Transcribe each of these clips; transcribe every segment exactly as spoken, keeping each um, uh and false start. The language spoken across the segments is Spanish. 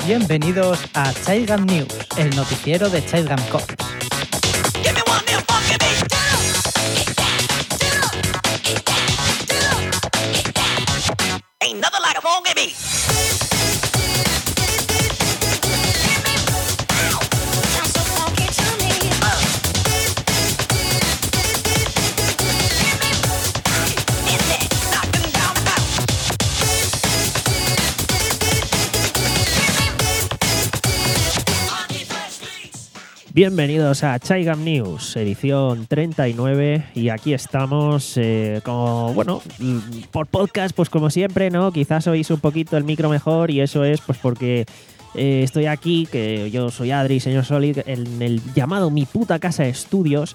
Bienvenidos a Childgam News, el noticiero de Childgam Corps. Bienvenidos a Childgam News, edición treinta y nueve, y aquí estamos, eh, como, bueno, por podcast, pues como siempre, ¿no? Quizás oís un poquito el micro mejor y eso es pues porque eh, estoy aquí, que yo soy Adri, señor Solid, en el llamado Mi Puta Casa de Estudios,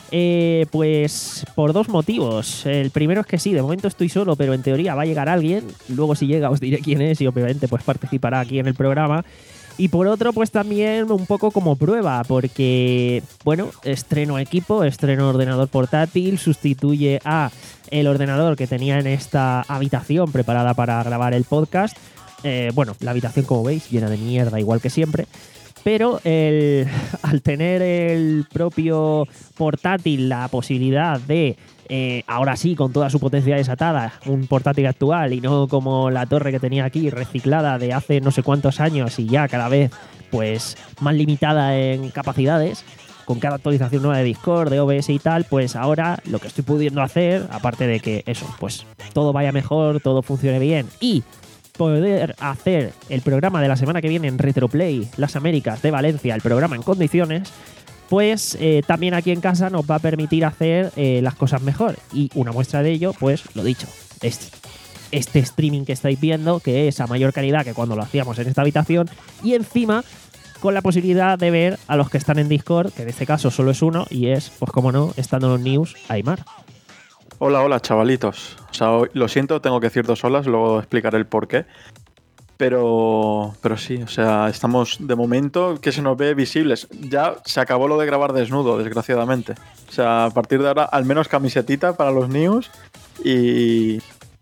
eh, pues por dos motivos. El primero es que sí, de momento estoy solo, pero en teoría va a llegar alguien, luego si llega os diré quién es y obviamente pues participará aquí en el programa. Y por otro, pues también un poco como prueba, porque, bueno, estreno equipo, estreno ordenador portátil, sustituye a el ordenador que tenía en esta habitación preparada para grabar el podcast. Eh, bueno, la habitación, como veis, llena de mierda, igual que siempre. Pero el, al tener el propio portátil la posibilidad de, eh, ahora sí, con toda su potencia desatada, un portátil actual y no como la torre que tenía aquí reciclada de hace no sé cuántos años y ya cada vez pues más limitada en capacidades, con cada actualización nueva de Discord, de O B S y tal, pues ahora lo que estoy pudiendo hacer, aparte de que eso, pues todo vaya mejor, todo funcione bien y poder hacer el programa de la semana que viene en Retroplay, Las Américas de Valencia, el programa en condiciones, pues eh, también aquí en casa nos va a permitir hacer eh, las cosas mejor. Y una muestra de ello, pues lo dicho, este, este streaming que estáis viendo, que es a mayor calidad que cuando lo hacíamos en esta habitación, y encima con la posibilidad de ver a los que están en Discord, que en este caso solo es uno, y es, pues como no, estando en los news, Aymar. Hola, hola, chavalitos. O sea, hoy, lo siento, tengo que decir dos holas, luego explicaré el porqué. Pero, pero sí, o sea, estamos de momento que se nos ve visibles. Ya se acabó lo de grabar desnudo, desgraciadamente. O sea, a partir de ahora, al menos camisetita para los news y,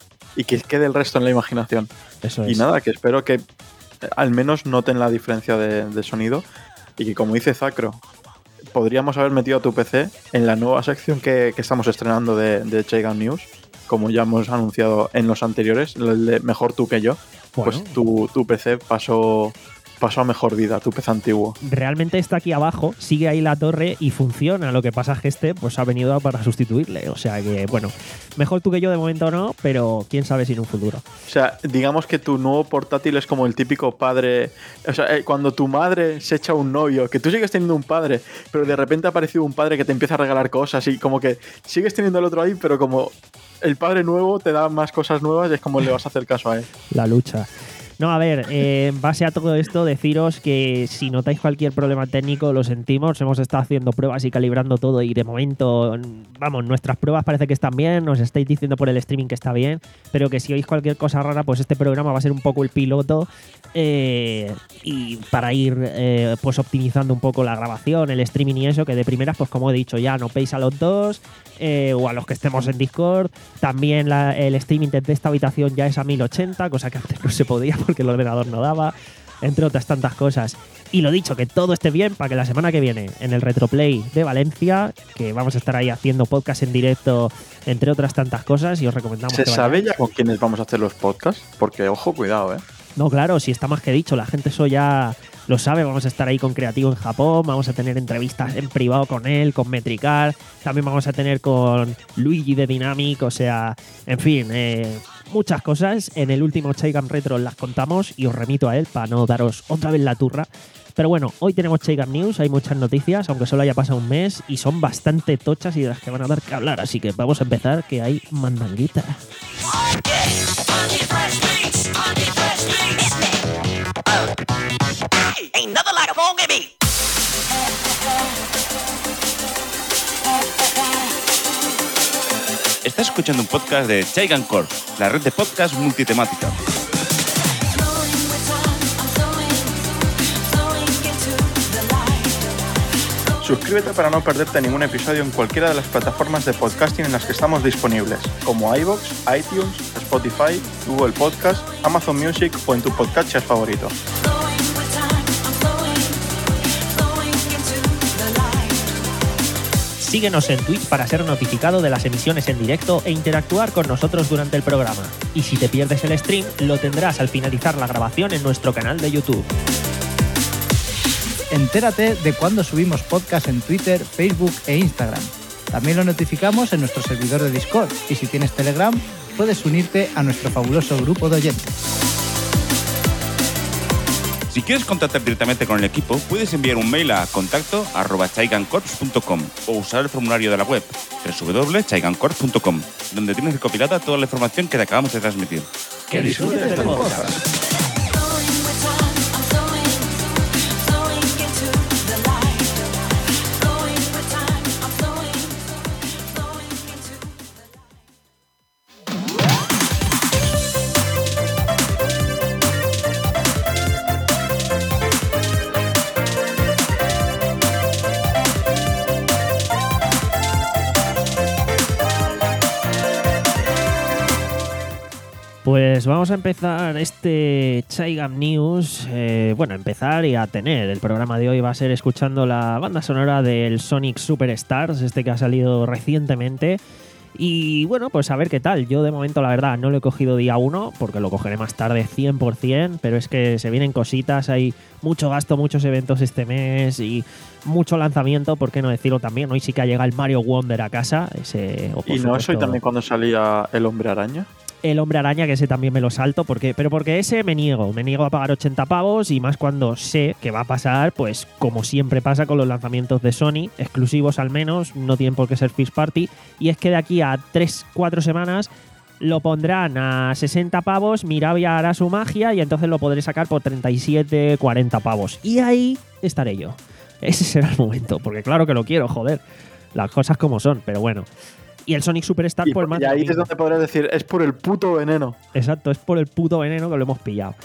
y que quede el resto en la imaginación. Eso y es. nada, que espero que al menos noten la diferencia de, de sonido y que, como dice Zacro, podríamos haber metido a tu P C en la nueva sección que, que estamos estrenando de, de Childgam News, como ya hemos anunciado en los anteriores, el de Mejor tú que yo. Bueno. Pues tu, tu P C pasó, pasó a mejor vida, tu P C antiguo. Realmente está aquí abajo, sigue ahí la torre y funciona. Lo que pasa es que este pues ha venido para sustituirle. O sea que, bueno, mejor tú que yo de momento no, pero quién sabe si en un futuro. O sea, digamos que tu nuevo portátil es como el típico padre. O sea, cuando tu madre se echa un novio, que tú sigues teniendo un padre, pero de repente ha aparecido un padre que te empieza a regalar cosas y como que sigues teniendo el otro ahí, pero como el padre nuevo te da más cosas nuevas y es como le vas a hacer caso a él. La lucha. No, a ver, eh, en base a todo esto, deciros que si notáis cualquier problema técnico, lo sentimos. Hemos estado haciendo pruebas y calibrando todo y de momento, vamos, nuestras pruebas parece que están bien, nos estáis diciendo por el streaming que está bien, pero que si oís cualquier cosa rara, pues este programa va a ser un poco el piloto eh, y para ir eh, pues optimizando un poco la grabación, el streaming y eso, que de primeras, pues como he dicho, ya no veis a los dos eh, o a los que estemos en Discord. También la, el streaming de esta habitación ya es a mil ochenta, cosa que antes no se podía porque el ordenador no daba, entre otras tantas cosas. Y lo dicho, que todo esté bien para que la semana que viene en el Retroplay de Valencia, que vamos a estar ahí haciendo podcast en directo, entre otras tantas cosas, y os recomendamos ¿Se que sabe vayáis. ya con quiénes vamos a hacer los podcasts? Porque, ojo, cuidado, ¿eh? No, claro, si está más que dicho, la gente eso ya lo sabe. Vamos a estar ahí con Creativo en Japón, vamos a tener entrevistas en privado con él, con Metricar, también vamos a tener con Luigi de Dynamic, o sea, en fin, eh, muchas cosas. En el último Childgam Retro las contamos y os remito a él para no daros otra vez la turra. Pero bueno, hoy tenemos Childgam News, hay muchas noticias, aunque solo haya pasado un mes, y son bastante tochas y de las que van a dar que hablar, así que vamos a empezar, que hay mandanguita. Estás escuchando un podcast de Childgam Corps, la red de podcast multitemática. Suscríbete para no perderte ningún episodio en cualquiera de las plataformas de podcasting en las que estamos disponibles, como iVoox, iTunes, Spotify, Google Podcast, Amazon Music o en tu podcatcher favorito. Síguenos en Twitch para ser notificado de las emisiones en directo e interactuar con nosotros durante el programa. Y si te pierdes el stream, lo tendrás al finalizar la grabación en nuestro canal de YouTube. Entérate de cuando subimos podcast en Twitter, Facebook e Instagram. También lo notificamos en nuestro servidor de Discord y si tienes Telegram, puedes unirte a nuestro fabuloso grupo de oyentes. Si quieres contactar directamente con el equipo, puedes enviar un mail a contacto arroba chaigancorps punto com o usar el formulario de la web doble u doble u doble u punto chaigancorps punto com, donde tienes recopilada toda la información que te acabamos de transmitir. ¡Que disfrutes del podcast! Pues vamos a empezar este Chaigam News, eh, bueno, empezar y a tener. El programa de hoy va a ser escuchando la banda sonora del Sonic Superstars, este que ha salido recientemente. Y bueno, pues a ver qué tal. Yo de momento, la verdad, no lo he cogido día uno, porque lo cogeré más tarde cien por ciento, pero es que se vienen cositas, hay mucho gasto, muchos eventos este mes y mucho lanzamiento, ¿por qué no decirlo también? Hoy sí que ha llegado el Mario Wonder a casa. Ese, o por ¿Y no supuesto, es hoy también cuando salía el Hombre Araña? El Hombre Araña, que ese también me lo salto, porque, pero porque ese me niego, me niego a pagar ochenta pavos y más cuando sé que va a pasar, pues como siempre pasa con los lanzamientos de Sony, exclusivos al menos, no tienen por qué ser first party, y es que de aquí a tres cuatro semanas lo pondrán a sesenta pavos, Mirabia hará su magia y entonces lo podré sacar por treinta y siete, cuarenta pavos. Y ahí estaré yo. Ese será el momento, porque claro que lo quiero, joder, las cosas como son, pero bueno. Y el Sonic Superstar, y, pues más. Y ahí es donde podré decir, es por el puto veneno. Exacto, es por el puto veneno que lo hemos pillado.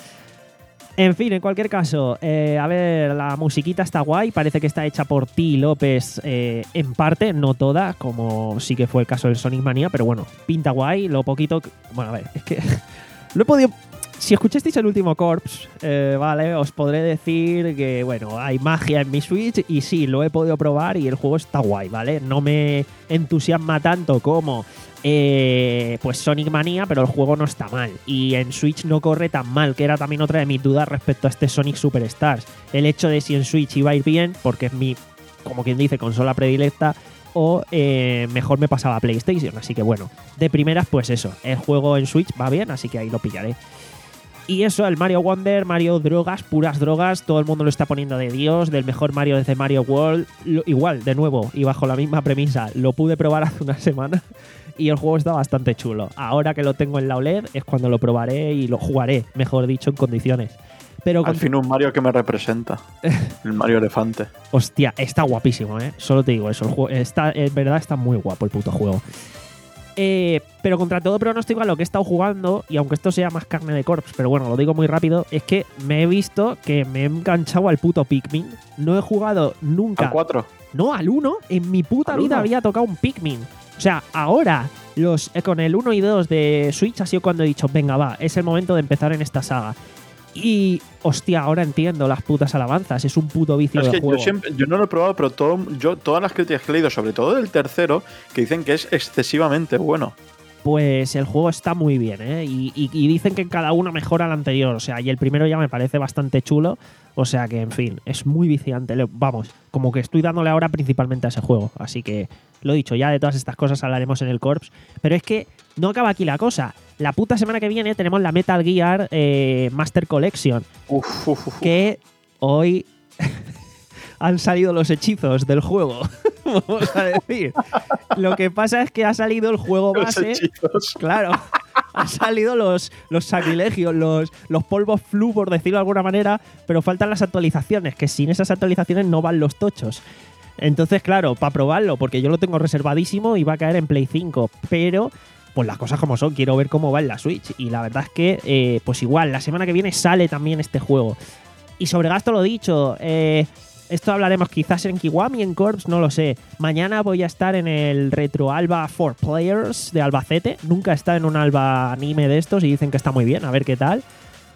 En fin, en cualquier caso, eh, a ver, la musiquita está guay, parece que está hecha por T. López eh, en parte, no toda, como sí que fue el caso del Sonic Mania, pero bueno, pinta guay, lo poquito. Que, bueno, a ver, es que lo he podido. Si escuchasteis el último Corps, eh, vale, os podré decir que, bueno, hay magia en mi Switch y sí, lo he podido probar y el juego está guay, ¿vale? No me entusiasma tanto como eh, pues Sonic Mania, pero el juego no está mal. Y en Switch no corre tan mal, que era también otra de mis dudas respecto a este Sonic Superstars. El hecho de si en Switch iba a ir bien, porque es mi, como quien dice, consola predilecta, o eh, mejor me pasaba a PlayStation. Así que bueno, de primeras pues eso, el juego en Switch va bien, así que ahí lo pillaré. Y eso, el Mario Wonder, Mario drogas, puras drogas, todo el mundo lo está poniendo de Dios, del mejor Mario desde Mario World. Lo, igual, de nuevo, y bajo la misma premisa, lo pude probar hace una semana y el juego está bastante chulo. Ahora que lo tengo en la O L E D es cuando lo probaré y lo jugaré, mejor dicho, en condiciones. Pero Al con... fin un Mario que me representa, el Mario Elefante. Hostia, está guapísimo, ¿eh? Solo te digo eso, el juego está, en verdad está muy guapo el puto juego. Eh, pero contra todo pronóstico a lo que he estado jugando, y aunque esto sea más carne de Corps, pero bueno, lo digo muy rápido, es que me he visto que me he enganchado al puto Pikmin. No he jugado nunca. ¿Al cuatro? No, al uno. En mi puta ¿Al vida uno? había tocado un Pikmin. O sea, ahora los, eh, con el uno y dos de Switch ha sido cuando he dicho, venga, va, es el momento de empezar en esta saga. Y, hostia, ahora entiendo las putas alabanzas. Es un puto vicio Es de que juego. yo, siempre, yo no lo he probado, pero todo, yo, todas las críticas que he leído, sobre todo del tercero, que dicen que es excesivamente bueno. Pues el juego está muy bien, ¿eh? Y, y, y dicen que cada uno mejora al anterior. O sea, y el primero ya me parece bastante chulo. O sea que, en fin, es muy viciante. Vamos, como que estoy dándole ahora principalmente a ese juego. Así que, lo dicho, ya de todas estas cosas hablaremos en el Corps. Pero es que no acaba aquí la cosa. La puta semana que viene tenemos la Metal Gear eh, Master Collection. Uf, uf, uf. Que hoy han salido los hechizos del juego. Vamos a decir. Lo que pasa es que ha salido el juego base. Los hechizos. Claro. Han salido los, los sacrilegios, los, los polvos flu, por decirlo de alguna manera, pero faltan las actualizaciones, que sin esas actualizaciones no van los tochos. Entonces, claro, para probarlo, porque yo lo tengo reservadísimo y va a caer en Play cinco, pero pues las cosas como son, quiero ver cómo va en la Switch. Y la verdad es que, eh, pues igual, la semana que viene sale también este juego. Y sobre gasto lo dicho, eh, esto hablaremos quizás en Kiwami, en Corps, no lo sé. Mañana voy a estar en el Retro Alba for Players de Albacete. Nunca he estado en un Alba anime de estos y dicen que está muy bien, a ver qué tal.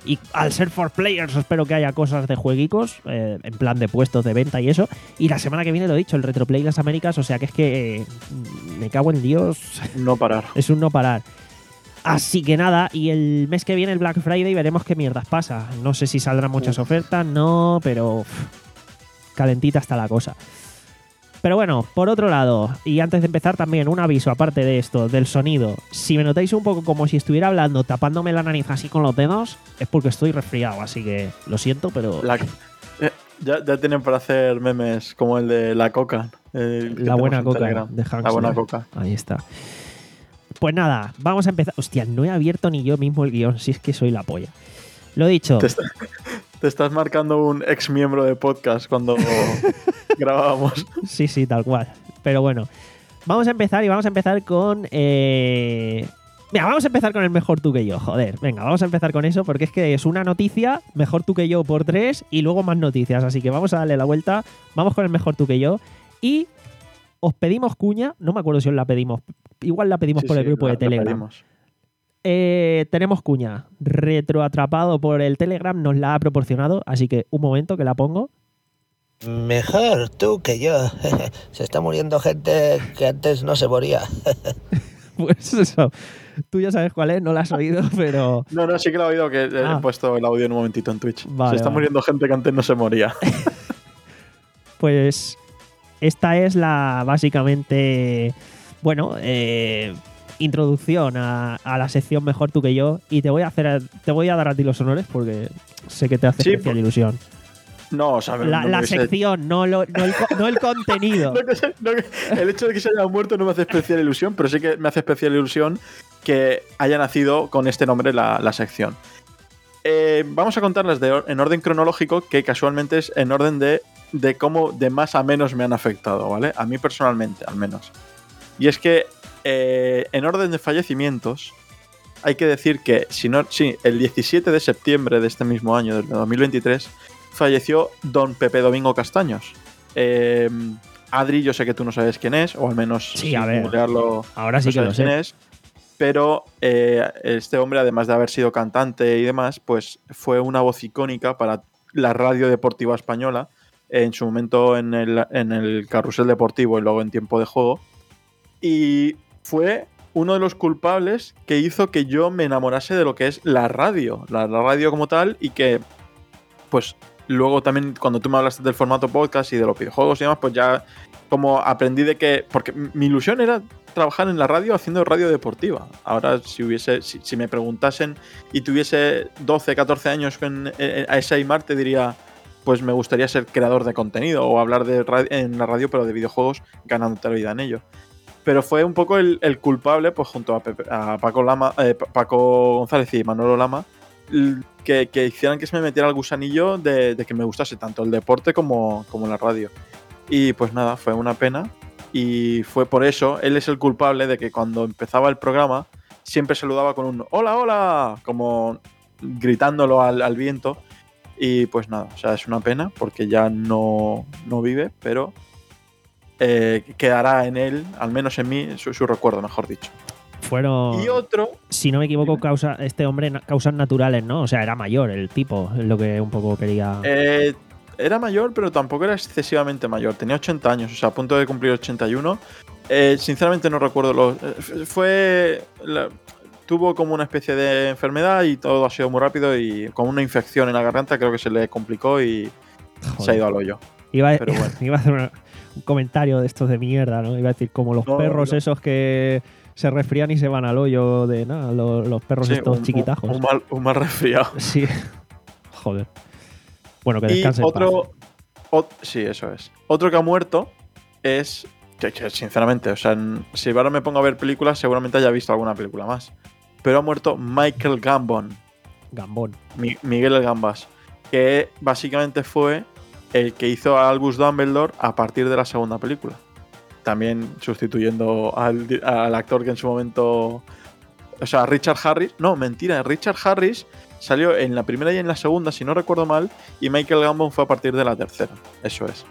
Y al ser for players espero que haya cosas de jueguicos, eh, en plan de puestos de venta y eso. Y la semana que viene lo he dicho, el Retroplay Las Américas, o sea que es que eh, me cago en Dios. No parar. Es un no parar. Así que nada, y el mes que viene, el Black Friday, veremos qué mierdas pasa. No sé si saldrán muchas ofertas, no, pero uf, calentita está la cosa. Pero bueno, por otro lado, y antes de empezar también un aviso aparte de esto, del sonido. Si me notáis un poco como si estuviera hablando tapándome la nariz así con los dedos, es porque estoy resfriado, así que lo siento, pero... La, eh, ya, ya tienen para hacer memes como el de la coca. El que la buena tenemos en coca Telegram. de Hanks. La buena coca. Ahí está. Pues nada, vamos a empezar. Hostia, no he abierto ni yo mismo el guión, si es que soy la polla. Lo dicho. Te, está, te estás marcando un ex miembro de podcast cuando grabábamos. Sí, sí, tal cual. Pero bueno, vamos a empezar y vamos a empezar con... Eh... Mira, vamos a empezar con el mejor tú que yo, joder. Venga, vamos a empezar con eso porque es que es una noticia, mejor tú que yo por tres y luego más noticias. Así que vamos a darle la vuelta, vamos con el mejor tú que yo y os pedimos cuña, no me acuerdo si os la pedimos, igual la pedimos Sí, por el sí, grupo la, de Telegram. Eh, tenemos cuña, retroatrapado por el Telegram, nos la ha proporcionado, así que un momento que la pongo. Mejor tú que yo. Se está muriendo gente que antes no se moría. Pues eso, tú ya sabes cuál es, no la has oído, pero... No, no, sí que lo he oído, que Ah. he puesto el audio en un momentito en Twitch. Vale, se está vale. muriendo gente que antes no se moría. Pues esta es la, básicamente, bueno, eh, introducción a, a la sección Mejor tú que yo y te voy a hacer, te voy a dar a ti los honores porque sé que te hace Sí, especial por- ilusión. No, o sea, La, no me la hubiese- sección, no, lo- no, el, co- no el contenido. No que se- no que- el hecho de que se haya muerto no me hace especial ilusión, pero sí que me hace especial ilusión que haya nacido con este nombre la, la sección. Eh, vamos a contarlas de or- en orden cronológico, que casualmente es en orden de, de cómo de más a menos me han afectado, ¿vale? A mí personalmente, al menos. Y es que eh, en orden de fallecimientos, hay que decir que, si no, sí, el diecisiete de septiembre de este mismo año, del dos mil veintitrés, falleció don Pepe Domingo Castaños. Eh, Adri, yo sé que tú no sabes quién es, o al menos Sí, sin a ver. googlearlo, Ahora sí no que lo sabes quién sé. es. Pero eh, este hombre, además de haber sido cantante y demás, pues fue una voz icónica para la radio deportiva española, en su momento en el, en el carrusel deportivo y luego en tiempo de juego. Y fue uno de los culpables que hizo que yo me enamorase de lo que es la radio, la, la radio como tal, y que, pues, luego también cuando tú me hablaste del formato podcast y de los videojuegos y demás, pues ya como aprendí de que, porque mi ilusión era trabajar en la radio haciendo radio deportiva. Ahora, si hubiese, si, si me preguntasen y tuviese doce, catorce años en, en, a ese Aymar, te diría, pues me gustaría ser creador de contenido o hablar de radio, en la radio, pero de videojuegos, ganándote la vida en ello. Pero fue un poco el, el culpable, pues junto a, Pepe, a Paco Lama, eh, Paco González y Manolo Lama, que, que hicieran que se me metiera el gusanillo de, de que me gustase tanto el deporte como, como la radio. Y pues nada, fue una pena. Y fue por eso, él es el culpable de que cuando empezaba el programa siempre saludaba con un hola, hola, como gritándolo al, al viento. Y pues nada, o sea, es una pena porque ya no, no vive, pero eh, quedará en él, al menos en mí, su, su recuerdo, mejor dicho. Fueron, Y otro, si no me equivoco, Dime. causa, este hombre na- causas naturales, ¿no? O sea, era mayor el tipo, es lo que un poco quería... eh, era mayor, pero tampoco era excesivamente mayor. Tenía ochenta años, o sea, a punto de cumplir ochenta y uno. Eh, sinceramente no recuerdo los... eh, Fue... la- tuvo como una especie de enfermedad y todo ha sido muy rápido y con una infección en la garganta creo que se le complicó y Joder. se ha ido al hoyo. Iba, Pero bueno. iba a hacer una- un comentario de estos de mierda, ¿no? Iba a decir, como los No, perros no. esos que se resfrían y se van al hoyo de nada, los, los perros Sí, estos un- chiquitajos. Un, un mal, un mal resfriado. Sí. Joder. Bueno, que Y descanse en paz. otro... ot- sí, eso es. Otro que ha muerto es... que- que, sinceramente, o sea, en- si ahora me pongo a ver películas seguramente haya visto alguna película más. Pero ha muerto Michael Gambon. Gambón. Mi- Miguel el Gambas, que básicamente fue el que hizo a Albus Dumbledore a partir de la segunda película. También sustituyendo al, di- al actor que en su momento... O sea, Richard Harris... No, mentira, Richard Harris salió en la primera y en la segunda, si no recuerdo mal, y Michael Gambon fue a partir de la tercera. Eso es.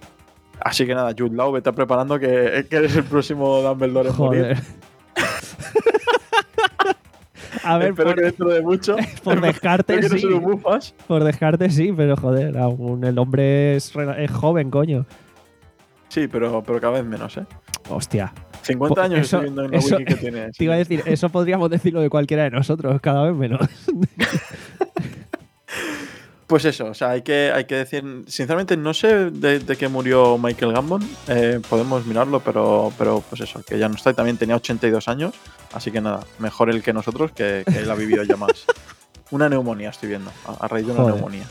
Así que nada, Jude Law, vete preparando que, que eres el próximo Dumbledore en morir. Joder. A ver, Espero por, que dentro de mucho. por descarte espero que sí. no se lo mufas. Por descarte sí, pero joder, aún el hombre es, re- es joven, coño. Sí, pero, pero cada vez menos, ¿eh? Hostia. cincuenta Po- años eso- estoy viendo en la eso- wiki que tiene. Te iba a decir, eso podríamos decirlo de cualquiera de nosotros, cada vez menos. Pues eso, o sea, hay que, hay que decir. Sinceramente, no sé de, de qué murió Michael Gambon. Eh, podemos mirarlo, pero, pero pues eso, que ya no está. Y también tenía ochenta y dos años. Así que nada, mejor él que nosotros, que, que él ha vivido ya más. Una neumonía estoy viendo, a, a raíz de una Joder. neumonía.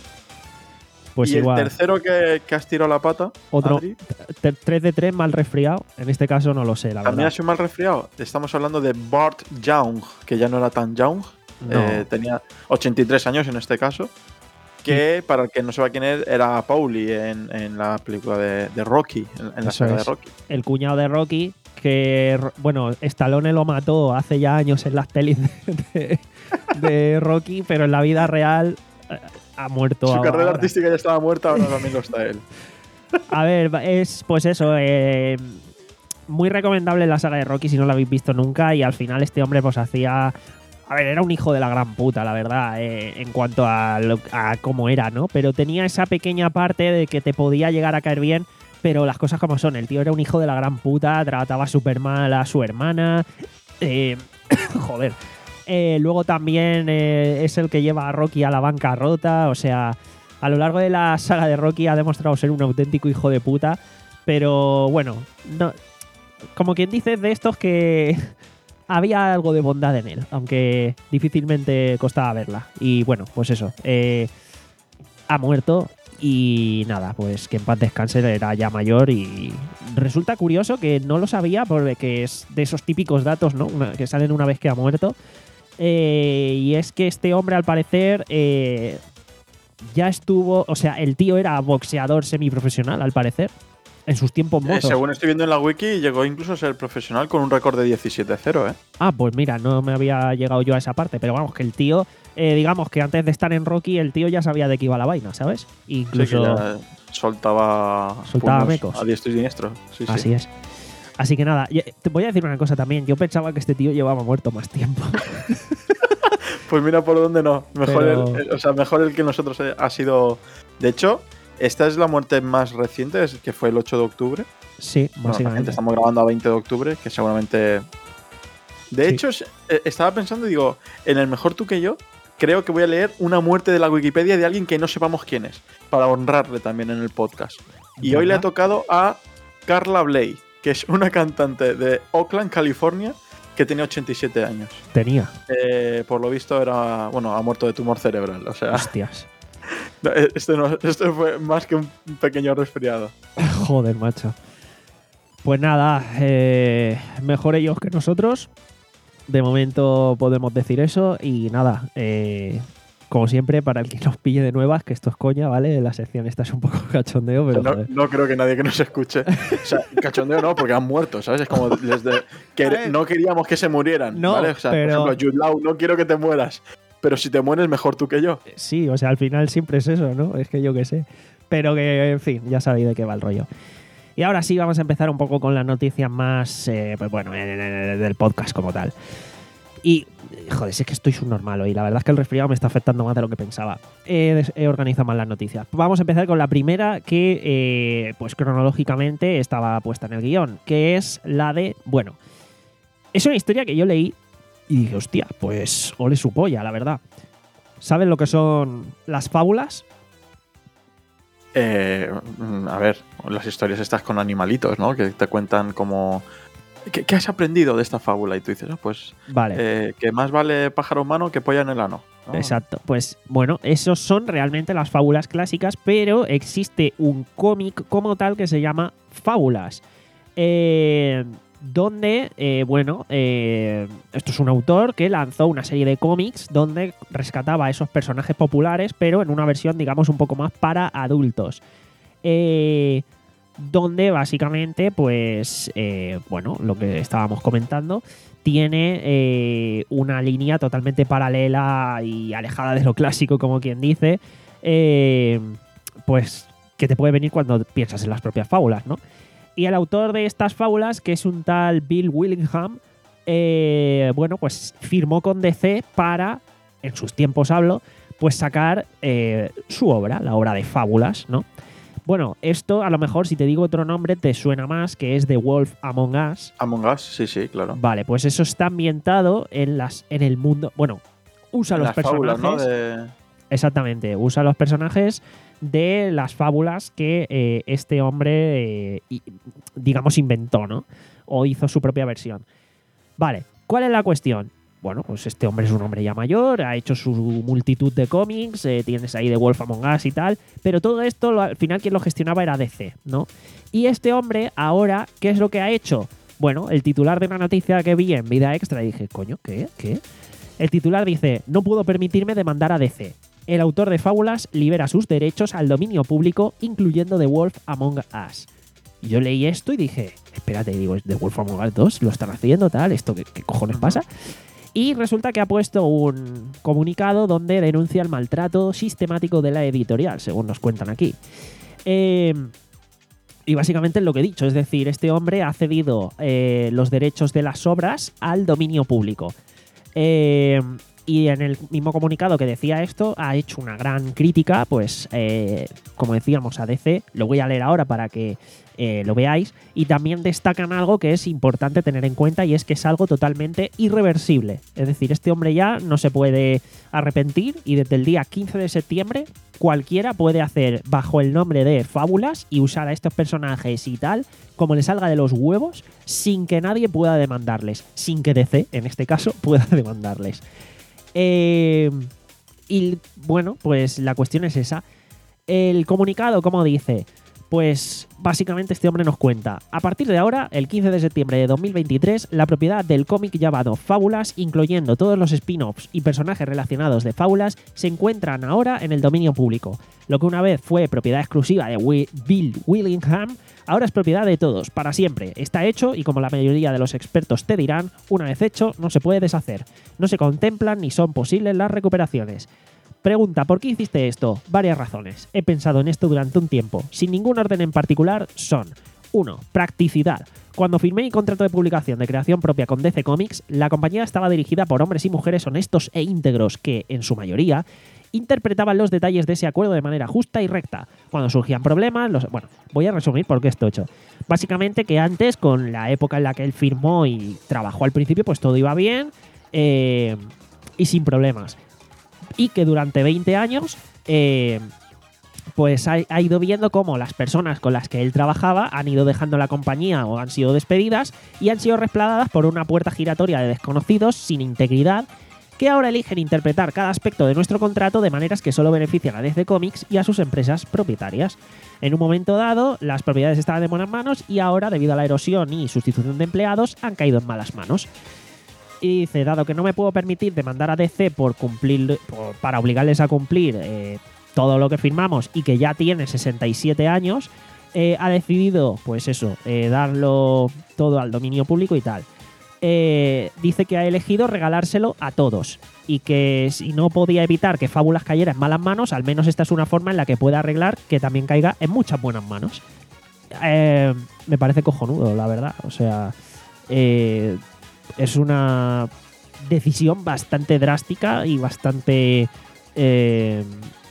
Pues y igual. el tercero que, que has tirado la pata, Otro Adri, T- tres de tres mal resfriado. En este caso no lo sé, la también verdad. ha sido mal resfriado. Estamos hablando de Bart Young, que ya no era tan young. No. Eh, tenía ochenta y tres años en este caso. Que, para el que no sepa quién es, era Paulie en, en la película de, de Rocky, en, en la Eso saga es. de Rocky. El cuñado de Rocky, que, bueno, Stallone lo mató hace ya años en las pelis de, de- de Rocky, pero en la vida real eh, ha muerto Su ahora. carrera artística ya estaba muerta, ahora también lo está él. A ver, es pues eso, eh, muy recomendable la saga de Rocky si no la habéis visto nunca, y al final este hombre pues hacía... A ver, era un hijo de la gran puta, la verdad, eh, en cuanto a, lo- a cómo era, ¿no? Pero tenía esa pequeña parte de que te podía llegar a caer bien, pero las cosas como son. El tío era un hijo de la gran puta, trataba súper mal a su hermana. eh, joder. Eh, luego también eh, es el que lleva a Rocky a la bancarrota. O sea, a lo largo de la saga de Rocky ha demostrado ser un auténtico hijo de puta. Pero bueno, no, como quien dice, de estos que había algo de bondad en él, aunque difícilmente costaba verla. Y bueno, pues eso. eh, ha muerto y nada, pues que en paz descanse, era ya mayor. Y resulta curioso que no lo sabía porque es de esos típicos datos, ¿no? Una- que salen una vez que ha muerto. Eh, y es que este hombre, al parecer, eh, ya estuvo... O sea, el tío era boxeador semiprofesional, al parecer, en sus tiempos Eh, mozos. según estoy viendo en la wiki, llegó incluso a ser profesional con un récord de diecisiete cero, ¿eh? Ah, pues mira, no me había llegado yo a esa parte, pero vamos, que el tío, eh, digamos que antes de estar en Rocky, el tío ya sabía de qué iba la vaina, ¿sabes? Sí, Incluso... que ya soltaba, Soltaba puños mecos. a diestro y siniestro. Sí, sí. Así es. Así que nada, y- te voy a decir una cosa también. Yo pensaba que este tío llevaba muerto más tiempo. Pues mira por dónde no. Mejor, Pero- el, el- o sea, mejor el que nosotros eh, ha sido. De hecho, esta es la muerte más reciente, es- que fue el ocho de octubre. Sí, Bueno, básicamente. gente, estamos grabando a veinte de octubre, que seguramente. De Sí. hecho, es- eh, estaba pensando y digo, en el mejor tú que yo, creo que voy a leer una muerte de la Wikipedia de alguien que no sepamos quién es, para honrarle también en el podcast. Y hoy le ha ¿Verdad? tocado a Carla Bley, que es una cantante de Oakland, California, que tenía ochenta y siete años. Tenía. Eh, por lo visto era, bueno, ha muerto de tumor cerebral. O sea, Hostias. no, eh, esto, no, esto fue más que un pequeño resfriado. Joder, macho. Pues nada, eh, mejor ellos que nosotros. De momento podemos decir eso. Y nada, eh, como siempre, para el que nos pille de nuevas, que esto es coña, ¿vale? La sección esta es un poco cachondeo, O pero sea, no, joder. no creo que nadie que nos escuche. O sea, cachondeo no, porque han muerto, ¿sabes? Es como desde que A ver. no queríamos que se murieran. No, ¿vale? O sea, pero- por ejemplo, Jude Law, no quiero que te mueras. Pero si te mueres, mejor tú que yo. Sí, o sea, al final siempre es eso, ¿no? Es que yo qué sé. Pero que, en fin, ya sabéis de qué va el rollo. Y ahora sí, vamos a empezar un poco con las noticias más, eh, pues bueno, eh, eh, del podcast como tal. Y, joder, si es que estoy subnormal hoy. La verdad es que el resfriado me está afectando más de lo que pensaba. He, des- he organizado mal las noticias. Vamos a empezar con la primera que, eh, pues cronológicamente estaba puesta en el guión, que es la de, bueno, es una historia que yo leí y dije, hostia, pues ole su polla, la verdad. ¿Saben lo que son las fábulas? Eh, mm, a ver, las historias estas con animalitos, ¿no? Que te cuentan como... ¿Qué, qué has aprendido de esta fábula? Y tú dices, ah, pues Vale. eh, que más vale pájaro humano que polla en el ano. ¿no? Exacto. Pues bueno, esos son realmente las fábulas clásicas, pero existe un cómic como tal que se llama Fábulas. Eh, donde, eh, bueno, eh, esto es un autor que lanzó una serie de cómics donde rescataba a esos personajes populares, pero en una versión, digamos, un poco más para adultos. Eh, donde básicamente, pues, eh, bueno, lo que estábamos comentando, tiene eh, una línea totalmente paralela y alejada de lo clásico, como quien dice, eh, pues que te puede venir cuando piensas en las propias fábulas, ¿no? Y el autor de estas fábulas, que es un tal Bill Willingham, eh, bueno, pues firmó con D C para, en sus tiempos hablo, pues sacar eh, su obra, la obra de Fábulas, ¿no? Bueno, esto a lo mejor si te digo otro nombre te suena más, que es The Wolf Among Us. Among Us, sí, sí, claro. Vale, pues eso está ambientado en las en el mundo. Bueno, usa En los las personajes. fábulas, ¿no? De... Exactamente, usa los personajes de las fábulas que eh, este hombre, eh, y, digamos, inventó, ¿no? O hizo su propia versión. Vale, ¿cuál es la cuestión? Bueno, pues este hombre es un hombre ya mayor, ha hecho su multitud de cómics, eh, tienes ahí The Wolf Among Us y tal, pero todo esto, lo, al final, quien lo gestionaba era D C, ¿no? Y este hombre, ahora, ¿qué es lo que ha hecho? Bueno, el titular de una noticia que vi en Vida Extra, dije, coño, ¿qué? ¿Qué? El titular dice, no puedo permitirme demandar a D C. El autor de Fábulas libera sus derechos al dominio público, incluyendo The Wolf Among Us. Y yo leí esto y dije, espérate, digo, ¿es The Wolf Among Us dos? ¿Lo están haciendo, tal? ¿Esto qué, qué cojones pasa? Y resulta que ha puesto un comunicado donde denuncia el maltrato sistemático de la editorial, según nos cuentan aquí. Eh, y básicamente es lo que he dicho, es decir, este hombre ha cedido eh, los derechos de las obras al dominio público. Eh, y en el mismo comunicado que decía esto, ha hecho una gran crítica, pues, eh, como decíamos, a D C. Lo voy a leer ahora para que eh, lo veáis. Y también destacan algo que es importante tener en cuenta, y es que es algo totalmente irreversible. Es decir, este hombre ya no se puede arrepentir, y desde el día quince de septiembre cualquiera puede hacer bajo el nombre de Fábulas y usar a estos personajes y tal como le salga de los huevos, sin que nadie pueda demandarles, sin que D C, en este caso, pueda demandarles. Eh, y bueno, pues la cuestión es esa. El comunicado, ¿cómo dice? Pues básicamente este hombre nos cuenta: a partir de ahora, el quince de septiembre de dos mil veintitrés, la propiedad del cómic llamado Fábulas, incluyendo todos los spin-offs y personajes relacionados de Fábulas, se encuentran ahora en el dominio público. Lo que una vez fue propiedad exclusiva de Will, Bill Willingham, ahora es propiedad de todos, para siempre. Está hecho y, como la mayoría de los expertos te dirán, una vez hecho no se puede deshacer. No se contemplan ni son posibles las recuperaciones. Pregunta, ¿por qué hiciste esto? Varias razones. He pensado en esto durante un tiempo. Sin ningún orden en particular son: uno. Practicidad. Cuando firmé mi contrato de publicación de creación propia con D C Comics, la compañía estaba dirigida por hombres y mujeres honestos e íntegros que, en su mayoría, interpretaban los detalles de ese acuerdo de manera justa y recta. Cuando surgían problemas, los... bueno, voy a resumir por qué esto hecho. Básicamente que antes, con la época en la que él firmó y trabajó al principio, pues todo iba bien eh, y sin problemas. Y que durante veinte años eh, pues ha, ha ido viendo cómo las personas con las que él trabajaba han ido dejando la compañía o han sido despedidas y han sido respaldadas por una puerta giratoria de desconocidos sin integridad, que ahora eligen interpretar cada aspecto de nuestro contrato de maneras que solo benefician a D C Comics y a sus empresas propietarias. En un momento dado, las propiedades estaban en buenas manos y ahora, debido a la erosión y sustitución de empleados, han caído en malas manos. Y dice, dado que no me puedo permitir demandar a D C por cumplir, por, para obligarles a cumplir eh, todo lo que firmamos, y que ya tiene sesenta y siete años, eh, ha decidido, pues eso, eh, darlo todo al dominio público y tal. Eh, dice que ha elegido regalárselo a todos y que si no podía evitar que Fábulas cayera en malas manos, al menos esta es una forma en la que puede arreglar que también caiga en muchas buenas manos. Eh, me parece cojonudo, la verdad. O sea... Eh, es una decisión bastante drástica y bastante, eh,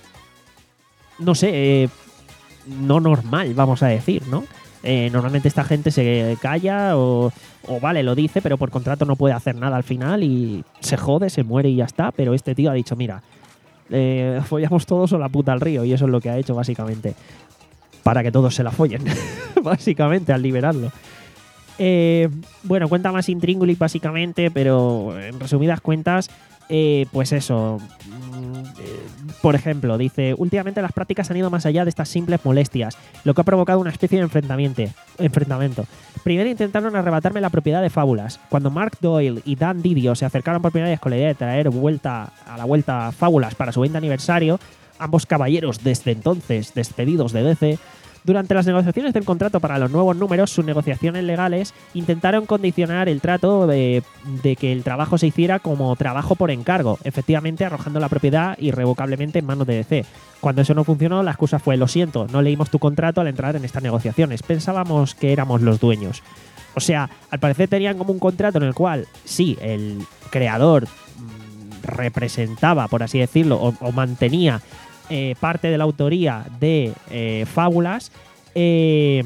no sé, eh, no normal, vamos a decir, ¿no? Eh, normalmente esta gente se calla o, o, vale, lo dice, pero por contrato no puede hacer nada al final y se jode, se muere y ya está. Pero este tío ha dicho, mira, eh, follamos todos o la puta al río, y eso es lo que ha hecho básicamente, para que todos se la follen, básicamente, al liberarlo. Eh, bueno, cuenta más intríngulis básicamente, pero en resumidas cuentas, eh, pues eso. Eh, por ejemplo, dice, últimamente las prácticas han ido más allá de estas simples molestias, lo que ha provocado una especie de enfrentamiento. enfrentamiento. Primero intentaron arrebatarme la propiedad de Fábulas. Cuando Mark Doyle y Dan Didio se acercaron por primera vez con la idea de traer vuelta a la vuelta Fábulas para su veinte aniversario, ambos caballeros desde entonces despedidos de D C, durante las negociaciones del contrato para los nuevos números, sus negociaciones legales intentaron condicionar el trato de, de que el trabajo se hiciera como trabajo por encargo, efectivamente arrojando la propiedad irrevocablemente en manos de D C. Cuando eso no funcionó, la excusa fue: lo siento, no leímos tu contrato al entrar en estas negociaciones, pensábamos que éramos los dueños. O sea, al parecer tenían como un contrato en el cual, sí, el creador mmm, representaba, por así decirlo, o, o mantenía eh, parte de la autoría de eh, Fábulas, eh,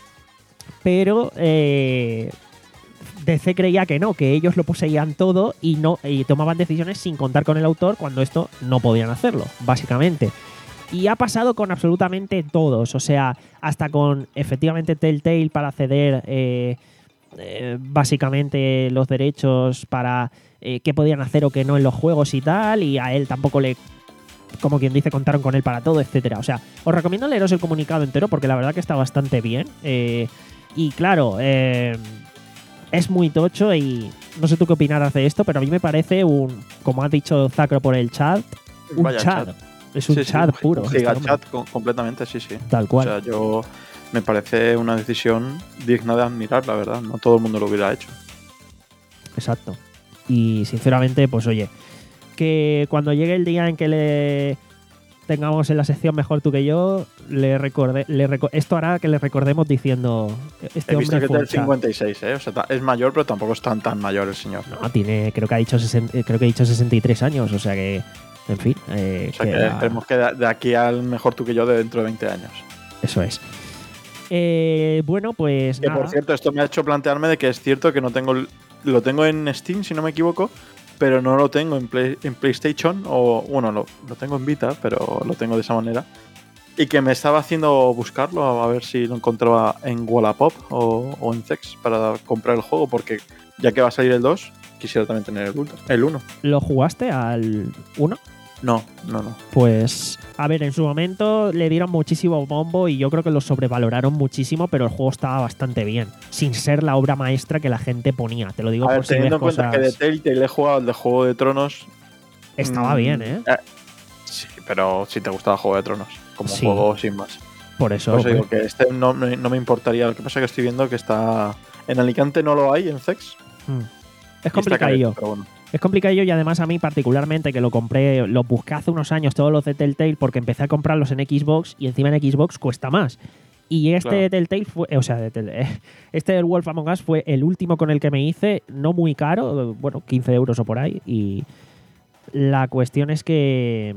pero eh, D C creía que no, que ellos lo poseían todo y, no, y tomaban decisiones sin contar con el autor cuando esto no podían hacerlo, básicamente. Y ha pasado con absolutamente todos, o sea, hasta con efectivamente Telltale para ceder eh, eh, básicamente los derechos para eh, qué podían hacer o qué no en los juegos y tal, y a él tampoco le, como quien dice, contaron con él para todo, etcétera. O sea, os recomiendo leeros el comunicado entero porque la verdad que está bastante bien. Eh, y claro, eh, es muy tocho y no sé tú qué opinarás de esto, pero a mí me parece un, como ha dicho Zacro por el chat, un Vaya chat. chat. Es un sí, chat sí, puro. Un este gigachat com- completamente, sí, sí. Tal cual. O sea, yo me parece una decisión digna de admirar, la verdad. No todo el mundo lo hubiera hecho. Exacto. Y sinceramente, pues oye, que cuando llegue el día en que le tengamos en la sección Mejor tú que yo, le recordé, le reco- esto hará que le recordemos diciendo este He visto hombre que fue tiene un chat. cincuenta y seis, ¿eh? O sea, ta- es mayor, pero tampoco es tan, tan mayor el señor. No, tiene, creo que ha dicho sesenta, creo que ha dicho sesenta y tres años, o sea que, en fin. Eh, O sea, que que la- esperemos que de de aquí al Mejor tú que yo de dentro de veinte años. Eso es. Eh, bueno, pues Que nada. por cierto, esto me ha hecho plantearme de que es cierto que no tengo. el- Lo tengo en Steam, si no me equivoco, pero no lo tengo en, Play- en PlayStation. O bueno, lo, lo tengo en Vita, pero lo tengo de esa manera. Y que me estaba haciendo buscarlo a ver si lo encontraba en Wallapop o, o en Zex para comprar el juego, porque ya que va a salir el dos, quisiera también tener el, ultra- el uno. ¿Lo jugaste al uno? No, no, no. Pues, a ver, en su momento le dieron muchísimo bombo y yo creo que lo sobrevaloraron muchísimo, pero el juego estaba bastante bien, sin ser la obra maestra que la gente ponía. Te lo digo A ver, por si ves teniendo en cuenta cosas... que de Telltale he jugado el de Juego de Tronos. Estaba mm, bien, ¿eh? Sí, pero si te gustaba Juego de Tronos, como Sí. juego sin más. Por eso... Por eso digo pues, que este no, me- no me importaría. Lo que pasa es que estoy viendo que está. En Alicante no lo hay, en Zex. mm. Es y está complicadillo. carito, pero bueno. Es complicadillo y además a mí particularmente, que lo compré, lo busqué hace unos años todos los de Telltale porque empecé a comprarlos en Xbox y encima en Xbox cuesta más. Y este Claro. de Telltale fue, o sea, de Telltale, eh, este del Wolf Among Us fue el último con el que me hice, no muy caro, bueno, quince euros o por ahí. Y la cuestión es que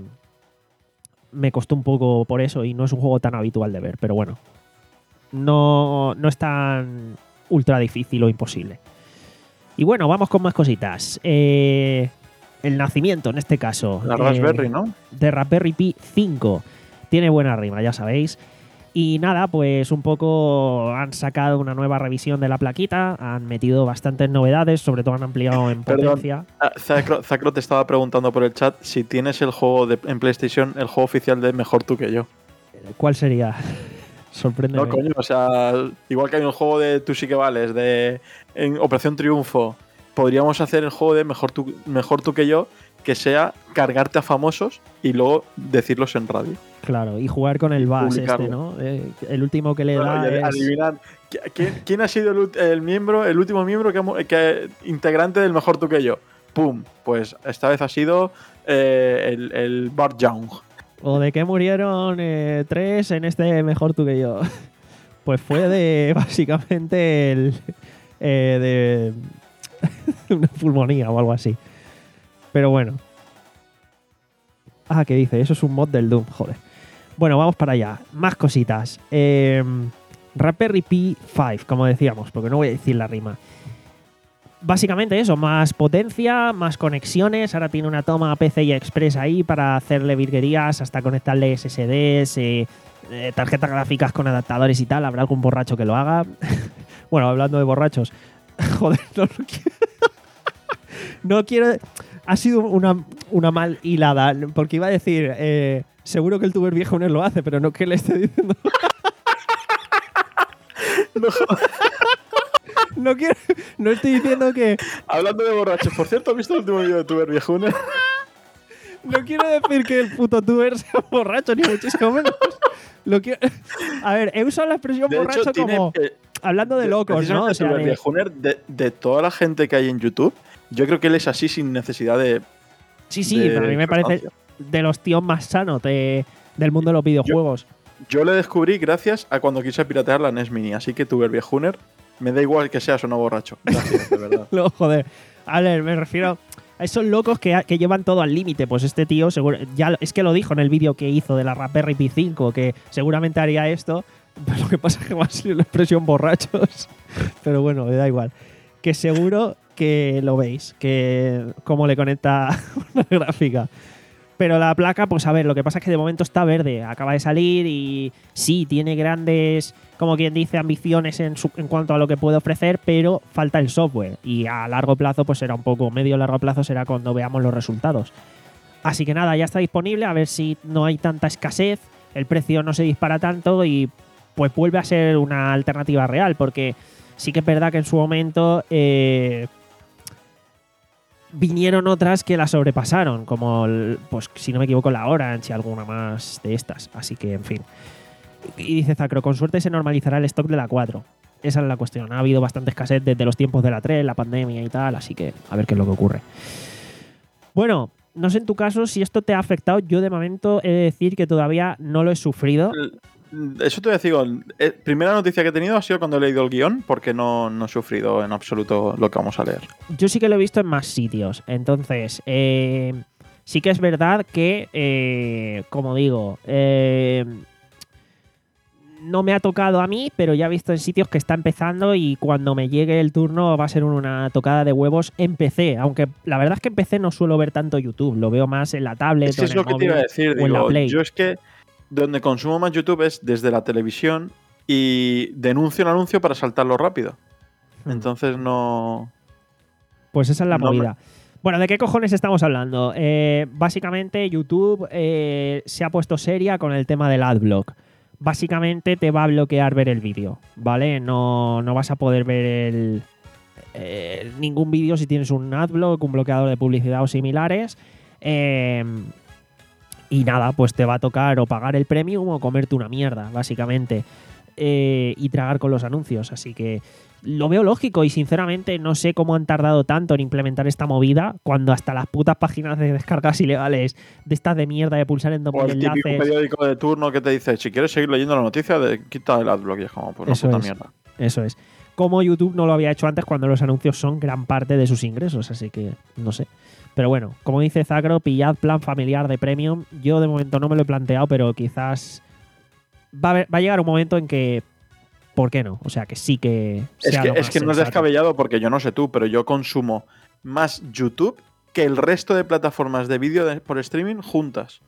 me costó un poco por eso y no es un juego tan habitual de ver, pero bueno, no, no es tan ultra difícil o imposible. Y bueno, vamos con más cositas. Eh, el nacimiento, en este caso. La eh, Raspberry, ¿no? De Raspberry Pi cinco. Tiene buena rima, ya sabéis. Y nada, pues un poco han sacado una nueva revisión de la plaquita, han metido bastantes novedades, sobre todo han ampliado en Perdón. potencia. Ah, Zacro, Zacro te estaba preguntando por el chat si tienes el juego de, en PlayStation, el juego oficial de Mejor tú que yo. ¿Cuál sería? Sorpréndeme. No, coño, o sea, igual que hay un juego de Tú sí que vales, de en Operación Triunfo, podríamos hacer el juego de Mejor tú, Mejor tú que yo, que sea cargarte a famosos y luego decirlos en radio. Claro, y jugar con el Bass Publicarlo. este, ¿no? Eh, el último que le da Bueno, y es... adivinar ¿quién, quién ha sido el, ult- el miembro, el último miembro que, ha mu- que integrante del Mejor tú que yo. ¡Pum! Pues esta vez ha sido eh, el, el Bart Young. ¿O de qué murieron eh, tres en este Mejor tú que yo? Pues fue de básicamente el, eh, de una pulmonía o algo así. Pero bueno. Ah, ¿qué dice? Eso es un mod del Doom, joder. Bueno, vamos para allá. Más cositas. Eh, Raspberry Pi cinco, como decíamos, porque no voy a decir la rima. Básicamente eso, más potencia, más conexiones. Ahora tiene una toma P C I Express ahí para hacerle virguerías, hasta conectarle S S Ds, eh, eh, tarjetas gráficas con adaptadores y tal. Habrá algún borracho que lo haga. Bueno, hablando de borrachos. Joder, no lo quiero. No quiero. Ha sido una, una mal hilada, porque iba a decir, eh, seguro que el tuber viejo no lo hace, pero no que le esté diciendo. No, No quiero. No estoy diciendo que. hablando de borrachos, por cierto, ¿has visto el último vídeo de Tuber Viejuna? No quiero decir que el puto tuber sea borracho, ni muchísimo menos. Lo quiero... A ver, he usado la expresión De borracho hecho, tiene, como eh, hablando de locos, ¿no? O sea, Tuber de- Viejuner, de, de toda la gente que hay en YouTube, yo creo que él es así sin necesidad de. sí, sí, de pero a mí me parece sustancia. de los tíos más sanos de- del mundo de los videojuegos. Yo le descubrí gracias a cuando quise piratear la N E S Mini, así que Tuber Viejuner, Me da igual que seas o no borracho. Gracias, de verdad. No, joder. A ver, me refiero a esos locos que, que llevan todo al límite. Pues este tío, seguro, ya es que lo dijo en el vídeo que hizo de la Raspberry Pi cinco, que seguramente haría esto. Pero lo que pasa es que va a ser la expresión borrachos. Pero bueno, me da igual. Que seguro que lo veis, que cómo le conecta una gráfica. Pero la placa, pues a ver, lo que pasa es que de momento está verde, acaba de salir y sí, tiene grandes, como quien dice, ambiciones en, su, en cuanto a lo que puede ofrecer, pero falta el software y a largo plazo, pues será un poco, medio largo plazo será cuando veamos los resultados. Así que nada, ya está disponible, a ver si no hay tanta escasez, el precio no se dispara tanto y pues vuelve a ser una alternativa real, porque sí que es verdad que en su momento eh, vinieron otras que la sobrepasaron, como, el, pues si no me equivoco, la Orange y alguna más de estas. Así que, en fin. Y dice Zacro, con suerte se normalizará el stock de la cuatro. Esa es la cuestión. Ha habido bastante escasez desde los tiempos de la tres, la pandemia y tal, así que a ver qué es lo que ocurre. Bueno, no sé en tu caso si esto te ha afectado. Yo de momento he de decir que todavía no lo he sufrido. Eso te voy a decir, eh, primera noticia que he tenido ha sido cuando he leído el guión, porque no, no he sufrido en absoluto lo que vamos a leer. Yo sí que lo he visto en más sitios. Entonces, eh, sí que es verdad que, eh, como digo, eh, no me ha tocado a mí, pero ya he visto en sitios que está empezando y cuando me llegue el turno va a ser una tocada de huevos en P C. Aunque la verdad es que en P C no suelo ver tanto YouTube, lo veo más en la tablet Es o en es el lo que te móvil iba a decir, o en la digo, Play. yo es que donde consumo más YouTube es desde la televisión y denuncio un anuncio para saltarlo rápido. Hmm. Entonces no... Pues esa es la no movida. me... Bueno, ¿de qué cojones estamos hablando? Eh, básicamente YouTube eh, se ha puesto seria con el tema del adblock. Básicamente te va a bloquear ver el vídeo, ¿vale? No, no vas a poder ver el, eh, ningún vídeo si tienes un adblock, un bloqueador de publicidad o similares. Eh, y nada, pues te va a tocar o pagar el premium o comerte una mierda, básicamente. Eh, y tragar con los anuncios. Así que lo veo lógico y sinceramente no sé cómo han tardado tanto en implementar esta movida cuando hasta las putas páginas de descargas ilegales de estas de mierda de pulsar en dos mil O el típico enlaces. periódico de turno que te dice, si quieres seguir leyendo la noticia, de, quita el adblock. Y es como, pues no, Eso puta es. mierda. Eso es. Como YouTube no lo había hecho antes cuando los anuncios son gran parte de sus ingresos, así que no sé. Pero bueno, como dice Zacro, pillad plan familiar de premium. Yo de momento no me lo he planteado, pero quizás va a, ver, va a llegar un momento en que, ¿por qué no? O sea, que sí que sea Es que, lo más es que no es sensato. descabellado porque yo no sé tú, pero yo consumo más YouTube que el resto de plataformas de vídeo de- por streaming juntas.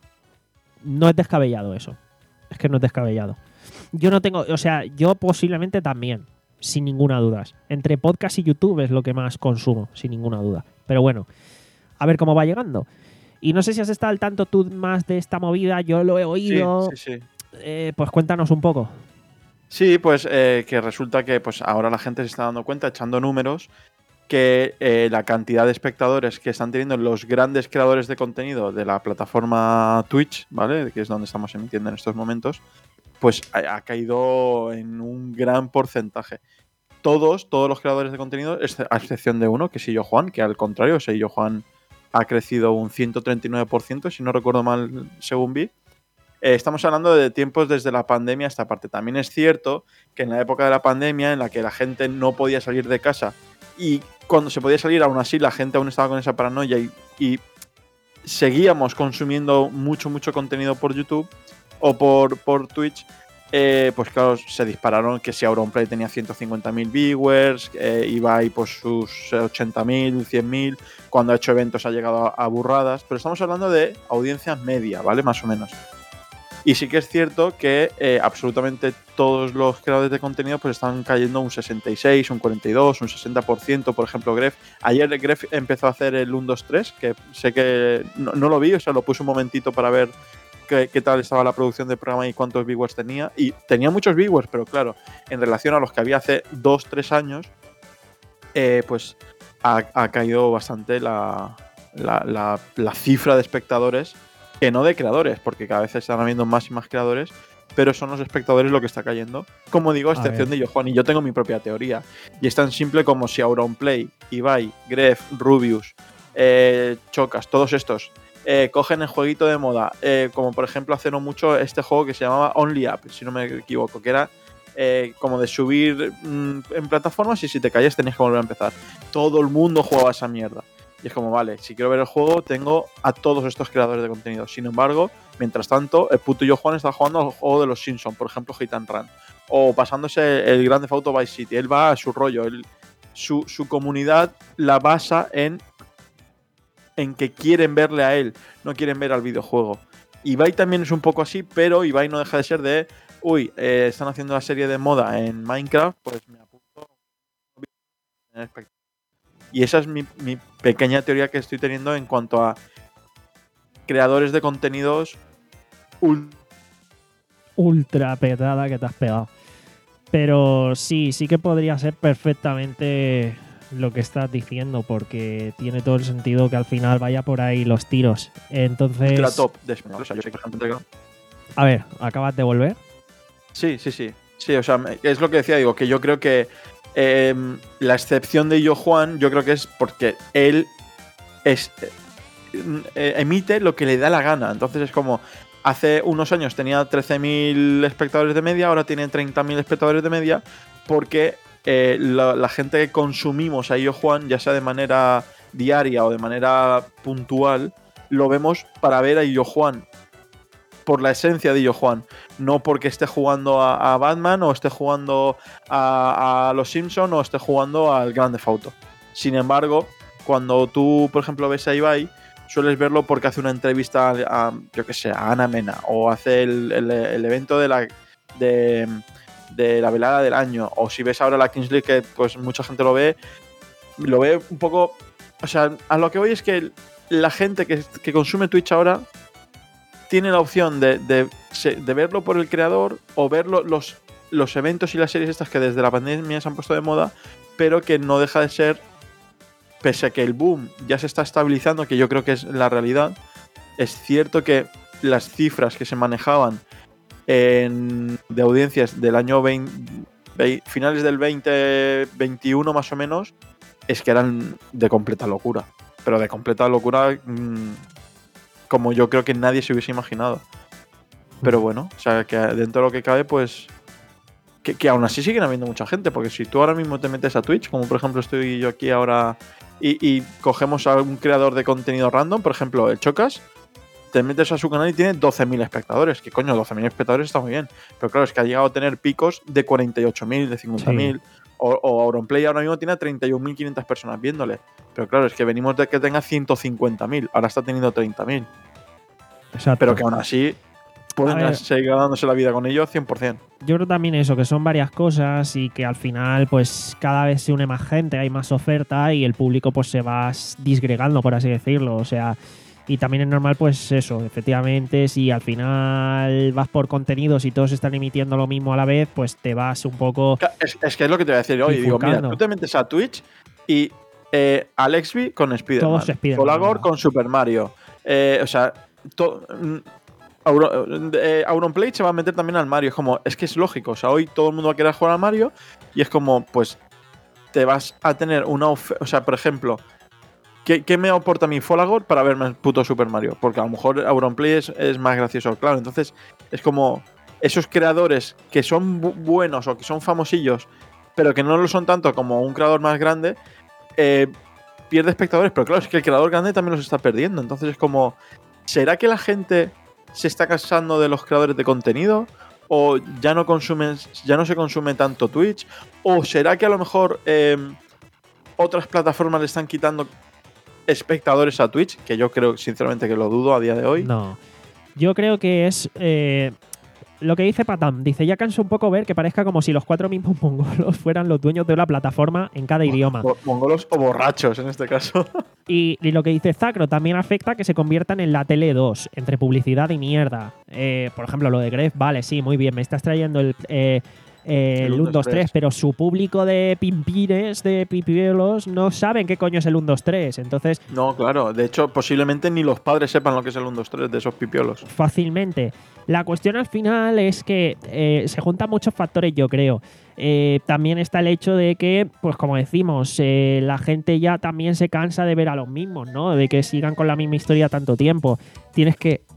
No es descabellado eso. Es que no es descabellado. Yo no tengo, o sea, yo posiblemente también, sin ninguna duda. Entre podcast y YouTube es lo que más consumo, sin ninguna duda. Pero bueno, a ver cómo va llegando. Y no sé si has estado al tanto tú más de esta movida, yo lo he oído. Sí, sí, sí. Eh, pues cuéntanos un poco. Sí, pues eh, que resulta que pues ahora la gente se está dando cuenta, echando números, que eh, la cantidad de espectadores que están teniendo los grandes creadores de contenido de la plataforma Twitch, ¿vale? Que es donde estamos emitiendo en estos momentos, pues ha, ha caído en un gran porcentaje. Todos, todos los creadores de contenido, a excepción de uno, que es Illo Juan, que al contrario, o sea, Illo Juan ha crecido un ciento treinta y nueve por ciento, si no recuerdo mal, según vi. Eh, estamos hablando de tiempos desde la pandemia a esta parte. También es cierto que en la época de la pandemia, en la que la gente no podía salir de casa y cuando se podía salir, aún así la gente aún estaba con esa paranoia y, y seguíamos consumiendo mucho, mucho contenido por YouTube o por, por Twitch, eh, pues claro, se dispararon que si Auronplay tenía ciento cincuenta mil viewers, eh, Ibai pues sus ochenta mil, cien mil, cuando ha hecho eventos ha llegado a, a burradas, pero estamos hablando de audiencia media, ¿vale? Más o menos. Y sí que es cierto que eh, absolutamente todos los creadores de contenido pues están cayendo un sesenta y seis, un cuarenta y dos, un sesenta por ciento. Por ejemplo, Gref. Ayer Gref empezó a hacer el uno, dos, tres, que sé que no, no lo vi, o sea, lo puse un momentito para ver qué, qué tal estaba la producción del programa y cuántos viewers tenía. Y tenía muchos viewers, pero claro, en relación a los que había hace dos, tres años, eh, pues ha, ha caído bastante la, la, la, la cifra de espectadores. Que no de creadores, porque cada vez están habiendo más y más creadores, pero son los espectadores lo que está cayendo. Como digo, a excepción de Illo Juan, y yo tengo mi propia teoría. Y es tan simple como si Auronplay, Ibai, Gref, Rubius, eh, Chocas, todos estos, eh, cogen el jueguito de moda, eh, como por ejemplo hace no mucho este juego que se llamaba Only Up, si no me equivoco, que era eh, como de subir mmm, en plataformas y si te caías tenías que volver a empezar. Todo el mundo jugaba esa mierda. Y es como, vale, si quiero ver el juego, tengo a todos estos creadores de contenido. Sin embargo, mientras tanto, el puto Yo Juan está jugando al juego de los Simpsons, por ejemplo, Hit and Run. O pasándose el Grand Theft Auto Vice City. Él va a su rollo. Él, su, su comunidad la basa en, en que quieren verle a él, no quieren ver al videojuego. Ibai también es un poco así, pero Ibai no deja de ser de, uy, eh, están haciendo la serie de moda en Minecraft, pues me apunto en el espectáculo. Y esa es mi, mi pequeña teoría que estoy teniendo en cuanto a creadores de contenidos ultra, ultra petada que te has pegado. Pero sí, sí que podría ser perfectamente lo que estás diciendo, porque tiene todo el sentido que al final vaya por ahí los tiros. Entonces, ultra top de español. O sea, yo sé que por ejemplo, a ver, ¿acabas de volver? Sí, sí, sí. Sí, o sea, es lo que decía, digo, que yo creo que Eh, la excepción de Yo Juan, yo creo que es porque él es, eh, emite lo que le da la gana. Entonces es como, hace unos años tenía trece mil espectadores de media, ahora tiene treinta mil espectadores de media, porque eh, la, la gente que consumimos a Yo Juan, ya sea de manera diaria o de manera puntual, lo vemos para ver a Yo Juan. Por la esencia de Yo Juan, no porque esté jugando a, a Batman o esté jugando a, a los Simpsons o esté jugando al Grand Theft Auto. Sin embargo, cuando tú, por ejemplo, ves a Ibai, sueles verlo porque hace una entrevista a, a yo que sé, a Ana Mena, o hace el, el, el evento de la, de, de la velada del año, o si ves ahora la Kings League, que pues mucha gente lo ve, lo ve un poco... O sea, a lo que voy es que la gente que, que consume Twitch ahora tiene la opción de, de, de verlo por el creador o ver los, los eventos y las series estas que desde la pandemia se han puesto de moda, pero que no deja de ser, pese a que el boom ya se está estabilizando, que yo creo que es la realidad, es cierto que las cifras que se manejaban en, de audiencias del año veinte, veinte, finales del veinte veintiuno más o menos, es que eran de completa locura. Pero de completa locura... Mmm, como yo creo que nadie se hubiese imaginado. Pero bueno, o sea, que dentro de lo que cabe, pues... Que, que aún así siguen habiendo mucha gente, porque si tú ahora mismo te metes a Twitch, como por ejemplo estoy yo aquí ahora, y, y cogemos a un creador de contenido random, por ejemplo, el Chocas, te metes a su canal y tiene doce mil espectadores. Que coño, doce mil espectadores está muy bien. Pero claro, es que ha llegado a tener picos de cuarenta y ocho mil, de cincuenta mil. Sí. O, o Auronplay ahora mismo tiene treinta y un mil quinientas personas viéndole. Pero claro, es que venimos de que tenga ciento cincuenta mil. Ahora está teniendo treinta mil. Exacto. Pero que aún así pueden seguir ganándose la vida con ello cien por ciento. Yo creo también eso, que son varias cosas y que al final pues cada vez se une más gente, hay más oferta y el público pues se va disgregando, por así decirlo. O sea, y también es normal pues eso, efectivamente, si al final vas por contenidos y todos están emitiendo lo mismo a la vez, pues te vas un poco... Es, es que es lo que te voy a decir hoy. Digo, mira, tú te metes a Twitch y eh, Alexby con Spider-Man, Folagor con Super Mario. Eh, o sea, to, Auro, eh, Auronplay se va a meter también al Mario. Es como, es que es lógico. O sea, hoy todo el mundo va a querer jugar al Mario y es como, pues, te vas a tener una oferta. O sea, por ejemplo, ¿qué, ¿qué me aporta a mí Folagor para verme el puto Super Mario? Porque a lo mejor Auronplay es, es más gracioso, claro. Entonces, es como esos creadores que son bu buenos o que son famosillos, pero que no lo son tanto como un creador más grande, eh, pierde espectadores. Pero claro, es que el creador grande también los está perdiendo. Entonces, es como, ¿será que la gente se está cansando de los creadores de contenido? ¿O ya no consumen, ya no se consume tanto Twitch? ¿O será que a lo mejor eh, otras plataformas le están quitando espectadores a Twitch? Que yo creo, sinceramente, que lo dudo a día de hoy. No. Yo creo que es eh, lo que dice Patam. Dice, ya canso un poco ver que parezca como si los cuatro mismos mongolos fueran los dueños de la plataforma en cada idioma. Mongolos o borrachos, en este caso. Y, y lo que dice Zacro también afecta a que se conviertan en la Tele dos, entre publicidad y mierda. Eh, por ejemplo, lo de Gref, vale, sí, muy bien, me estás trayendo el, eh, eh, el uno dos tres, pero su público de pimpines, de pipielos, no saben qué coño es el uno dos tres, entonces... No, claro, de hecho, posiblemente ni los padres sepan lo que es el uno dos tres de esos pipiolos. Fácilmente. La cuestión al final es que eh, se juntan muchos factores, yo creo. Eh, también está el hecho de que, pues como decimos, eh, la gente ya también se cansa de ver a los mismos, ¿no? De que sigan con la misma historia tanto tiempo. Tienes que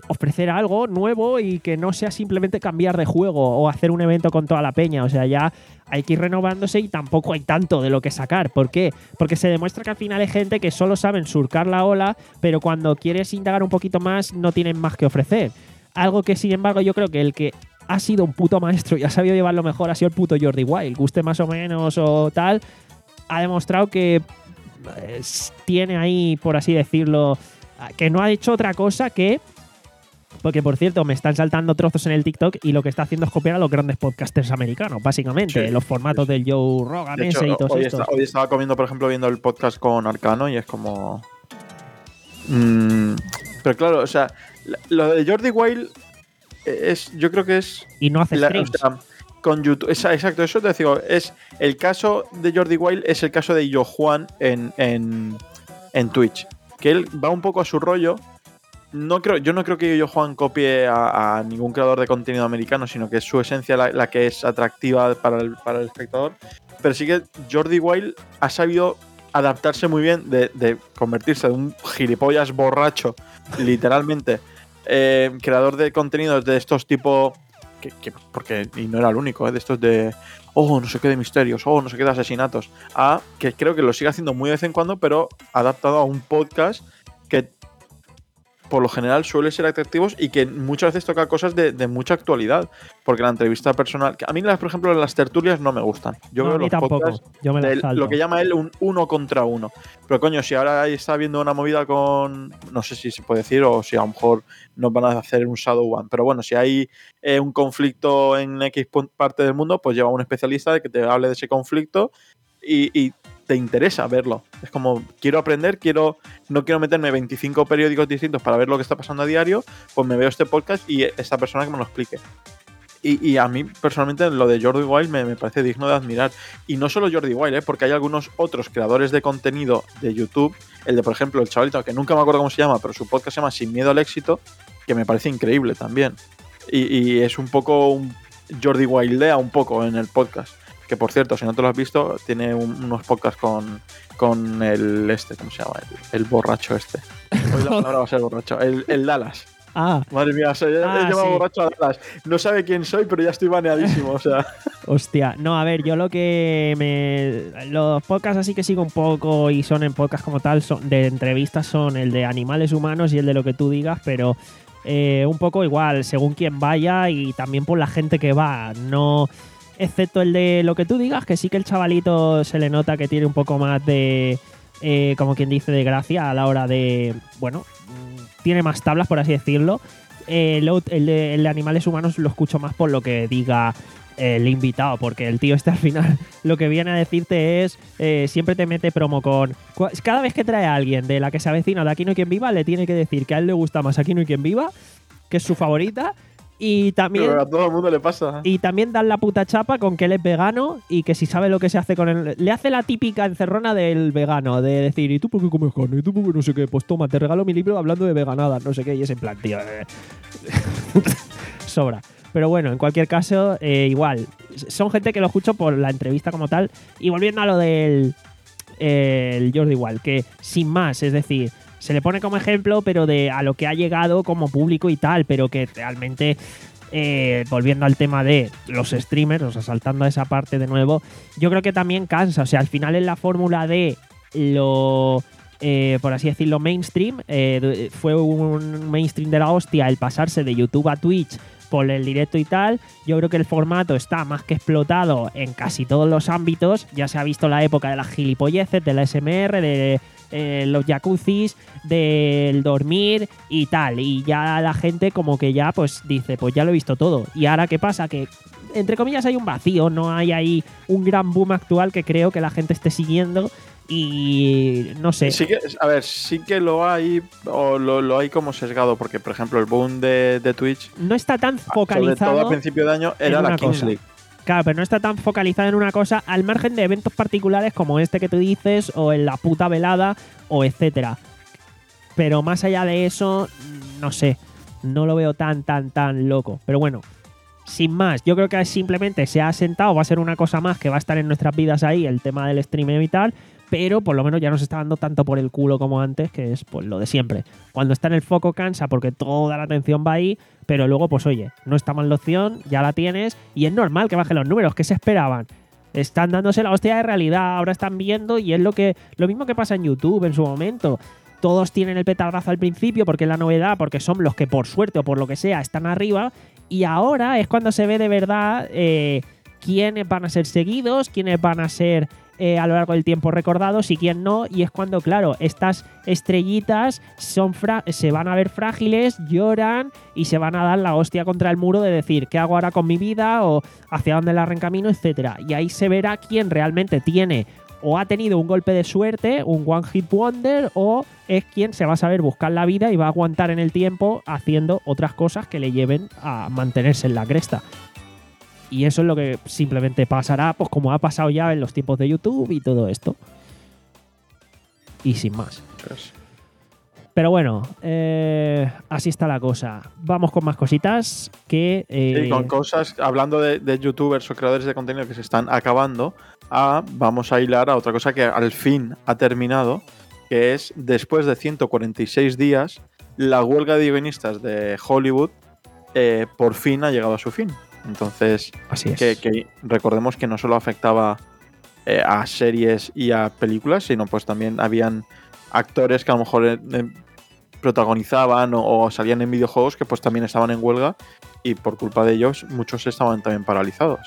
ofrecer algo nuevo y que no sea simplemente cambiar de juego o hacer un evento con toda la peña. O sea, ya hay que ir renovándose y tampoco hay tanto de lo que sacar. ¿Por qué? Porque se demuestra que al final hay gente que solo saben surcar la ola, pero cuando quieres indagar un poquito más no tienen más que ofrecer. Algo que, sin embargo, yo creo que el que ha sido un puto maestro y ha sabido llevarlo mejor ha sido el puto Jordi Wild. Guste más o menos o tal, ha demostrado que eh, tiene ahí, por así decirlo, que no ha hecho otra cosa que... Porque, por cierto, me están saltando trozos en el TikTok y lo que está haciendo es copiar a los grandes podcasters americanos, básicamente. Sí, los formatos sí. del Joe Rogan De hecho, ese y todos hoy, estos. está- hoy estaba comiendo, por ejemplo, viendo el podcast con Arcano y es como... Mm, pero claro, o sea, la- lo de Jordi Wild es, yo creo que es... Y no hace la- streams. o sea, con YouTube, esa- exacto, eso te digo, es el caso de Jordi Wild es el caso de Illo Juan en, en, en Twitch, que él va un poco a su rollo. No creo, yo no creo que Illo Juan copie a, a ningún creador de contenido americano, sino que es su esencia la, la que es atractiva para el, para el espectador. Pero sí que Jordi Wild ha sabido adaptarse muy bien de, de convertirse de un gilipollas borracho, literalmente, eh, creador de contenidos de estos tipo que, que- porque y no era el único, eh, de estos de oh, no sé qué de misterios, oh, no sé qué de asesinatos, a que creo que lo sigue haciendo muy de vez en cuando, pero adaptado a un podcast que por lo general suele ser atractivos y que muchas veces toca cosas de, de mucha actualidad, porque la entrevista personal, que a mí las, por ejemplo, las tertulias no me gustan. Yo No, veo a mí los tampoco. podcasts Yo me las de salto. lo que llama él un uno contra uno. Pero coño, si ahora ahí está viendo una movida con, no sé si se puede decir o si a lo mejor nos van a hacer un shadow one, pero bueno, si hay eh, un conflicto en X parte del mundo, pues lleva un especialista de que te hable de ese conflicto y, y te interesa verlo. Es como, quiero aprender, quiero no quiero meterme veinticinco periódicos distintos para ver lo que está pasando a diario, pues me veo este podcast y esta persona que me lo explique. Y, y a mí, personalmente, lo de Jordi Wild me, me parece digno de admirar. Y no solo Jordi Wild, ¿eh? Porque hay algunos otros creadores de contenido de YouTube, el de, por ejemplo, el chavalito, que nunca me acuerdo cómo se llama, pero su podcast se llama Sin Miedo al Éxito, que me parece increíble también. Y, y es un poco un Jordi Wildea un poco en el podcast. Que, por cierto, si no te lo has visto, tiene un- unos podcasts con, con el este, ¿cómo se llama? El, el borracho este. Hoy la palabra va a ser borracho. El, el Dallas. Ah, Madre mía, soy, he Ah, llevado sí. borracho a Dallas. No sabe quién soy, pero ya estoy baneadísimo. O sea, hostia. No, a ver, yo lo que me... Los podcasts así que sigo un poco y son en podcast como tal, son de entrevistas, son el de animales humanos y el de lo que tú digas, pero eh, un poco igual, según quién vaya y también por la gente que va. No... Excepto el de lo que tú digas, que sí que el chavalito se le nota que tiene un poco más de... eh, como quien dice, de gracia a la hora de... Bueno, mm, tiene más tablas, por así decirlo. Eh, el, ot- el de, el de animales humanos lo escucho más por lo que diga el invitado, porque el tío este al final lo que viene a decirte es, eh, siempre te mete promo con... cua- Cada vez que trae a alguien de la que se avecina de Aquí no hay quien viva, le tiene que decir que a él le gusta más Aquí no hay quien viva, que es su favorita, y también... pero a todo el mundo le pasa. Y también dan la puta chapa con que él es vegano y que si sabe lo que se hace con él. Le hace la típica encerrona del vegano, de decir, ¿y tú por qué comes carne? ¿Y tú por qué no sé qué? Pues toma, te regalo mi libro hablando de veganadas, no sé qué. Y es en plan, tío. eh. Sobra. Pero bueno, en cualquier caso, eh, igual. Son gente que lo escucho por la entrevista como tal. Y volviendo a lo del eh, el Jordi Wild, que sin más, es decir, se le pone como ejemplo, pero de a lo que ha llegado como público y tal, pero que realmente, eh, volviendo al tema de los streamers, o sea, saltando a esa parte de nuevo, yo creo que también cansa. O sea, al final en la fórmula de lo, eh, por así decirlo, mainstream, eh, fue un mainstream de la hostia el pasarse de YouTube a Twitch por el directo y tal. Yo creo que el formato está más que explotado en casi todos los ámbitos. Ya se ha visto la época de las gilipolleces, de la A S M R, de eh, los jacuzzis, del dormir y tal. Y ya la gente como que ya pues dice, pues ya lo he visto todo. Y ahora ¿qué pasa? Que entre comillas hay un vacío, no hay ahí un gran boom actual que creo que la gente esté siguiendo. Y no sé. Sí que, a ver, sí que lo hay, o lo, lo hay como sesgado, porque por ejemplo el boom de, de Twitch, No está tan sobre focalizado. todo a principio de año, en era una la Kings cosa. League. Claro, pero no está tan focalizado en una cosa al margen de eventos particulares como este que tú dices, o en la puta velada, o etcétera. Pero más allá de eso, no sé, no lo veo tan, tan, tan loco. Pero bueno, sin más, yo creo que simplemente se ha sentado, va a ser una cosa más que va a estar en nuestras vidas ahí, el tema del streaming y tal, pero por lo menos ya no se está dando tanto por el culo como antes, que es pues lo de siempre. Cuando está en el foco cansa porque toda la atención va ahí, pero luego pues oye, no está mal la opción, ya la tienes y es normal que bajen los números. ¿Qué se esperaban? Están dándose la hostia de realidad, ahora están viendo y es lo que lo mismo que pasa en YouTube en su momento. Todos tienen el petardazo al principio porque es la novedad, porque son los que por suerte o por lo que sea están arriba, y ahora es cuando se ve de verdad eh, quiénes van a ser seguidos, quiénes van a ser eh, a lo largo del tiempo recordados y quién no, y es cuando, claro, estas estrellitas son fra- se van a ver frágiles, lloran y se van a dar la hostia contra el muro de decir ¿qué hago ahora con mi vida? O hacia dónde la reencamino, etcétera. Y ahí se verá quién realmente tiene o ha tenido un golpe de suerte, un one hit wonder, o es quien se va a saber buscar la vida y va a aguantar en el tiempo haciendo otras cosas que le lleven a mantenerse en la cresta. Y eso es lo que simplemente pasará, pues como ha pasado ya en los tiempos de YouTube y todo esto. Y sin más. Pues, Pero bueno, eh, así está la cosa. Vamos con más cositas que... Eh, sí, con cosas, hablando de, de youtubers o creadores de contenido que se están acabando, a, vamos a hilar a otra cosa que al fin ha terminado, que es, después de ciento cuarenta y seis días, la huelga de guionistas de Hollywood eh, por fin ha llegado a su fin. Entonces, así es. que, que recordemos que no solo afectaba eh, a series y a películas, sino pues también habían actores que a lo mejor eh, protagonizaban o, o salían en videojuegos que pues también estaban en huelga, y por culpa de ellos muchos estaban también paralizados.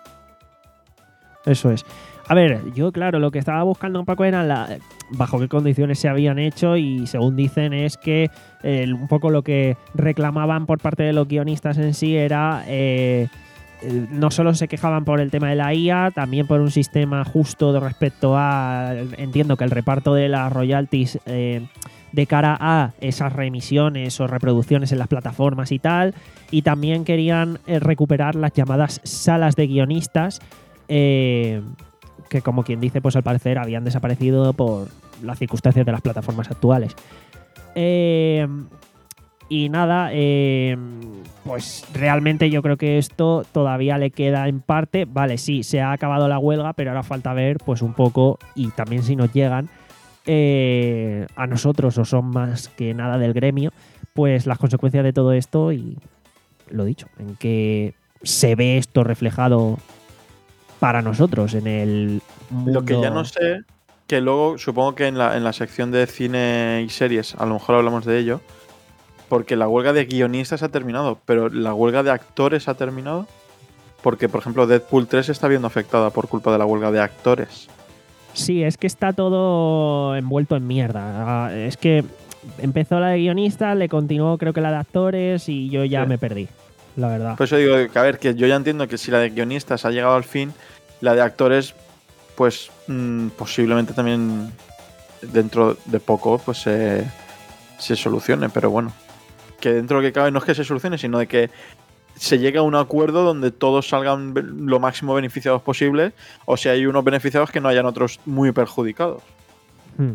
Eso es. A ver, yo claro, lo que estaba buscando un poco era la, bajo qué condiciones se habían hecho, y según dicen es que eh, un poco lo que reclamaban por parte de los guionistas en sí era... Eh, eh, no solo se quejaban por el tema de la I A, también por un sistema justo de respecto a... Entiendo que el reparto de las royalties eh, de cara a esas reemisiones o reproducciones en las plataformas y tal, y también querían eh, recuperar las llamadas salas de guionistas, eh, que como quien dice, pues al parecer habían desaparecido por las circunstancias de las plataformas actuales. Eh, y nada, eh, pues realmente yo creo que esto todavía le queda en parte. Vale, sí, se ha acabado la huelga, pero ahora falta ver pues un poco, y también si nos llegan eh, a nosotros, o son más que nada del gremio, pues las consecuencias de todo esto, y lo dicho, en que se ve esto reflejado para nosotros en el mundo. Lo que ya no sé, que luego supongo que en la, en la sección de cine y series a lo mejor hablamos de ello, porque la huelga de guionistas ha terminado, pero la huelga de actores ha terminado, porque por ejemplo Deadpool tres está viendo afectada por culpa de la huelga de actores. Sí, es que está todo envuelto en mierda. Es que empezó la de guionistas, le continuó creo que la de actores, y yo ya Sí. me perdí, la verdad. Por eso digo que, a ver, que yo ya entiendo que si la de guionistas ha llegado al fin, la de actores, pues mmm, posiblemente también dentro de poco pues se, se solucione, pero bueno, que dentro de lo que cabe no es que se solucione, sino de que se llegue a un acuerdo donde todos salgan lo máximo beneficiados posible, o si hay unos beneficiados que no hayan otros muy perjudicados. Hmm.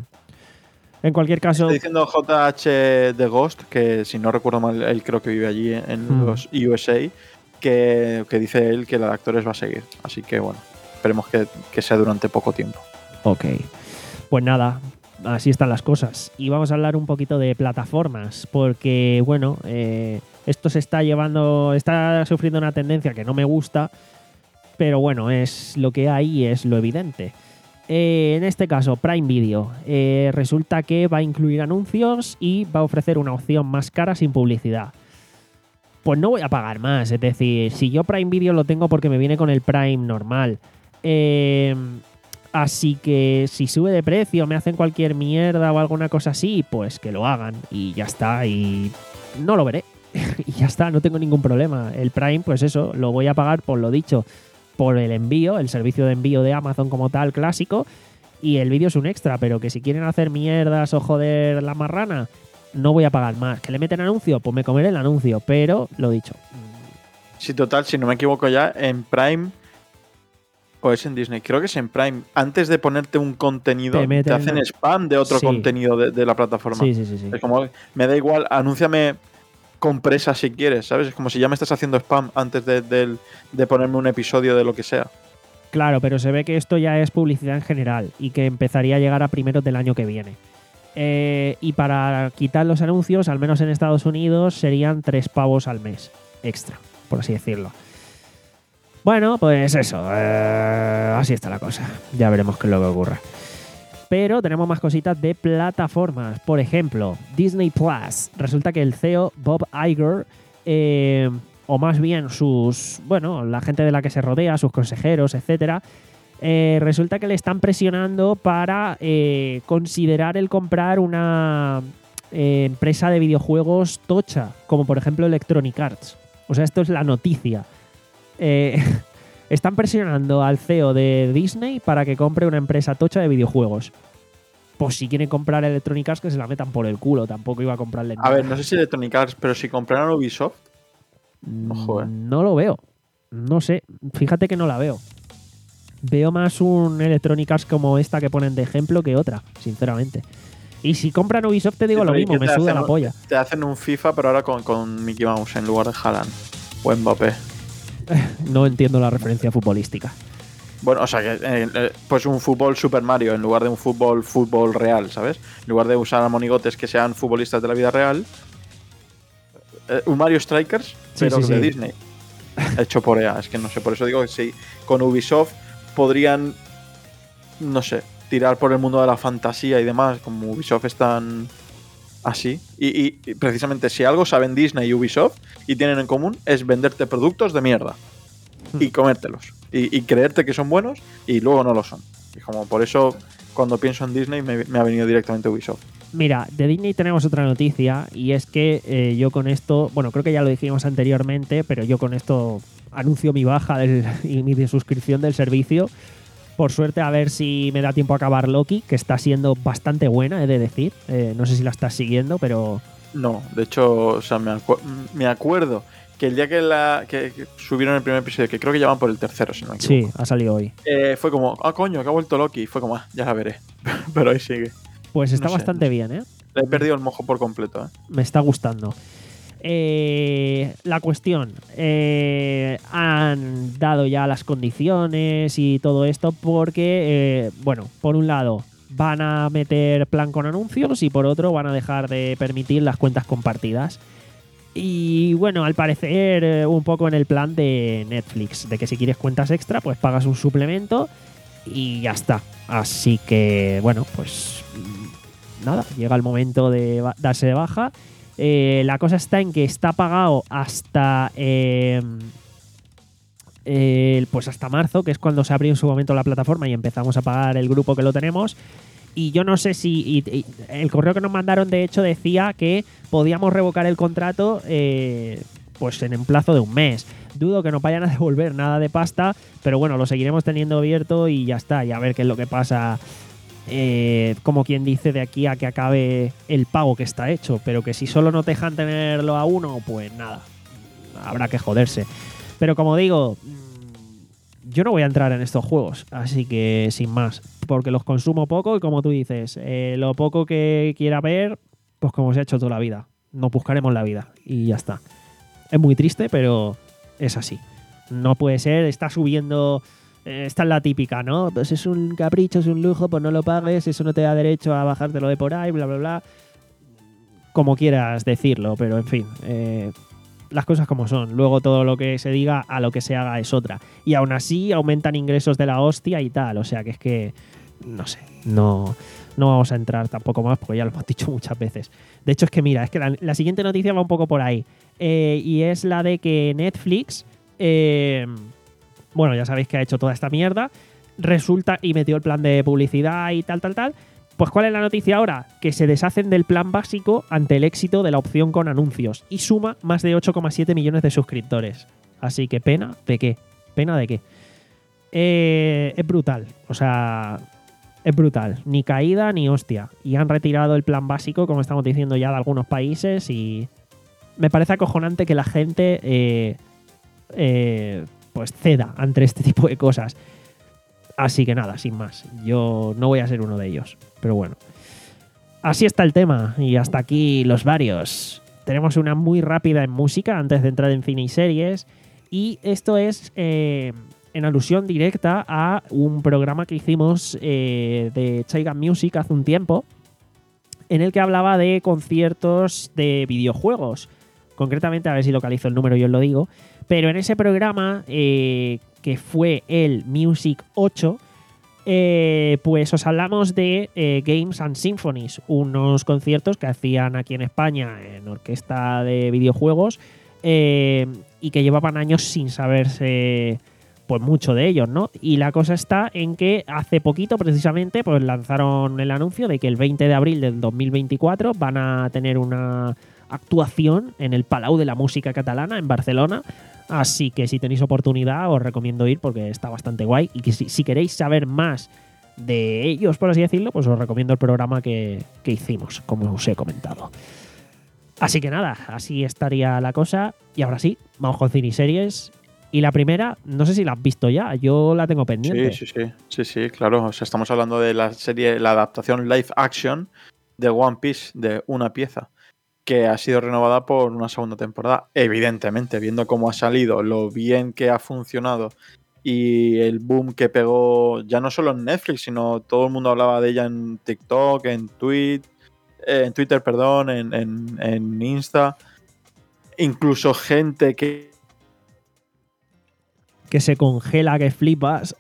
En cualquier caso... Está diciendo J H de Ghost, que si no recuerdo mal, él creo que vive allí en Hmm. los U S A, que, que dice él que la de actores va a seguir. Así que bueno, esperemos que, que sea durante poco tiempo. Ok. Pues nada, así están las cosas. Y vamos a hablar un poquito de plataformas, porque bueno, eh, esto se está llevando, está sufriendo una tendencia que no me gusta, pero bueno, es lo que hay y es lo evidente. Eh, en este caso, Prime Video. Eh, resulta que va a incluir anuncios y va a ofrecer una opción más cara sin publicidad. Pues no voy a pagar más, es decir, si yo Prime Video lo tengo porque me viene con el Prime normal. Eh, así que si sube de precio, me hacen cualquier mierda o alguna cosa así, pues que lo hagan y ya está, y no lo veré. Y ya está, no tengo ningún problema. El Prime, pues eso, lo voy a pagar por lo dicho, por el envío, el servicio de envío de Amazon como tal clásico, y el vídeo es un extra, pero que si quieren hacer mierdas o joder la marrana, no voy a pagar más. ¿Que le meten anuncio? Pues me comeré el anuncio, pero lo dicho. Sí, total, si no me equivoco ya, en Prime, o es en Disney, creo que es en Prime, antes de ponerte un contenido, Te te, meten- hacen spam de otro Sí. contenido de, de la plataforma. Sí, sí, sí, sí. Es como, me da igual, anúnciame compresa si quieres, ¿sabes? Es como si ya me estás haciendo spam antes de, de- de ponerme un episodio de lo que sea. Claro, pero se ve que esto ya es publicidad en general y que empezaría a llegar a primeros del año que viene. Eh, y para quitar los anuncios, al menos en Estados Unidos, serían tres pavos al mes extra, por así decirlo. Bueno, pues eso, eh, así está la cosa. Ya veremos qué es lo que ocurra. Pero tenemos más cositas de plataformas. Por ejemplo, Disney Plus. Resulta que el C E O Bob Iger, eh, o más bien sus, bueno, la gente de la que se rodea, sus consejeros, etcétera, eh, resulta que le están presionando para eh, considerar el comprar una eh, empresa de videojuegos tocha, como por ejemplo Electronic Arts. O sea, esto es la noticia. Eh, están presionando al C E O de Disney para que compre una empresa tocha de videojuegos. Pues si quieren comprar Electronic Arts, que se la metan por el culo. Tampoco iba a comprarle nada. A ver, no sé si Electronic Arts, pero si compraran Ubisoft, ojo, eh. No lo veo. No sé. Fíjate que no la veo. Veo más un Electronic Arts como esta que ponen de ejemplo que otra, sinceramente. Y si compran Ubisoft, te digo Sí, lo pero mismo, ¿y qué me te suda hacen? la polla. Te hacen un FIFA, pero ahora con, con Mickey Mouse en lugar de Haaland o Mbappé. No entiendo la referencia futbolística. Bueno, o sea, que eh, eh, pues un fútbol Super Mario en lugar de un fútbol fútbol real, ¿sabes? En lugar de usar a monigotes que sean futbolistas de la vida real, eh, un Mario Strikers, Sí, pero sí, de sí. Disney. Hecho por E A, es que no sé, por eso digo que sí, con Ubisoft podrían, no sé, tirar por el mundo de la fantasía y demás, como Ubisoft están así. Y, y- y precisamente si algo saben Disney y Ubisoft y tienen en común es venderte productos de mierda y comértelos. Y, y creerte que son buenos y luego no lo son. Y como por eso cuando pienso en Disney me, me ha venido directamente Ubisoft. Mira, de Disney tenemos otra noticia y es que eh, yo con esto, bueno, creo que ya lo dijimos anteriormente, pero yo con esto anuncio mi baja del, y mi suscripción del servicio. Por suerte, a ver si me da tiempo a acabar Loki, que está siendo bastante buena, he de decir. Eh, no sé si la estás siguiendo, pero No, de hecho, o sea, me, acu- me acuerdo que el día que, la, que, que subieron el primer episodio, que creo que ya van por el tercero, si no me sí, equivoco. ha salido hoy. Eh, fue como, ah, coño, que ha vuelto Loki. Y fue como, ah, ya la veré. Pero ahí sigue. Pues está No sé, bastante no sé. bien, ¿eh? Le he perdido el mojo por completo, ¿eh? Me está gustando. Eh, la cuestión, eh, han dado ya las condiciones y todo esto porque, eh, bueno, por un lado van a meter plan con anuncios y por otro van a dejar de permitir las cuentas compartidas. Y bueno, al parecer eh, un poco en el plan de Netflix, de que si quieres cuentas extra, pues pagas un suplemento y ya está. Así que, bueno, pues mm, nada, llega el momento de ba- darse de baja. Eh, la cosa está en que está pagado hasta eh, eh, pues hasta marzo, que es cuando se abrió en su momento la plataforma y empezamos a pagar el grupo que lo tenemos. Y yo no sé si y- y el correo que nos mandaron de hecho decía que podíamos revocar el contrato eh, pues en un plazo de un mes. Dudo que nos vayan a devolver nada de pasta, pero bueno, lo seguiremos teniendo abierto y ya está, y a ver qué es lo que pasa. Eh, como quien dice, de aquí a que acabe el pago que está hecho, pero que si solo no te dejan tenerlo a uno, pues nada, habrá que joderse. Pero como digo, mm, yo no voy a entrar en estos juegos, así que sin más, porque los consumo poco y como tú dices, eh, lo poco que quiera ver, pues como se ha hecho toda la vida, nos buscaremos la vida y ya está. Es muy triste, pero es así. No puede ser, está subiendo... Esta es la típica, ¿no? Pues es un capricho, es un lujo, pues no lo pagues, eso no te da derecho a bajártelo de por ahí, bla, bla, bla. Como quieras decirlo, pero en fin, eh, las cosas como son. Luego todo lo que se diga a lo que se haga es otra. Y aún así aumentan ingresos de la hostia y tal. O sea que es que, no sé, no, no vamos a entrar tampoco más porque ya lo hemos dicho muchas veces. De hecho es que mira, es que la, la siguiente noticia va un poco por ahí. Eh, y es la de que Netflix... Eh, bueno, ya sabéis que ha hecho toda esta mierda, resulta y metió el plan de publicidad y tal, tal, tal. Pues ¿cuál es la noticia ahora? Que se deshacen del plan básico ante el éxito de la opción con anuncios y suma más de ocho coma siete millones de suscriptores. Así que pena de qué, pena de qué. Eh, es brutal, o sea, es brutal, ni caída ni hostia. Y han retirado el plan básico, como estamos diciendo ya, de algunos países y me parece acojonante que la gente... Eh, eh, pues ceda ante este tipo de cosas. Así que nada, sin más. Yo no voy a ser uno de ellos. Pero bueno. Así está el tema. Y hasta aquí los varios. Tenemos una muy rápida en música antes de entrar en cine y series. Y esto es eh, en alusión directa a un programa que hicimos eh, de Chaigan Music hace un tiempo, en el que hablaba de conciertos de videojuegos. Concretamente, a ver si localizo el número y os lo digo. Pero en ese programa, eh, que fue el Music ocho, eh, pues os hablamos de eh, Games and Symphonies, unos conciertos que hacían aquí en España en orquesta de videojuegos eh, y que llevaban años sin saberse pues mucho de ellos, ¿no? Y la cosa está en que hace poquito, precisamente, pues lanzaron el anuncio de que el veinte de abril del dos mil veinticuatro van a tener una actuación en el Palau de la Música Catalana en Barcelona. Así que si tenéis oportunidad os recomiendo ir porque está bastante guay. Y que si, si queréis saber más de ellos, por así decirlo, pues os recomiendo el programa que, que hicimos, como os he comentado. Así que nada, así estaría la cosa. Y ahora sí, vamos con cine y series. Y la primera, no sé si la has visto ya, yo la tengo pendiente. Sí, sí, sí, sí, sí, claro. O sea, estamos hablando de la serie, la adaptación live action de One Piece, de Una Pieza, que ha sido renovada por una segunda temporada. Evidentemente, viendo cómo ha salido, lo bien que ha funcionado y el boom que pegó ya no solo en Netflix, sino todo el mundo hablaba de ella en TikTok, en Tweet, eh, en Twitter, perdón, en, en, en Insta. Incluso gente que que se congela, que flipas.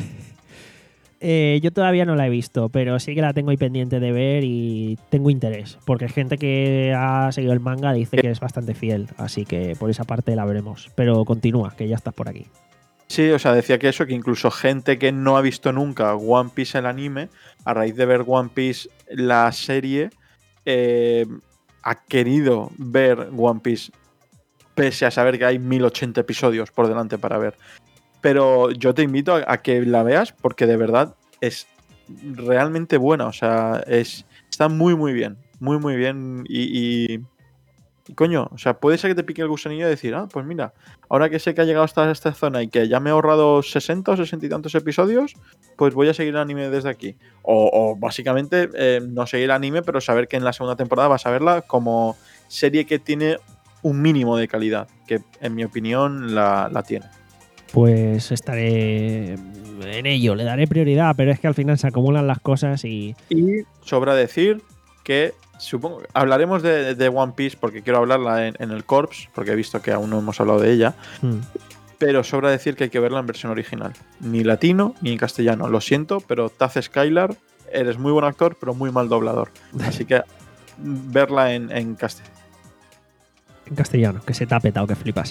eh, yo todavía no la he visto, pero sí que la tengo ahí pendiente de ver y tengo interés, porque gente que ha seguido el manga dice que es bastante fiel, así que por esa parte la veremos. Pero continúa, que ya estás por aquí. Sí, o sea, decía que eso, que incluso gente que no ha visto nunca One Piece el anime, a raíz de ver One Piece la serie, eh, ha querido ver One Piece, pese a saber que hay mil ochenta episodios por delante para ver. Pero yo te invito a, a que la veas porque de verdad es realmente buena. O sea, es, está muy, muy bien. Muy, muy bien. Y, y, y coño, o sea, puede ser que te pique el gusanillo y decir, ah, pues mira, ahora que sé que ha llegado hasta esta zona y que ya me he ahorrado sesenta o sesenta y tantos episodios, pues voy a seguir el anime desde aquí. O, o básicamente, eh, no seguir el anime, pero saber que en la segunda temporada vas a verla como serie que tiene un mínimo de calidad, que en mi opinión la, la tiene. Pues estaré en ello, le daré prioridad, pero es que al final se acumulan las cosas y... Y sobra decir que, supongo, hablaremos de, de One Piece porque quiero hablarla en, en el Corps, porque he visto que aún no hemos hablado de ella, hmm. pero sobra decir que hay que verla en versión original. Ni latino ni en castellano. Lo siento, pero Taz Skylar, eres muy buen actor, pero muy mal doblador. Así que verla en, en castellano. En castellano, que se te ha petado, que flipas.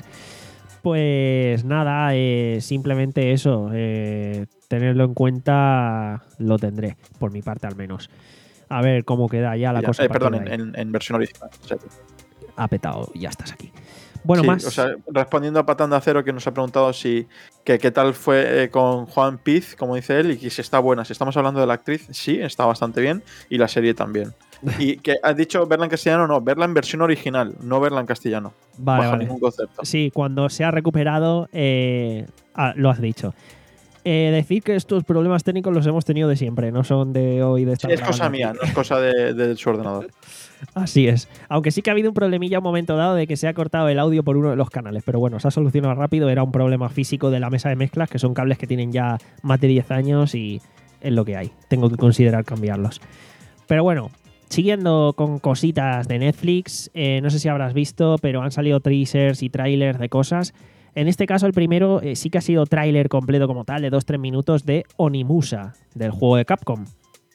Pues nada, eh, simplemente eso, eh, tenerlo en cuenta lo tendré, por mi parte al menos. A ver cómo queda ya la ya, cosa. Eh, perdón, en, en, en versión original. Sí. Ha petado, ya estás aquí. Bueno, sí, más. O sea, respondiendo a Patán de Acero, que nos ha preguntado si que qué tal fue eh, con One Piece, como dice él, y que si está buena. Si estamos hablando de la actriz, sí, está bastante bien, y la serie también. Y que has dicho verla en castellano, no, verla en versión original, no verla en castellano. Vale, bajo vale. ningún concepto. Sí, cuando se ha recuperado, eh, ah, lo has dicho. Eh, decir que estos problemas técnicos los hemos tenido de siempre, no son de hoy, de esta. Sí, es cosa mía, no es cosa de, de su ordenador. Así es. Aunque sí que ha habido un problemilla un momento dado de que se ha cortado el audio por uno de los canales, pero bueno, se ha solucionado rápido. Era un problema físico de la mesa de mezclas, que son cables que tienen ya más de diez años y es lo que hay. Tengo que considerar cambiarlos. Pero bueno, siguiendo con cositas de Netflix, eh, no sé si habrás visto, pero han salido teasers y trailers de cosas. En este caso, el primero eh, sí que ha sido tráiler completo como tal, de dos a tres minutos, de Onimusha, del juego de Capcom.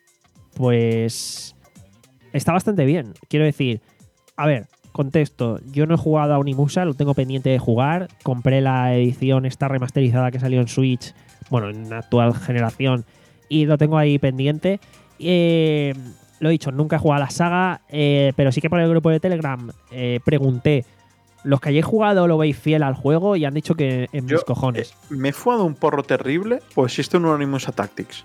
Pues está bastante bien. Quiero decir, a ver, contexto. Yo no he jugado a Onimusha, lo tengo pendiente de jugar. Compré la edición esta remasterizada que salió en Switch, bueno, en la actual generación, y lo tengo ahí pendiente. Eh, lo he dicho, nunca he jugado a la saga, eh, pero sí que por el grupo de Telegram eh, pregunté, ¿los que hayáis jugado lo veis fiel al juego? Y han dicho que en Yo, mis cojones. Eh, ¿Me he fumado un porro terrible o existe un Onimusha Tactics?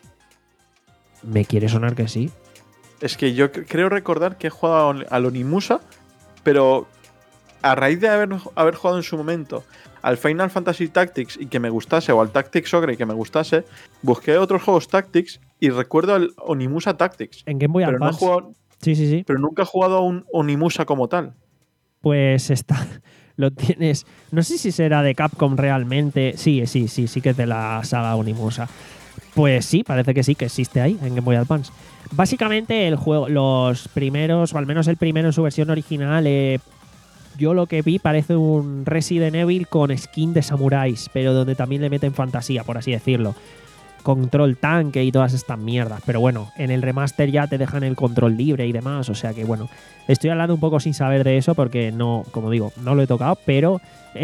Me quiere sonar que sí. Es que yo creo recordar que he jugado al Onimusha, pero a raíz de haber, haber jugado en su momento al Final Fantasy Tactics y que me gustase, o al Tactics Ogre y que me gustase, busqué otros juegos Tactics y recuerdo el Onimusha Tactics. En Game Boy pero Advance. No he jugado, sí, sí, sí. pero nunca he jugado a un Onimusha como tal. Pues está, lo tienes. No sé si será de Capcom realmente. Sí, sí, sí, sí que es de la saga Onimusa. Pues sí, parece que sí, que existe ahí en Game Boy Advance. Básicamente el juego, los primeros, o al menos el primero en su versión original, eh, yo lo que vi parece un Resident Evil con skin de samuráis, pero donde también le meten fantasía, por así decirlo. Control tanque y todas estas mierdas. Pero bueno, en el remaster ya te dejan el control libre y demás. O sea que bueno, estoy hablando un poco sin saber de eso porque no, como digo, no lo he tocado, pero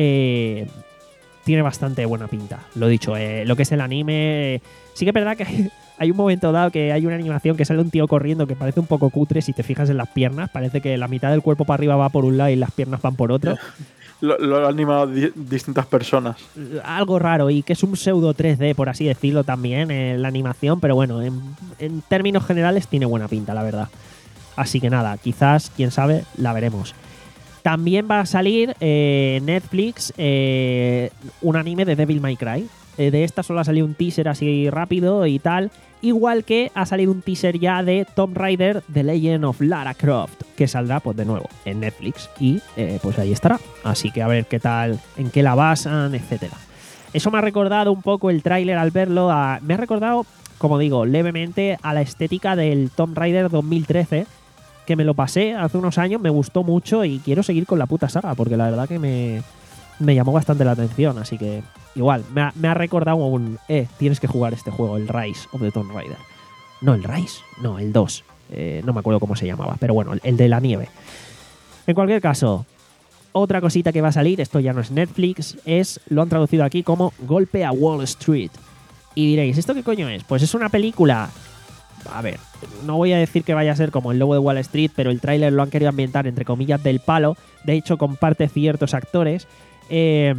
eh, tiene bastante buena pinta. Lo dicho, eh, lo que es el anime, eh, sí que es verdad que hay, hay un momento dado que hay una animación que sale un tío corriendo que parece un poco cutre si te fijas en las piernas. Parece que la mitad del cuerpo para arriba va por un lado y las piernas van por otro. Lo, lo han animado di- distintas personas. Algo raro y que es un pseudo tres D, por así decirlo también, eh, la animación, pero bueno, en, en términos generales tiene buena pinta, la verdad. Así que nada, quizás, quién sabe, la veremos. También va a salir eh, en Netflix eh, un anime de Devil May Cry. Eh, de esta solo ha salido un teaser así rápido y tal. Igual que ha salido un teaser ya de Tomb Raider The Legend of Lara Croft, que saldrá pues de nuevo en Netflix y eh, pues ahí estará. Así que a ver qué tal, en qué la basan, etcétera. Eso me ha recordado un poco el tráiler al verlo, a, me ha recordado, como digo, levemente a la estética del Tomb Raider dos mil trece, que me lo pasé hace unos años, me gustó mucho y quiero seguir con la puta saga, porque la verdad que me, me llamó bastante la atención, así que igual, me ha, me ha recordado un, eh, tienes que jugar este juego, el Rise of the Tomb Raider. No, el Rise, no, el dos. Eh, no me acuerdo cómo se llamaba, pero bueno, el, el de la nieve. En cualquier caso, otra cosita que va a salir, esto ya no es Netflix, es, lo han traducido aquí como Golpe a Wall Street. Y diréis, ¿esto qué coño es? Pues es una película, a ver, no voy a decir que vaya a ser como El Lobo de Wall Street, pero el tráiler lo han querido ambientar entre comillas del palo, de hecho comparte ciertos actores. Eh,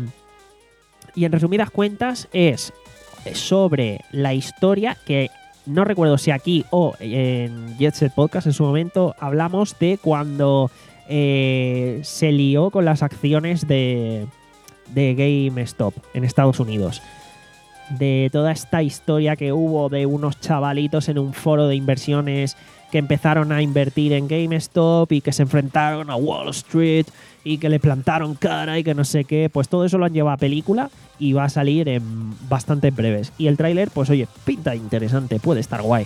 y en resumidas cuentas es sobre la historia que no recuerdo si aquí o en Jet Set Podcast en su momento hablamos de cuando eh, se lió con las acciones de, de GameStop en Estados Unidos. De toda esta historia que hubo de unos chavalitos en un foro de inversiones que empezaron a invertir en GameStop y que se enfrentaron a Wall Street y que le plantaron cara y que no sé qué, pues todo eso lo han llevado a película y va a salir en bastante breves. Y el tráiler, pues oye, pinta interesante, puede estar guay.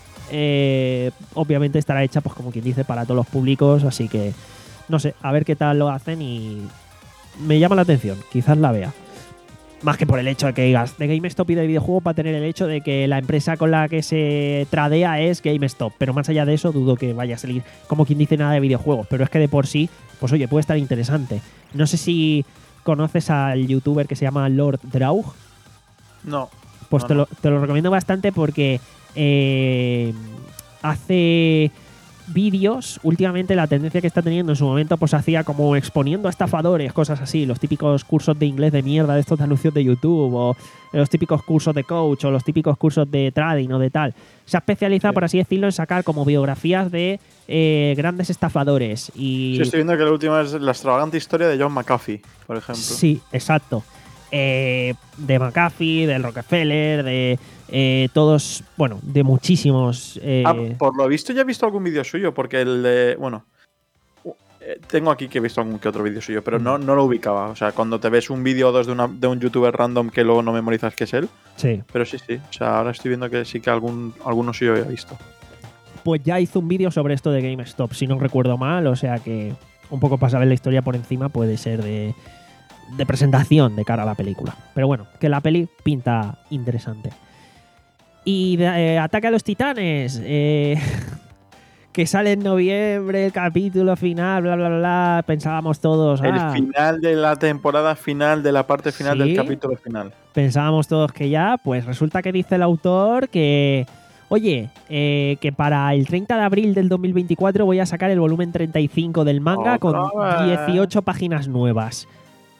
Eh, obviamente estará hecha, pues como quien dice, para todos los públicos, así que no sé, a ver qué tal lo hacen y me llama la atención, quizás la vea. Más que por el hecho de que digas de GameStop y de videojuegos, va a tener el hecho de que la empresa con la que se tradea es GameStop. Pero más allá de eso, dudo que vaya a salir, como quien dice, nada de videojuegos. Pero es que de por sí, pues oye, puede estar interesante. No sé si conoces al youtuber que se llama Lord Draug. No. Pues no, te, no. Lo, te lo recomiendo bastante porque eh, hace vídeos. Últimamente la tendencia que está teniendo en su momento pues hacía como exponiendo a estafadores, cosas así, los típicos cursos de inglés de mierda de estos anuncios de YouTube, o los típicos cursos de coach, o los típicos cursos de trading o de tal. Se ha especializado, sí, por así decirlo, en sacar como biografías de eh, grandes estafadores. Y sí, estoy viendo que la última es la extravagante historia de John McAfee, por ejemplo. Sí, exacto. Eh, de McAfee, del Rockefeller, de eh, todos, bueno, de muchísimos. Eh... Ah, por lo visto ya he visto algún vídeo suyo, porque el de, bueno, eh, tengo aquí que he visto algún que otro vídeo suyo, pero mm. no, no lo ubicaba. O sea, cuando te ves un vídeo o dos de, una, de un youtuber random que luego no memorizas que es él. Sí. Pero sí, sí. O sea, ahora estoy viendo que sí que algún, alguno suyo había visto. Pues ya hizo un vídeo sobre esto de GameStop, si no recuerdo mal, o sea que un poco para saber la historia por encima puede ser de... de presentación de cara a la película. Pero bueno, que la peli pinta interesante. Y de, eh, Ataque a los Titanes, eh, que sale en noviembre, el capítulo final, bla, bla, bla, pensábamos todos... El ah, final de la temporada final, de la parte final, ¿sí?, del capítulo final. Pensábamos todos que ya, pues resulta que dice el autor que... Oye, eh, que para el treinta de abril del dos mil veinticuatro voy a sacar el volumen treinta y cinco del manga oh, con oh, dieciocho páginas nuevas.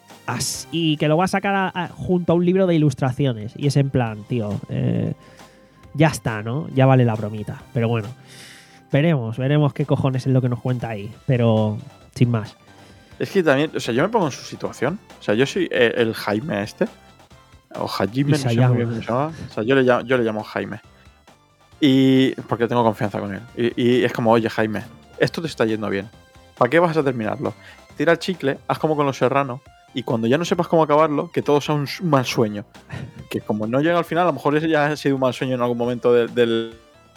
Y que lo va a sacar a, a, junto a un libro de ilustraciones. Y es en plan, tío, eh, ya está, ¿no? Ya vale la bromita. Pero bueno, veremos, veremos qué cojones es lo que nos cuenta ahí. Pero sin más. Es que también, o sea, yo me pongo en su situación. O sea, yo soy el, el Jaime este. O Jaime, no sé muy bien cómo se llama. O sea, yo le llamo, yo le llamo Jaime. Y porque tengo confianza con él. Y, y es como, oye, Jaime, esto te está yendo bien. ¿Para qué vas a terminarlo? estira el chicle, haz como con Los Serrano, y cuando ya no sepas cómo acabarlo, que todo sea un s- mal sueño. Que como no llega al final, a lo mejor ese ya ha sido un mal sueño en algún momento de- del...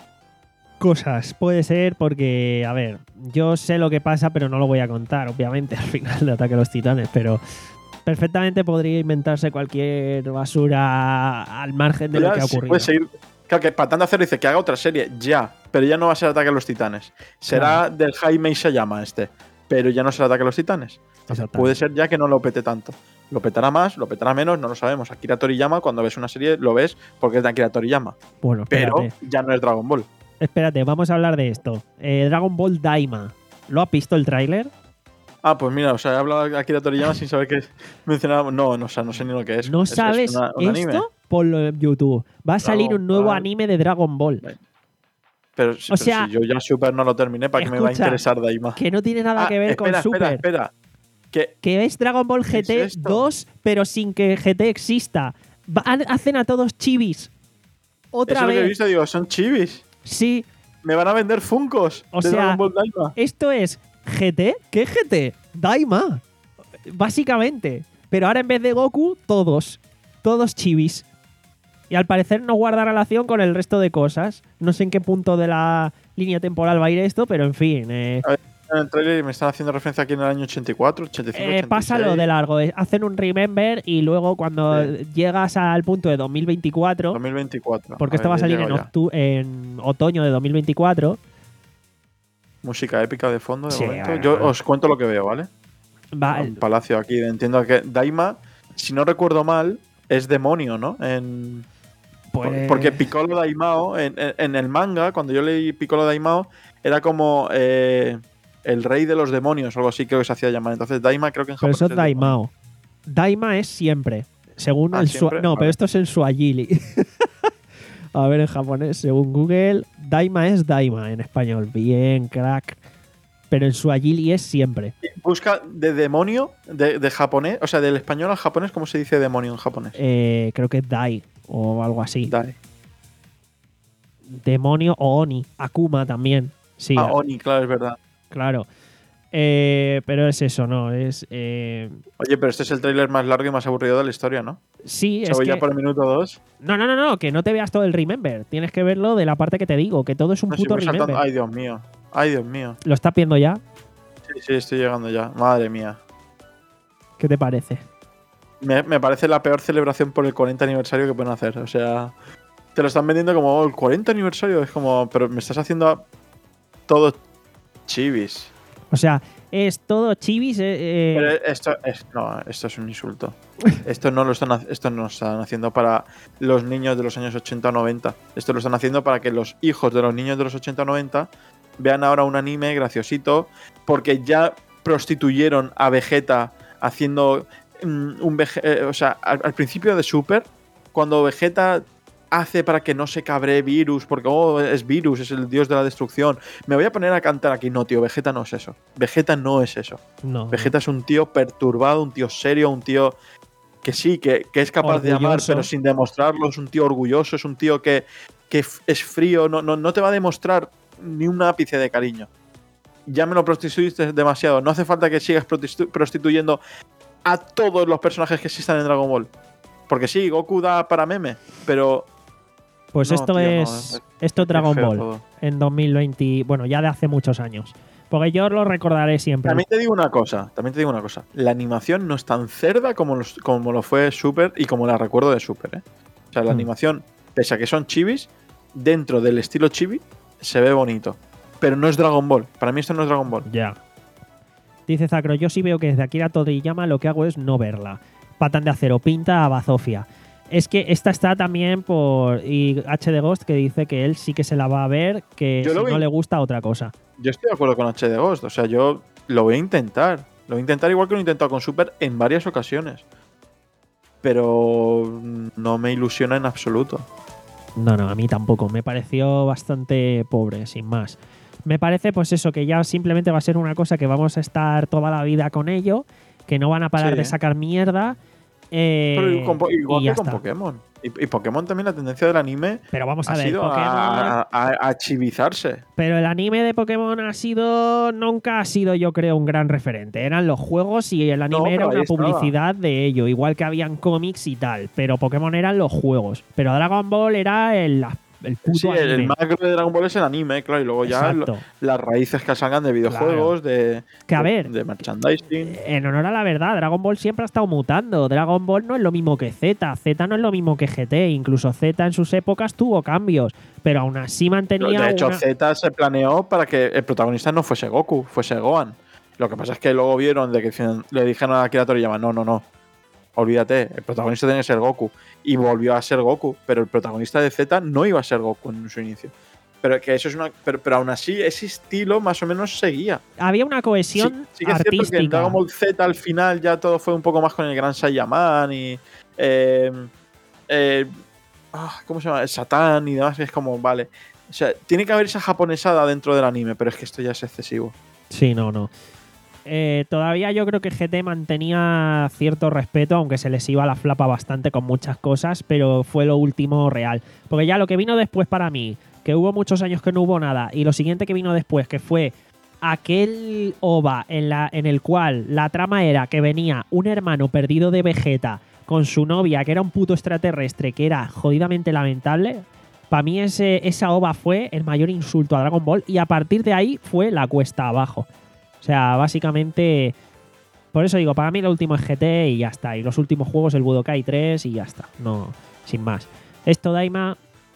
Cosas, puede ser porque, a ver, yo sé lo que pasa, pero no lo voy a contar, obviamente, al final de Ataque a los Titanes, pero perfectamente podría inventarse cualquier basura al margen de Ya, lo que ha sí, ocurrido. puede seguir. Claro, que Patán de Acero dice que haga otra serie, ya, pero ya no va a ser Ataque a los Titanes. Será del Jaime Isayama este, pero ya no será Ataque a los Titanes. Entonces, Exactamente. puede ser ya que no lo pete tanto. Lo petará más, lo petará menos, no lo sabemos. Akira Toriyama, cuando ves una serie, lo ves porque es de Akira Toriyama. Bueno, Pero espérate, ya no es Dragon Ball. espérate, vamos a hablar de esto. Eh, Dragon Ball Daima, ¿lo has visto el tráiler? Ah, pues mira, o sea, he hablado de Akira Toriyama sin saber que mencionaba. No, no, o sea, no sé ni lo que es. ¿No Es- es sabes una- un anime. esto? Ponlo en YouTube. Va a salir Dragon un nuevo Ball. anime de Dragon Ball. Pero, si- O pero sea, si yo ya Super no lo terminé, ¿para qué me va a escucha, interesar Daima? Que no tiene nada Ah, que ver espera, con Super. espera, espera. Que Que es Dragon Ball ¿Qué G es T esto? dos, pero sin que G T exista. Va- hacen a todos chivis. Otra eso es lo que he vez. visto, digo, son chivis. Sí, Me van a vender Funkos O de sea, Dragon Ball Daima. esto es G T. ¿Qué G T? Daima. Básicamente. Pero ahora en vez de Goku, todos. Todos chivis. Y al parecer no guarda relación con el resto de cosas. No sé en qué punto de la línea temporal va a ir esto, pero en fin. Eh, En el trailer me están haciendo referencia aquí en el año ochenta y cuatro, ochenta y cinco, eh, ochenta y seis. pásalo de largo. eh, Hacen un remember y luego cuando Sí. llegas al punto de dos mil veinticuatro, dos mil veinticuatro. porque esto va a ver, ya salir en, llego ya. octu- en otoño de dos mil veinticuatro, Música épica de fondo, de Sí, momento. ah. Yo os cuento lo que veo, ¿vale? va, Un palacio aquí. Entiendo que Daima, si no recuerdo mal, es demonio, ¿no? En, pues, Porque Piccolo Daimao, en, en- en el manga, cuando yo leí Piccolo Daimao, era como eh, el rey de los demonios, o algo así creo que se hacía llamar. Entonces Daima creo que en Pero japonés eso es demonio. Daimao. Daima es siempre. Según Ah, el sua- ¿siempre? No, Vale. pero esto es en Swahili. A ver, en japonés, según Google, Daima es Daima en español. Bien, crack. Pero en Swahili es siempre. Busca de demonio, de, de japonés, o sea, del español al japonés, ¿cómo se dice demonio en japonés? Eh, creo que es Dai o algo así. Dai. Demonio o Oni. Akuma también. Sí, Ah, Oni, claro, es verdad. claro. Eh, pero es eso, ¿no? Es. eh, Oye, pero este es el tráiler más largo y más aburrido de la historia, ¿no? sí, O sea, es voy que. ya por el minuto dos. No, no, no, no, que no te veas todo el remember. Tienes que verlo de la parte que te digo, que todo es un No, si puto voy remember. saltando. Ay, Dios mío. Ay, Dios mío. ¿Lo estás viendo ya? Sí, sí, estoy llegando ya. Madre mía. ¿Qué te parece? Me, me parece la peor celebración por el cuarenta aniversario que pueden hacer. O sea, te lo están vendiendo como oh, el cuarenta aniversario. Es como, pero me estás haciendo a- todo chivis. O sea, es todo chivis. eh, eh, Pero esto es, no, esto es un insulto. Esto no lo están, ha- esto no lo están haciendo para los niños de los años ochenta o noventa. Esto lo están haciendo para que los hijos de los niños de los ochenta o noventa vean ahora un anime graciosito, porque ya prostituyeron a Vegeta haciendo mm, un Vege- eh, o sea, al, al principio de Super, cuando Vegeta hace para que no se cabree Virus, porque oh, es Virus, es el dios de la destrucción. Me voy a poner a cantar aquí. No, tío, Vegeta no es eso. Vegeta no es eso. no. Vegeta es un tío perturbado, un tío serio, un tío que sí, que, que es capaz de amar, Orgulloso. pero sin demostrarlo. Es un tío orgulloso, es un tío que, que f- es frío, no, no, no te va a demostrar ni un ápice de cariño. Ya me lo prostituiste demasiado. No hace falta que sigas prostitu- prostituyendo a todos los personajes que existan en Dragon Ball. Porque sí, Goku da para meme, pero Pues no, esto tío, no, es. es- esto es Dragon feo Ball todo. en dos mil veinte. Bueno, ya de hace muchos años. Porque yo lo recordaré siempre. También te digo una cosa, también te digo una cosa. La animación no es tan cerda como, los- como lo fue Super y como la recuerdo de Super, ¿eh? O sea, la Hmm. animación, pese a que son chivis, dentro del estilo chibi, se ve bonito. Pero no es Dragon Ball. Para mí esto no es Dragon Ball. Ya. Dice Zacro, yo sí veo que desde Akira Toriyama lo que hago es no verla. Patán de Acero, pinta a Bazofia. Es que esta está también por... Y H D Ghost que dice que él sí que se la va a ver, que Yo si lo no vi. le gusta otra cosa. Yo estoy de acuerdo con H D Ghost. O sea, yo lo voy a intentar. Lo voy a intentar igual que lo he intentado con Super en varias ocasiones. Pero no me ilusiona en absoluto. No, no, a mí tampoco. Me pareció bastante pobre, sin más. Me parece, pues eso, que ya simplemente va a ser una cosa que vamos a estar toda la vida con ello, que no van a parar Sí. de sacar mierda Eh, Pero con, igual y ya que con está. Pokémon. Y, y Pokémon también, la tendencia del anime Pero vamos a ha ver, sido Pokémon. a, a, a chivizarse. Pero el anime de Pokémon ha sido. Nunca ha sido, yo creo, un gran referente. Eran los juegos y el anime No, era pero ahí una estaba. publicidad de ello. Igual que habían cómics y tal. Pero Pokémon eran los juegos. Pero Dragon Ball era el, el puto Sí, el, anime. el macro de Dragon Ball es el anime, claro, y luego ya lo- Exacto. las raíces que salgan de videojuegos, de, Que a de- ver, de merchandising. en honor a la verdad, Dragon Ball siempre ha estado mutando. Dragon Ball no es lo mismo que Z. Z no es lo mismo que G T. Incluso Z en sus épocas tuvo cambios. Pero aún así mantenía. De hecho, una... Z se planeó para que el protagonista no fuese Goku, fuese Gohan. Lo que pasa es que luego vieron de que le dijeron a Akira Toriyama, no, no, no, olvídate, el protagonista tiene que ser Goku. Y volvió a ser Goku, pero el protagonista de Z no iba a ser Goku en su inicio. Pero que eso es una. Pero, pero aún así, ese estilo más o menos seguía. Había una Sí, cohesión sí que es cierto que en artística. Dragon Ball Z al final ya todo fue un poco más con el gran Saiyaman y. Eh, eh, ah, ¿Cómo se llama? El Satán y demás. Que es como, vale. O sea, tiene que haber esa japonesada dentro del anime, pero es que esto ya es excesivo. Sí, no, no. Eh, todavía yo creo que G T mantenía cierto respeto, aunque se les iba la flapa bastante con muchas cosas, pero fue lo último real. Porque ya lo que vino después para mí, que hubo muchos años que no hubo nada, y lo siguiente que vino después, que fue aquel O V A en, la, en el cual la trama era que venía un hermano perdido de Vegeta con su novia, que era un puto extraterrestre, que era jodidamente lamentable. Para mí ese, esa O V A fue el mayor insulto a Dragon Ball, y a partir de ahí fue la cuesta abajo. O sea, básicamente, por eso digo, para mí lo último es G T y ya está. Y los últimos juegos el Budokai tres y ya está. No, sin más. Esto Daima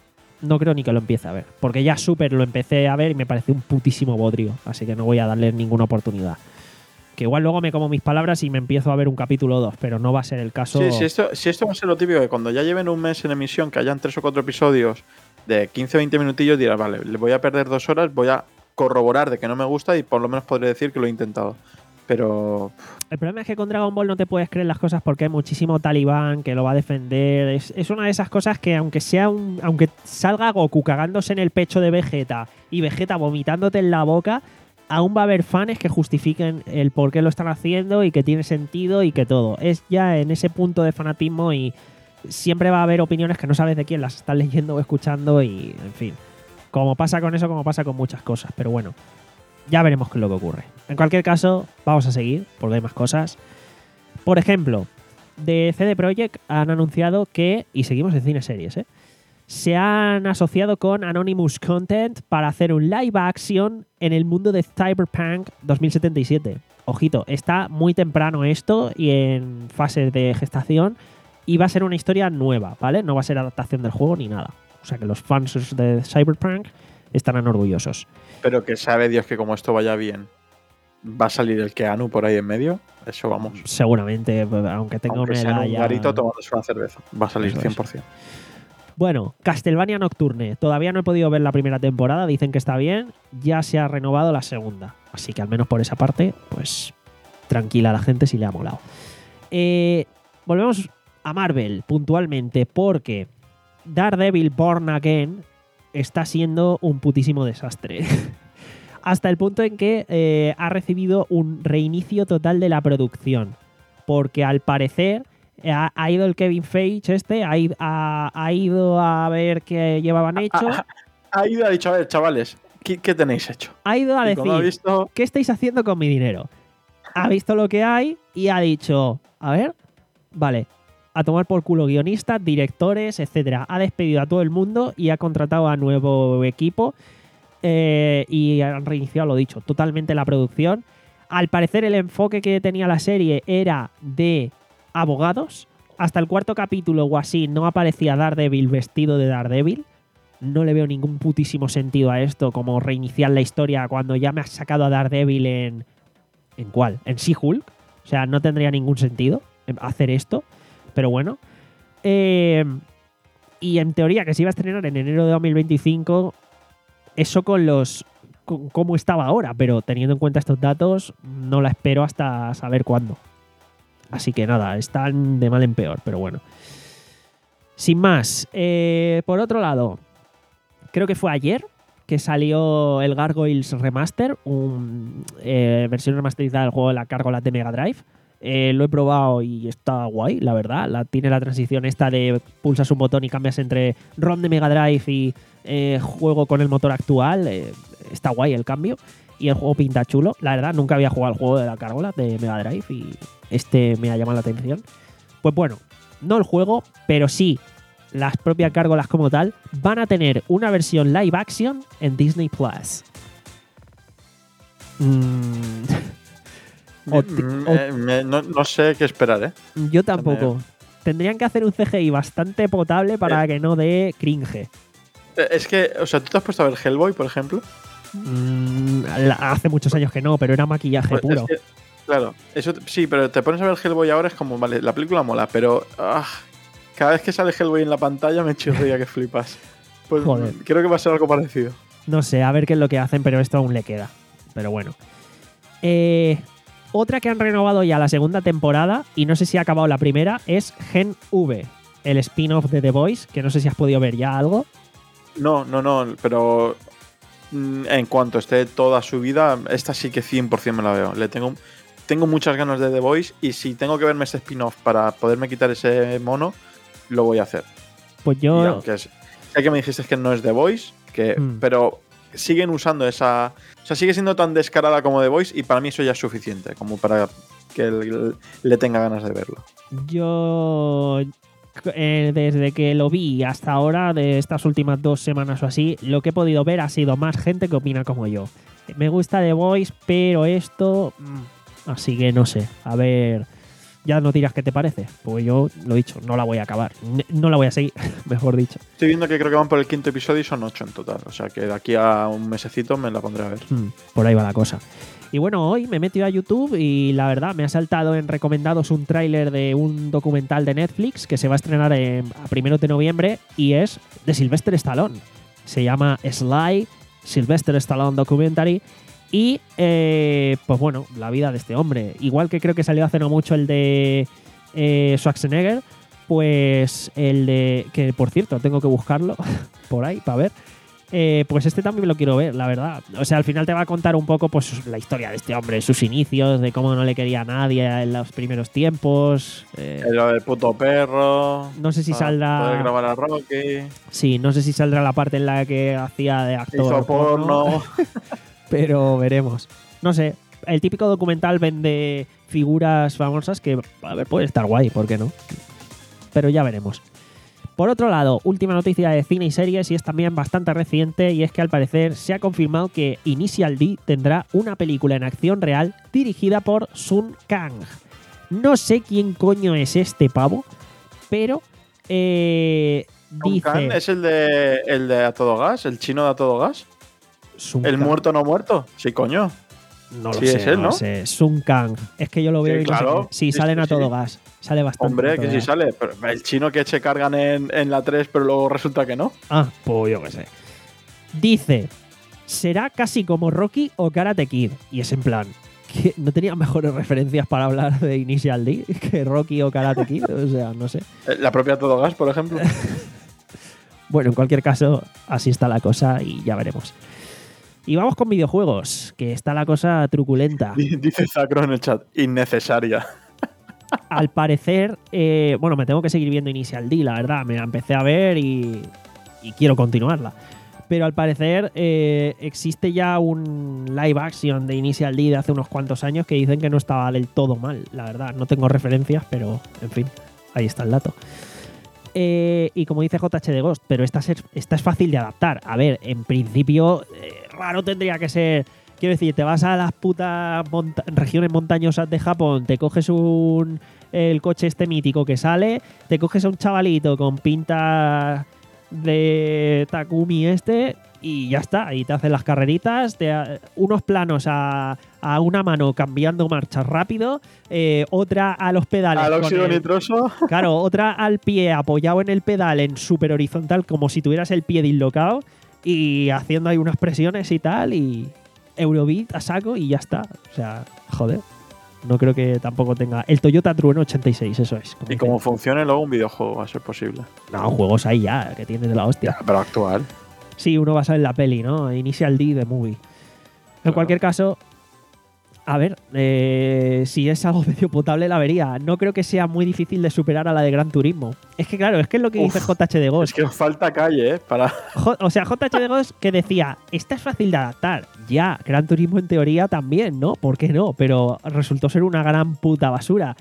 no creo ni que lo empiece a ver. Porque ya Super lo empecé a ver y me pareció un putísimo bodrio. Así que no voy a darle ninguna oportunidad. Que igual luego me como mis palabras y me empiezo a ver un capítulo o dos, pero no va a ser el caso. Sí, si esto, si esto va a ser lo típico, que cuando ya lleven un mes en emisión, que hayan tres o cuatro episodios de quince o veinte minutillos, dirás, vale, le voy a perder dos horas, voy a corroborar de que no me gusta y por lo menos podré decir que lo he intentado. Pero El problema es que con Dragon Ball no te puedes creer las cosas porque hay muchísimo talibán que lo va a defender. Es, es una de esas cosas que aunque sea un, aunque salga Goku cagándose en el pecho de Vegeta y Vegeta vomitándote en la boca, aún va a haber fans que justifiquen el por qué lo están haciendo y que tiene sentido y que todo. Es ya en ese punto de fanatismo y siempre va a haber opiniones que no sabes de quién las estás leyendo o escuchando y, en fin. Como pasa con eso, como pasa con muchas cosas. Pero bueno, ya veremos qué es lo que ocurre. En cualquier caso, vamos a seguir, porque hay más cosas. Por ejemplo, de C D Projekt han anunciado que, y seguimos en cine series, ¿eh? se han asociado con Anonymous Content para hacer un live action en el mundo de Cyberpunk dos mil setenta y siete. Ojito, está muy temprano esto y en fases de gestación y va a ser una historia nueva, ¿vale? No va a ser adaptación del juego ni nada. O sea que los fans de Cyberpunk estarán orgullosos. Pero que sabe Dios que como esto vaya bien, va a salir el Keanu por ahí en medio. Eso vamos. Seguramente, aunque tenga Aunque una sea en edad un ya... garito tomándose una cerveza. Va a salir Eso es. cien por ciento. Bueno, Castlevania Nocturne. Todavía no he podido ver la primera temporada. Dicen que está bien. Ya se ha renovado la segunda. Así que al menos por esa parte, pues tranquila la gente si le ha molado. Eh, volvemos a Marvel puntualmente porque Daredevil Born Again está siendo un putísimo desastre. Hasta el punto en que eh, ha recibido un reinicio total de la producción. Porque al parecer ha, ha ido el Kevin Feige este, ha, ido- ha- ha ido a ver qué llevaban hecho. Ha ido, ha dicho, a ver, chavales, ¿qué, qué tenéis hecho? Ha ido a Y cuando ha decir, visto, ¿qué estáis haciendo con mi dinero? Ha visto lo que hay y ha dicho, a ver, vale, a tomar por culo guionistas, directores, etcétera. Ha despedido a todo el mundo y ha contratado a nuevo equipo eh, y han reiniciado, lo dicho, totalmente la producción. Al parecer el enfoque que tenía la serie era de abogados. Hasta el cuarto capítulo o así no aparecía Daredevil vestido de Daredevil. No le veo ningún putísimo sentido a esto, como reiniciar la historia cuando ya me has sacado a Daredevil en... ¿En cuál? ¿En She-Hulk? O sea, no tendría ningún sentido hacer esto. Pero bueno. Eh, y en teoría que se iba a estrenar en enero de dos mil veinticinco, eso con los... con cómo estaba ahora, pero teniendo en cuenta estos datos, no la espero hasta saber cuándo. Así que nada, están de mal en peor, pero bueno. Sin más, eh, por otro lado, creo que fue ayer que salió el Gargoyles Remaster, una eh, versión remasterizada del juego de la Gárgolas de Mega Drive. Eh, lo he probado y está guay, la verdad. La, tiene la transición esta de pulsas un botón y cambias entre ROM de Mega Drive y eh, juego con el motor actual. Eh, está guay el cambio. Y el juego pinta chulo. La verdad, nunca había jugado el juego de la Cárgola de Mega Drive y este me ha llamado la atención. Pues bueno, no el juego, pero sí las propias Cárgolas como tal van a tener una versión live action en Disney Plus. Mm. O ti- Mm, o- eh, me- no, no sé qué esperar, ¿eh? Yo tampoco. Tendrían que hacer un C G I bastante potable para Eh. que no dé cringe. Eh, Es que, o sea, ¿tú te has puesto a ver Hellboy, por ejemplo? Mm, la- hace muchos años que no, pero era maquillaje Pues puro. es que, claro, eso t- sí, pero te pones a ver Hellboy ahora es como, vale, la película mola, pero ah, cada vez que sale Hellboy en la pantalla me chirría que flipas. Pues Joder. creo que va a ser algo parecido. No sé, a ver qué es lo que hacen, pero esto aún le queda. Pero bueno. Eh, otra que han renovado ya la segunda temporada, y no sé si ha acabado la primera, es Gen V, el spin-off de The Voice, que no sé si has podido ver ya algo. No, no, no, pero mm, en cuanto esté toda su vida, esta sí que cien por ciento me la veo. Le tengo, tengo muchas ganas de The Voice y si tengo que verme ese spin-off para poderme quitar ese mono, lo voy a hacer. Pues Y yo... aunque es- sé que me dijiste que no es The Voice, que, Mm. pero siguen usando esa... O sea, sigue siendo tan descarada como The Voice y para mí eso ya es suficiente, como para que él- le tenga ganas de verlo. Yo, eh, desde que lo vi hasta ahora, de estas últimas dos semanas o así, lo que he podido ver ha sido más gente que opina como yo. Me gusta The Voice, pero esto... mm, así que no sé. A ver, ya no dirás qué te parece. Pues yo, lo he dicho, no la voy a acabar. N- No la voy a seguir, mejor dicho. Estoy viendo que creo que van por el quinto episodio y son ocho en total. O sea que de aquí a un mesecito me la pondré a ver. Mm, por ahí va la cosa. Y bueno, hoy me he metido a YouTube y la verdad me ha saltado en recomendados un tráiler de un documental de Netflix que se va a estrenar en, a primero de noviembre y es de Sylvester Stallone. Se llama Sly, Sylvester Stallone Documentary. Y, eh, pues bueno, la vida de este hombre. Igual que creo que salió hace no mucho el de eh, Schwarzenegger, pues el de... Que por cierto, tengo que buscarlo por ahí para ver. Eh, pues este también lo quiero ver, la verdad. O sea, al final te va a contar un poco pues la historia de este hombre, sus inicios, de cómo no le quería a nadie en los primeros tiempos. Eh, Lo del puto perro. no sé si para saldrá... Poder grabar a Rocky. Sí, no sé si saldrá la parte en la que hacía de actor. Hizo porno. Pero veremos. No sé, el típico documental vende figuras famosas que, a ver, puede estar guay, ¿por qué no? Pero ya veremos. Por otro lado, última noticia de cine y series y es también bastante reciente y es que al parecer se ha confirmado que Initial D tendrá una película en acción real dirigida por Sun Kang. No sé quién coño es este pavo, pero eh, Sun dice... Kang es el de, el de A Todo Gas, el chino de A Todo Gas. Sun ¿El Kang. muerto no muerto? Sí, coño. No lo Sí, sé, es él, no ¿no? lo sé. Sun Kang. Es que yo lo veo Sí, y no sé claro. quién. Sí, Sí, salen sí, a todo sí. gas. Sale bastante. a Hombre, todo que sí gas. sale. Pero el chino que se cargan en, en la tres, pero luego resulta que no. Ah, pues yo qué sé. Dice, será casi como Rocky o Karate Kid. Y es en plan, que no tenía mejores referencias para hablar de Initial D que Rocky o Karate Kid. O sea, no sé. Eh, La propia A Todo Gas, por ejemplo. Bueno, en cualquier caso, así está la cosa y ya veremos. Y vamos con videojuegos, que está la cosa truculenta. Dice Zacro en el chat. Innecesaria. Al parecer, eh, bueno, me tengo que seguir viendo Initial D, la verdad. Me la empecé a ver y, y quiero continuarla. Pero al parecer eh, existe ya un live action de Initial D de hace unos cuantos años que dicen que no estaba del todo mal, la verdad. No tengo referencias, pero en fin, ahí está el dato. Eh, y como dice J H de Ghost, pero esta, ser- esta es fácil de adaptar. A ver, en principio, eh, raro tendría que ser. Quiero decir, te vas a las putas monta- regiones montañosas de Japón, te coges un el coche este mítico que sale, te coges a un chavalito con pinta de Takumi este y ya está. Y te hacen las carreritas, te ha- unos planos a, a una mano cambiando marchas rápido, eh, otra a los pedales. Al con óxido el- nitroso. Claro, otra al pie apoyado en el pedal en súper horizontal, como si tuvieras el pie dislocado y haciendo ahí unas presiones y tal, y Eurobeat a saco y ya está. O sea, joder. No creo que tampoco tenga. El Toyota Trueno ochenta y seis, eso es. Y como funcione luego un videojuego va a ser posible. No, juegos ahí ya, que tienes de la hostia. Pero actual. Sí, uno basado en la peli, ¿no? Initial D de Movie. En Claro. cualquier caso, A ver, eh, si es algo medio potable la vería. No creo que sea muy difícil de superar a la de Gran Turismo. Es que claro, es que es lo que Uf, dice J H de Ghost. Es que os falta calle, ¿eh? Para... Jo- o sea, J H de Ghost que decía, esta es fácil de adaptar. Ya, Gran Turismo en teoría también, ¿no? ¿Por qué no? Pero resultó ser una gran puta basura.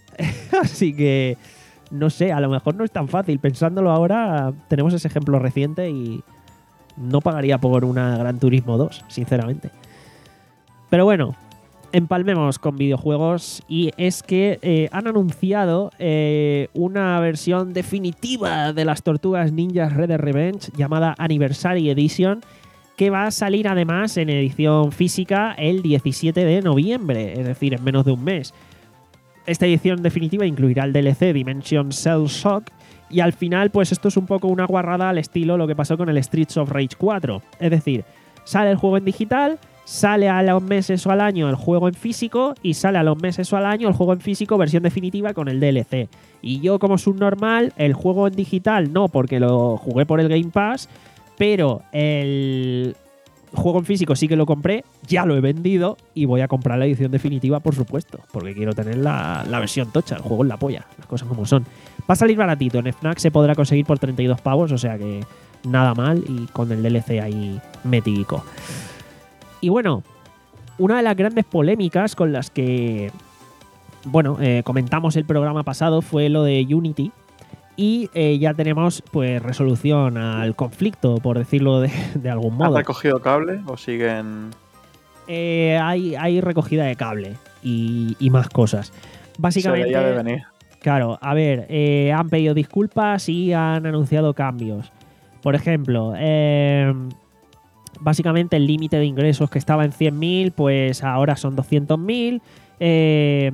Así que, no sé, a lo mejor no es tan fácil. Pensándolo ahora, tenemos ese ejemplo reciente y no pagaría por una Gran Turismo dos, sinceramente. Pero bueno, empalmemos con videojuegos y es que eh, han anunciado eh, una versión definitiva de las Tortugas Ninja Red Dead Revenge llamada Anniversary Edition, que va a salir además en edición física el diecisiete de noviembre, es decir, en menos de un mes. Esta edición definitiva incluirá el D L C Dimension Cell Shock y al final pues esto es un poco una guarrada al estilo lo que pasó con el Streets of Rage cuatro, es decir, sale el juego en digital, sale a los meses o al año el juego en físico y sale a los meses o al año el juego en físico versión definitiva con el D L C. Y yo como subnormal, el juego en digital no, porque lo jugué por el Game Pass, pero el juego en físico sí que lo compré, ya lo he vendido y voy a comprar la edición definitiva, por supuesto, porque quiero tener la, la versión tocha, el juego en la polla, las cosas como son. Va a salir baratito, en Fnac se podrá conseguir por treinta y dos pavos, o sea que nada mal y con el D L C ahí metico. Y bueno, una de las grandes polémicas con las que, bueno, eh, comentamos el programa pasado fue lo de Unity y eh, ya tenemos pues resolución al conflicto, por decirlo de, de algún modo. ¿Han recogido cable o siguen...? Eh, hay, hay recogida de cable y, y más cosas. Básicamente, Se veía de venir. claro, a ver, eh, han pedido disculpas y han anunciado cambios. Por ejemplo, eh, básicamente el límite de ingresos que estaba en cien mil, pues ahora son doscientos mil. Eh,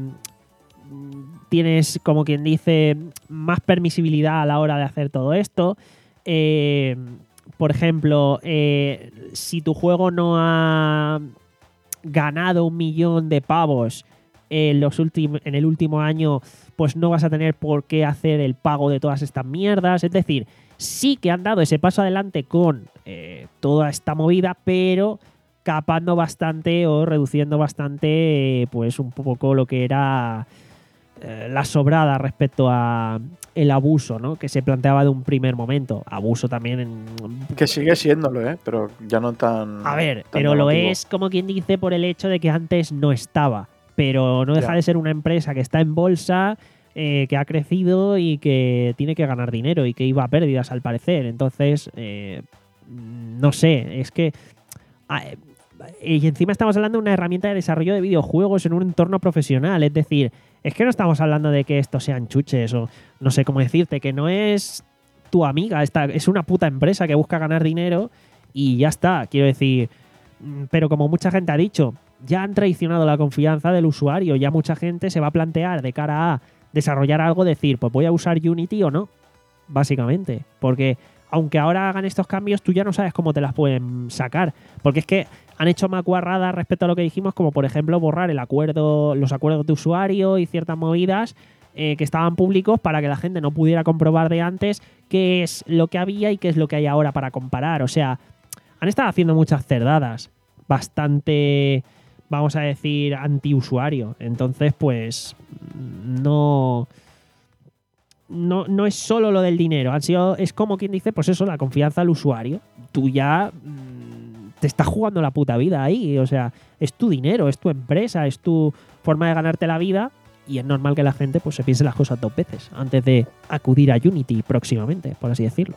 tienes, como quien dice, más permisibilidad a la hora de hacer todo esto. Eh, por ejemplo, eh, si tu juego no ha ganado un millón de pavos en, los últimos, en el último año, pues no vas a tener por qué hacer el pago de todas estas mierdas. Es decir, sí que han dado ese paso adelante con eh, toda esta movida, pero capando bastante o reduciendo bastante eh, pues un poco lo que era eh, la sobrada respecto a el abuso, ¿no?, que se planteaba de un primer momento. Abuso también en... Que sigue siéndolo, ¿eh? Pero ya no tan... A ver, tan pero lo llamativo. es como quien dice por el hecho de que antes no estaba. Pero no deja Ya. de ser una empresa que está en bolsa, eh, que ha crecido y que tiene que ganar dinero y que iba a pérdidas al parecer. Entonces, eh, no sé, es que... ah, y encima estamos hablando de una herramienta de desarrollo de videojuegos en un entorno profesional. Es decir, es que no estamos hablando de que estos sean chuches o no sé cómo decirte, que no es tu amiga, esta, es una puta empresa que busca ganar dinero y ya está, quiero decir. Pero como mucha gente ha dicho, ya han traicionado la confianza del usuario, ya mucha gente se va a plantear de cara a desarrollar algo, decir, pues voy a usar Unity o no, básicamente. Porque aunque ahora hagan estos cambios, tú ya no sabes cómo te las pueden sacar. Porque es que han hecho macuarradas respecto a lo que dijimos, como por ejemplo borrar el acuerdo, los acuerdos de usuario y ciertas movidas eh, que estaban públicos para que la gente no pudiera comprobar de antes qué es lo que había y qué es lo que hay ahora para comparar. O sea, han estado haciendo muchas cerdadas, bastante, vamos a decir, antiusuario. Entonces, pues, no... No, no es solo lo del dinero, han sido, es como quien dice, pues eso, la confianza al usuario. Tú ya mmm, te estás jugando la puta vida ahí, o sea, es tu dinero, es tu empresa, es tu forma de ganarte la vida y es normal que la gente pues se piense las cosas dos veces antes de acudir a Unity próximamente, por así decirlo.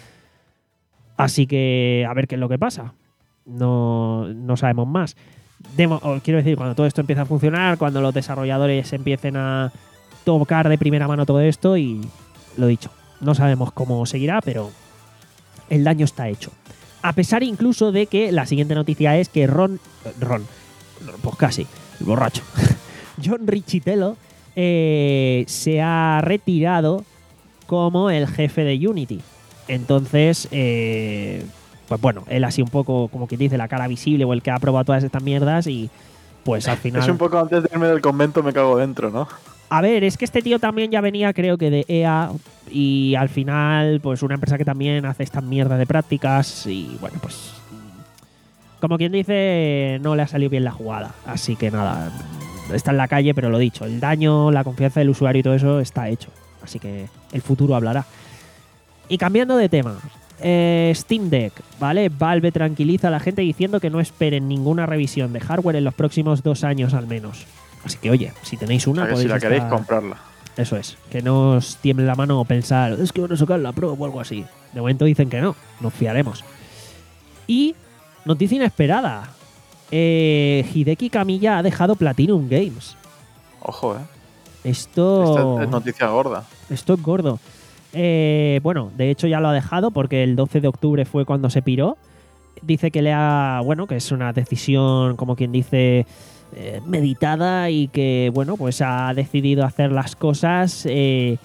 Así que a ver qué es lo que pasa. No, no sabemos más. Demo, quiero decir, cuando todo esto empiece a funcionar, cuando los desarrolladores empiecen a tocar de primera mano todo esto y lo dicho, no sabemos cómo seguirá, pero el daño está hecho. A pesar incluso de que la siguiente noticia es que Ron, Ron, pues casi, el borracho, John Riccitiello eh, se ha retirado como el jefe de Unity. Entonces, eh, pues bueno, él ha sido un poco, como quien dice, la cara visible o el que ha probado todas estas mierdas y pues al final... Es un poco antes de irme del convento me cago dentro, ¿no? A ver, es que este tío también ya venía, creo que de E A, y al final, pues una empresa que también hace estas mierdas de prácticas, y bueno, pues como quien dice, no le ha salido bien la jugada. Así que nada, está en la calle, pero lo dicho, el daño, la confianza del usuario y todo eso está hecho. Así que el futuro hablará. Y cambiando de tema, eh, Steam Deck, ¿vale? Valve tranquiliza a la gente diciendo que no esperen ninguna revisión de hardware en los próximos dos años al menos. Así que, oye, si tenéis una, O sea, que podéis si la estar... queréis, comprarla. Eso es, que no os tiemble la mano pensar, es que van a sacar la Pro o algo así. De momento dicen que no, nos fiaremos. Y, noticia inesperada, eh, Hideki Kamiya ha dejado Platinum Games. Ojo, ¿eh? Esto... Esta es noticia gorda. Esto es gordo. Eh, bueno, de hecho ya lo ha dejado porque el doce de octubre fue cuando se piró. Dice que le ha... Bueno, que es una decisión, como quien dice... Eh, meditada y que, bueno, pues ha decidido hacer las cosas eh,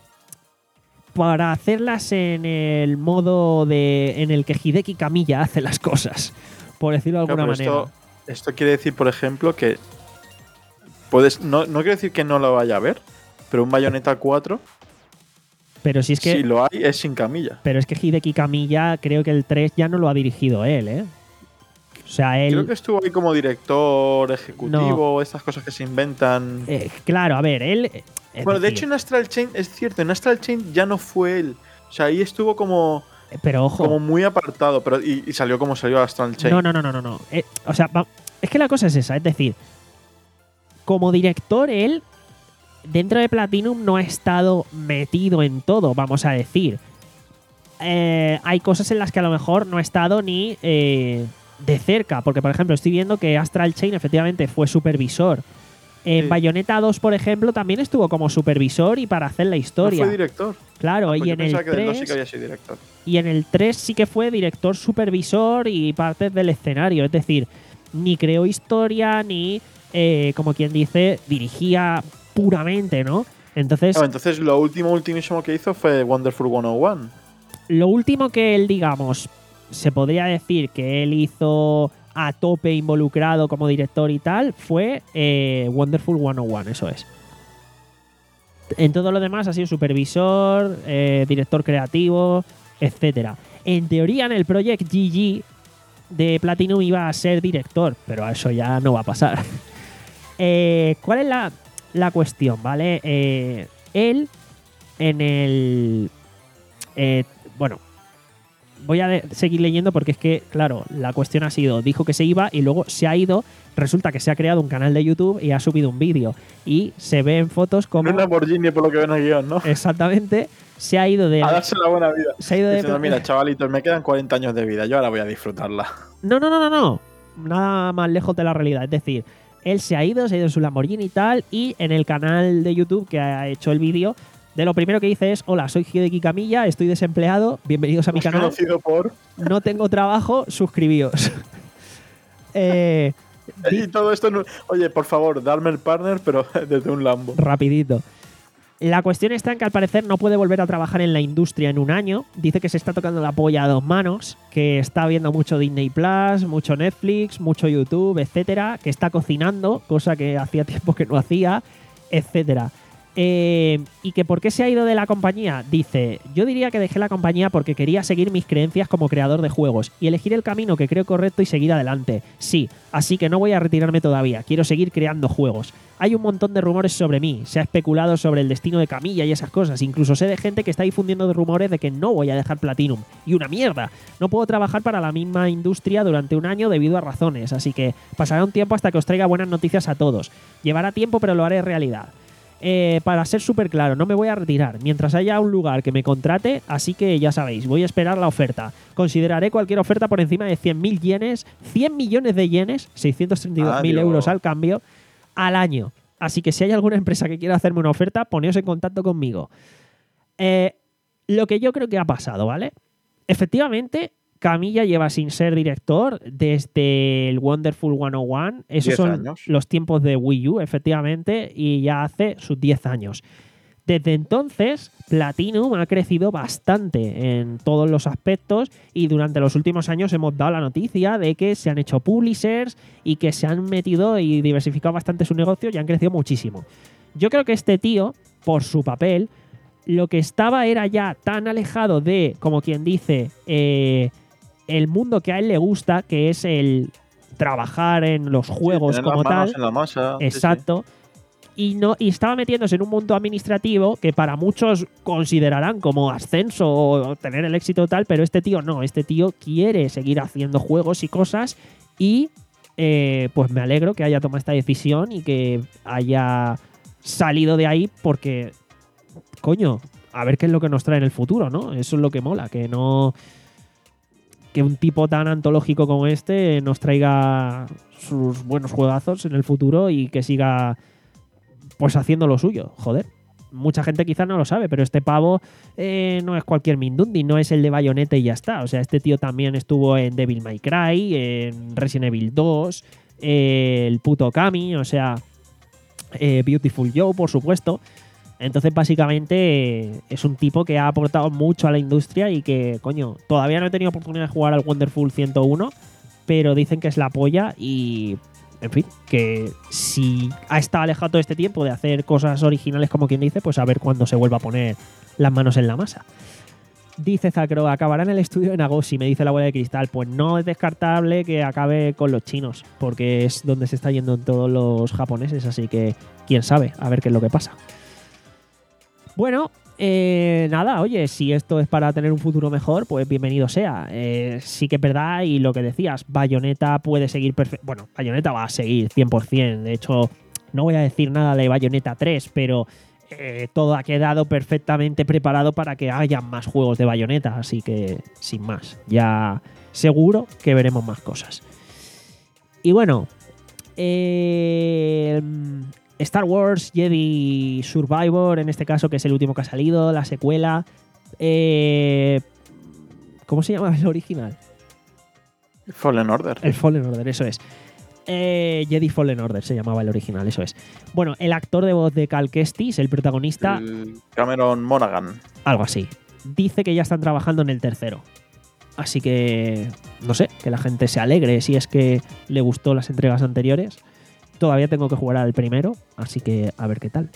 para hacerlas en el modo de en el que Hideki Kamiya hace las cosas, por decirlo de alguna Claro, pero manera. Esto, esto quiere decir, por ejemplo, que puedes no, no quiere decir que no lo vaya a ver, pero un Bayonetta cuatro, Pero si es que, si lo hay, es sin Kamiya. pero es que Hideki Kamiya creo que el tres ya no lo ha dirigido él, ¿eh? O sea, él... Creo que estuvo ahí como director ejecutivo, No. estas cosas que se inventan. eh, claro, a ver, él... es Bueno, de decir, hecho en Astral Chain, es cierto, en Astral Chain ya no fue él. O sea, ahí estuvo como, pero ojo... como muy apartado, pero y, y salió como salió Astral Chain. No, no, no, no, no. no. Eh, o sea, va- es que la cosa es esa. Es decir, como director, él, dentro de Platinum, no ha estado metido en todo, vamos a decir. Eh, hay cosas en las que a lo mejor no ha estado ni eh, de cerca. Porque, por ejemplo, estoy viendo que Astral Chain efectivamente fue supervisor. En Sí. Bayonetta dos, por ejemplo, también estuvo como supervisor y para hacer la No historia. fue director. Claro, Ah, pues y yo en el pensaba que tres... no sí que había sido director. Y en el tres sí que fue director supervisor y parte del escenario. Es decir, ni creó historia, ni, eh, como quien dice, dirigía puramente, ¿no? Entonces, Ah, entonces lo último, ultimísimo que hizo fue Wonderful ciento uno. lo último que él, digamos, se podría decir que él hizo a tope involucrado como director y tal, fue eh, Wonderful ciento uno, eso es. En todo lo demás ha sido supervisor, eh, director creativo, etcétera. En teoría, en el Project G G de Platinum iba a ser director, pero eso ya no va a pasar. Eh, ¿Cuál es la, la cuestión, vale? Eh, él, en el... eh, bueno, voy a de- seguir leyendo porque es que, claro, la cuestión ha sido, dijo que se iba y luego se ha ido. Resulta que se ha creado un canal de YouTube y ha subido un vídeo. Y se ven fotos como... No es Lamborghini por lo que ven en el guión, ¿no? Exactamente. Se ha ido de... A darse la buena vida. Se ha ido de... Diciendo, mira, chavalitos, me quedan cuarenta años de vida, yo ahora voy a disfrutarla. No, no, no, no, no. Nada más lejos de la realidad. Es decir, él se ha ido, se ha ido en su Lamborghini y tal. Y en el canal de YouTube que ha hecho el vídeo, de lo primero que dice es: hola, soy Hideki Kamiya, estoy desempleado, bienvenidos a mi Es canal. conocido por... No tengo trabajo, suscribíos. eh, Y todo esto... no- Oye, por favor, darme el partner, pero desde un Lambo. rapidito. La cuestión está en que al parecer no puede volver a trabajar en la industria en un año. Dice que se está tocando la polla a dos manos, que está viendo mucho Disney Plus, mucho Netflix, mucho YouTube, etcétera, que está cocinando, cosa que hacía tiempo que no hacía, etcétera. Eh, ¿Y que por qué se ha ido de la compañía? Dice, yo diría que dejé la compañía porque quería seguir mis creencias como creador de juegos y elegir el camino que creo correcto y seguir adelante. Sí, así que no voy a retirarme todavía, quiero seguir creando juegos. Hay un montón de rumores sobre mí, se ha especulado sobre el destino de Kamiya y esas cosas, incluso sé de gente que está difundiendo rumores de que no voy a dejar Platinum. Y una mierda, no puedo trabajar para la misma industria durante un año debido a razones, así que pasará un tiempo hasta que os traiga buenas noticias a todos. Llevará tiempo pero lo haré realidad. Eh, para ser súper claro, no me voy a retirar mientras haya un lugar que me contrate, así que ya sabéis, voy a esperar la oferta. Consideraré cualquier oferta por encima de cien mil yenes, cien millones de yenes, seiscientos treinta y dos mil Adiós. euros al cambio, al año. Así que si hay alguna empresa que quiera hacerme una oferta, poneos en contacto conmigo. Eh, lo que yo creo que ha pasado, ¿vale? Efectivamente, Kamiya lleva sin ser director desde el Wonderful ciento uno. Esos diez son años. los tiempos de Wii U, efectivamente, y ya hace sus diez años. Desde entonces, Platinum ha crecido bastante en todos los aspectos y durante los últimos años hemos dado la noticia de que se han hecho publishers y que se han metido y diversificado bastante su negocio y han crecido muchísimo. Yo creo que este tío, por su papel, lo que estaba era ya tan alejado de, como quien dice, eh, el mundo que a él le gusta, que es el trabajar en los juegos sí, como las manos tal. En la masa. Exacto. Sí, sí. Y, no, y estaba metiéndose en un mundo administrativo que para muchos considerarán como ascenso o tener el éxito tal, pero este tío no, este tío quiere seguir haciendo juegos y cosas y eh, pues me alegro que haya tomado esta decisión y que haya salido de ahí porque, coño, a ver qué es lo que nos trae en el futuro, ¿no? Eso es lo que mola, que no... que un tipo tan antológico como este nos traiga sus buenos juegazos en el futuro y que siga... pues haciendo lo suyo, joder. Mucha gente quizás no lo sabe, pero este pavo eh, no es cualquier Mindundi, no es el de Bayonetta y ya está. O sea, este tío también estuvo en Devil May Cry, en Resident Evil dos, eh, el puto Kami, o sea, eh, Beautiful Joe, por supuesto. Entonces, básicamente, eh, es un tipo que ha aportado mucho a la industria y que, coño, todavía no he tenido oportunidad de jugar al Wonderful ciento uno, pero dicen que es la polla y... en fin, que si ha estado alejado todo este tiempo de hacer cosas originales, como quien dice, pues a ver cuándo se vuelva a poner las manos en la masa. Dice Zacro, acabará en el estudio de Nagoshi, me dice la bola de cristal. Pues no es descartable que acabe con los chinos, porque es donde se está yendo en todos los japoneses, así que quién sabe, a ver qué es lo que pasa. Bueno, Eh, nada, oye, si esto es para tener un futuro mejor, pues bienvenido sea. Eh, sí que es verdad, y lo que decías, Bayonetta puede seguir perfecto. Bueno, Bayonetta va a seguir cien por ciento. De hecho, no voy a decir nada de Bayonetta tres, pero eh, todo ha quedado perfectamente preparado para que haya más juegos de Bayonetta. Así que, sin más, ya seguro que veremos más cosas. Y bueno, eh... Star Wars Jedi Survivor, en este caso, que es el último que ha salido, la secuela. Eh, ¿Cómo se llama el original? Fallen Order. El Fallen Order, eso es. Eh, Jedi Fallen Order se llamaba el original, eso es. Bueno, el actor de voz de Cal Kestis, el protagonista... El Cameron Monaghan. Algo así. Dice que ya están trabajando en el tercero. Así que, no sé, que la gente se alegre si es que le gustó las entregas anteriores. Todavía tengo que jugar al primero, así que a ver qué tal.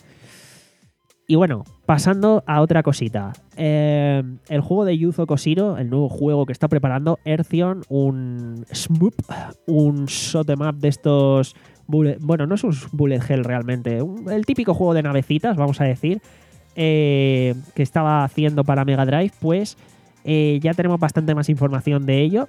Y bueno, pasando a otra cosita. Eh, el juego de Yuzo Koshiro, el nuevo juego que está preparando, Earthion, un shmup, un shot 'em up de estos... Bullet, bueno, no es un bullet hell realmente, un, el típico juego de navecitas, vamos a decir, eh, que estaba haciendo para Mega Drive, pues eh, ya tenemos bastante más información de ello.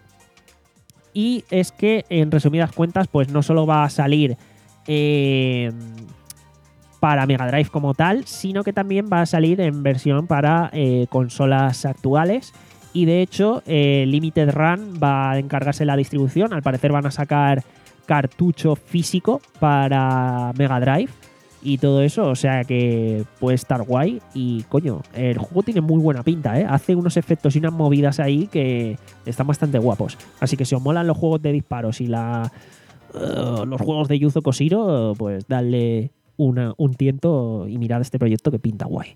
Y es que, en resumidas cuentas, pues no solo va a salir... Eh, para Mega Drive como tal, sino que también va a salir en versión para eh, consolas actuales. Y de hecho, eh, Limited Run va a encargarse de la distribución. Al parecer van a sacar cartucho físico para Mega Drive y todo eso, o sea que puede estar guay. Y coño, el juego tiene muy buena pinta, ¿eh? Hace unos efectos y unas movidas ahí que están bastante guapos. Así que si os molan los juegos de disparos y la... Uh, los juegos de Yuzo Koshiro, pues dadle una, un tiento y mirad este proyecto que pinta guay.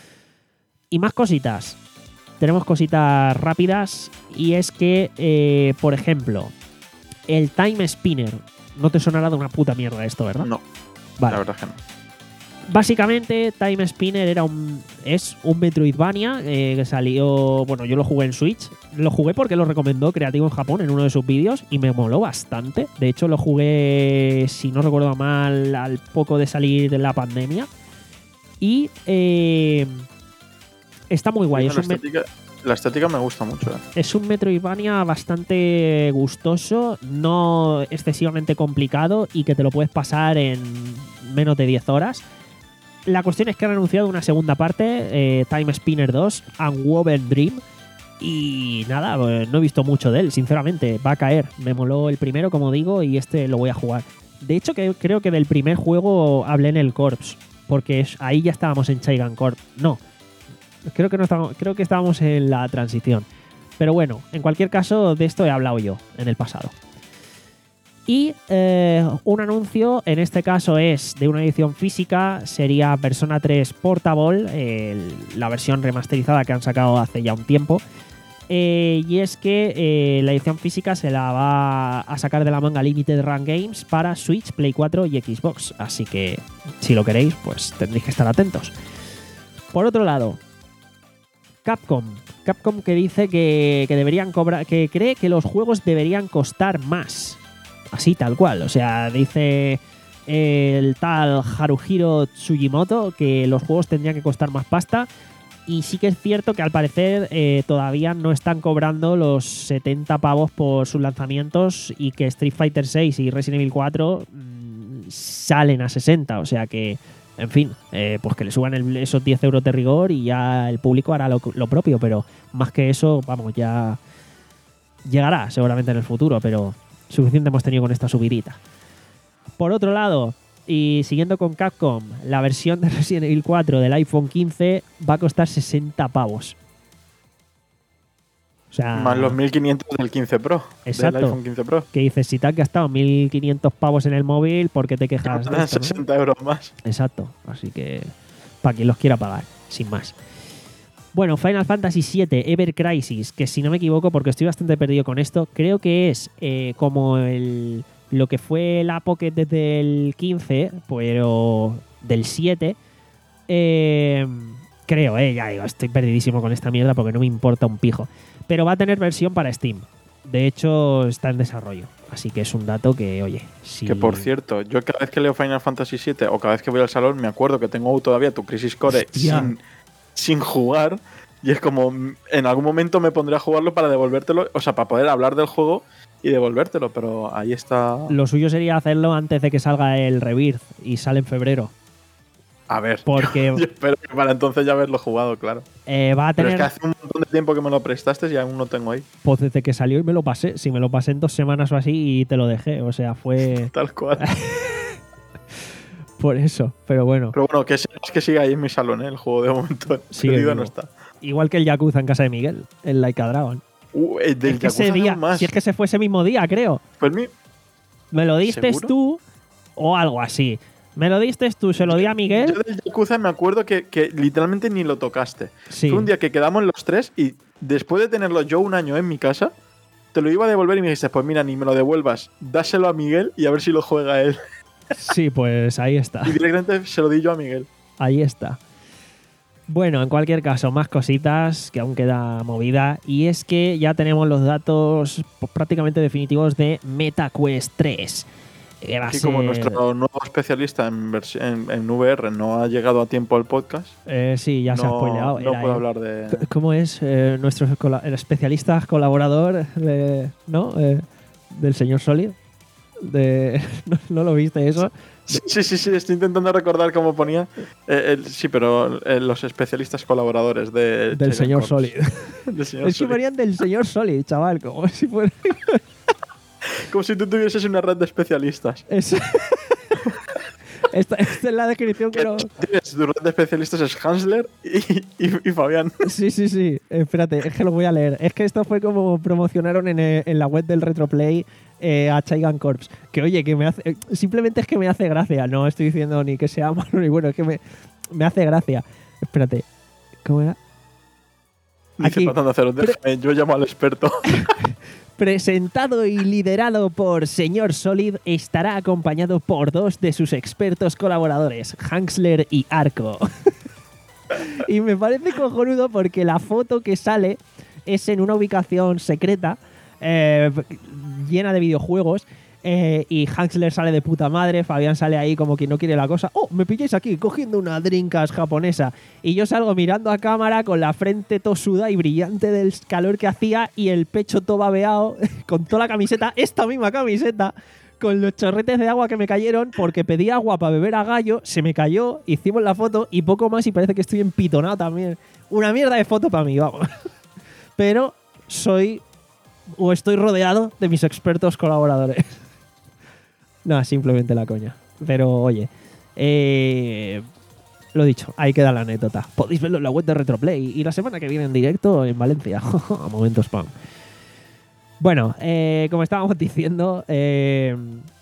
Y más cositas. Tenemos cositas rápidas y es que, eh, por ejemplo, el Time Spinner. No te sonará de una puta mierda esto, ¿verdad? No, vale. La verdad que no. Básicamente, Time Spinner era un, es un Metroidvania eh, que salió... Bueno, yo lo jugué en Switch. Lo jugué porque lo recomendó Creativo en Japón en uno de sus vídeos y me moló bastante. De hecho, lo jugué, si no recuerdo mal, al poco de salir de la pandemia. Y eh, está muy guay. Sí, es la, un estética, la estética me gusta mucho. ¿eh? Es un Metroidvania bastante gustoso, no excesivamente complicado y que te lo puedes pasar en menos de diez horas. La cuestión es que han anunciado una segunda parte, eh, Time Spinner dos, Unwoven Dream. Y nada, pues no he visto mucho de él, sinceramente. Va a caer. Me moló el primero, como digo, y este lo voy a jugar. De hecho, que, creo que del primer juego hablé en el Corps, porque es, ahí ya estábamos en Chaigan Corp. No, creo que, no estábamos, creo que estábamos en la transición. Pero bueno, en cualquier caso, de esto he hablado yo en el pasado. Y eh, un anuncio, en este caso es de una edición física, sería Persona tres Portable, eh, la versión remasterizada que han sacado hace ya un tiempo. Eh, y es que eh, la edición física se la va a sacar de la manga Limited Run Games para Switch, Play cuatro y Xbox. Así que si lo queréis, pues tendréis que estar atentos. Por otro lado, Capcom. Capcom que dice que, que deberían cobrar, que cree que los juegos deberían costar más. Así, tal cual. O sea, dice el tal Haruhiro Tsujimoto que los juegos tendrían que costar más pasta. Y sí que es cierto que al parecer eh, todavía no están cobrando los setenta pavos por sus lanzamientos y que Street Fighter seis y Resident Evil cuatro mmm, salen a sesenta. O sea que, en fin, eh, pues que le suban el, esos diez euros de rigor y ya el público hará lo, lo propio. Pero más que eso, vamos, ya llegará seguramente en el futuro, pero suficiente hemos tenido con esta subidita. Por otro lado, y siguiendo con Capcom, la versión de Resident Evil cuatro del iPhone quince va a costar sesenta pavos. O sea, más los mil quinientos del quince Pro. Exacto. Del iPhone quince Pro. Que dices, si te has gastado mil quinientos pavos en el móvil, ¿por qué te quejas de esto, sesenta ¿no? euros más. Exacto. Así que, para quien los quiera pagar, sin más. Bueno, Final Fantasy siete Ever Crisis, que si no me equivoco, porque estoy bastante perdido con esto, creo que es eh, como el... lo que fue la Pocket desde el quince, pero del siete, eh, creo, eh, ya digo, estoy perdidísimo con esta mierda porque no me importa un pijo. Pero va a tener versión para Steam. De hecho, está en desarrollo. Así que es un dato que, oye, si... Que por cierto, yo cada vez que leo Final Fantasy siete o cada vez que voy al salón me acuerdo que tengo todavía tu Crisis Core sin, sin jugar. Y es como, en algún momento me pondré a jugarlo para devolvértelo, o sea, para poder hablar del juego y devolvértelo, pero ahí está. Lo suyo sería hacerlo antes de que salga el Rebirth y sale en febrero. A ver, porque yo, yo espero que para entonces ya haberlo jugado, claro. Eh, va a tener... Pero es que hace un montón de tiempo que me lo prestaste y aún no tengo ahí. Pues desde que salió y me lo pasé. Si me lo pasé en dos semanas o así y te lo dejé. O sea, fue... Tal cual. Por eso, pero bueno. Pero bueno, que sepas que sigue ahí en mi salón, ¿eh? El juego de momento. Sigue Perdido vivo. no está. Igual que el Yakuza en casa de Miguel, el Laika Dragon. Uh, el del es que Yakuza ese día, más. si es que se fue ese mismo día, creo. Pues mi... Me lo diste ¿Seguro? tú o algo así. Me lo diste tú, se lo di a Miguel. Yo del Yakuza me acuerdo que, que literalmente ni lo tocaste. Sí. Fue un día que quedamos los tres y después de tenerlo yo un año en mi casa, te lo iba a devolver y me dijiste, pues mira, ni me lo devuelvas, dáselo a Miguel y a ver si lo juega él. Sí, pues ahí está. Y directamente se lo di yo a Miguel. Ahí está. Bueno, en cualquier caso, más cositas que aún queda movida. Y es que ya tenemos los datos pues, prácticamente definitivos de MetaQuest tres. Que va a Aquí ser... como nuestro nuevo especialista en, versi- en, en V R no ha llegado a tiempo al podcast, Eh, sí, ya se ha no, spoileado. no Era puedo él. hablar de... C- ¿Cómo es eh, nuestro cola- el especialista colaborador de, ¿no? Eh, del señor Solid? De, ¿no, ¿No lo viste eso? Sí, sí, sí, sí, estoy intentando recordar cómo ponía. Eh, el- sí, pero eh, los especialistas colaboradores de Del Chain señor Corps. Solid. Del señor Es que Solid. ponían del señor Solid, chaval, como si fuera... Como si tú tuvieses una red de especialistas. Es- esta, esta es la descripción que no... Tienes, tu red de especialistas es Hansler y, y, y Fabián. Sí, sí, sí. Espérate, es que lo voy a leer. Es que esto fue como promocionaron en, eh, en la web del Retroplay eh, a Chaigan Corps. Que oye, que me hace. eh, Simplemente es que me hace gracia. No estoy diciendo ni que sea malo ni bueno, es que me, me hace gracia. Espérate. ¿Cómo era? Dice Aquí. Matando Cero, déjame, yo llamo al experto. Presentado y liderado por Señor Solid, estará acompañado por dos de sus expertos colaboradores, Hansler y Arco. Y me parece cojonudo porque la foto que sale es en una ubicación secreta eh, llena de videojuegos eh, y Hansler sale de puta madre, Fabián sale ahí como quien no quiere la cosa. ¡Oh, me pilláis aquí cogiendo una drinkas japonesa! Y yo salgo mirando a cámara con la frente tosuda y brillante del calor que hacía y el pecho todo babeado con toda la camiseta, esta misma camiseta, con los chorretes de agua que me cayeron porque pedí agua para beber a gallo, se me cayó, hicimos la foto y poco más y parece que estoy empitonado también. Una mierda de foto para mí, vamos. Pero soy o estoy rodeado de mis expertos colaboradores. No, simplemente la coña. Pero oye, eh, lo dicho, ahí queda la anécdota. Podéis verlo en la web de Retroplay y la semana que viene en directo en Valencia. A momentos spam. Bueno, eh, como estábamos diciendo, eh,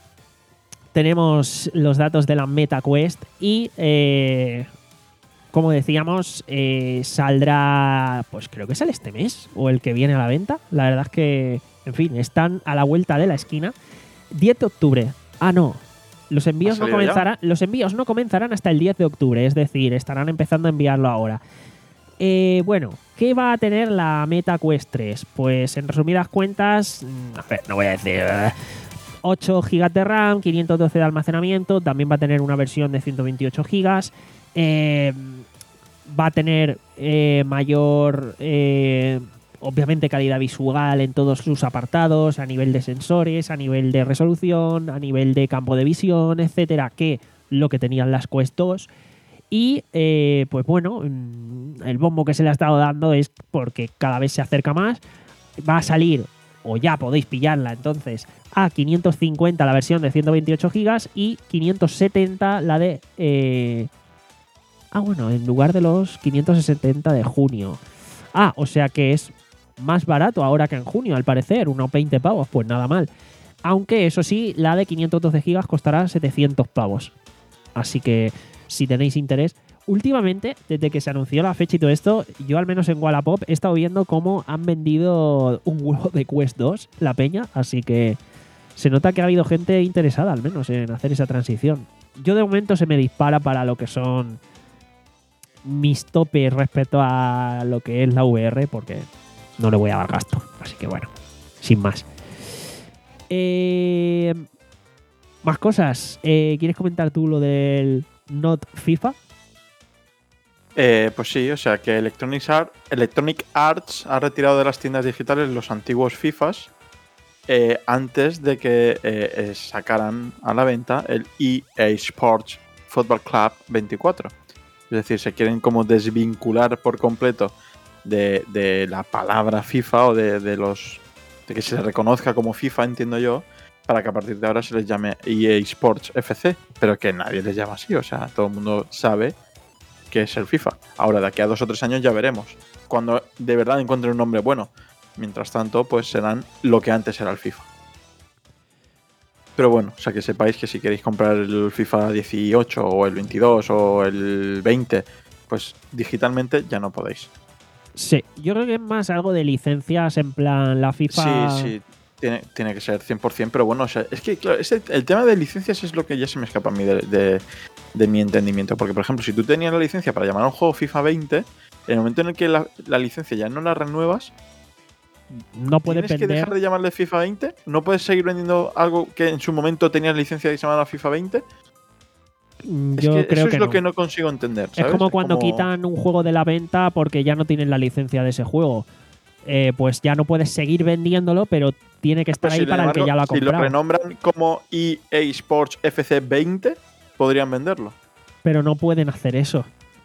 tenemos los datos de la MetaQuest y, eh, como decíamos, eh, saldrá, pues creo que sale este mes o el que viene a la venta. La verdad es que, en fin, están a la vuelta de la esquina. diez de octubre. Ah, no. Los envíos ¿Ha no salido comenzarán, los envíos no comenzarán hasta el diez de octubre, es decir, estarán empezando a enviarlo ahora. Eh, bueno, ¿qué va a tener la Meta Quest tres? Pues en resumidas cuentas, a ver, no voy a decir... Uh, ocho gigas de RAM, quinientos doce de almacenamiento, también va a tener una versión de ciento veintiocho gigas, eh, va a tener eh, mayor, eh, obviamente, calidad visual en todos sus apartados, a nivel de sensores, a nivel de resolución, a nivel de campo de visión, etcétera, que lo que tenían las Quest dos. Y, eh, pues bueno, el bombo que se le ha estado dando es porque cada vez se acerca más, va a salir, o ya podéis pillarla entonces, a quinientos cincuenta la versión de ciento veintiocho gigas y quinientos setenta la de... Eh... Ah, bueno, en lugar de los quinientos setenta de junio. Ah, o sea que es más barato ahora que en junio, al parecer, unos veinte pavos, pues nada mal. Aunque, eso sí, la de quinientos doce gigas costará setecientos pavos. Así que, si tenéis interés... Últimamente, desde que se anunció la fecha y todo esto, yo al menos en Wallapop he estado viendo cómo han vendido un huevo de Quest dos, la peña, así que se nota que ha habido gente interesada al menos en hacer esa transición. Yo de momento se me dispara para lo que son mis topes respecto a lo que es la V R, porque no le voy a dar gasto, así que bueno, sin más. Eh, más cosas. Eh, ¿Quieres comentar tú lo del Not FIFA? Eh, pues sí, o sea que Electronic, Art, Electronic Arts ha retirado de las tiendas digitales los antiguos FIFAs eh, antes de que eh, eh, sacaran a la venta el E A Sports Football Club veinticuatro. Es decir, se quieren como desvincular por completo de, de la palabra FIFA o de, de los de que se les reconozca como FIFA, entiendo yo, para que a partir de ahora se les llame E A Sports F C, pero que nadie les llama así, o sea, todo el mundo sabe que es el FIFA. Ahora, de aquí a dos o tres años ya veremos, cuando de verdad encuentren un nombre bueno. Mientras tanto, pues serán lo que antes era el FIFA. Pero bueno, o sea, que sepáis que si queréis comprar el FIFA dieciocho o el veintidós o el veinte, pues digitalmente ya no podéis. Sí, yo creo que es más algo de licencias, en plan la FIFA... Sí, sí, tiene, tiene que ser cien por ciento, pero bueno, o sea, es que claro, ese, el tema de licencias es lo que ya se me escapa a mí de, de, de mi entendimiento. Porque, por ejemplo, si tú tenías la licencia para llamar a un juego FIFA veinte, en el momento en el que la, la licencia ya no la renuevas, no puede ¿tienes vender... que dejar de llamarle FIFA veinte? ¿No puedes seguir vendiendo algo que en su momento tenías licencia y se llamaba FIFA veinte? Yo es que creo eso que es lo no. que no consigo entender, ¿sabes? Es como cuando como... quitan un juego de la venta porque ya no tienen la licencia de ese juego. Eh, pues ya no puedes seguir vendiéndolo, pero tiene que estar pues ahí si para embargo, el que ya lo ha si comprado. lo renombran como E A Sports F C veinte, podrían venderlo. Pero no pueden hacer eso.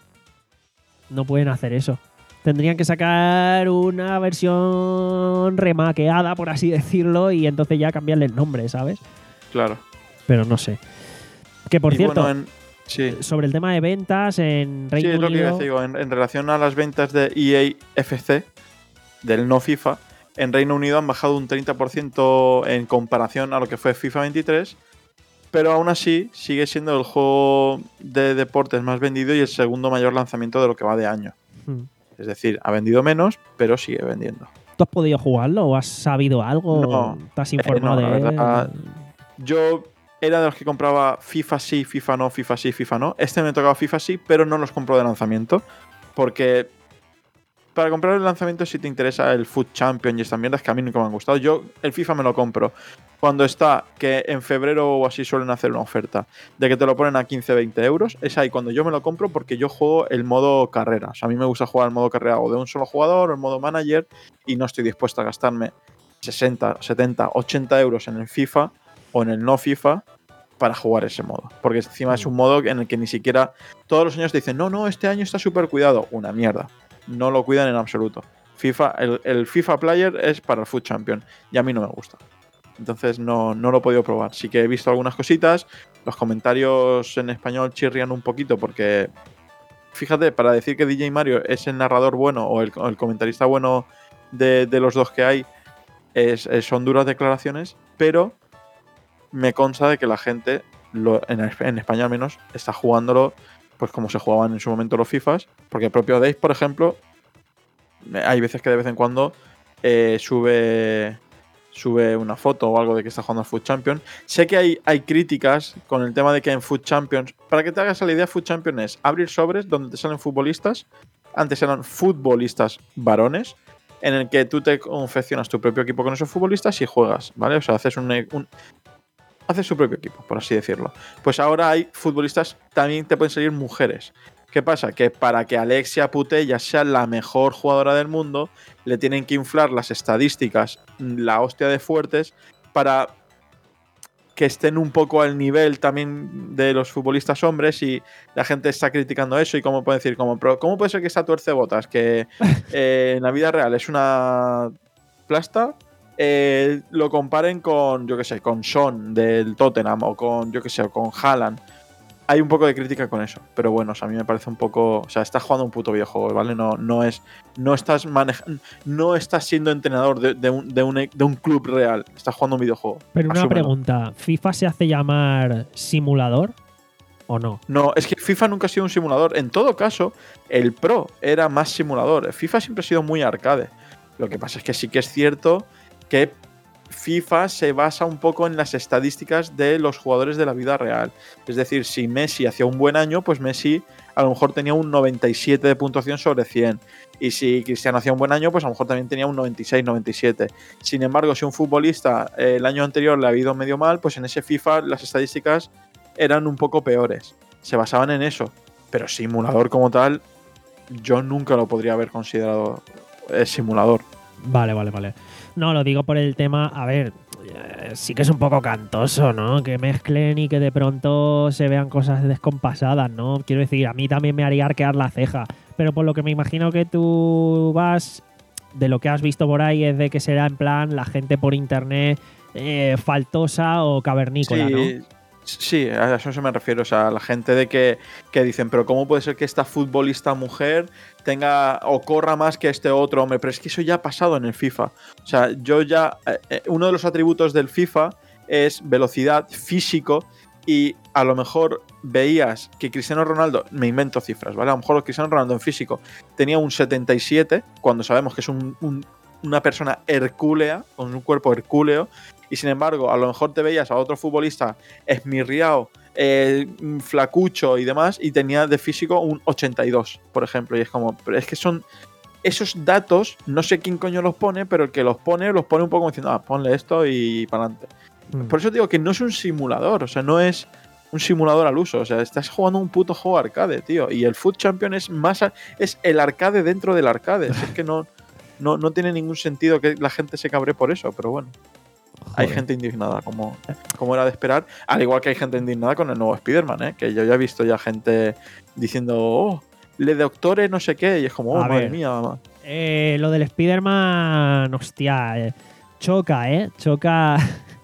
No pueden hacer eso. Tendrían que sacar una versión remaqueada, por así decirlo, y entonces ya cambiarle el nombre, ¿sabes? Claro. Pero no sé. Que por y cierto, bueno, en... sí. sobre el tema de ventas en Reino Sí, es lo que Unido... yo digo. En, en relación a las ventas de E A F C, del no FIFA, en Reino Unido han bajado un treinta por ciento en comparación a lo que fue FIFA veintitrés, pero aún así sigue siendo el juego de deportes más vendido y el segundo mayor lanzamiento de lo que va de año. Hmm. Es decir, ha vendido menos, pero sigue vendiendo. ¿Tú has podido jugarlo o has sabido algo? No, ¿Te has informado eh, no, de la él? verdad, yo era de los que compraba FIFA sí, FIFA no, FIFA sí, FIFA no. Este me tocaba FIFA sí, pero no los compro de lanzamiento. Porque para comprar el lanzamiento, si te interesa el Foot Champion y estas mierdas que a mí nunca me han gustado, yo el FIFA me lo compro cuando está, que en febrero o así suelen hacer una oferta de que te lo ponen a quince a veinte euros. Es ahí cuando yo me lo compro, porque yo juego el modo carrera. O sea, a mí me gusta jugar el modo carrera o de un solo jugador o el modo manager, y no estoy dispuesto a gastarme sesenta, setenta, ochenta euros en el FIFA o en el no FIFA para jugar ese modo. Porque encima mm. es un modo en el que ni siquiera todos los años te dicen, no, no, este año está súper cuidado. Una mierda. No lo cuidan en absoluto. FIFA, el, el FIFA Player es para el Foot Champion y a mí no me gusta. Entonces no, no lo he podido probar. Sí que he visto algunas cositas. Los comentarios en español chirrian un poquito porque, fíjate, para decir que D J Mario es el narrador bueno o el, o el comentarista bueno de, de los dos que hay, es, es, son duras declaraciones, pero me consta de que la gente, lo, en, en España al menos, está jugándolo pues como se jugaban en su momento los FIFAs, porque el propio Dave, por ejemplo, hay veces que de vez en cuando eh, sube sube una foto o algo de que está jugando al Foot Champions. Sé que hay, hay críticas con el tema de que en Foot Champions, para que te hagas la idea, Foot Champions es abrir sobres donde te salen futbolistas antes eran futbolistas varones, en el que tú te confeccionas tu propio equipo con esos futbolistas y juegas, ¿vale? O sea, haces un, un haces su propio equipo, por así decirlo. Pues ahora hay futbolistas, también te pueden salir mujeres. ¿Qué pasa? Que para que Alexia Putellas sea la mejor jugadora del mundo, le tienen que inflar las estadísticas, la hostia de fuertes, para que estén un poco al nivel también de los futbolistas hombres, y la gente está criticando eso y cómo puede decir, como, pero ¿cómo puede ser que esta tuercebotas, que eh, en la vida real es una plasta, eh, lo comparen con, yo qué sé, con Son del Tottenham o con, yo qué sé, con Haaland? Hay un poco de crítica con eso, pero bueno, o sea, a mí me parece un poco, o sea, estás jugando un puto videojuego, ¿vale? No, no es, no estás manejando, no estás siendo entrenador de, de, un, de, un, de un club real, estás jugando un videojuego. Pero una Asúmelo. pregunta, ¿FIFA se hace llamar simulador o no? No, es que FIFA nunca ha sido un simulador. En todo caso, el Pro era más simulador. FIFA siempre ha sido muy arcade. Lo que pasa es que sí que es cierto que FIFA se basa un poco en las estadísticas de los jugadores de la vida real. Es decir, si Messi hacía un buen año, pues Messi a lo mejor tenía un noventa y siete de puntuación sobre cien. Y si Cristiano hacía un buen año, pues a lo mejor también tenía un noventa y seis, noventa y siete. Sin embargo, si un futbolista eh, el año anterior le ha ido medio mal, pues en ese FIFA las estadísticas eran un poco peores. Se basaban en eso. Pero simulador como tal, yo nunca lo podría haber considerado eh, simulador. Vale, vale, vale. No, lo digo por el tema, a ver, eh, sí que es un poco cantoso, ¿no? Que mezclen y que de pronto se vean cosas descompasadas, ¿no? Quiero decir, a mí también me haría arquear la ceja, pero por lo que me imagino que tú vas, de lo que has visto por ahí, es de que será en plan la gente por internet eh, faltosa o cavernícola, sí, ¿no? Sí, a eso me refiero. O sea, la gente de que, que dicen, pero ¿cómo puede ser que esta futbolista mujer tenga o corra más que este otro hombre? Pero es que eso ya ha pasado en el FIFA. O sea, yo ya. Eh, uno de los atributos del FIFA es velocidad, físico, y a lo mejor veías que Cristiano Ronaldo, me invento cifras, ¿vale? A lo mejor Cristiano Ronaldo en físico tenía un setenta y siete, cuando sabemos que es un, un, una persona hercúlea, con un cuerpo hercúleo. Y sin embargo, a lo mejor te veías a otro futbolista esmirriado, eh, flacucho y demás, y tenía de físico un ochenta y dos, por ejemplo. Y es como, pero es que son esos datos, no sé quién coño los pone, pero el que los pone, los pone un poco como diciendo, ah, ponle esto y para adelante. Mm. Por eso digo que no es un simulador, o sea, no es un simulador al uso, o sea, estás jugando un puto juego arcade, tío. Y el Foot Champion es más, es el arcade dentro del arcade. Es que no, no, no tiene ningún sentido que la gente se cabre por eso, pero bueno. Joder. Hay gente indignada, como, como era de esperar. Al igual que hay gente indignada con el nuevo Spider-Man, ¿eh? Que yo ya he visto ya gente diciendo, oh, le doctore no sé qué. Y es como, oh, a madre ver, mía. Mamá. Eh, lo del Spider-Man, hostia, eh, choca, ¿eh? Choca.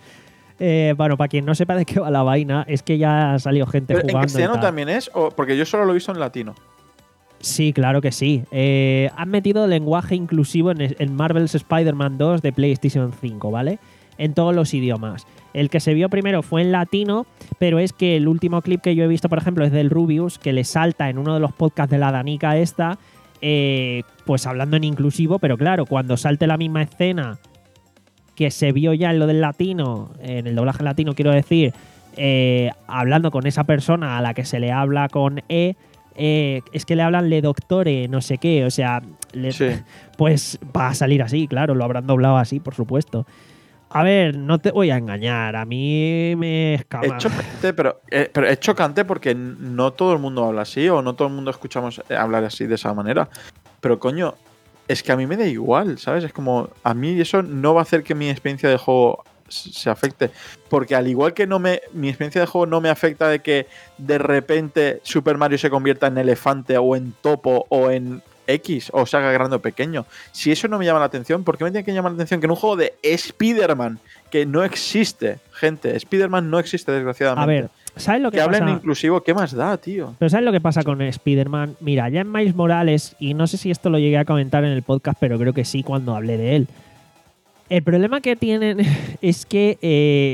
eh, bueno, para quien no sepa de qué va la vaina, es que ya ha salido gente Pero jugando. ¿en castellano también es? O, porque yo solo lo he visto en latino. Sí, claro que sí. Eh, han metido lenguaje inclusivo en, en Marvel's Spider-Man dos de PlayStation cinco, ¿vale? En todos los idiomas. El que se vio primero fue en latino, pero es que el último clip que yo he visto, por ejemplo, es del Rubius, que le salta en uno de los podcasts de la Danica esta, eh, pues hablando en inclusivo, pero claro, cuando salte la misma escena que se vio ya en lo del latino, en el doblaje latino quiero decir, eh, hablando con esa persona a la que se le habla con E, eh, es que le hablan le doctore, no sé qué, o sea, le, sí. Pues va a salir así, claro, lo habrán doblado así, por supuesto. A ver, no te voy a engañar, a mí me escama. Es chocante, pero, eh, pero es chocante porque no todo el mundo habla así o no todo el mundo escuchamos hablar así de esa manera. Pero coño, es que a mí me da igual, ¿sabes? Es como, a mí eso no va a hacer que mi experiencia de juego se afecte. Porque al igual que no me mi experiencia de juego no me afecta de que de repente Super Mario se convierta en elefante o en topo o en X o se haga grande o pequeño. Si eso no me llama la atención, ¿por qué me tiene que llamar la atención que en un juego de Spider-Man, que no existe, gente, Spider-Man no existe desgraciadamente? A ver, ¿sabes lo que, que pasa? hablen inclusivo, ¿qué más da, tío? Pero ¿sabes lo que pasa con Spider-Man? Mira, ya en Miles Morales, y no sé si esto lo llegué a comentar en el podcast, pero creo que sí cuando hablé de él. El problema que tienen es que eh,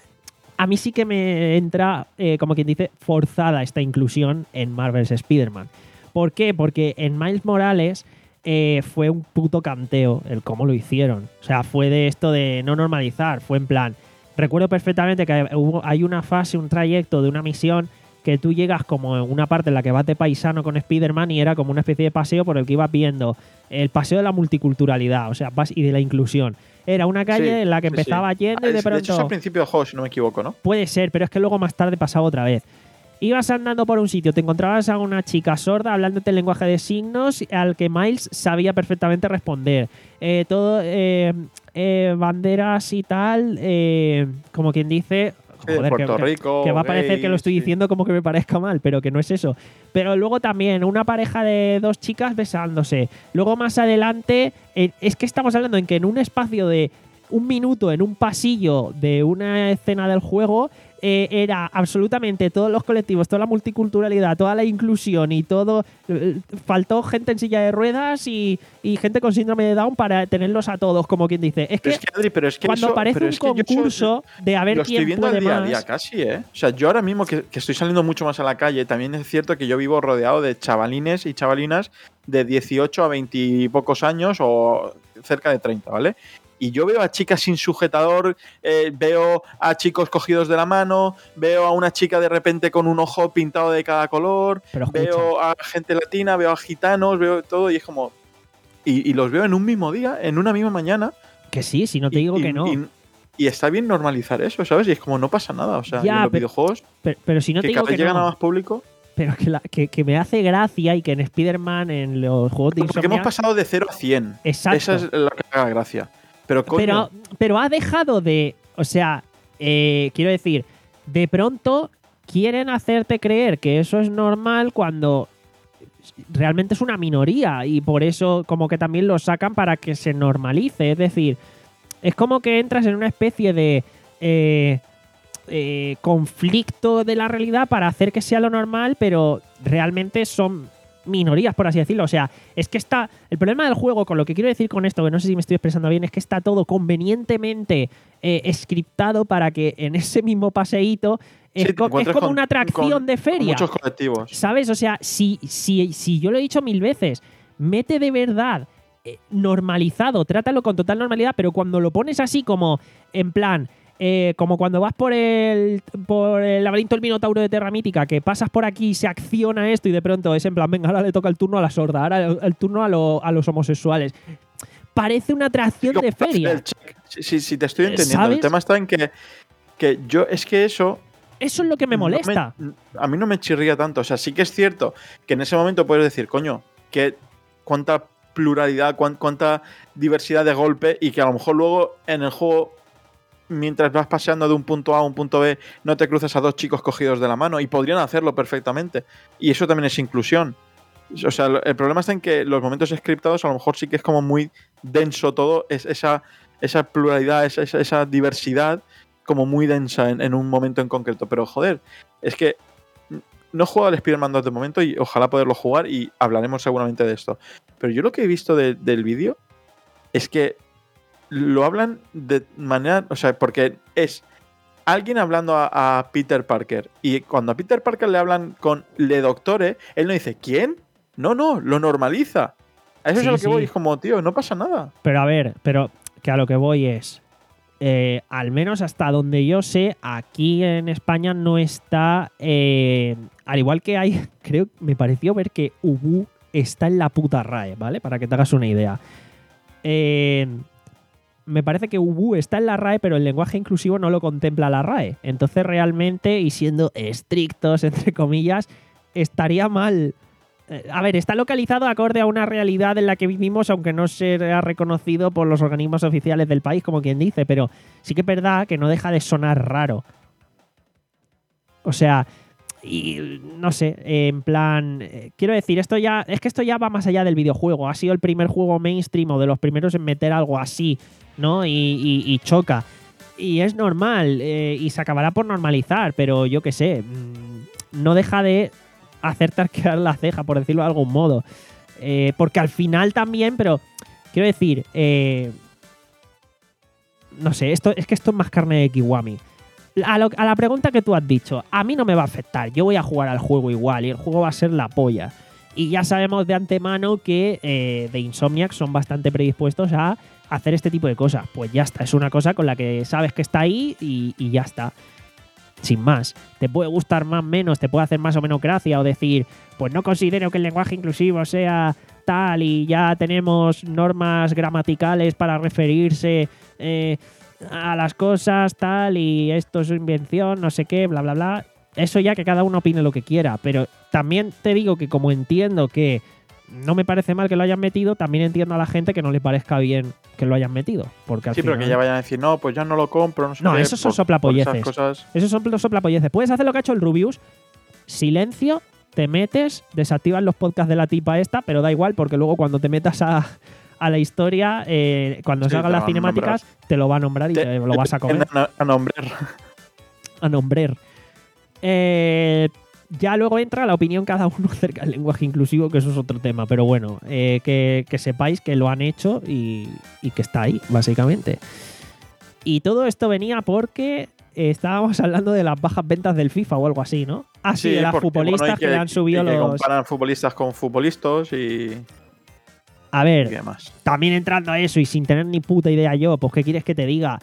a mí sí que me entra, eh, como quien dice, forzada esta inclusión en Marvel's Spider-Man. ¿Por qué? Porque en Miles Morales eh, fue un puto canteo el cómo lo hicieron. O sea, fue de esto de no normalizar. Fue en plan... Recuerdo perfectamente que hubo, hay una fase, un trayecto de una misión que tú llegas como en una parte en la que vas de paisano con Spider-Man y era como una especie de paseo por el que ibas viendo el paseo de la multiculturalidad, o sea, vas- y de la inclusión. Era una calle Sí, en la que sí, empezaba sí. yendo y de De hecho, pronto... es al principio del juego, si no me equivoco, ¿no? Puede ser, pero es que luego más tarde pasaba otra vez. Ibas andando por un sitio, te encontrabas a una chica sorda hablándote el lenguaje de signos al que Miles sabía perfectamente responder. Eh, todo, eh, eh, banderas y tal, eh, como quien dice... Sí, de Joder, que- Puerto que, Rico, que va a parecer que lo gays, estoy sí. diciendo como que me parezca mal, pero que no es eso. Pero luego también una pareja de dos chicas besándose. Luego más adelante, eh, es que estamos hablando en que en un espacio de un minuto, en un pasillo de una escena del juego, eh, era absolutamente todos los colectivos, toda la multiculturalidad, toda la inclusión y todo. eh, faltó gente en silla de ruedas y, y gente con síndrome de Down para tenerlos a todos, como quien dice. Es que, Pero es que, Adri, pero es que cuando eso- aparece pero un es que yo eso- concurso de a ver lo estoy quién viendo puede al día más. a día casi, ¿eh? O sea, yo ahora mismo que, que estoy saliendo mucho más a la calle, también es cierto que yo vivo rodeado de chavalines y chavalinas de dieciocho a veinte y pocos años o cerca de treinta, ¿vale? Y yo veo a chicas sin sujetador, eh, veo a chicos cogidos de la mano, veo a una chica de repente con un ojo pintado de cada color, Pero escucha. veo a gente latina, veo a gitanos, veo todo y es como... Y, y los veo en un mismo día, en una misma mañana. Que sí, si no te y- digo y- que no. Y, y está bien normalizar eso, ¿sabes? Y es como no pasa nada. O sea, y Ya, en los pero- videojuegos, pero, pero si no te que digo cada vez que llegan a no. más público. Pero que, la- que, que me hace gracia y que en Spider-Man, en los juegos de Porque hemos Insomniac, pasado de cero a cien. Exacto. Esa es la que haga gracia. Pero coño, pero, pero ha dejado de. O sea, eh, quiero decir, de pronto quieren hacerte creer que eso es normal cuando realmente es una minoría y por eso como que también lo sacan para que se normalice. Es decir, es como que entras en una especie de eh, eh, conflicto de la realidad para hacer que sea lo normal, pero realmente son minorías, por así decirlo. O sea, es que está... El problema del juego, con lo que quiero decir con esto, que no sé si me estoy expresando bien, es que está todo convenientemente eh, scriptado para que en ese mismo paseíto sí, es, te co- es encuentras como con- una atracción con- de con feria. muchos colectivos. ¿Sabes? O sea, si, si, si yo lo he dicho mil veces, mete de verdad eh, normalizado, trátalo con total normalidad, pero cuando lo pones así como, en plan, eh, como cuando vas por el, por el laberinto del Minotauro de Terra Mítica, que pasas por aquí y se acciona esto y de pronto es en plan, venga, ahora le toca el turno a la sorda, ahora el, el turno a, lo- a los homosexuales. Parece una atracción Como de para hacer feria. el check. Sí, sí, sí, te estoy Eh, entendiendo. ¿sabes? El tema está en que, que yo, es que eso Eso es lo que me no molesta. a mí no me chirría tanto. O sea, sí que es cierto que en ese momento puedes decir, coño, que cuánta pluralidad, cuán- cuánta diversidad de golpe y que a lo mejor luego en el juego, mientras vas paseando de un punto A a un punto B, no te cruces a dos chicos cogidos de la mano y podrían hacerlo perfectamente. Y eso también es inclusión. O sea, el problema está en que los momentos scriptados a lo mejor sí que es como muy denso todo, es esa, esa pluralidad, esa, esa, esa diversidad como muy densa en, en un momento en concreto. Pero joder, es que no he jugado al Spider-Man dos de momento y ojalá poderlo jugar y hablaremos seguramente de esto. Pero yo lo que he visto de- del vídeo es que lo hablan de manera, o sea, porque es alguien hablando a, a Peter Parker y cuando a Peter Parker le hablan con Le Doctore, él no dice ¿quién? No, no, lo normaliza. A eso Sí, es a lo que sí. voy, es como, tío, no pasa nada. Pero a ver, pero que a lo que voy es, eh, al menos hasta donde yo sé, aquí en España no está, eh, al igual que hay, creo, me pareció ver que Ubu está en la puta R A E, ¿vale? Para que te hagas una idea. Eh, me parece que Ubu está en la R A E, pero el lenguaje inclusivo no lo contempla la R A E. Entonces realmente, y siendo estrictos, entre comillas, estaría mal. Eh, A ver, está localizado acorde a una realidad en la que vivimos, aunque no sea reconocido por los organismos oficiales del país, como quien dice, pero sí que es verdad que no deja de sonar raro. O sea, y no sé, en plan, eh, quiero decir, esto ya, es que esto ya va más allá del videojuego. Ha sido el primer juego mainstream o de los primeros en meter algo así, ¿no? Y, y- y choca. Y es normal, eh, y se acabará por normalizar, pero yo qué sé, mm, no deja de hacerte arquear la ceja, por decirlo de algún modo. Eh, porque al final también, pero quiero decir, eh, no sé, esto, es que esto es más carne de Kiwami. A, lo- a la pregunta que tú has dicho, a mí no me va a afectar, yo voy a jugar al juego igual y el juego va a ser la polla. Y ya sabemos de antemano que eh, de Insomniac son bastante predispuestos a hacer este tipo de cosas. Pues ya está, es una cosa con la que sabes que está ahí y, y ya está. Sin más. Te puede gustar más o menos, te puede hacer más o menos gracia o decir, pues no considero que el lenguaje inclusivo sea tal y ya tenemos normas gramaticales para referirse eh, a las cosas tal y esto es su invención, no sé qué, bla, bla, bla. Eso ya que cada uno opine lo que quiera, pero también te digo que como entiendo que no me parece mal que lo hayan metido, también entiendo a la gente que no le parezca bien que lo hayan metido. Porque al sí, final... pero que ya vayan a decir, no, pues yo no lo compro, no sé No, qué, esos son por- soplapolleces. por esas cosas. Esos son los soplapolleces. Puedes hacer lo que ha hecho el Rubius. Silencio, te metes, desactivas los podcasts de la tipa esta, pero da igual porque luego cuando te metas a, a la historia, eh, cuando Sí, salgan te las van a cinemáticas, te lo va a nombrar y te, Te- lo vas a comer. A, a nombrar. A nombrar. Eh, ya luego entra la opinión cada uno acerca del lenguaje inclusivo, que eso es otro tema. Pero bueno, eh, que, que sepáis que lo han hecho y, y que está ahí, básicamente. Y todo esto venía porque eh, estábamos hablando de las bajas ventas del FIFA o algo así, ¿no? Ah, sí, de las porque, futbolistas bueno, y que, le han subido y que los... comparan futbolistas con futbolistas y, A y ver, demás. también entrando a eso y sin tener ni puta idea yo, pues ¿qué quieres que te diga?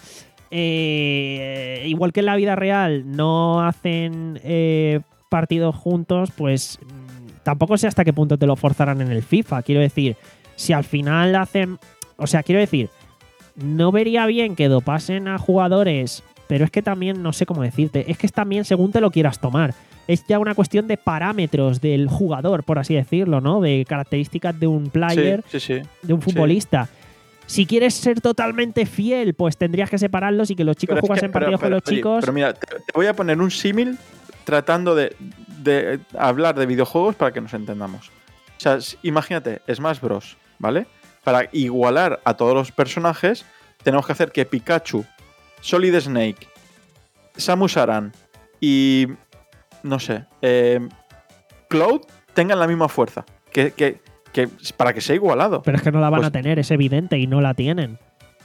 Eh, igual que en la vida real no hacen eh, partidos juntos, pues mm, tampoco sé hasta qué punto te lo forzarán en el FIFA. Quiero decir, si al final hacen... O sea, quiero decir, no vería bien que dopasen a jugadores, pero es que también, no sé cómo decirte, es que es también según te lo quieras tomar. Es ya una cuestión de parámetros del jugador, por así decirlo, ¿no? De características de un player, Sí, sí, sí. de un futbolista. Si quieres ser totalmente fiel, pues tendrías que separarlos y que los chicos Pero es jugasen que- pero- partidos pero, con los oye, chicos. Pero mira, te, te voy a poner un símil tratando de, de hablar de videojuegos para que nos entendamos. O sea, s- imagínate, Smash Bros, ¿vale? Para igualar a todos los personajes, tenemos que hacer que Pikachu, Solid Snake, Samus Aran y, no sé, eh, Cloud tengan la misma fuerza. Que, que, que para que sea igualado. Pero es que no la van Pues- a tener, es evidente, y no la tienen.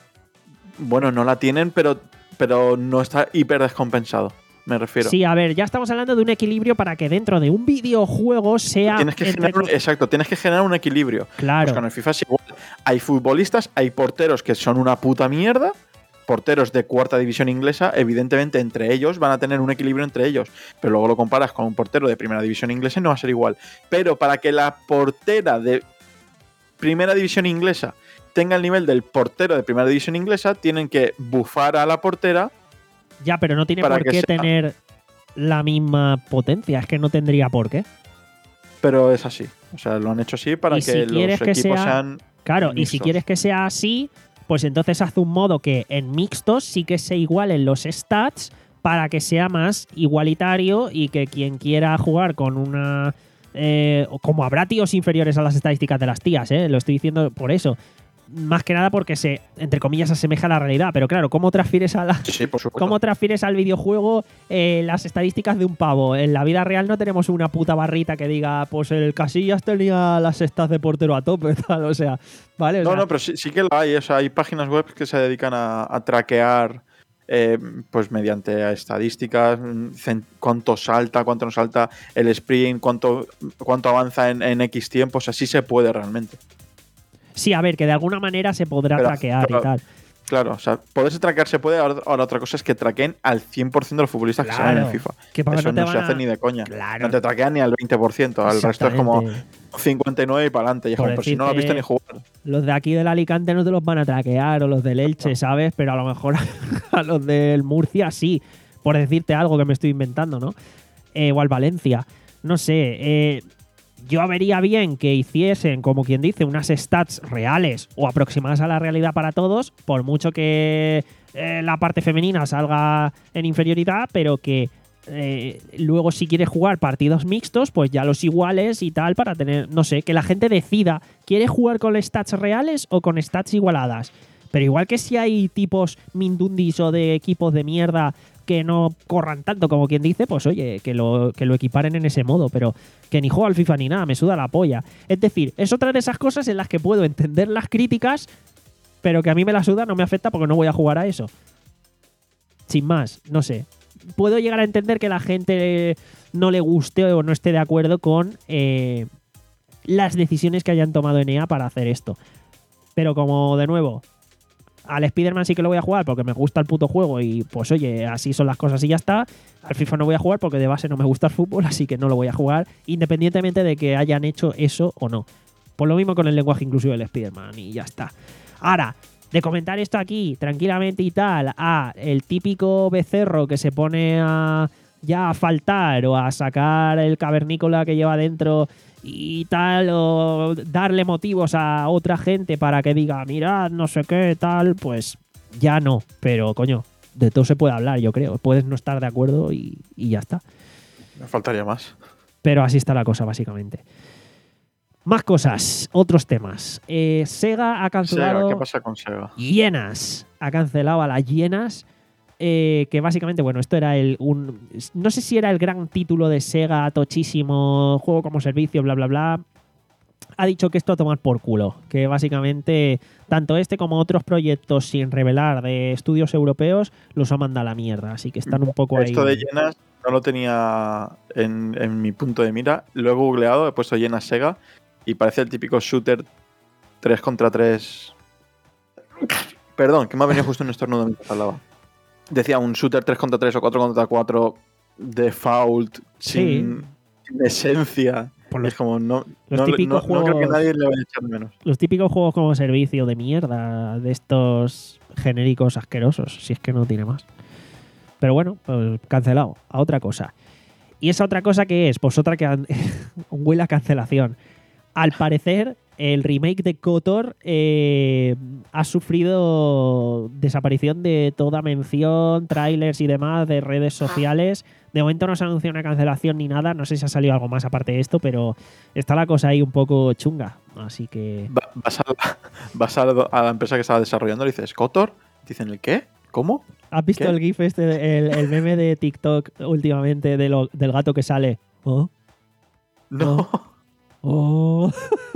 Bueno, no la tienen, pero, pero no está hiper descompensado, me refiero. Sí, a ver, ya estamos hablando de un equilibrio para que dentro de un videojuego sea. Tienes que entre- generar un, exacto, tienes que generar un equilibrio. Claro. Pues con el FIFA es igual. Hay futbolistas, hay porteros que son una puta mierda. Porteros de cuarta división inglesa, evidentemente entre ellos van a tener un equilibrio entre ellos. Pero luego lo comparas con un portero de primera división inglesa y no va a ser igual. Pero para que la portera de primera división inglesa tenga el nivel del portero de primera división inglesa, tienen que bufar a la portera. Ya, pero no tiene para por que qué sea- tener la misma potencia. Es que no tendría por qué. Pero es así. O sea, lo han hecho así para Y que si los quieres que equipos sea- sean. Claro, y si mixtos. quieres que sea así, pues entonces haz un modo que en mixtos sí que se igualen los stats para que sea más igualitario y que quien quiera jugar con una... eh, como habrá tíos inferiores a las estadísticas de las tías, ¿eh? Lo estoy diciendo por eso. Más que nada porque se, entre comillas, asemeja a la realidad. Pero claro, ¿cómo transfieres a la, Sí, sí, por supuesto. ¿Cómo transfieres al videojuego eh, las estadísticas de un pavo? En la vida real no tenemos una puta barrita que diga, pues el Casillas tenía las stats de portero a tope, tal, o sea, ¿vale? O No, sea, no, pero sí, sí que lo hay. O sea, hay páginas web que se dedican a, a traquear, eh, pues mediante estadísticas, mm, cen- cuánto salta, cuánto no salta el sprint, cuánto, cuánto avanza en, en X tiempo. O sea, sí se puede realmente. sí, a ver, que de alguna manera se podrá Pero- traquear pero- y tal. Claro, o sea, poderse traquear se puede. Ahora, ahora otra cosa es que traqueen al cien por ciento de los futbolistas que salen en Claro, FIFA. que para que Eso no te no se van a- hace ni de coña. Claro. No te traquean ni al veinte por ciento. Al resto es como Exactamente. cincuenta y nueve y para adelante. Y es Por como, pero si no lo has visto decirte- ni jugar. Los de aquí del Alicante no te los van a traquear, o los del Elche, ¿sabes? Pero a lo mejor a los del Murcia sí, por decirte algo que me estoy inventando, ¿no? Eh, o al Valencia. No sé, eh, yo vería bien que hiciesen, como quien dice, unas stats reales o aproximadas a la realidad para todos, por mucho que eh, la parte femenina salga en inferioridad, pero que eh, luego si quieres jugar partidos mixtos, pues ya los iguales y tal para tener, no sé, que la gente decida, ¿quiere jugar con stats reales o con stats igualadas? Pero igual que si hay tipos mindundis o de equipos de mierda que no corran tanto como quien dice, pues oye, que lo, que lo equiparen en ese modo, pero que ni juego al FIFA ni nada, me suda la polla. Es decir, es otra de esas cosas en las que puedo entender las críticas, pero que a mí me la suda, no me afecta porque no voy a jugar a eso. Sin más, no sé. Puedo llegar a entender que la gente no le guste o no esté de acuerdo con eh, las decisiones que hayan tomado en E A para hacer esto. Pero como, de nuevo, Al Spider-Man sí que lo voy a jugar porque me gusta el puto juego y pues oye, así son las cosas y ya está. Al FIFA no voy a jugar porque de base no me gusta el fútbol, así que no lo voy a jugar independientemente de que hayan hecho eso o no. Por lo mismo con el lenguaje inclusivo del Spider-Man y ya está. Ahora, de comentar esto aquí tranquilamente y tal a el típico becerro que se pone a ya a faltar o a sacar el cavernícola que lleva dentro y tal, o darle motivos a otra gente para que diga, mirad, no sé qué, tal, pues ya no. Pero, coño, de todo se puede hablar, yo creo. Puedes no estar de acuerdo y, y ya está. Me faltaría más. Pero así está la cosa, básicamente. Más cosas, otros temas. Eh, Sega ha cancelado... Sega, ¿qué pasa con Sega? Hienas. Ha cancelado a las hienas. Eh, que básicamente, bueno, esto era el... un no sé si era el gran título de Sega, tochísimo, juego como servicio, bla, bla, bla. Ha dicho que esto a tomar por culo. Que básicamente, tanto este como otros proyectos sin revelar de estudios europeos, los ha mandado a la mierda. Así que están un poco ahí... Esto de hienas no lo tenía en, en mi punto de mira. Lo he googleado, he puesto hienas Sega y parece el típico shooter tres contra tres. Perdón, que me ha venido justo un estornudo mientras hablaba. Decía un shooter tres contra tres o cuatro contra cuatro default, Sí. sin, sin esencia. Por los- es como, no, los no, típicos no- no creo que juegos- nadie le vaya a echar de menos. Los típicos juegos como servicio de mierda, de estos genéricos asquerosos, si es que no tiene más. Pero bueno, pues cancelado, a otra cosa. ¿Y esa otra cosa qué es? Pues otra que han- huele a cancelación. Al parecer, el remake de KOTOR eh, ha sufrido desaparición de toda mención, trailers y demás de redes sociales. De momento no se anunció una cancelación ni nada. No sé si ha salido algo más aparte de esto, pero está la cosa ahí un poco chunga. Así que... Va- Vas, a, vas a, la- a la empresa que estaba desarrollando y dices, ¿KOTOR? Dicen, ¿el qué? ¿Cómo? ¿Has visto ¿Qué? el gif este, el, el meme de TikTok últimamente de lo- del gato que sale? Oh, No. oh.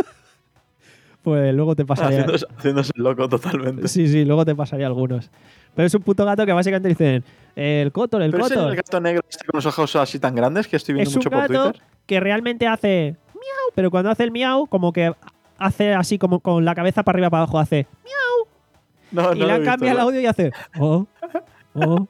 Pues luego te pasaría... haciéndose, haciéndose el loco totalmente. Sí, sí, luego te pasaría algunos. Pero es un puto gato que básicamente dicen el Kotor, el Pero ese es Kotor. el gato negro este con los ojos así tan grandes que estoy viendo Es un mucho por gato Twitter. que realmente hace miau, pero cuando hace el miau, como que hace así como con la cabeza para arriba para abajo, hace No, y no le lo he han visto, cambiado el no. audio y hace oh, oh,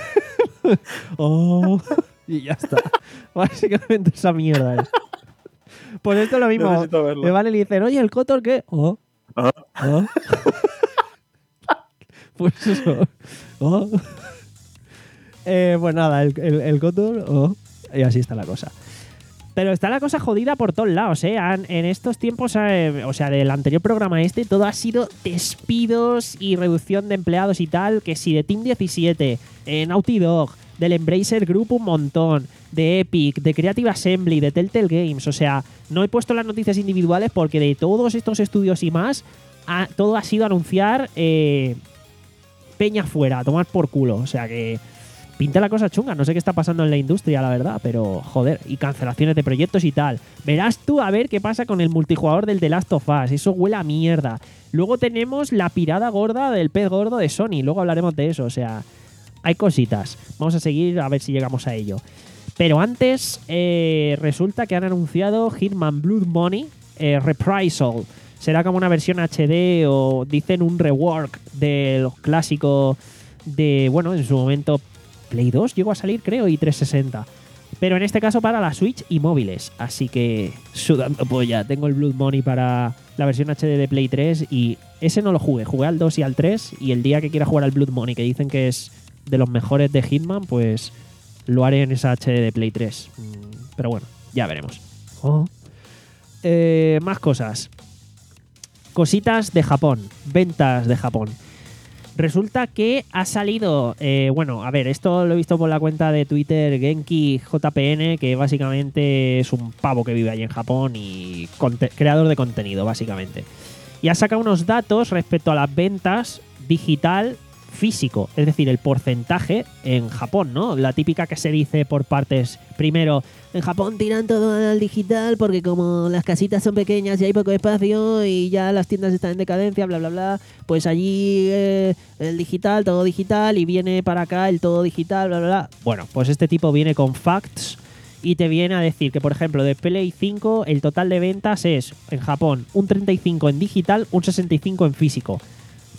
oh, y ya está. Básicamente esa mierda es. Pues esto es lo mismo. Necesito verlo. Me van y le dicen, oye, ¿el Kotor qué? Oh, Ah. oh. Pues eso. Oh. Eh, pues nada, el, el, el Kotor, oh. Y así está la cosa. Pero está la cosa jodida por todos lados, ¿eh? Han- en estos tiempos, eh, o sea, del anterior programa este, todo ha sido despidos y reducción de empleados y tal, que si de Team diecisiete, eh, Naughty Dog, del Embracer Group un montón, de Epic, de Creative Assembly, de Telltale Games, o sea, no he puesto las noticias individuales porque de todos estos estudios y más, ha- todo ha sido anunciar eh, peña fuera, a tomar por culo, o sea que... Pinta la cosa chunga, no sé qué está pasando en la industria, la verdad, pero joder, y cancelaciones de proyectos y tal. Verás tú a ver qué pasa con el multijugador del The Last of Us, eso huele a mierda. Luego tenemos la pirada gorda del pez gordo de Sony, luego hablaremos de eso, o sea, hay cositas. Vamos a seguir a ver si llegamos a ello. Pero antes, eh, resulta que han anunciado Hitman Blood Money eh, Reprisal. Será como una versión H D o dicen un rework del clásico de, bueno, en su momento... Play dos llegó a salir, creo, y trescientos sesenta. Pero en este caso para la Switch y móviles. Así que, sudando polla. Tengo el Blood Money para la versión H D de Play tres y ese no lo jugué. Jugué al dos y al tres y el día que quiera jugar al Blood Money, que dicen que es de los mejores de Hitman, pues lo haré en esa H D de Play tres. Mm, Pero bueno, ya veremos. Oh. Eh, más cosas. Cositas de Japón. Ventas de Japón. Resulta que ha salido, eh, bueno, a ver, esto lo he visto por la cuenta de Twitter Genki J P N, que básicamente es un pavo que vive allí en Japón y conte- creador de contenido, básicamente. Y ha sacado unos datos respecto a las ventas digital físico, es decir, el porcentaje en Japón, ¿no? La típica que se dice por partes. Primero, en Japón tiran todo al digital porque como las casitas son pequeñas y hay poco espacio y ya las tiendas están en decadencia, bla, bla, bla, pues allí eh, el digital, todo digital, y viene para acá el todo digital, bla, bla, bla. Bueno, pues este tipo viene con facts y te viene a decir que, por ejemplo, de Play cinco el total de ventas es, en Japón, un treinta y cinco en digital, un sesenta y cinco en físico.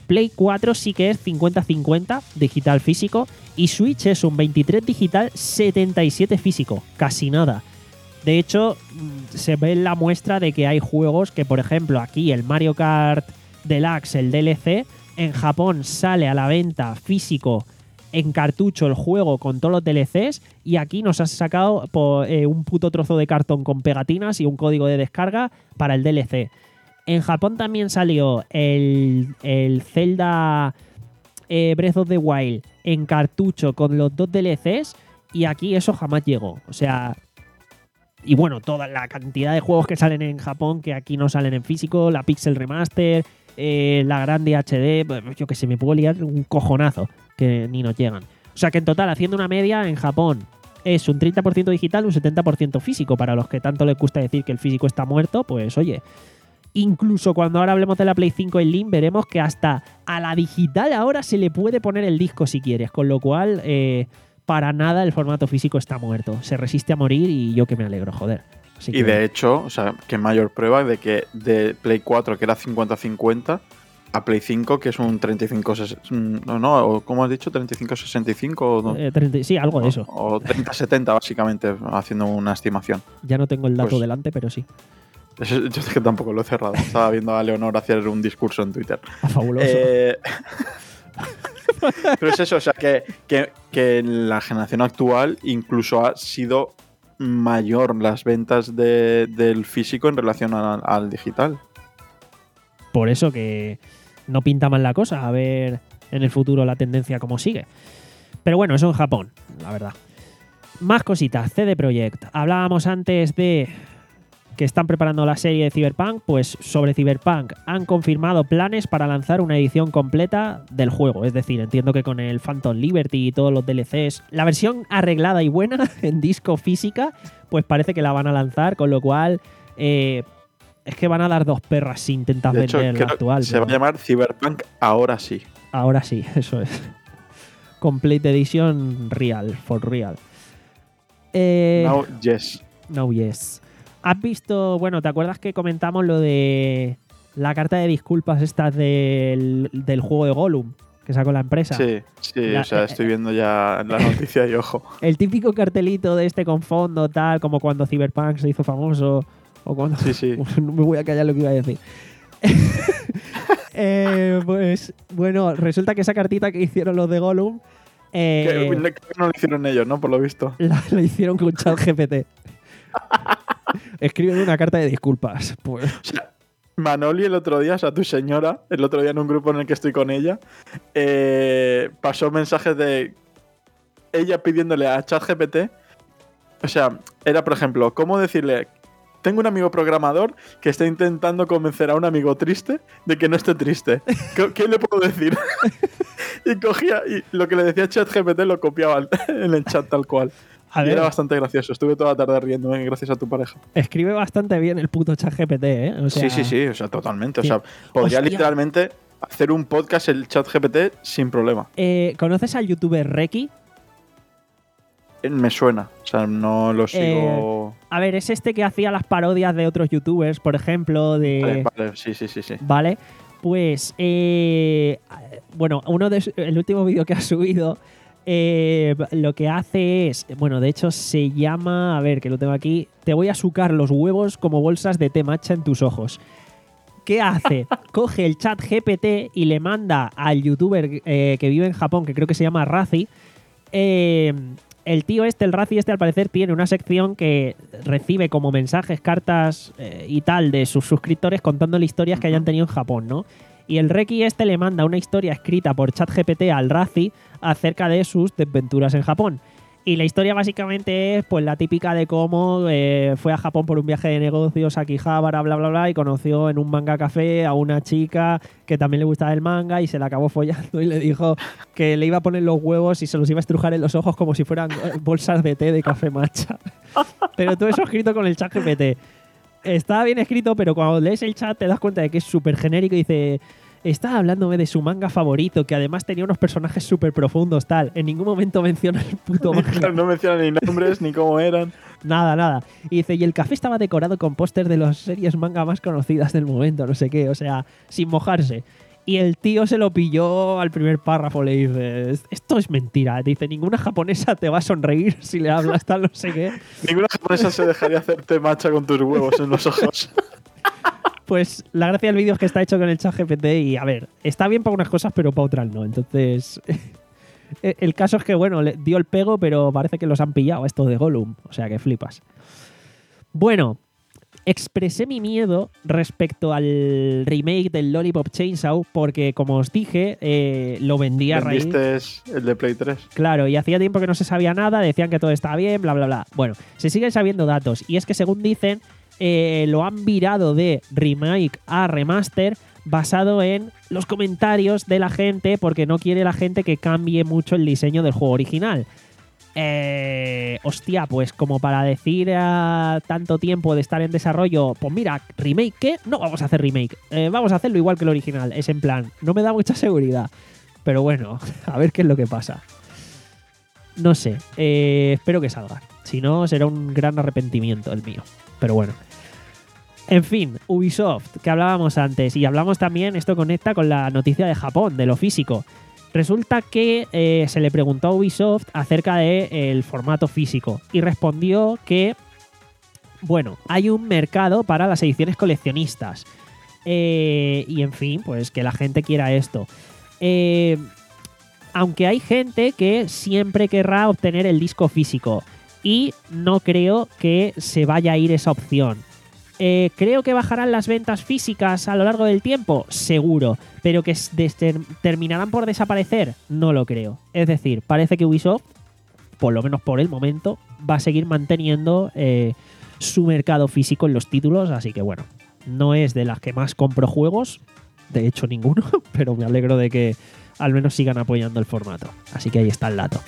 Play cuatro sí que es cincuenta cincuenta digital físico y Switch es un veintitrés digital, setenta y siete físico, casi nada. De hecho, se ve la muestra de que hay juegos que, por ejemplo, aquí el Mario Kart Deluxe, el D L C, en Japón sale a la venta físico en cartucho el juego con todos los D L Cs y aquí nos has sacado por, eh, un puto trozo de cartón con pegatinas y un código de descarga para el D L C. En Japón también salió el, el Zelda eh, Breath of the Wild en cartucho con los dos D L Cs y aquí eso jamás llegó. O sea, y bueno, toda la cantidad de juegos que salen en Japón que aquí no salen en físico, la Pixel Remaster, eh, la Grande H D, yo que sé, me puedo liar un cojonazo que ni nos llegan. O sea que en total, haciendo una media, en Japón es un treinta por ciento digital, un setenta por ciento físico. Para los que tanto les gusta decir que el físico está muerto, pues oye, incluso cuando ahora hablemos de la Play cinco Slim, veremos que hasta a la digital ahora se le puede poner el disco si quieres, con lo cual eh, para nada el formato físico está muerto. Se resiste a morir y yo que me alegro, joder. Así y que, de hecho, o sea, qué mayor prueba de que de Play cuatro, que era cincuenta cincuenta, a Play cinco, que es un treinta y cinco sesenta, no, no, o ¿cómo has dicho? ¿treinta y cinco sesenta y cinco? O, no, eh, treinta, sí, algo de eso. O, o treinta setenta, básicamente, haciendo una estimación. Ya no tengo el dato Pues, delante, pero sí. Eso, yo es que tampoco lo he cerrado. Estaba viendo a Leonor hacer un discurso en Twitter. Ah, fabuloso. Eh, pero es eso, o sea, que, que, que en la generación actual incluso ha sido mayor las ventas de, del físico en relación a, al digital. Por eso que no pinta mal la cosa, a ver en el futuro la tendencia cómo sigue. Pero bueno, eso en Japón, la verdad. Más cositas, C D Projekt. Hablábamos antes de que están preparando la serie de Cyberpunk, pues sobre Cyberpunk han confirmado planes para lanzar una edición completa del juego. Es decir, entiendo que con el Phantom Liberty y todos los D L Cs, la versión arreglada y buena en disco física, pues parece que la van a lanzar, con lo cual eh, es que van a dar dos perras si intentas De hecho, vender la creo actual. que se va a llamar Cyberpunk ahora sí. Ahora sí, eso es. Complete Edition real, for real. Eh, Now, yes. No, yes. ¿Has visto, bueno, te acuerdas que comentamos lo de la carta de disculpas estas del, del juego de Gollum que sacó la empresa? Sí, sí, La- o sea, eh, estoy viendo ya la noticia y ojo. El típico cartelito de este con fondo, tal, como cuando Cyberpunk se hizo famoso. O cuando. Sí, sí. No me voy a callar lo que iba a decir. Eh, pues, bueno, resulta que esa cartita que hicieron los de Gollum. eh, Que no no lo hicieron ellos, ¿no? Por lo visto. la, la hicieron con ChatGPT. Escriben una carta de disculpas. Pues. O sea, Manoli el otro día, o sea, tu señora, el otro día en un grupo en el que estoy con ella, eh, pasó mensajes de ella pidiéndole a ChatGPT, o sea, era por ejemplo, ¿cómo decirle? Tengo un amigo programador que está intentando convencer a un amigo triste de que no esté triste. ¿Qué, qué le puedo decir? Y cogía y lo que le decía ChatGPT lo copiaba en el chat tal cual. A Y ver, era bastante gracioso. Estuve toda la tarde riéndome gracias a tu pareja. escribe bastante bien el puto ChatGPT, ¿eh? O sea, Sí, sí, sí, o sea, totalmente. O Sí. sea, podría Hostia. literalmente hacer un podcast el ChatGPT sin problema. eh, ¿Conoces al youtuber Reki? Eh, Me suena, o sea, no lo sigo. A ver, es este que hacía las parodias de otros youtubers, por ejemplo, de... Vale, vale, sí, sí, sí, sí. Vale, pues, eh, bueno, uno de su- el último vídeo que ha subido, eh, lo que hace es, bueno, de hecho se llama, a ver, que lo tengo aquí, te voy a sucar los huevos como bolsas de té matcha en tus ojos. ¿Qué hace? Coge el chat G P T y le manda al youtuber eh, que vive en Japón, que creo que se llama Razi, eh, el tío este, el Razi este, al parecer tiene una sección que recibe como mensajes, cartas eh, y tal de sus suscriptores contándole historias que hayan tenido en Japón, ¿no? Y el Reki este le manda una historia escrita por ChatGPT al Razi acerca de sus desventuras en Japón. Y la historia básicamente es pues la típica de cómo eh, fue a Japón por un viaje de negocios a Akihabara, bla, bla, bla, y conoció en un manga café a una chica que también le gustaba el manga y se la acabó follando y le dijo que le iba a poner los huevos y se los iba a estrujar en los ojos como si fueran eh, bolsas de té de café matcha. Pero todo eso escrito con el chat G P T. Está bien escrito, pero cuando lees el chat te das cuenta de que es súper genérico y dice... Estaba hablándome de su manga favorito, que además tenía unos personajes súper profundos, tal. En ningún momento menciona el puto manga. No mencionan ni nombres ni cómo eran. Nada, nada. Y dice, y el café estaba decorado con póster de las series manga más conocidas del momento, no sé qué, o sea, sin mojarse. Y el tío se lo pilló al primer párrafo, le dice, esto es mentira. Dice, ninguna japonesa te va a sonreír si le hablas tal no sé qué. Ninguna japonesa se dejaría hacerte macha con tus huevos en los ojos. Pues la gracia del vídeo es que está hecho con el ChatGPT y, a ver, está bien para unas cosas, pero para otras no. Entonces, el caso es que, bueno, le dio el pego, pero parece que los han pillado esto de Gollum. O sea, que flipas. Bueno, expresé mi miedo respecto al remake del Lollipop Chainsaw porque, como os dije, eh, lo vendí a raíz... ¿Vendiste el de Play tres? Claro, y hacía tiempo que no se sabía nada, decían que todo estaba bien, bla, bla, bla. Bueno, se siguen sabiendo datos y es que, según dicen, eh, lo han virado de remake a remaster basado en los comentarios de la gente porque no quiere la gente que cambie mucho el diseño del juego original. Eh, hostia, pues como para decir a tanto tiempo de estar en desarrollo, pues mira, remake, ¿qué? No vamos a hacer remake, eh, vamos a hacerlo igual que el original. Es en plan, no me da mucha seguridad, pero bueno, a ver qué es lo que pasa. No sé, eh, espero que salga. Si no, será un gran arrepentimiento el mío, pero bueno. En fin, Ubisoft, que hablábamos antes, y hablamos también, esto conecta con la noticia de Japón, de lo físico. Resulta que eh, se le preguntó a Ubisoft acerca del formato físico y respondió que, bueno, hay un mercado para las ediciones coleccionistas eh, y, en fin, pues que la gente quiera esto. Eh, aunque hay gente que siempre querrá obtener el disco físico y no creo que se vaya a ir esa opción. Eh, ¿Creo que bajarán las ventas físicas a lo largo del tiempo? Seguro. ¿Pero que terminarán por desaparecer? No lo creo. Es decir, parece que Ubisoft, por lo menos por el momento, va a seguir manteniendo eh, su mercado físico en los títulos. Así que bueno, no es de las que más compro juegos. De hecho, ninguno. Pero me alegro de que al menos sigan apoyando el formato. Así que ahí está el dato.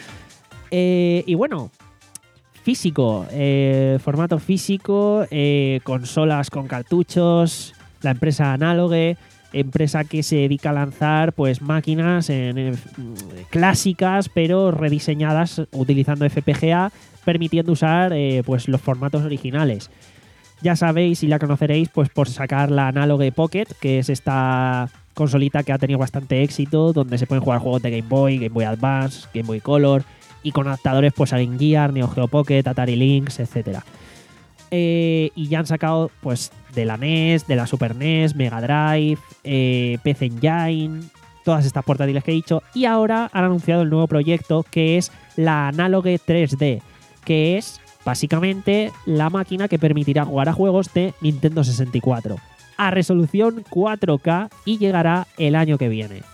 Eh, y bueno... Físico, eh, formato físico, eh, consolas con cartuchos, la empresa Analogue, empresa que se dedica a lanzar pues máquinas en, en, clásicas pero rediseñadas utilizando F P G A, permitiendo usar eh, pues los formatos originales. Ya sabéis y la conoceréis pues por sacar la Analogue Pocket, que es esta consolita que ha tenido bastante éxito, donde se pueden jugar juegos de Game Boy, Game Boy Advance, Game Boy Color, y con adaptadores pues a Game Gear, Neo Geo Pocket, Atari Lynx, etcétera. Eh, y ya han sacado pues de la N E S, de la Super N E S, Mega Drive, eh, P C Engine, todas estas portátiles que he dicho, y ahora han anunciado el nuevo proyecto que es la Analogue tres D, que es básicamente la máquina que permitirá jugar a juegos de Nintendo sesenta y cuatro a resolución cuatro K y llegará el año que viene.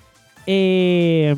Eh...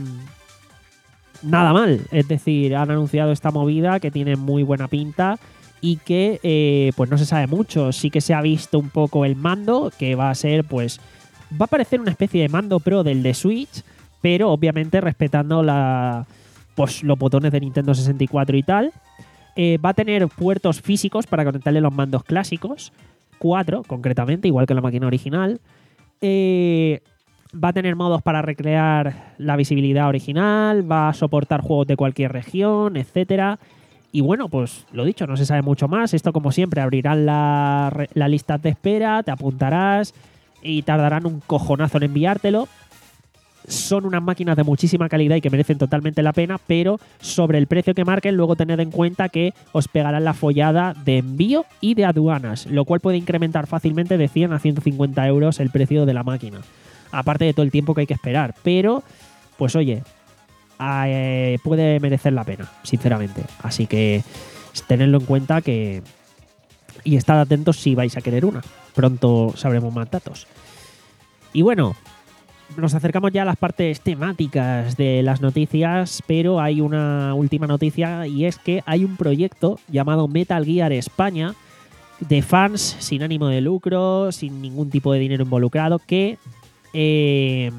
Nada mal, es decir, han anunciado esta movida que tiene muy buena pinta y que eh, pues no se sabe mucho. Sí que se ha visto un poco el mando, que va a ser pues va a parecer una especie de mando pro del de Switch, pero obviamente respetando la pues los botones de Nintendo sesenta y cuatro y tal. Eh, va a tener puertos físicos para conectarle los mandos clásicos, cuatro concretamente, igual que la máquina original. Eh... Va a tener modos para recrear la visibilidad original, va a soportar juegos de cualquier región, etcétera. Y bueno, pues lo dicho, no se sabe mucho más. Esto, como siempre, abrirán la, la lista de espera, te apuntarás y tardarán un cojonazo en enviártelo. Son unas máquinas de muchísima calidad y que merecen totalmente la pena, pero sobre el precio que marquen, luego tened en cuenta que os pegarán la follada de envío y de aduanas, lo cual puede incrementar fácilmente de cien a ciento cincuenta euros el precio de la máquina. Aparte de todo el tiempo que hay que esperar. Pero, pues oye, eh, puede merecer la pena, sinceramente. Así que tenedlo en cuenta que y estad atentos si vais a querer una. Pronto sabremos más datos. Y bueno, nos acercamos ya a las partes temáticas de las noticias, pero hay una última noticia y es que hay un proyecto llamado Metal Gear España de fans sin ánimo de lucro, sin ningún tipo de dinero involucrado, que Eh,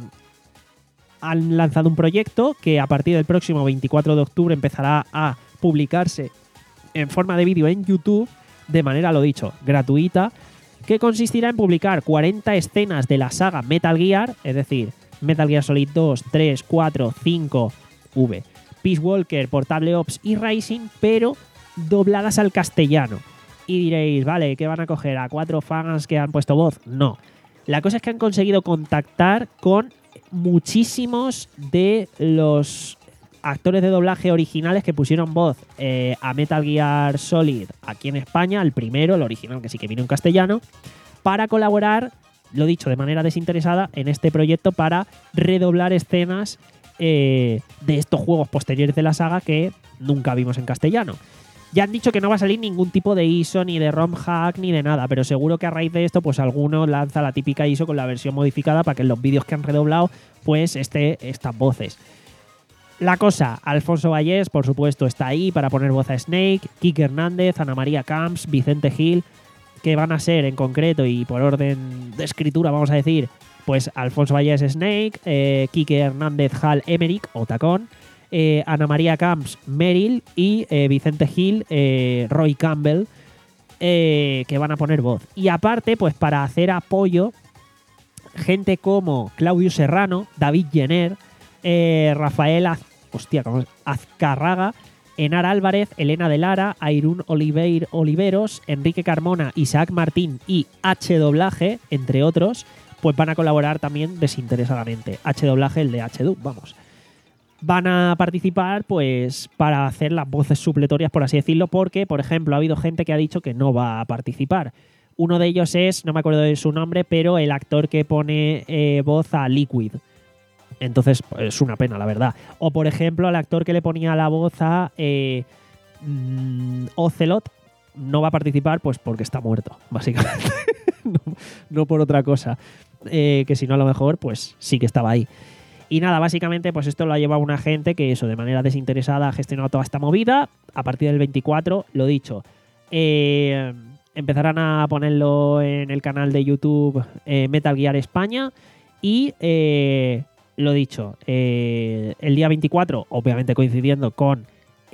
han lanzado un proyecto que a partir del próximo veinticuatro de octubre empezará a publicarse en forma de vídeo en YouTube de manera, lo dicho, gratuita, que consistirá en publicar cuarenta escenas de la saga Metal Gear, es decir, Metal Gear Solid dos, tres, cuatro, cinco, V, Peace Walker, Portable Ops y Rising, pero dobladas al castellano. Y diréis, vale, ¿qué van a coger? ¿A cuatro fans que han puesto voz? No. La cosa es que han conseguido contactar con muchísimos de los actores de doblaje originales que pusieron voz eh, a Metal Gear Solid aquí en España, el primero, el original que sí que vino en castellano, para colaborar, lo dicho, de manera desinteresada en este proyecto para redoblar escenas eh, de estos juegos posteriores de la saga que nunca vimos en castellano. Ya han dicho que no va a salir ningún tipo de I S O, ni de ROM hack, ni de nada, pero seguro que a raíz de esto, pues alguno lanza la típica I S O con la versión modificada para que en los vídeos que han redoblado, pues esté estas voces. La cosa, Alfonso Vallés, por supuesto, está ahí para poner voz a Snake, Kike Hernández, Ana María Camps, Vicente Gil, que van a ser en concreto y por orden de escritura, vamos a decir, pues Alfonso Vallés Snake, eh, Kike Hernández Hal Emerick o Tacón, eh, Ana María Camps Meryl y eh, Vicente Gil eh, Roy Campbell, eh, que van a poner voz. Y aparte, pues para hacer apoyo, gente como Claudio Serrano, David Jenner, eh, Rafael Az- hostia, ¿cómo es? Azcarraga, Enar Álvarez, Elena de Lara, Airún Oliveir Oliveros, Enrique Carmona, Isaac Martín y H Doblaje, entre otros, pues van a colaborar también desinteresadamente. H Doblaje, el de H-Dub, vamos. Van a participar pues para hacer las voces supletorias, por así decirlo, porque, por ejemplo, ha habido gente que ha dicho que no va a participar. Uno de ellos es, no me acuerdo de su nombre, pero el actor que pone eh, voz a Liquid. Entonces, es una pena, la verdad. O, por ejemplo, el actor que le ponía la voz a eh, mm, Ocelot no va a participar pues porque está muerto, básicamente. no, no por otra cosa. Eh, que si no, a lo mejor, pues sí que estaba ahí. Y nada, básicamente, pues esto lo ha llevado una gente que eso, de manera desinteresada, ha gestionado toda esta movida. A partir del veinticuatro, lo dicho, eh, empezarán a ponerlo en el canal de YouTube eh, Metal Gear España y... Eh, Lo dicho, eh, el día veinticuatro, obviamente coincidiendo con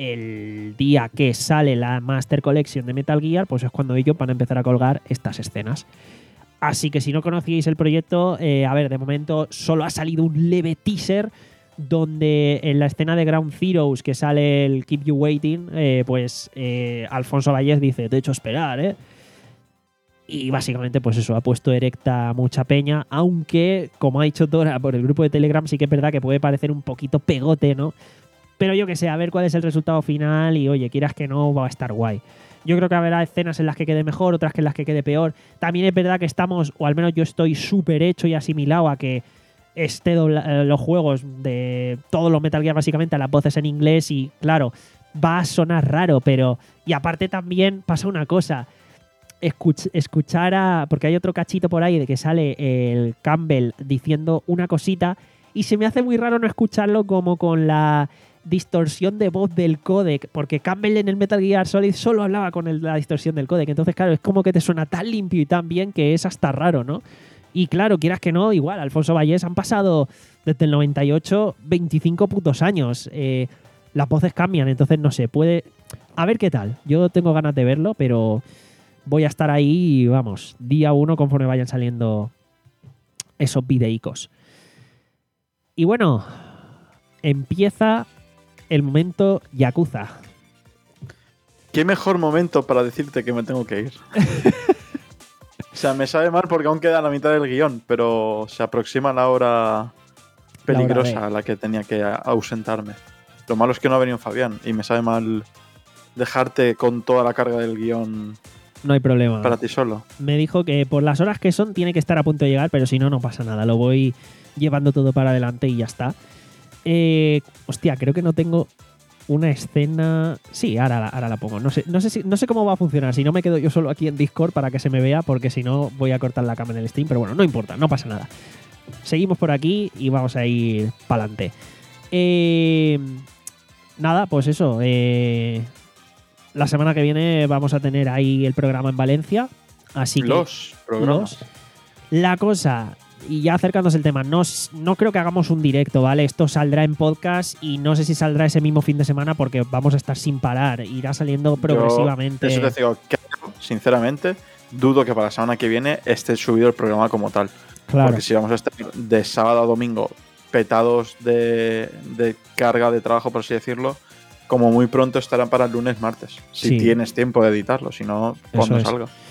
el día que sale la Master Collection de Metal Gear, pues es cuando ellos van a empezar a colgar estas escenas. Así que si no conocíais el proyecto, eh, a ver, de momento solo ha salido un leve teaser donde en la escena de Ground Zeroes que sale el Keep You Waiting, eh, pues eh, Alfonso Vallés dice, te he hecho esperar, ¿eh? Y básicamente, pues eso, ha puesto erecta mucha peña, aunque, como ha dicho Dora por el grupo de Telegram, sí que es verdad que puede parecer un poquito pegote, ¿no? Pero yo que sé, a ver cuál es el resultado final y, oye, quieras que no, va a estar guay. Yo creo que habrá escenas en las que quede mejor, otras que en las que quede peor. También es verdad que estamos, o al menos yo estoy súper hecho y asimilado a que esté dobla- los juegos de todos los Metal Gear básicamente a las voces en inglés y, claro, va a sonar raro, pero... Y aparte también pasa una cosa... Escuch, escuchar a... Porque hay otro cachito por ahí de que sale el Campbell diciendo una cosita y se me hace muy raro no escucharlo como con la distorsión de voz del códec, porque Campbell en el Metal Gear Solid solo hablaba con el, la distorsión del códec. Entonces, claro, es como que te suena tan limpio y tan bien que es hasta raro, ¿no? Y claro, quieras que no, igual, Alfonso Vallés han pasado desde el noventa y ocho veinticinco putos años. Eh, las voces cambian, entonces no sé, puede... A ver qué tal. Yo tengo ganas de verlo, pero... Voy a estar ahí, vamos, día uno conforme vayan saliendo esos videicos. Y bueno, empieza el momento Yakuza. ¿Qué mejor momento para decirte que me tengo que ir? O sea, me sabe mal porque aún queda la mitad del guión, pero se aproxima la hora peligrosa La hora a la que tenía que ausentarme. Lo malo es que no ha venido Fabián y me sabe mal dejarte con toda la carga del guión. No hay problema. Para ti solo. Me dijo que por las horas que son tiene que estar a punto de llegar, pero si no, no pasa nada. Lo voy llevando todo para adelante y ya está. Eh, hostia, creo que no tengo una escena... Sí, ahora, ahora la pongo. No sé, no, sé si, no sé cómo va a funcionar. Si no, me quedo yo solo aquí en Discord para que se me vea, porque si no, voy a cortar la cámara en el stream. Pero bueno, no importa, no pasa nada. Seguimos por aquí y vamos a ir para adelante. Eh, nada, pues eso. Eh... La semana que viene vamos a tener ahí el programa en Valencia. Así que. Los programas. Los, la cosa, y ya acercándose el tema, no, no creo que hagamos un directo, ¿vale? Esto saldrá en podcast y no sé si saldrá ese mismo fin de semana porque vamos a estar sin parar. Irá saliendo progresivamente. Yo, eso te digo, que, sinceramente, dudo que para la semana que viene esté subido el programa como tal. Claro. Porque si vamos a estar de sábado a domingo petados de, de carga de trabajo, por así decirlo, como muy pronto estarán para el lunes, martes. Si sí. tienes tiempo de editarlo, si no, cuando es. salga.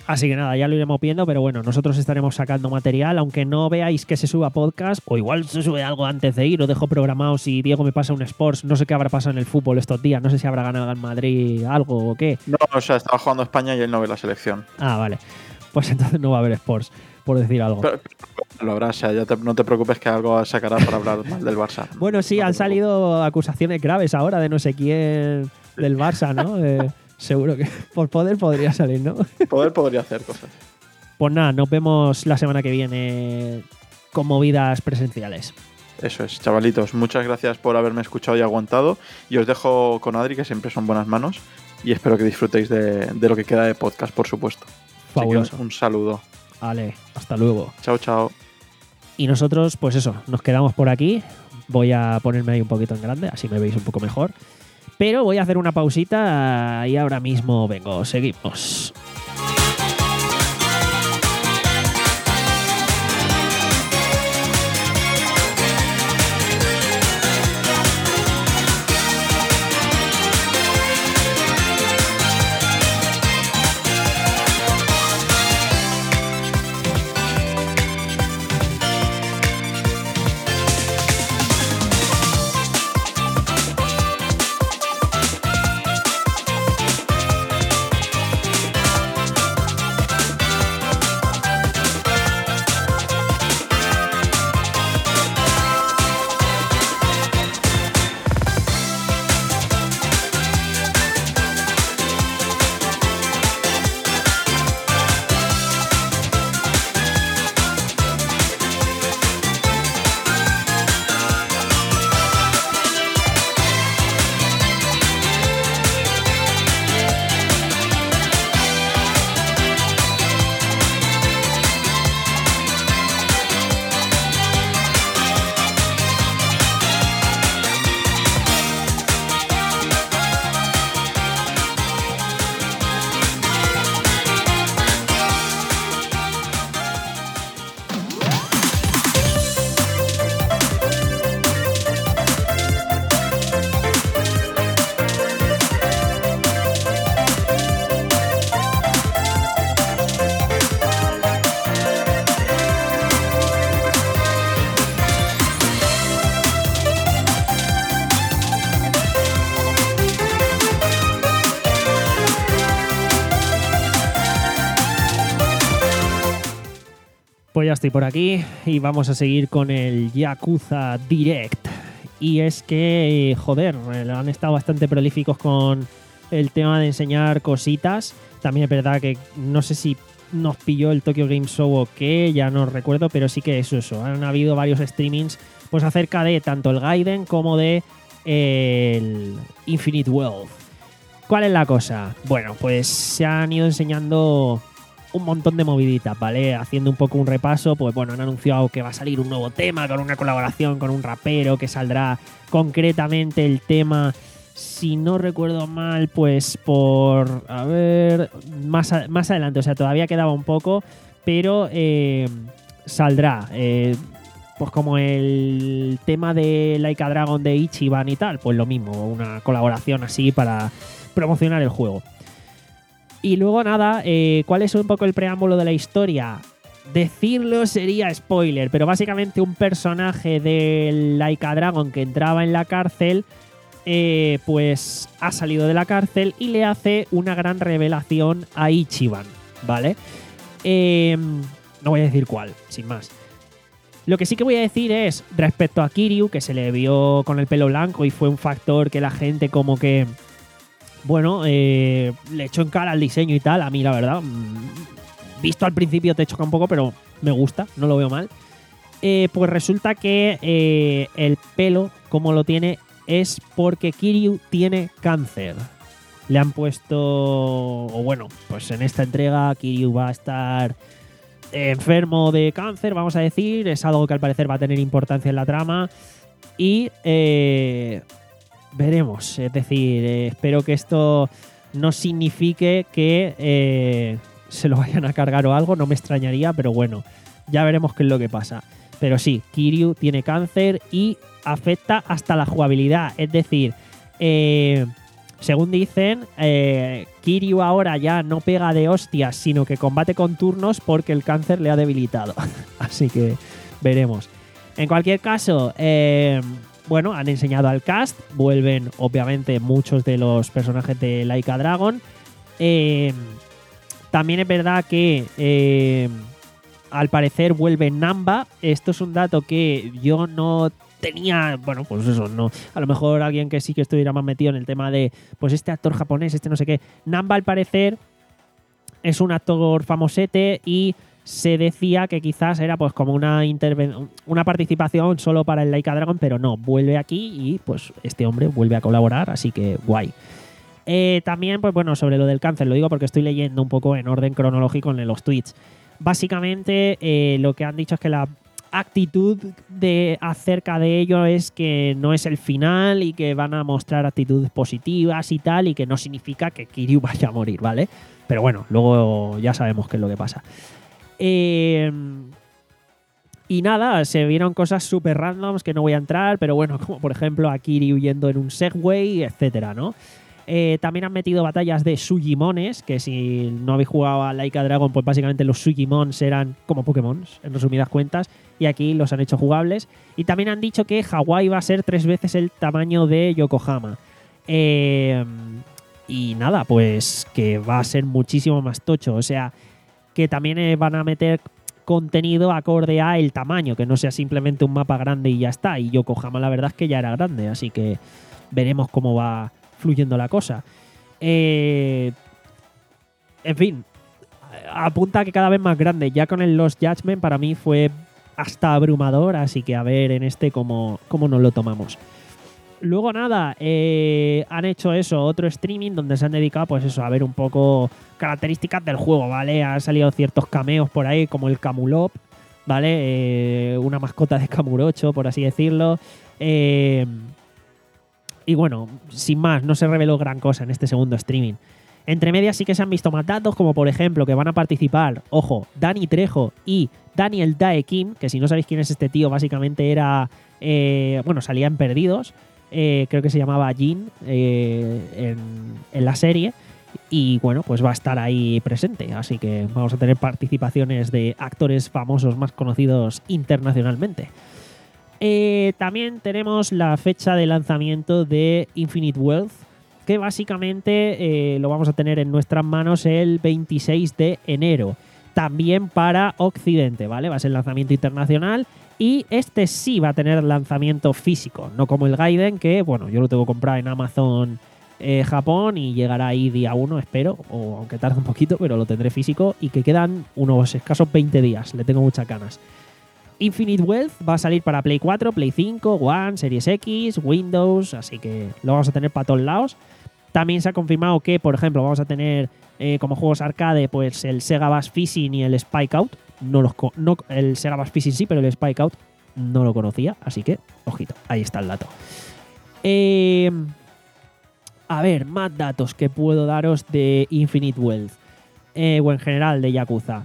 Así que nada, ya lo iremos viendo, pero bueno, nosotros estaremos sacando material, aunque no veáis que se suba podcast, o igual se sube algo antes de ir, o dejo programado si Diego me pasa un Sports, no sé qué habrá pasado en el fútbol estos días, no sé si habrá ganado en Madrid algo o qué. No, o sea, estaba jugando España y él no ve la selección. Ah, vale. Pues entonces no va a haber Sports, por decir algo. Pero, pero lo habrá, o sea, ya te, no te preocupes que algo sacará para hablar mal del Barça. Bueno, sí, no han salido acusaciones graves ahora de no sé quién del Barça, ¿no? Eh, seguro que por poder podría salir, ¿no? Poder podría hacer cosas. Pues nada, nos vemos la semana que viene con movidas presenciales. Eso es, chavalitos. Muchas gracias por haberme escuchado y aguantado. Y os dejo con Adri, que siempre son buenas manos. Y espero que disfrutéis de, de lo que queda de podcast, por supuesto. Fabuloso. Un, un saludo. Vale, hasta luego. Chao, chao. Y nosotros, pues eso, nos quedamos por aquí. Voy a ponerme ahí un poquito en grande, así me veis un poco mejor. Pero voy a hacer una pausita y ahora mismo vengo. Seguimos. Pues ya estoy por aquí y vamos a seguir con el Yakuza Direct. Y es que, joder, han estado bastante prolíficos con el tema de enseñar cositas. También es verdad que no sé si nos pilló el Tokyo Game Show o qué, ya no recuerdo, pero sí que es eso. Han habido varios streamings pues acerca de tanto el Gaiden como de el Infinite Wealth. ¿Cuál es la cosa? Bueno, pues se han ido enseñando un montón de moviditas, ¿vale? Haciendo un poco un repaso, pues bueno, han anunciado que va a salir un nuevo tema con una colaboración con un rapero que saldrá concretamente el tema, si no recuerdo mal, pues por, a ver, más, a, más adelante, o sea, todavía quedaba un poco, pero eh, saldrá, eh, pues como el tema de Like a Dragon de Ichiban y tal, pues lo mismo, una colaboración así para promocionar el juego. Y luego nada, eh, ¿cuál es un poco el preámbulo de la historia? Decirlo sería spoiler, pero básicamente un personaje de Like a Dragon que entraba en la cárcel, eh, pues ha salido de la cárcel y le hace una gran revelación a Ichiban, ¿vale? Eh, no voy a decir cuál, sin más. Lo que sí que voy a decir es, respecto a Kiryu, que se le vio con el pelo blanco y fue un factor que la gente como que... Bueno, eh, le echó en cara al diseño y tal. A mí, la verdad, mmm, visto al principio te choca un poco, pero me gusta, no lo veo mal. Eh, pues resulta que eh, el pelo, como lo tiene, es porque Kiryu tiene cáncer. Le han puesto... O bueno, pues en esta entrega Kiryu va a estar enfermo de cáncer, vamos a decir. Es algo que al parecer va a tener importancia en la trama. Y... Eh, veremos, es decir, eh, espero que esto no signifique que eh, se lo vayan a cargar o algo, no me extrañaría, pero bueno, ya veremos qué es lo que pasa. Pero sí, Kiryu tiene cáncer y afecta hasta la jugabilidad, es decir, eh, Según dicen, eh, Kiryu ahora ya no pega de hostias, sino que combate con turnos porque el cáncer le ha debilitado. Así que veremos. En cualquier caso, eh, bueno, han enseñado al cast. Vuelven, obviamente, muchos de los personajes de Like a Dragon. Eh, también es verdad que eh, al parecer vuelve Namba. Esto es un dato que yo no tenía, bueno, pues eso, no. A lo mejor alguien que sí que estuviera más metido en el tema de, pues este actor japonés, este no sé qué. Namba, al parecer, es un actor famosete y se decía que quizás era pues como una interven- una participación solo para el Like a Dragon, pero no, vuelve aquí y pues este hombre vuelve a colaborar, así que guay. Eh, también, pues bueno, sobre lo del cáncer, lo digo porque estoy leyendo un poco en orden cronológico en los tweets. Básicamente, eh, lo que han dicho es que la actitud de acerca de ello es que no es el final y que van a mostrar actitudes positivas y tal, y que no significa que Kiryu vaya a morir, ¿vale? Pero bueno, luego ya sabemos qué es lo que pasa. Eh, y nada, se vieron cosas súper randoms que no voy a entrar, pero bueno, como por ejemplo a Kiryu yendo en un Segway, etcétera, ¿no? Eh, también han metido batallas de Sugimones, que si no habéis jugado a Like a Dragon, pues básicamente los Sugimons eran como Pokémon, en resumidas cuentas, y aquí los han hecho jugables. Y también han dicho que Hawái va a ser tres veces el tamaño de Yokohama. Eh, y nada, pues que va a ser muchísimo más tocho, o sea, que también eh, van a meter contenido acorde a el tamaño, que no sea simplemente un mapa grande y ya está. Y Yokohama la verdad es que ya era grande, así que veremos cómo va fluyendo la cosa. Eh, en fin, apunta que cada vez más grande. Ya con el Lost Judgment para mí fue hasta abrumador, así que a ver en este cómo, cómo nos lo tomamos. Luego nada, eh, han hecho eso, otro streaming donde se han dedicado pues eso, a ver un poco características del juego, ¿vale? Han salido ciertos cameos por ahí, como el Camulop, ¿vale? Eh, una mascota de Kamurocho, por así decirlo. Eh, y bueno, sin más, no se reveló gran cosa en este segundo streaming. Entre medias sí que se han visto más datos, como por ejemplo que van a participar, ojo, Dani Trejo y Daniel Dae Kim, que si no sabéis quién es este tío, básicamente era, eh, bueno, salía en Perdidos. Eh, creo que se llamaba Jin eh, en, en la serie, y bueno, pues va a estar ahí presente, así que vamos a tener participaciones de actores famosos más conocidos internacionalmente. Eh, también tenemos la fecha de lanzamiento de Infinite Wealth, que básicamente eh, lo vamos a tener en nuestras manos el veintiséis de enero, también para Occidente, ¿vale? Va a ser lanzamiento internacional. Y este sí va a tener lanzamiento físico, no como el Gaiden, que bueno, yo lo tengo comprado en Amazon eh, Japón y llegará ahí día uno, espero, o aunque tarde un poquito, pero lo tendré físico, y que quedan unos escasos veinte días, le tengo muchas ganas. Infinite Wealth va a salir para Play cuatro, Play cinco, One, Series X, Windows, así que lo vamos a tener para todos lados. También se ha confirmado que, por ejemplo, vamos a tener eh, como juegos arcade pues el Sega Bass Fishing y el Spike Out. No los no, el Sega Bass Fishing sí, pero el Spike Out no lo conocía, así que, ojito, ahí está el dato. Eh, a ver, más datos que puedo daros de Infinite Wealth, eh, o en general de Yakuza.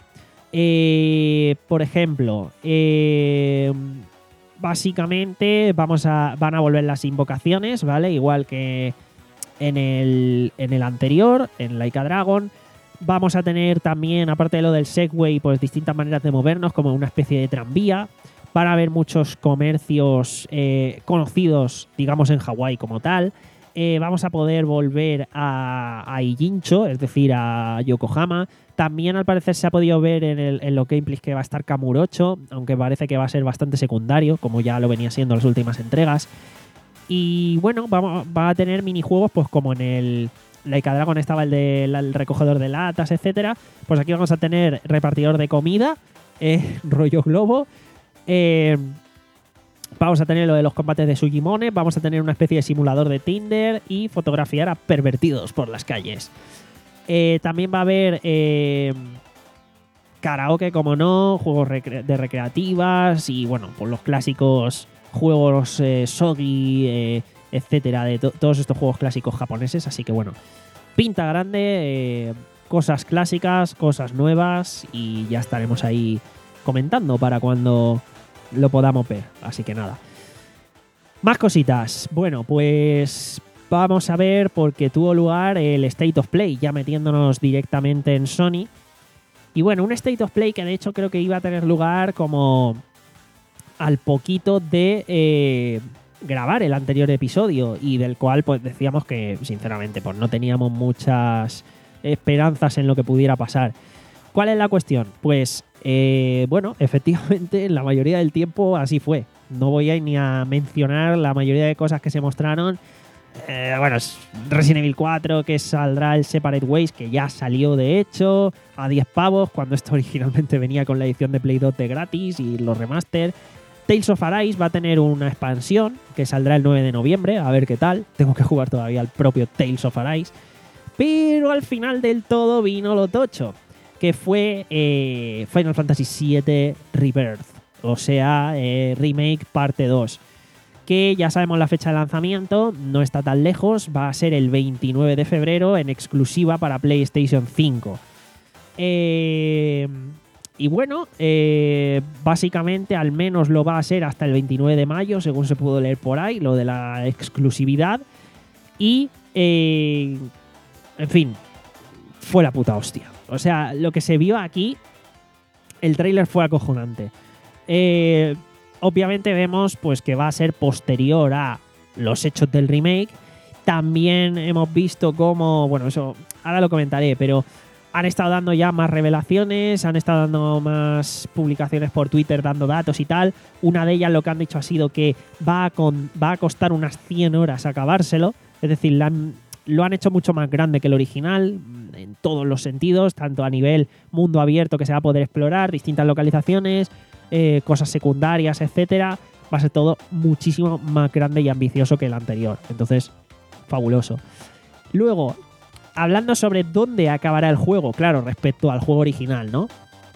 Eh, por ejemplo, eh, básicamente vamos a, van a volver las invocaciones, ¿vale? Igual que en el, en el anterior, en Like a Dragon. Vamos a tener también, aparte de lo del Segway, pues distintas maneras de movernos, como una especie de tranvía. Van a haber muchos comercios eh, conocidos, digamos, en Hawái como tal. Eh, vamos a poder volver a, a Ijincho, es decir, a Yokohama. También, al parecer, se ha podido ver en, el, en los gameplays que va a estar Kamurocho, aunque parece que va a ser bastante secundario, como ya lo venía siendo en las últimas entregas. Y bueno, va, va a tener minijuegos, pues como en el Like a Dragon estaba el del el recogedor de latas, etcétera. Pues aquí vamos a tener repartidor de comida, eh, rollo globo. Eh, vamos a tener lo de los combates de Sugimone. Vamos a tener una especie de simulador de Tinder y fotografiar a pervertidos por las calles. Eh, también va a haber eh, karaoke, como no, juegos recre- de recreativas y bueno, pues los clásicos juegos eh, Shogi, eh, etcétera, de to- todos estos juegos clásicos japoneses. Así que bueno, pinta grande, eh, cosas clásicas, cosas nuevas, y ya estaremos ahí comentando para cuando lo podamos ver. Así que nada, más cositas. Bueno, pues vamos a ver porque tuvo lugar el State of Play, ya metiéndonos directamente en Sony. Y bueno, un State of Play que de hecho creo que iba a tener lugar como al poquito de eh, grabar el anterior episodio y del cual pues decíamos que sinceramente pues no teníamos muchas esperanzas en lo que pudiera pasar. ¿Cuál es la cuestión? Pues eh, bueno, efectivamente en la mayoría del tiempo así fue. No voy a ni a mencionar la mayoría de cosas que se mostraron. Eh, bueno, Resident Evil cuatro, que saldrá el Separate Ways, que ya salió de hecho a diez pavos, cuando esto originalmente venía con la edición de Play dos de gratis y los remaster. Tales of Arise va a tener una expansión que saldrá el nueve de noviembre, a ver qué tal. Tengo que jugar todavía al propio Tales of Arise. Pero al final del todo vino lo tocho, que fue eh, Final Fantasy siete Rebirth, o sea, eh, Remake parte dos. Que ya sabemos la fecha de lanzamiento, no está tan lejos, va a ser el veintinueve de febrero en exclusiva para PlayStation cinco. Eh, y bueno, eh, básicamente al menos lo va a ser hasta el veintinueve de mayo, según se pudo leer por ahí, lo de la exclusividad. Y, eh, en fin, fue la puta hostia. O sea, lo que se vio aquí, el tráiler fue acojonante. Eh... Obviamente vemos pues, que va a ser posterior a los hechos del remake. También hemos visto cómo, bueno, eso ahora lo comentaré, pero han estado dando ya más revelaciones, han estado dando más publicaciones por Twitter dando datos y tal. Una de ellas lo que han dicho ha sido que va a, con, va a costar unas cien horas acabárselo. Es decir, la han, lo han hecho mucho más grande que el original en todos los sentidos, tanto a nivel mundo abierto que se va a poder explorar, distintas localizaciones, Eh, cosas secundarias, etcétera. Va a ser todo muchísimo más grande y ambicioso que el anterior. Entonces, fabuloso. Luego, hablando sobre dónde acabará el juego, claro, respecto al juego original, ¿no?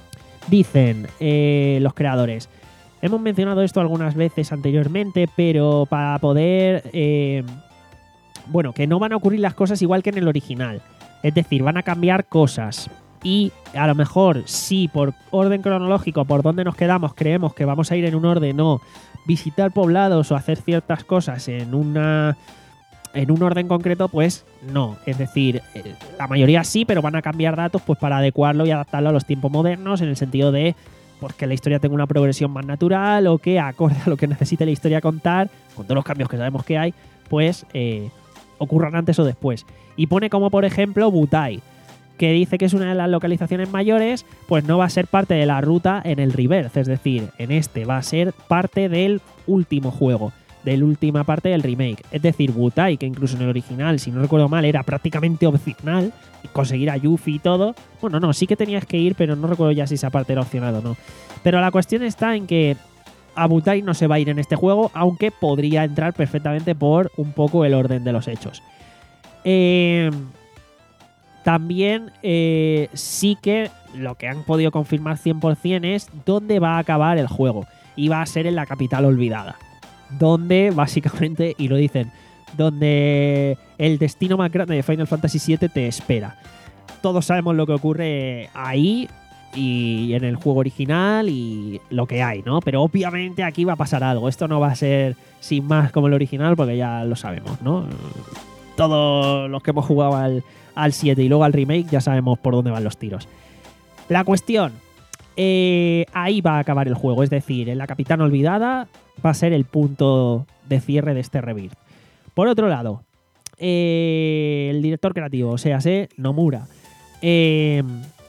Dicen eh, los creadores: hemos mencionado esto algunas veces anteriormente, pero para poder... Eh, bueno, que no van a ocurrir las cosas igual que en el original. Es decir, van a cambiar cosas. Y a lo mejor, si por orden cronológico, por donde nos quedamos, creemos que vamos a ir en un orden o visitar poblados o hacer ciertas cosas en una en un orden concreto, pues no. Es decir, la mayoría sí, pero van a cambiar datos pues para adecuarlo y adaptarlo a los tiempos modernos, en el sentido de pues, que la historia tenga una progresión más natural o que, acorde a lo que necesite la historia contar, con todos los cambios que sabemos que hay, pues eh, ocurran antes o después. Y pone como, por ejemplo, Butai, que dice que es una de las localizaciones mayores, pues no va a ser parte de la ruta en el Rebirth, es decir, en este va a ser parte del último juego, de la última parte del remake. Es decir, Butai, que incluso en el original, si no recuerdo mal, era prácticamente opcional, conseguir a Yuffie y todo. Bueno, no, sí que tenías que ir, pero no recuerdo ya si esa parte era opcional o no. Pero la cuestión está en que a Butai no se va a ir en este juego, aunque podría entrar perfectamente por un poco el orden de los hechos. Eh... También eh, sí que lo que han podido confirmar cien por ciento es dónde va a acabar el juego. Y va a ser en la capital olvidada. Donde, básicamente, y lo dicen, donde el destino más grande de Final Fantasy siete te espera. Todos sabemos lo que ocurre ahí y en el juego original y lo que hay, ¿no? Pero obviamente aquí va a pasar algo. Esto no va a ser sin más como el original porque ya lo sabemos, ¿no? Todos los que hemos jugado al... al siete y luego al remake ya sabemos por dónde van los tiros. La cuestión, eh, ahí va a acabar el juego, es decir, en la capital olvidada va a ser el punto de cierre de este Rebirth. Por otro lado, eh, el director creativo, o sea, sé, Nomura, eh,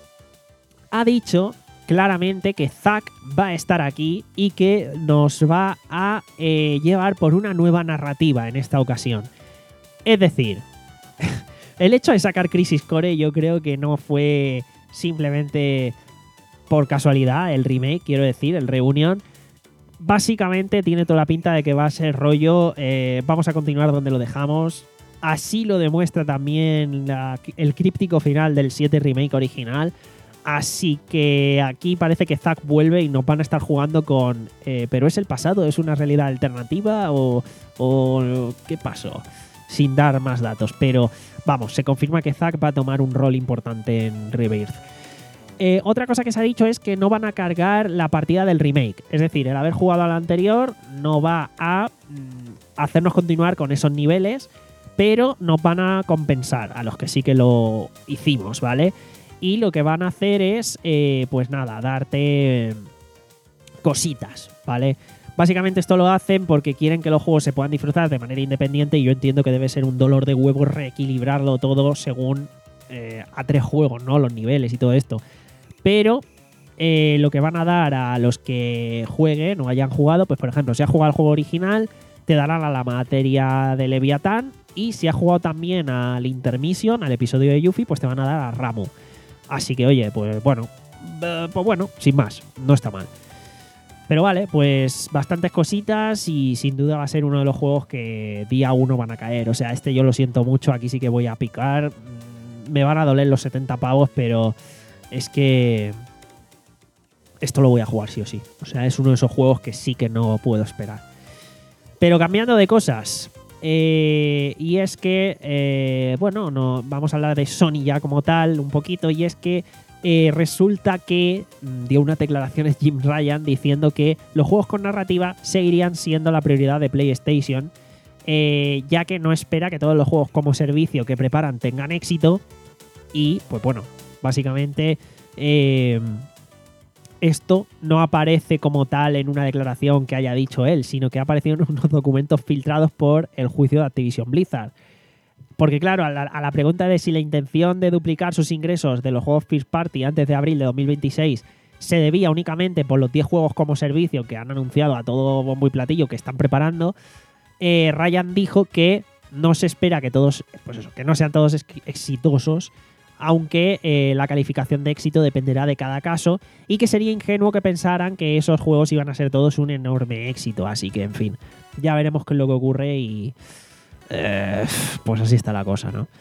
ha dicho claramente que Zack va a estar aquí y que nos va a eh, llevar por una nueva narrativa en esta ocasión. Es decir... El hecho de sacar Crisis Core yo creo que no fue simplemente por casualidad el remake, quiero decir, el Reunion. Básicamente tiene toda la pinta de que va a ser rollo, eh, vamos a continuar donde lo dejamos. Así lo demuestra también la, el críptico final del siete remake original. Así que aquí parece que Zack vuelve y nos van a estar jugando con... Eh, ¿Pero es el pasado? ¿Es una realidad alternativa? ¿O, o qué pasó? Sin dar más datos, pero vamos, se confirma que Zack va a tomar un rol importante en Rebirth. Eh, otra cosa que se ha dicho es que no van a cargar la partida del remake, es decir, el haber jugado al anterior no va a mm, hacernos continuar con esos niveles, pero nos van a compensar a los que sí que lo hicimos, ¿vale? Y lo que van a hacer es, eh, pues nada, darte cositas, ¿vale? Básicamente esto lo hacen porque quieren que los juegos se puedan disfrutar de manera independiente y yo entiendo que debe ser un dolor de huevos reequilibrarlo todo según eh, a tres juegos, ¿no? Los niveles y todo esto. Pero eh, lo que van a dar a los que jueguen o hayan jugado, pues por ejemplo, si has jugado el juego original, te darán a la materia de Leviatán y si has jugado también al Intermission, al episodio de Yuffie, pues te van a dar a Ramu. Así que oye, pues bueno, eh, pues bueno, sin más, no está mal. Pero vale, pues bastantes cositas y sin duda va a ser uno de los juegos que día uno van a caer. O sea, este yo lo siento mucho, aquí sí que voy a picar. Me van a doler los setenta pavos, pero es que esto lo voy a jugar sí o sí. O sea, es uno de esos juegos que sí que no puedo esperar. Pero cambiando de cosas, eh, y es que, eh, bueno, no, vamos a hablar de Sony ya como tal un poquito, y es que Eh, resulta que dio unas declaraciones Jim Ryan diciendo que los juegos con narrativa seguirían siendo la prioridad de PlayStation, eh, ya que no espera que todos los juegos como servicio que preparan tengan éxito y, pues bueno, básicamente eh, esto no aparece como tal en una declaración que haya dicho él, sino que ha aparecido en unos documentos filtrados por el juicio de Activision Blizzard. Porque claro, a la, a la pregunta de si la intención de duplicar sus ingresos de los juegos First Party antes de abril de dos mil veintiséis se debía únicamente por los diez juegos como servicio que han anunciado a todo bombo y platillo que están preparando, eh, Ryan dijo que no se espera que todos, pues eso, que no sean todos exitosos, aunque eh, la calificación de éxito dependerá de cada caso y que sería ingenuo que pensaran que esos juegos iban a ser todos un enorme éxito. Así que, en fin, ya veremos qué es lo que ocurre y... Eh, pues así está la cosa, ¿no?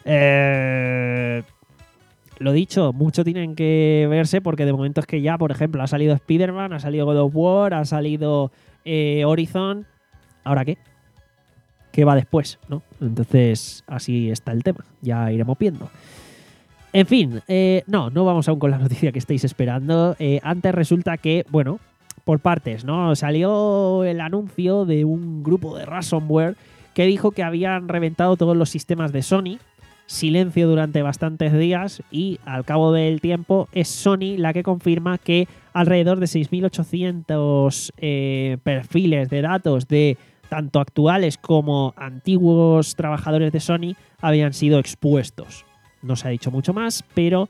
Eh, lo dicho, mucho tienen que verse porque de momento es que ya, por ejemplo, ha salido Spider-Man, ha salido God of War, ha salido eh, Horizon. ¿Ahora qué? ¿Qué va después, no? Entonces, así está el tema. Ya iremos viendo. En fin, eh, no, no vamos aún con la noticia que estáis esperando. Eh, antes resulta que, bueno, por partes, ¿no? Salió el anuncio de un grupo de ransomware que dijo que habían reventado todos los sistemas de Sony, silencio durante bastantes días y al cabo del tiempo es Sony la que confirma que alrededor de seis mil ochocientos eh, perfiles de datos de tanto actuales como antiguos trabajadores de Sony habían sido expuestos. No se ha dicho mucho más, pero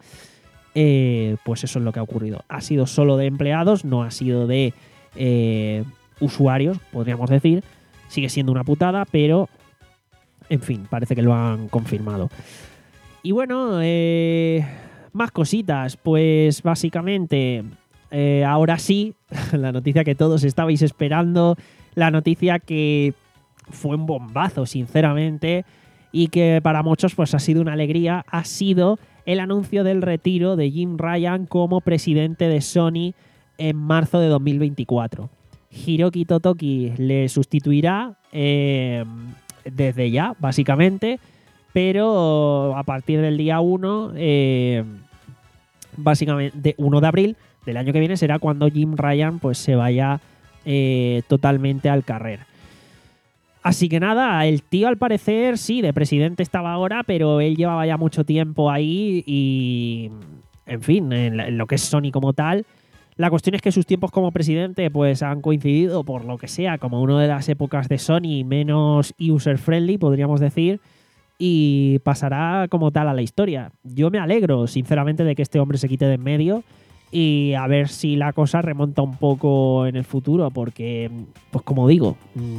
eh, pues eso es lo que ha ocurrido. Ha sido solo de empleados, no ha sido de eh, usuarios, podríamos decir. Sigue siendo una putada, pero en fin, parece que lo han confirmado. Y bueno, eh, más cositas. Pues básicamente, eh, ahora sí, la noticia que todos estabais esperando, la noticia que fue un bombazo, sinceramente, y que para muchos pues ha sido una alegría, ha sido el anuncio del retiro de Jim Ryan como presidente de Sony en marzo de dos mil veinticuatro. Hiroki Totoki le sustituirá eh, desde ya, básicamente, pero a partir del día uno, eh, básicamente uno de abril del año que viene será cuando Jim Ryan pues se vaya eh, totalmente al carrer. Así que nada, el tío al parecer sí, de presidente estaba ahora, pero él llevaba ya mucho tiempo ahí y, en fin, en, en lo que es Sony como tal. La cuestión es que sus tiempos como presidente pues han coincidido, por lo que sea, como una de las épocas de Sony menos user-friendly, podríamos decir, y pasará como tal a la historia. Yo me alegro, sinceramente, de que este hombre se quite de en medio y a ver si la cosa remonta un poco en el futuro, porque, pues como digo,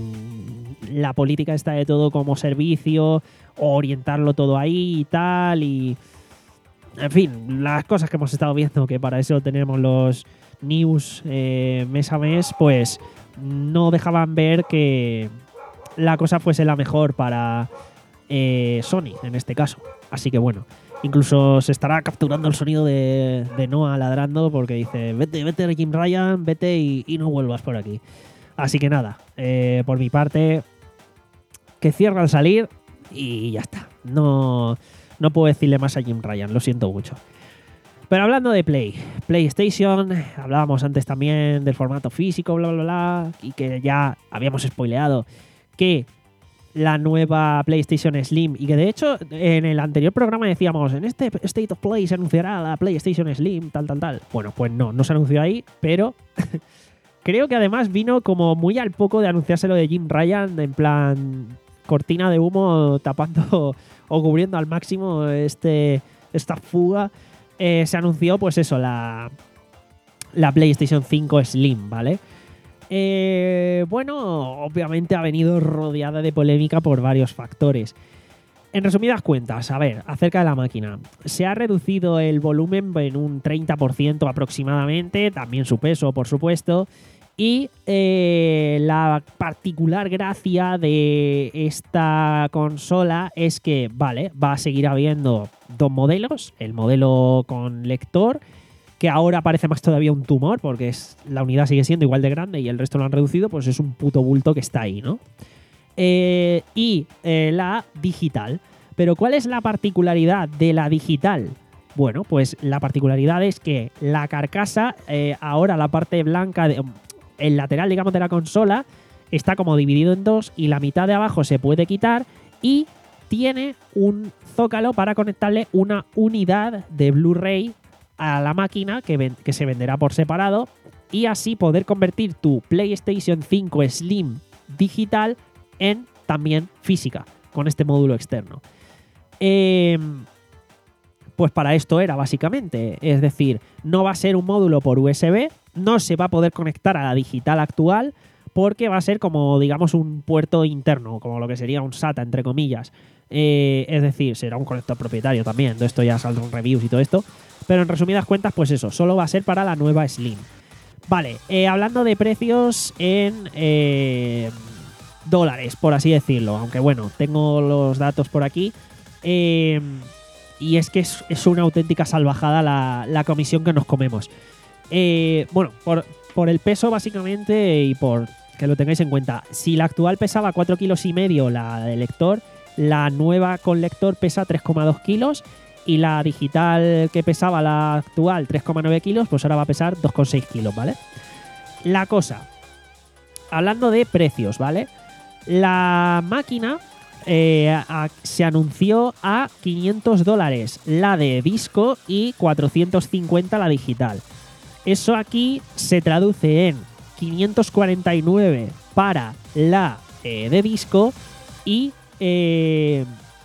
la política está de todo como servicio, orientarlo todo ahí y tal, y... En fin, las cosas que hemos estado viendo, que para eso tenemos los news eh, mes a mes, pues no dejaban ver que la cosa fuese la mejor para eh, Sony, en este caso. Así que bueno, incluso se estará capturando el sonido de, de Noah ladrando porque dice, vete, vete Jim Ryan, vete y, y no vuelvas por aquí. Así que nada, eh, por mi parte, que cierra al salir y ya está. No... No puedo decirle más a Jim Ryan, lo siento mucho. Pero hablando de Play, PlayStation, hablábamos antes también del formato físico, bla, bla, bla, y que ya habíamos spoileado que la nueva PlayStation Slim. Y que de hecho, en el anterior programa decíamos, en este State of Play se anunciará la PlayStation Slim, tal, tal, tal. Bueno, pues no, no se anunció ahí, pero creo que además vino como muy al poco de anunciarse lo de Jim Ryan, en plan cortina de humo tapando o cubriendo al máximo este, esta fuga. Eh, se anunció, pues eso, la, la PlayStation cinco Slim, ¿vale? Eh, bueno, obviamente ha venido rodeada de polémica por varios factores. En resumidas cuentas, a ver, acerca de la máquina. Se ha reducido el volumen en un treinta por ciento aproximadamente, también su peso, por supuesto. Y eh, la particular gracia de esta consola es que, vale, va a seguir habiendo dos modelos. El modelo con lector, que ahora parece más todavía un tumor, porque es, la unidad sigue siendo igual de grande y el resto lo han reducido, pues es un puto bulto que está ahí, ¿no? Eh, y eh, la digital. Pero ¿cuál es la particularidad de la digital? Bueno, pues la particularidad es que la carcasa, eh, ahora la parte blanca, de, el lateral, digamos, de la consola, está como dividido en dos y la mitad de abajo se puede quitar y tiene un zócalo para conectarle una unidad de Blu-ray a la máquina que, ven, que se venderá por separado y así poder convertir tu PlayStation cinco Slim digital en también física con este módulo externo. Eh, pues para esto era básicamente, es decir, no va a ser un módulo por U S B, no se va a poder conectar a la digital actual porque va a ser como, digamos, un puerto interno, como lo que sería un SATA, entre comillas. Eh, es decir, será un conector propietario también, de esto ya saldrán reviews y todo esto. Pero en resumidas cuentas, pues eso, solo va a ser para la nueva Slim. Vale, eh, hablando de precios en eh, dólares, por así decirlo. Aunque bueno, tengo los datos por aquí. Eh, y es que es, es una auténtica salvajada la, la comisión que nos comemos. Eh, bueno, por, por el peso básicamente y por que lo tengáis en cuenta. Si la actual pesaba cuatro kilos y medio, la de lector, la nueva con lector pesa tres coma dos kilos. Y la digital que pesaba la actual tres coma nueve kilos, pues ahora va a pesar dos coma seis kilos, ¿vale? La cosa, hablando de precios, ¿vale? La máquina eh, a, se anunció a quinientos dólares la de disco y cuatrocientos cincuenta la digital. Eso aquí se traduce en quinientos cuarenta y nueve para la eh, de disco y... Eh,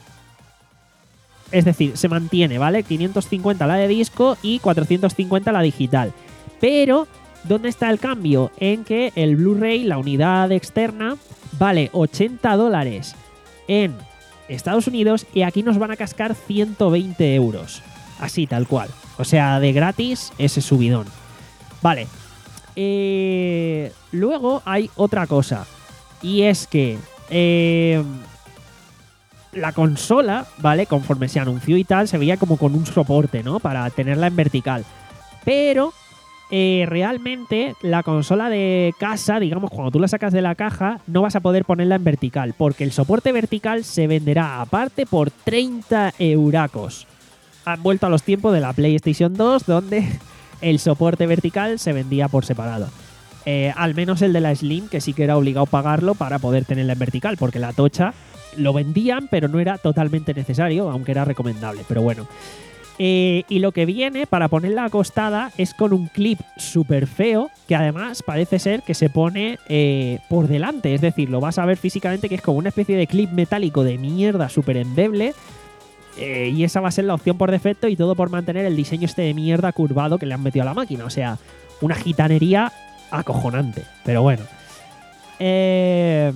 Es decir, se mantiene, ¿vale? quinientos cincuenta la de disco y cuatrocientos cincuenta la digital. Pero, ¿dónde está el cambio? En que el Blu-ray, la unidad externa, vale ochenta dólares en Estados Unidos y aquí nos van a cascar ciento veinte euros. Así, tal cual. O sea, de gratis ese subidón. Vale. Eh, luego hay otra cosa. Y es que... Eh, la consola, ¿vale? Conforme se anunció y tal, se veía como con un soporte, ¿no? Para tenerla en vertical. Pero eh, realmente la consola de casa, digamos, cuando tú la sacas de la caja, no vas a poder ponerla en vertical, porque el soporte vertical se venderá aparte por treinta euracos. Han vuelto a los tiempos de la PlayStation dos, donde el soporte vertical se vendía por separado. Eh, al menos el de la Slim, que sí que era obligado pagarlo para poder tenerla en vertical, porque la tocha lo vendían, pero no era totalmente necesario, aunque era recomendable, pero bueno. Eh, y lo que viene para ponerla acostada es con un clip súper feo, que además parece ser que se pone eh, por delante, es decir, lo vas a ver físicamente que es como una especie de clip metálico de mierda súper endeble, eh, y esa va a ser la opción por defecto y todo por mantener el diseño este de mierda curvado que le han metido a la máquina, o sea, una gitanería acojonante, pero bueno. Eh...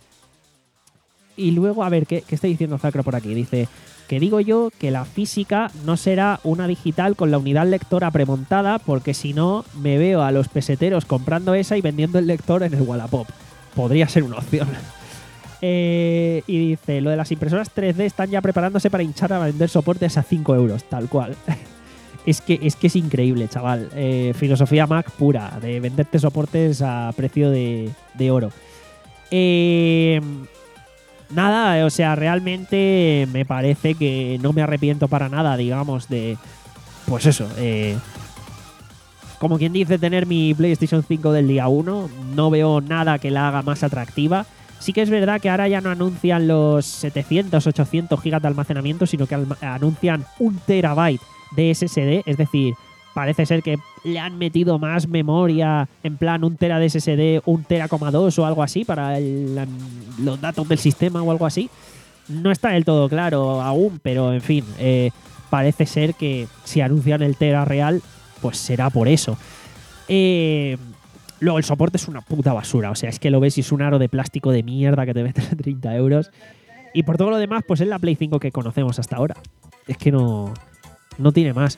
Y luego, a ver, ¿qué, qué está diciendo Zacro por aquí? Dice que digo yo que la física no será una digital con la unidad lectora premontada, porque si no me veo a los peseteros comprando esa y vendiendo el lector en el Wallapop. Podría ser una opción. eh, y dice, lo de las impresoras tres D están ya preparándose para hinchar a vender soportes a cinco euros, tal cual. es, que, es que es increíble, chaval. Eh, filosofía Mac pura, de venderte soportes a precio de, de oro. Eh... Nada, o sea, realmente me parece que no me arrepiento para nada, digamos, de... Pues eso, eh, como quien dice, tener mi PlayStation cinco del día uno. No veo nada que la haga más atractiva. Sí que es verdad que ahora ya no anuncian los setecientos, ochocientos gigas de almacenamiento, sino que alma- anuncian un terabyte de S S D, es decir, parece ser que le han metido más memoria, en plan un tera de S S D, un tera coma dos o algo así para el- la- los datos del sistema o algo así. No está del todo claro aún, pero en fin, eh, parece ser que si anuncian el tera real, pues será por eso. Eh, luego el soporte es una puta basura, o sea, es que lo ves y es un aro de plástico de mierda que te meten a treinta euros. Y por todo lo demás, pues es la Play cinco que conocemos hasta ahora. Es que no, no tiene más.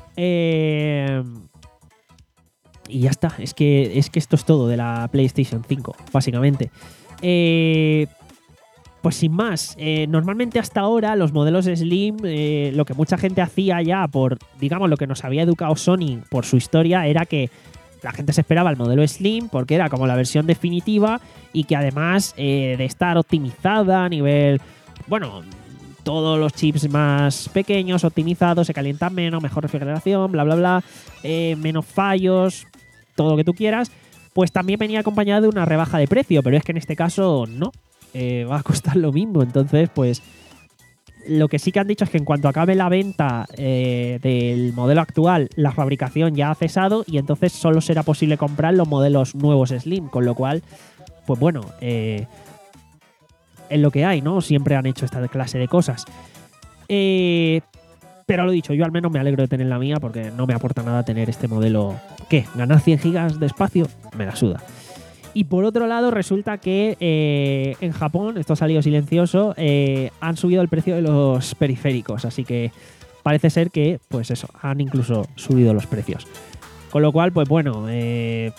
Eh, y ya está, es que, es que esto es todo de la PlayStation cinco, básicamente. Eh, pues sin más, eh, normalmente hasta ahora los modelos Slim, eh, lo que mucha gente hacía ya por, digamos, lo que nos había educado Sony por su historia, era que la gente se esperaba el modelo Slim porque era como la versión definitiva y que además eh, de estar optimizada a nivel, bueno, todos los chips más pequeños, optimizados, se calientan menos, mejor refrigeración, bla, bla, bla, eh, menos fallos, todo lo que tú quieras, pues también venía acompañado de una rebaja de precio, pero es que en este caso no, eh, va a costar lo mismo. Entonces, pues lo que sí que han dicho es que en cuanto acabe la venta eh, del modelo actual, la fabricación ya ha cesado y entonces solo será posible comprar los modelos nuevos Slim, con lo cual, pues bueno, eh, es lo que hay, ¿no? Siempre han hecho esta clase de cosas. Eh, pero lo dicho, yo al menos me alegro de tener la mía porque no me aporta nada tener este modelo. ¿Qué? ¿Ganar cien gigas de espacio? Me la suda. Y por otro lado, resulta que eh, en Japón, esto ha salido silencioso, eh, han subido el precio de los periféricos. Así que parece ser que, pues eso, han incluso subido los precios. Con lo cual, pues bueno, eh,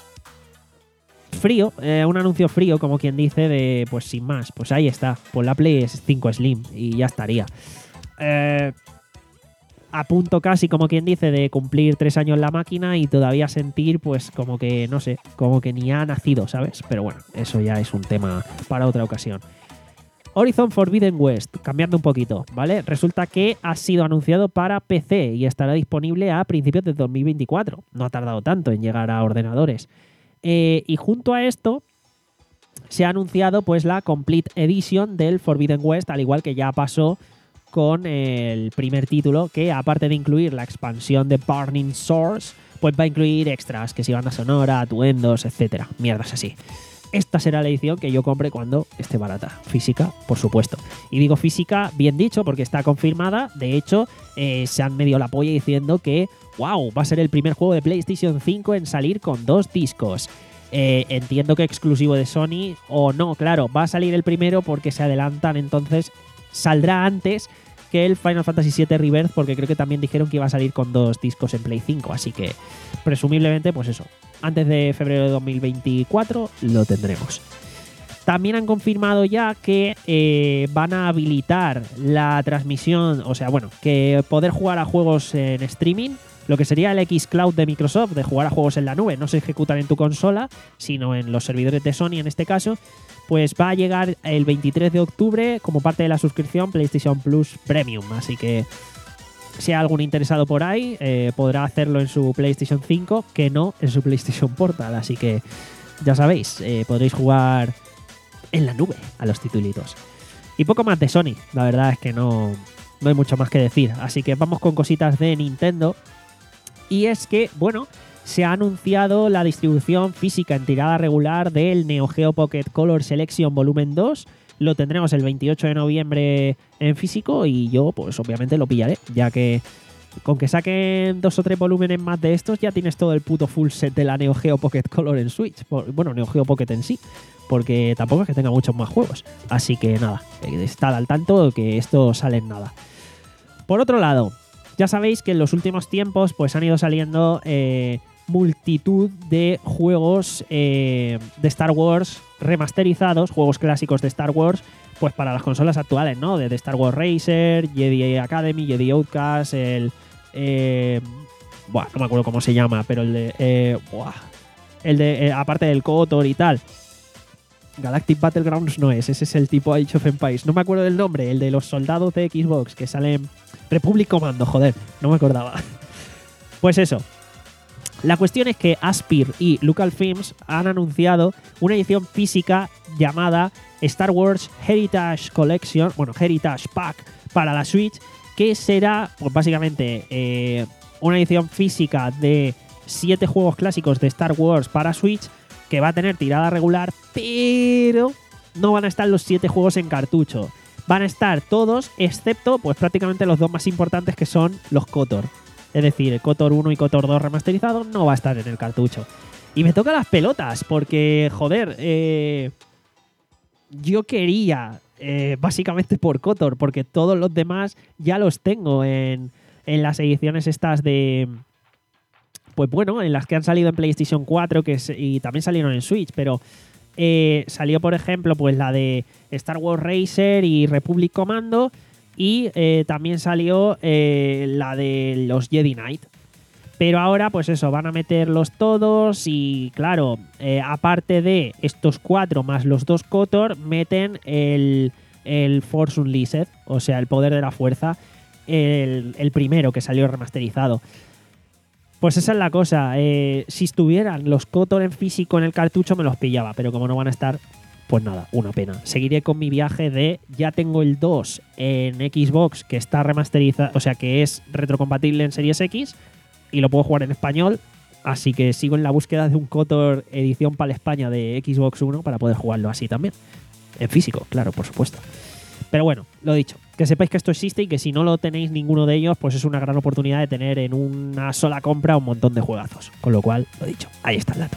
frío, eh, un anuncio frío, como quien dice, de pues sin más, pues ahí está, pues la Play cinco Slim y ya estaría. Eh, a punto casi, como quien dice, de cumplir tres años la máquina y todavía sentir, pues como que, no sé, como que ni ha nacido, ¿sabes? Pero bueno, eso ya es un tema para otra ocasión. Horizon Forbidden West, cambiando un poquito, ¿vale? Resulta que ha sido anunciado para P C y estará disponible a principios de dos mil veinticuatro. No ha tardado tanto en llegar a ordenadores. Eh, y junto a esto se ha anunciado pues la Complete Edition del Forbidden West, al igual que ya pasó con el primer título, que aparte de incluir la expansión de Burning Source, pues va a incluir extras, que si banda sonora, atuendos, etcétera, mierdas así. Esta será la edición que yo compre cuando esté barata. Física, por supuesto. Y digo física, bien dicho, porque está confirmada. De hecho, eh, se han medio la polla diciendo que, wow, va a ser el primer juego de PlayStation cinco en salir con dos discos. Eh, entiendo que exclusivo de Sony o no, claro, va a salir el primero porque se adelantan, entonces saldrá antes que el Final Fantasy siete Rebirth, porque creo que también dijeron que iba a salir con dos discos en Play cinco, así que presumiblemente, pues eso, antes de febrero de dos mil veinticuatro lo tendremos. También han confirmado ya que eh, van a habilitar la transmisión, o sea, bueno, que poder jugar a juegos en streaming, lo que sería el xCloud de Microsoft, de jugar a juegos en la nube, no se ejecutan en tu consola, sino en los servidores de Sony en este caso, pues va a llegar el veintitrés de octubre como parte de la suscripción PlayStation Plus Premium. Así que si hay algún interesado por ahí, eh, podrá hacerlo en su PlayStation cinco, que no en su PlayStation Portal. Así que ya sabéis, eh, podréis jugar en la nube a los titulitos. Y poco más de Sony, la verdad es que no, no hay mucho más que decir. Así que vamos con cositas de Nintendo. Y es que, bueno, se ha anunciado la distribución física en tirada regular del Neo Geo Pocket Color Selection Volumen dos. Lo tendremos el veintiocho de noviembre en físico y yo, pues obviamente lo pillaré, ya que con que saquen dos o tres volúmenes más de estos ya tienes todo el puto full set de la Neo Geo Pocket Color en Switch. Bueno, Neo Geo Pocket en sí, porque tampoco es que tenga muchos más juegos. Así que nada, estad al tanto que esto sale en nada. Por otro lado, ya sabéis que en los últimos tiempos pues han ido saliendo eh, multitud de juegos eh, de Star Wars remasterizados, juegos clásicos de Star Wars, pues para las consolas actuales, ¿no? De, de Star Wars Racer, Jedi Academy, Jedi Outcast, el... Eh, buah, no me acuerdo cómo se llama, pero el de... Eh, buah, el de... Eh, aparte del KOTOR y tal. Galactic Battlegrounds no es, ese es el tipo Age of Empires. No me acuerdo del nombre, el de los soldados de Xbox que salen... Republic Commando, joder, no me acordaba. Pues eso. La cuestión es que Aspyr y Lucasfilms han anunciado una edición física llamada Star Wars Heritage Collection, bueno, Heritage Pack para la Switch, que será, pues básicamente, eh, una edición física de siete juegos clásicos de Star Wars para Switch, que va a tener tirada regular, pero no van a estar los siete juegos en cartucho. Van a estar todos, excepto, pues prácticamente los dos más importantes, que son los KOTOR. Es decir, el KOTOR uno y KOTOR dos remasterizado no va a estar en el cartucho. Y me toca las pelotas, porque, joder, eh, yo quería, eh, básicamente por KOTOR, porque todos los demás ya los tengo en, en las ediciones estas de... Pues bueno, en las que han salido en PlayStation cuatro que es, y también salieron en Switch, pero eh, salió, por ejemplo, pues la de Star Wars Racer y Republic Commando, y eh, también salió eh, la de los Jedi Knight. Pero ahora, pues eso, van a meterlos todos y, claro, eh, aparte de estos cuatro más los dos KOTOR, meten el, el Force Unleashed, o sea, el poder de la fuerza, el, el primero que salió remasterizado. Pues esa es la cosa. Eh, si estuvieran los KOTOR en físico en el cartucho me los pillaba, pero como no van a estar, pues nada, una pena. Seguiré con mi viaje de ya tengo el dos en Xbox que está remasterizado, o sea que es retrocompatible en Series X y lo puedo jugar en español, así que sigo en la búsqueda de un KOTOR edición para España de Xbox One para poder jugarlo así también. En físico, claro, por supuesto. Pero bueno, lo dicho, que sepáis que esto existe y que si no lo tenéis ninguno de ellos, pues es una gran oportunidad de tener en una sola compra un montón de juegazos. Con lo cual, lo dicho, ahí está el dato.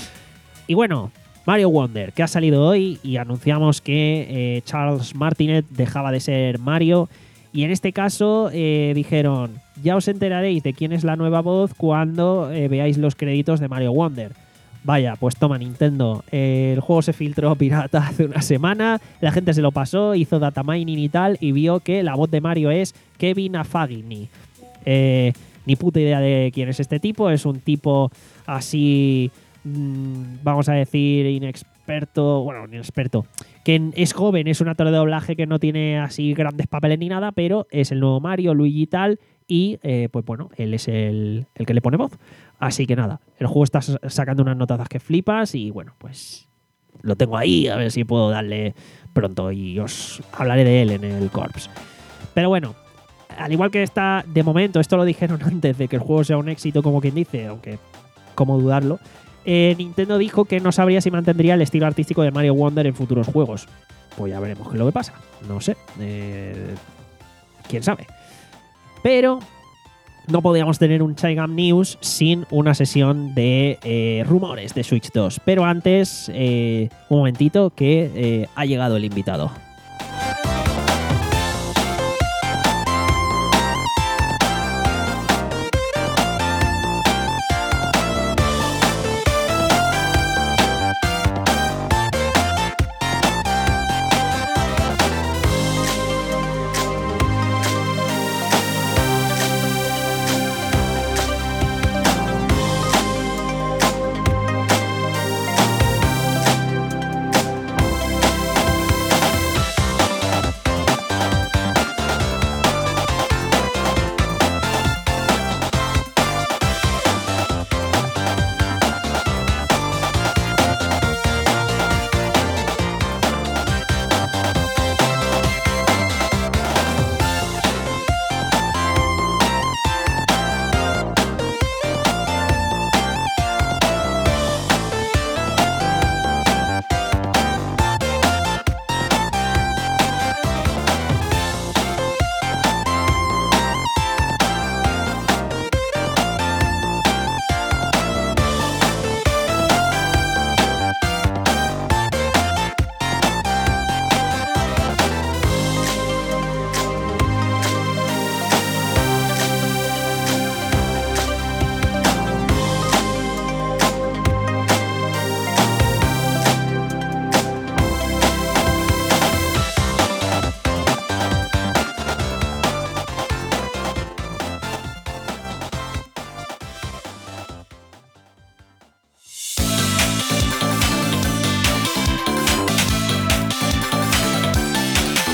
Y bueno, Mario Wonder, que ha salido hoy y anunciamos que eh, Charles Martinet dejaba de ser Mario. Y en este caso eh, dijeron, ya os enteraréis de quién es la nueva voz cuando eh, veáis los créditos de Mario Wonder. Vaya, pues toma Nintendo. Eh, el juego se filtró pirata hace una semana, la gente se lo pasó, hizo data mining y tal, y vio que la voz de Mario es Kevin Afagni. Eh, ni puta idea de quién es este tipo, es un tipo así, mmm, vamos a decir, inexperto, bueno, inexperto, que es joven, es un actor de doblaje que no tiene así grandes papeles ni nada, pero es el nuevo Mario, Luigi y tal, y eh, pues bueno, él es el, el que le pone voz. Así que nada, el juego está sacando unas notazas que flipas y bueno, pues lo tengo ahí, a ver si puedo darle pronto y os hablaré de él en el Corps. Pero bueno, al igual que está de momento, esto lo dijeron antes de que el juego sea un éxito, como quien dice, aunque cómo dudarlo, eh, Nintendo dijo que no sabría si mantendría el estilo artístico de Mario Wonder en futuros juegos. Pues ya veremos qué es lo que pasa, no sé, eh, quién sabe. Pero no podíamos tener un Chaigam News sin una sesión de eh, rumores de Switch dos. Pero antes, eh, un momentito que eh, ha llegado el invitado.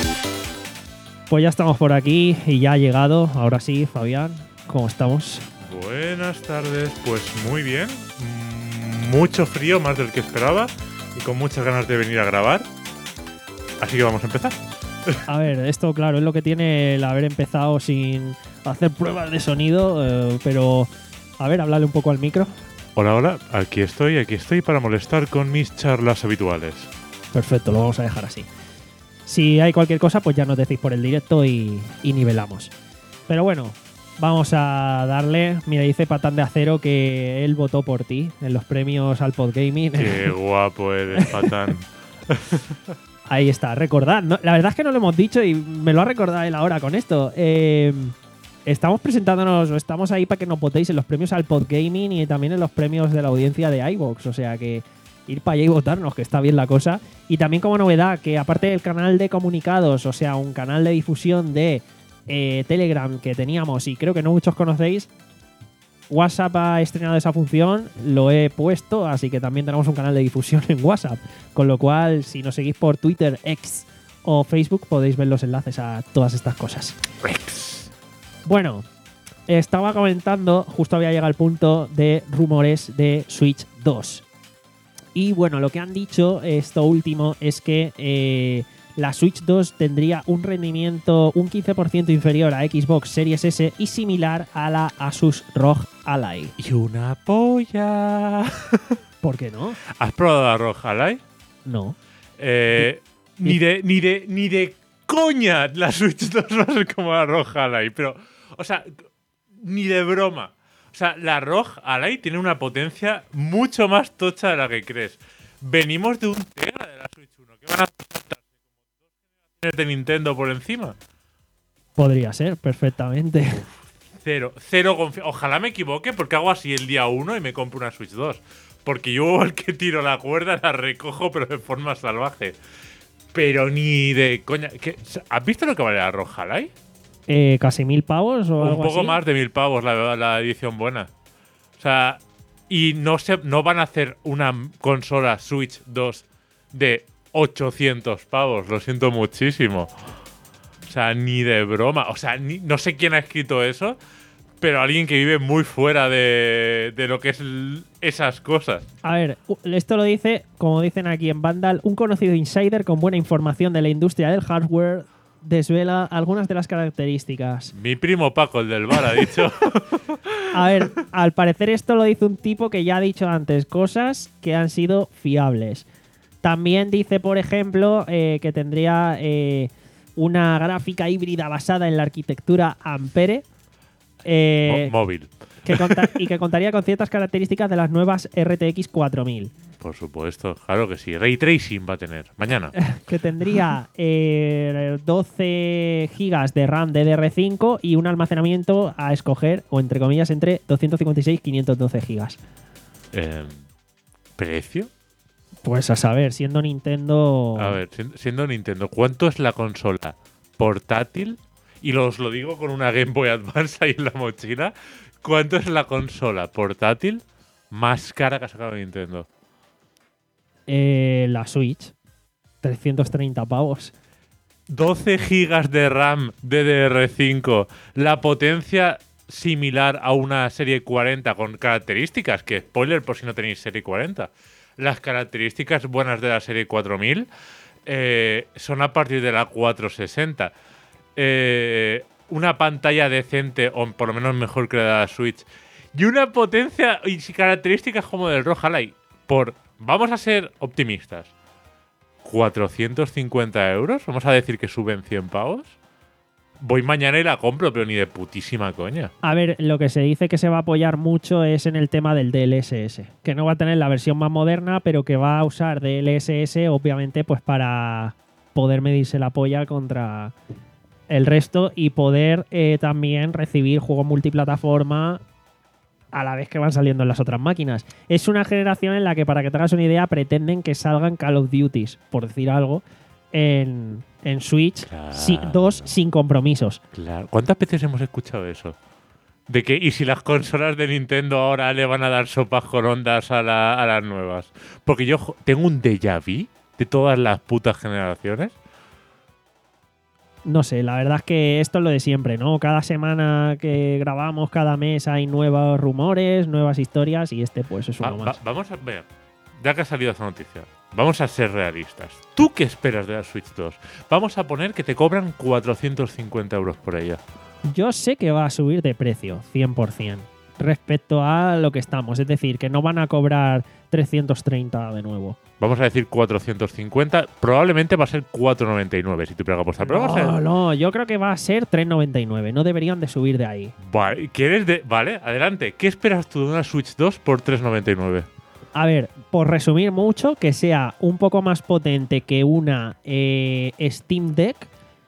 Pues ya estamos por aquí y ya ha llegado. Ahora sí, Fabián, ¿cómo estamos? Buenas tardes, pues muy bien. Mucho frío, más del que esperaba, y con muchas ganas de venir a grabar. Así que vamos a empezar. A ver, esto claro, es lo que tiene el haber empezado sin hacer pruebas de sonido, eh, pero a ver, háblale un poco al micro. Hola, hola, aquí estoy, aquí estoy para molestar con mis charlas habituales. Perfecto, lo vamos a dejar así. Si hay cualquier cosa, pues ya nos decís por el directo y, y nivelamos. Pero bueno, vamos a darle. Mira, dice Patán de Acero que él votó por ti en los premios al Podgaming. Qué guapo eres, Patán. Ahí está, recordad. No, la verdad es que no lo hemos dicho y me lo ha recordado él ahora con esto. Eh, estamos presentándonos, estamos ahí para que nos votéis en los premios al Podgaming y también en los premios de la audiencia de iVoox. O sea que ir para allá y votarnos, que está bien la cosa. Y también como novedad, que aparte del canal de comunicados, o sea, un canal de difusión de eh, Telegram que teníamos y creo que no muchos conocéis, WhatsApp ha estrenado esa función, lo he puesto, así que también tenemos un canal de difusión en WhatsApp. Con lo cual, si nos seguís por Twitter, X o Facebook, podéis ver los enlaces a todas estas cosas. X. Bueno, estaba comentando, justo había llegado el punto de rumores de Switch dos. Y bueno, lo que han dicho, esto último, es que eh, la Switch dos tendría un rendimiento un quince por ciento inferior a Xbox Series S y similar a la Asus R O G Ally. Y una polla. ¿Por qué no? ¿Has probado la R O G Ally? No. Eh, ni de, ni de, ni de coña la Switch dos va a ser como la R O G Ally, pero, o sea, ni de broma. O sea, la R O G Ally tiene una potencia mucho más tocha de la que crees. Venimos de un Tegra de la Switch uno. ¿Qué van a hacer de Nintendo por encima? Podría ser, perfectamente. Cero, cero confianza. Ojalá me equivoque porque hago así el día uno y me compro una Switch dos. Porque yo al que tiro la cuerda la recojo, pero de forma salvaje. Pero ni de coña. ¿Qué? ¿Has visto lo que vale la R O G Ally? Eh, ¿Casi mil pavos o Un algo poco así? más de mil pavos la, la edición buena. O sea, y no, se, no van a hacer una consola Switch dos de ochocientos pavos. Lo siento muchísimo. O sea, ni de broma. O sea, ni, no sé quién ha escrito eso, pero alguien que vive muy fuera de, de lo que es l- esas cosas. A ver, u- esto lo dice, como dicen aquí en Vandal, un conocido insider con buena información de la industria del hardware desvela algunas de las características. Mi primo Paco, el del bar, ha dicho. A ver, al parecer esto lo dice un tipo que ya ha dicho antes cosas que han sido fiables. También dice, por ejemplo, eh, que tendría eh, una gráfica híbrida basada en la arquitectura Ampere. Eh, Mo- móvil. que conta- y que contaría con ciertas características de las nuevas R T X cuatro mil. Por supuesto, claro que sí. Ray Tracing va a tener. Mañana. Que tendría eh, doce gigas de RAM D D R cinco y un almacenamiento a escoger, o entre comillas, entre doscientos cincuenta y seis y quinientos doce gigas. Eh, ¿Precio? Pues a saber, siendo Nintendo... A ver, siendo, siendo Nintendo, ¿cuánto es la consola portátil? Y os lo digo con una Game Boy Advance ahí en la mochila. ¿Cuánto es la consola portátil más cara que ha sacado Nintendo? Eh, la Switch. trescientos treinta pavos. doce gigas de RAM D D R cinco. La potencia similar a una serie cuarenta con características, que spoiler por si no tenéis serie cuarenta. Las características buenas de la serie cuatro mil eh, son a partir de la cuatrocientos sesenta. Eh, una pantalla decente, o por lo menos mejor que la de la Switch, y una potencia y características como del R O G Ally, por, vamos a ser optimistas, cuatrocientos cincuenta euros, vamos a decir que suben cien pavos. Voy mañana y la compro, pero ni de putísima coña. A ver, lo que se dice que se va a apoyar mucho es en el tema del D L S S, que no va a tener la versión más moderna, pero que va a usar D L S S, obviamente, pues para poder medirse la polla contra el resto y poder eh, también recibir juegos multiplataforma a la vez que van saliendo en las otras máquinas. Es una generación en la que, para que te hagas una idea, pretenden que salgan Call of Duties, por decir algo, en, en Switch Claro. si- dos sin compromisos. Claro. ¿Cuántas veces hemos escuchado eso? De que, ¿y si las consolas de Nintendo ahora le van a dar sopas con ondas a, la- a las nuevas? Porque yo jo- tengo un déjà vu de todas las putas generaciones. no sé, la verdad es que esto es lo de siempre, ¿no? Cada semana que grabamos, cada mes hay nuevos rumores, nuevas historias y este pues es uno Va- más. va- vamos a ver, ya que ha salido esta noticia, vamos a ser realistas. ¿Tú qué esperas de la Switch dos? Vamos a poner que te cobran cuatrocientos cincuenta euros por ella. Yo sé que va a subir de precio, cien por ciento, respecto a lo que estamos. Es decir, que no van a cobrar trescientos treinta de nuevo. Vamos a decir cuatrocientos cincuenta, probablemente va a ser cuatrocientos noventa y nueve si tuviera que apostar. Pero vamos a No, ver. no, yo creo que va a ser tres noventa y nueve. No deberían de subir de ahí. Vale, ¿quieres de- vale, adelante. ¿Qué esperas tú de una Switch dos por tres noventa y nueve? A ver, por resumir mucho, que sea un poco más potente que una eh, Steam Deck,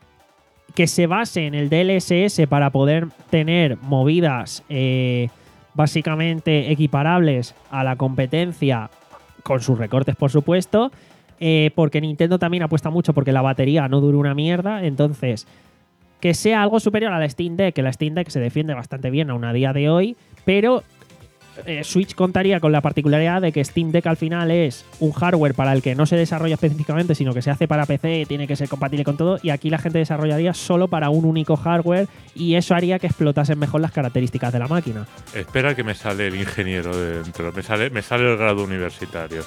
que se base en el D L S S para poder tener movidas eh, básicamente equiparables a la competencia, con sus recortes por supuesto, eh, porque Nintendo también apuesta mucho porque la batería no dure una mierda, entonces que sea algo superior a la Steam Deck, que la Steam Deck se defiende bastante bien aún a día de hoy, pero eh, Switch contaría con la particularidad de que Steam Deck al final es un hardware para el que no se desarrolla específicamente, sino que se hace para P C, tiene que ser compatible con todo, y aquí la gente desarrollaría solo para un único hardware y eso haría que explotasen mejor las características de la máquina. Espera que me sale el ingeniero de dentro. Me sale, me sale el grado universitario.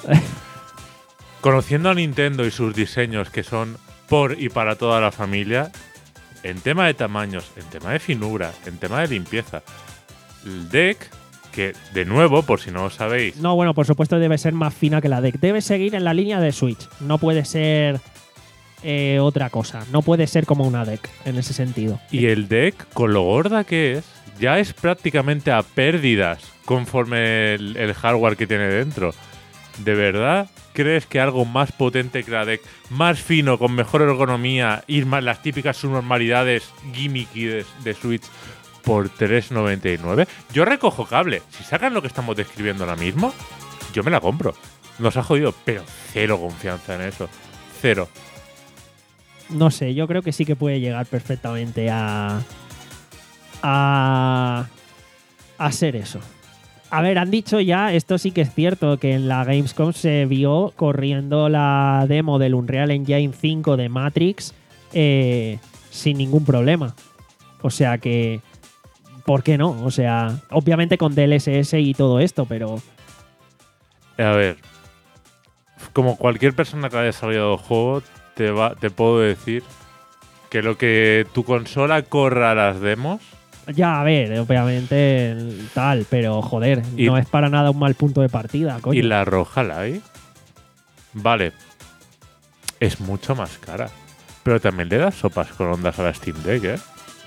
Conociendo a Nintendo y sus diseños que son por y para toda la familia, en tema de tamaños, en tema de finura, en tema de limpieza, el deck, que de nuevo, por si no lo sabéis, No, bueno, por supuesto debe ser más fina que la Deck. Debe seguir en la línea de Switch. No puede ser eh, otra cosa. No puede ser como una Deck en ese sentido. y el deck, con lo gorda que es, ya es prácticamente a pérdidas conforme el, el hardware que tiene dentro. ¿De verdad crees que algo más potente que la deck, más fino, con mejor ergonomía, ir más las típicas subnormalidades gimmicky de, de Switch por tres noventa y nueve? Yo recojo cable. Si sacan lo que estamos describiendo ahora mismo, yo me la compro. Nos ha jodido, pero cero confianza en eso. Cero. No sé, yo creo que sí que puede llegar perfectamente a. a. a ser eso. A ver, han dicho ya, esto sí que es cierto, que en la Gamescom se vio corriendo la demo del Unreal Engine cinco de Matrix eh, sin ningún problema. O sea que. ¿Por qué no? O sea, obviamente con D L S S y todo esto, pero. A ver, como cualquier persona que haya desarrollado el juego, te, va, te puedo decir que lo que tu consola corra las demos, Ya, a ver, obviamente el tal, pero joder, Y- no es para nada un mal punto de partida, coño. y la roja Light, vale, es mucho más cara. Pero también le das sopas con ondas a la Steam Deck, ¿eh?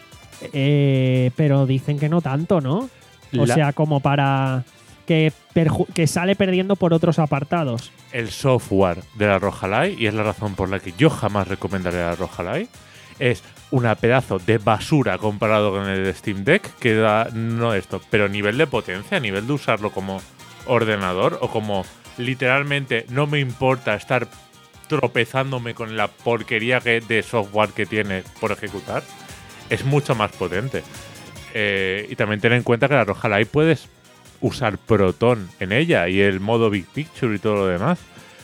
Eh, pero dicen que no tanto, ¿no? O La- sea, como para que, perju- que sale perdiendo por otros apartados. El software de la roja Light, y es la razón por la que yo jamás recomendaré la roja Light, es una pedazo de basura comparado con el Steam Deck que da no esto, pero a nivel de potencia, a nivel de usarlo como ordenador o como literalmente no me importa estar tropezándome con la porquería que, de software que tiene por ejecutar, es mucho más potente. Eh, y también ten en cuenta que la roja Light puedes usar Proton en ella y el modo Big Picture y todo lo demás.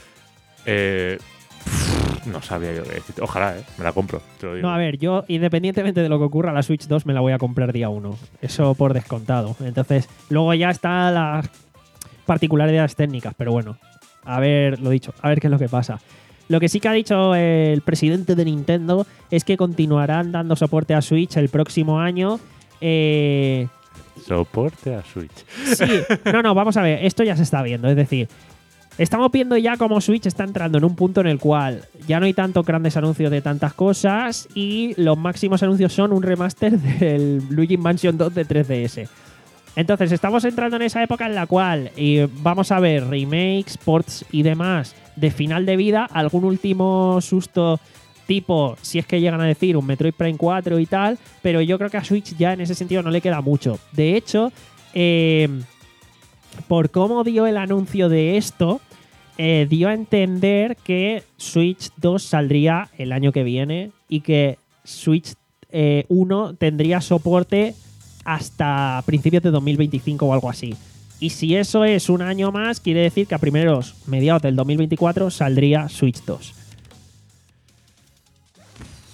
Eh, no sabía yo qué decir. Ojalá, ¿eh? Me la compro. Te lo digo. No, a ver, yo independientemente de lo que ocurra, la Switch dos me la voy a comprar día uno. Eso por descontado. Entonces, luego ya están las particularidades técnicas, pero bueno, a ver, lo dicho, a ver qué es lo que pasa. Lo que sí que ha dicho el presidente de Nintendo es que continuarán dando soporte a Switch el próximo año. Eh, Soporte a Switch. sí, no, no, vamos a ver, esto ya se está viendo, es decir, estamos viendo ya cómo Switch está entrando en un punto en el cual ya no hay tantos grandes anuncios de tantas cosas y los máximos anuncios son un remaster del Luigi Mansion dos de tres D S. Entonces, estamos entrando en esa época en la cual eh, vamos a ver remakes, ports y demás de final de vida, algún último susto tipo, si es que llegan a decir, un Metroid Prime cuatro y tal, pero yo creo que a Switch ya en ese sentido no le queda mucho. De hecho, eh, por cómo dio el anuncio de esto, eh, dio a entender que Switch dos saldría el año que viene y que Switch eh, uno tendría soporte hasta principios de dos mil veinticinco o algo así. Y si eso es un año más, quiere decir que a primeros mediados del dos mil veinticuatro saldría Switch dos.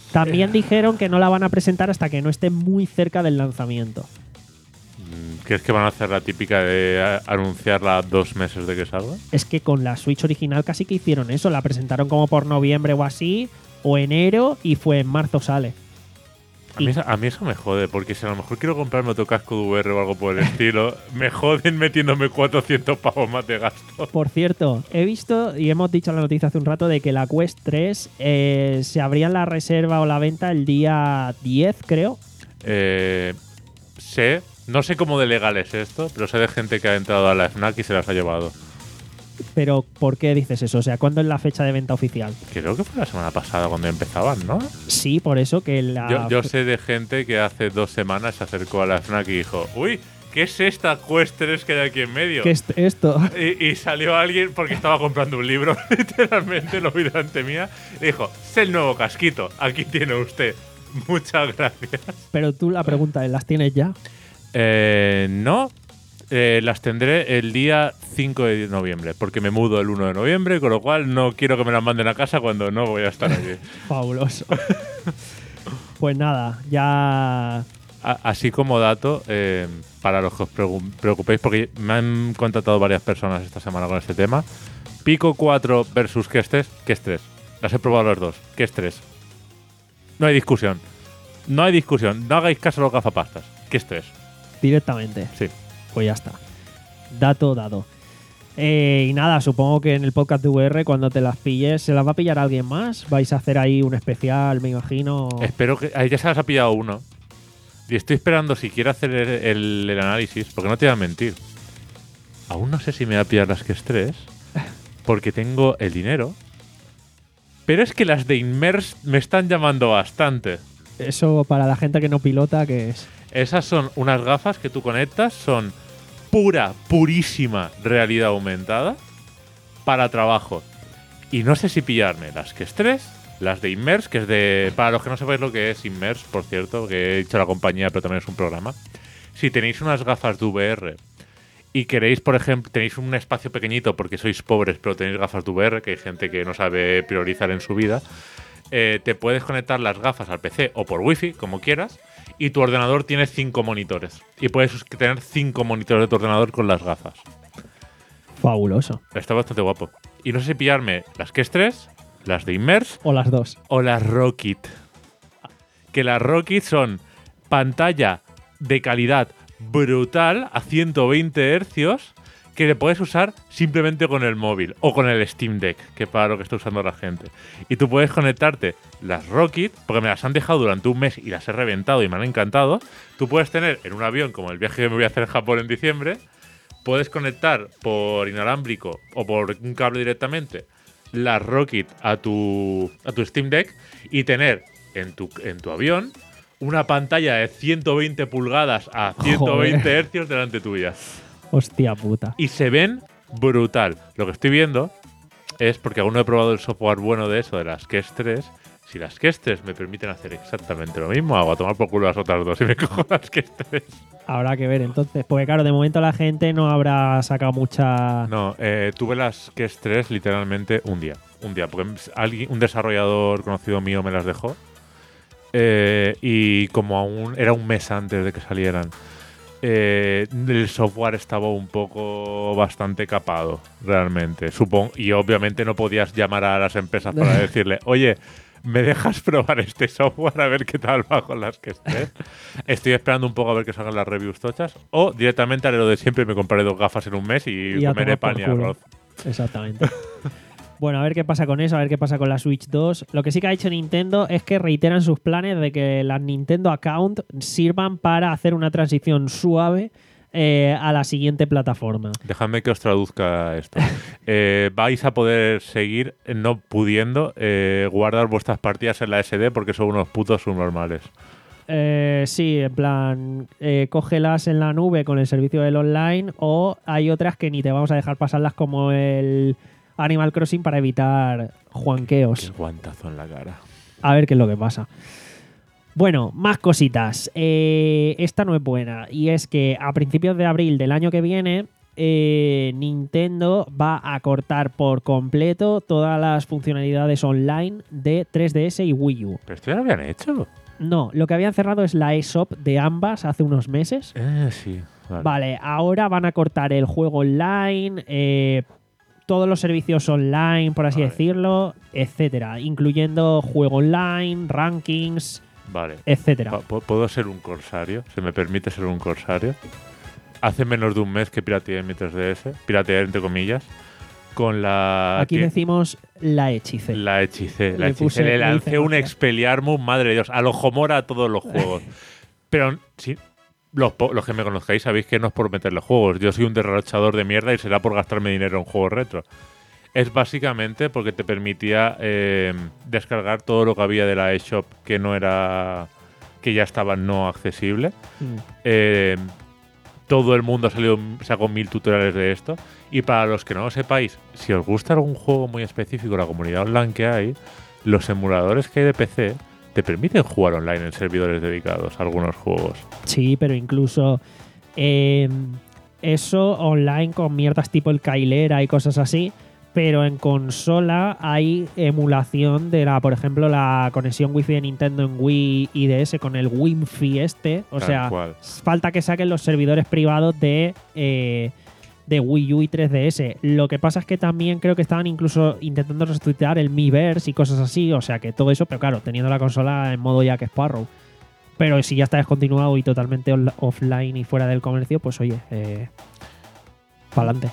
También dijeron que no la van a presentar hasta que no esté muy cerca del lanzamiento. ¿Crees que van a hacer la típica de a- anunciarla dos meses de que salga? Es que con la Switch original casi que hicieron eso. La presentaron como por noviembre o así, o enero, y fue en marzo sale. A mí, a mí eso me jode, porque si a lo mejor quiero comprarme otro casco de V R o algo por el estilo, me joden metiéndome cuatrocientos pavos más de gasto. Por cierto, he visto y hemos dicho en la noticia hace un rato de que la Quest tres eh, se abría la reserva o la venta el día diez, creo. Eh, sé, no sé cómo de legal es esto, pero sé de gente que ha entrado a la FNAC y se las ha llevado. Pero, ¿por qué dices eso? O sea, ¿cuándo es la fecha de venta oficial? Creo que fue la semana pasada cuando empezaban, ¿no? Sí, por eso que la... Yo, yo sé de gente que hace dos semanas se acercó a la FNAC y dijo, uy, ¿qué es esta Quest tres que hay aquí en medio? ¿Qué es esto? Y, y salió alguien porque estaba comprando un libro, literalmente lo vi delante mía, y dijo, es el nuevo casquito, aquí tiene usted. Muchas gracias. Pero tú la pregunta es, ¿las tienes ya? Eh, no, eh, las tendré el día cinco de noviembre, porque me mudo el uno de noviembre, con lo cual no quiero que me las manden a casa cuando no voy a estar allí. Fabuloso. Pues nada, ya... A- Así como dato, eh, para los que os pregu- preocupéis, porque me han contactado varias personas esta semana con este tema. Pico cuatro versus Quest tres, Quest tres. Las he probado las dos. Quest tres. No hay discusión. No hay discusión. No hagáis caso a los gafapastas. Quest tres. Directamente. Sí. Pues ya está. Dato dado. Eh, y nada, supongo que en el podcast de V R, cuando te las pilles, ¿se las va a pillar alguien más? ¿Vais a hacer ahí un especial, me imagino? Espero que. Ahí ya se las ha pillado uno. Y estoy esperando si quiero hacer el, el- el análisis, porque no te voy a mentir. Aún no sé si me voy a pillar las Quest tres, porque tengo el dinero. Pero es que las de Inmerse me están llamando bastante. Eso para la gente que no pilota, ¿qué es? Esas son unas gafas que tú conectas, son pura, purísima realidad aumentada para trabajo. Y no sé si pillarme las Quest tres, las de Inmerse, que es de... Para los que no sabéis lo que es Inmerse, por cierto, que he dicho la compañía, pero también es un programa. Si tenéis unas gafas de V R y queréis, por ejemplo, tenéis un espacio pequeñito porque sois pobres, pero tenéis gafas de V R, que hay gente que no sabe priorizar en su vida, eh, te puedes conectar las gafas al P C o por Wi-Fi, como quieras, y tu ordenador tiene cinco monitores. Y puedes tener cinco monitores de tu ordenador con las gafas. Fabuloso. Está bastante guapo. Y no sé si pillarme las Quest tres, las de Immerse O las dos. o las Rocket. Que las Rocket son pantalla de calidad brutal a ciento veinte hercios que le puedes usar simplemente con el móvil o con el Steam Deck, que es para lo que está usando la gente. Y tú puedes conectarte las Rocket, porque me las han dejado durante un mes y las he reventado y me han encantado. Tú puedes tener en un avión, como el viaje que me voy a hacer a Japón en diciembre, puedes conectar por inalámbrico o por un cable directamente las Rocket a tu, a tu Steam Deck y tener en tu, en tu avión una pantalla de ciento veinte pulgadas a ciento veinte Joder. hercios delante tuya. Hostia puta. Y se ven brutal. Lo que estoy viendo es, porque aún no he probado el software bueno de eso, de las Quest tres. Si las Quest tres me permiten hacer exactamente lo mismo, hago a tomar por culo las otras dos y me cojo las Quest tres. Habrá que ver entonces. Porque claro, de momento la gente no habrá sacado mucha... No, eh, tuve las Quest tres literalmente un día. Un día, porque alguien, un desarrollador conocido mío me las dejó. Eh, y como aún era un mes antes de que salieran, eh, el software estaba un poco bastante capado, realmente. Supongo, y obviamente no podías llamar a las empresas para decirle, oye, ¿me dejas probar este software a ver qué tal va con las que esté? Estoy esperando un poco a ver que salgan las reviews tochas. O directamente haré lo de siempre y me compraré dos gafas en un mes y, Y a comeré tomar pan y por culo. arroz. Exactamente. Bueno, a ver qué pasa con eso, a ver qué pasa con la Switch dos. Lo que sí que ha hecho Nintendo es que reiteran sus planes de que las Nintendo Account sirvan para hacer una transición suave eh, a la siguiente plataforma. Dejadme que os traduzca esto. Eh, vais a poder seguir no pudiendo eh, guardar vuestras partidas en la S D porque son unos putos subnormales. Eh, sí, en plan, eh, cógelas en la nube con el servicio del online, o hay otras que ni te vamos a dejar pasarlas, como el Animal Crossing, para evitar juanqueos. Qué guantazo en la cara. A ver qué es lo que pasa. Bueno, más cositas. Eh, esta no es buena, y es que a principios de abril del año que viene eh, Nintendo va a cortar por completo todas las funcionalidades online de tres D S y Wii U. Pero esto ya lo habían hecho. No, lo que habían cerrado es la eShop de ambas hace unos meses. Eh, sí. Vale. Vale, ahora van a cortar el juego online, eh, todos los servicios online, por así Vale. decirlo, etcétera, incluyendo juego online, rankings, Vale. etcétera. Pa- ¿Puedo ser un corsario? ¿Se me permite ser un corsario? Hace menos de un mes que pirateé mi tres D S, pirateé entre comillas, con la... Aquí ti- decimos la hechicé. La hechicé, la Le hechicé. puse- Le le lancé hice un magia. Expelliarmus, madre de Dios, a lo Homora a todos los juegos. Pero sí, los, po- los que me conozcáis sabéis que no es por meterle juegos. Yo soy un derrochador de mierda y será por gastarme dinero en juegos retro. Es básicamente porque te permitía eh, descargar todo lo que había de la eShop que no era... que ya estaba no accesible. Mm. Eh, todo el mundo ha salido, sacó mil tutoriales de esto. Y para los que no lo sepáis, si os gusta algún juego muy específico, la comunidad online que hay, los emuladores que hay de P C te permiten jugar online en servidores dedicados a algunos juegos. Sí, pero incluso eh, eso online con mierdas tipo el Kailera y cosas así, pero en consola hay emulación de la, por ejemplo, la conexión Wi-Fi de Nintendo en Wii y D S con el Wi-Fi este. O Tal sea, cual. falta que saquen los servidores privados de, eh, de Wii U y tres D S. Lo que pasa es que también creo que estaban incluso intentando resucitar el Miiverse y cosas así. O sea que todo eso, pero claro, teniendo la consola en modo Jack Sparrow. Pero si ya está descontinuado y totalmente on- offline y fuera del comercio, pues oye, eh, pa'lante.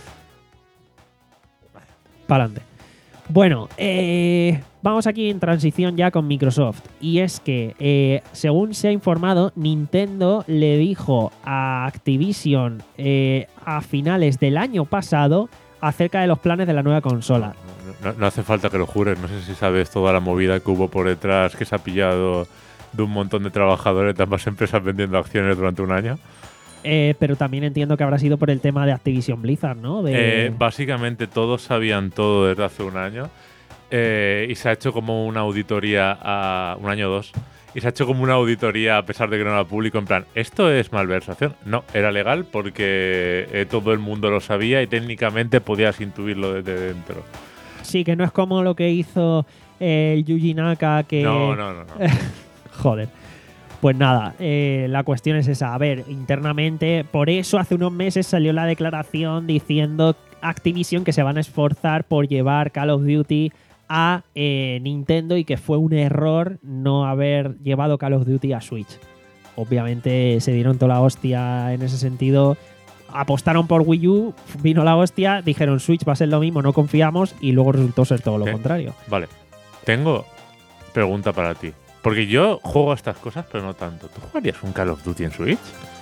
Pa'lante. Bueno, eh, vamos aquí en transición ya con Microsoft. Y es que, eh, según se ha informado, Nintendo le dijo a Activision eh, a finales del año pasado acerca de los planes de la nueva consola. No, no hace falta que lo jures. No sé si sabes toda la movida que hubo por detrás que se ha pillado de un montón de trabajadores de ambas empresas vendiendo acciones durante un año. Eh, pero también entiendo que habrá sido por el tema de Activision Blizzard, ¿no? De... Eh, básicamente todos sabían todo desde hace un año eh, y se ha hecho como una auditoría a un año o dos y se ha hecho como una auditoría a pesar de que no era público en plan, ¿esto es malversación? No, era legal porque eh, todo el mundo lo sabía y técnicamente podías intuirlo desde dentro. Sí, que no es como lo que hizo eh, el Yuji Naka que... No, no, no. no. Joder. Pues nada, eh, la cuestión es esa. A ver, internamente, por eso hace unos meses salió la declaración diciendo Activision que se van a esforzar por llevar Call of Duty a eh, Nintendo y que fue un error no haber llevado Call of Duty a Switch. Obviamente se dieron toda la hostia en ese sentido. Apostaron por Wii U, vino la hostia, dijeron Switch va a ser lo mismo, no confiamos, y luego resultó ser todo lo ¿Qué? contrario. Vale, tengo pregunta para ti. Porque yo juego a estas cosas, pero no tanto. ¿Tú jugarías un Call of Duty en Switch?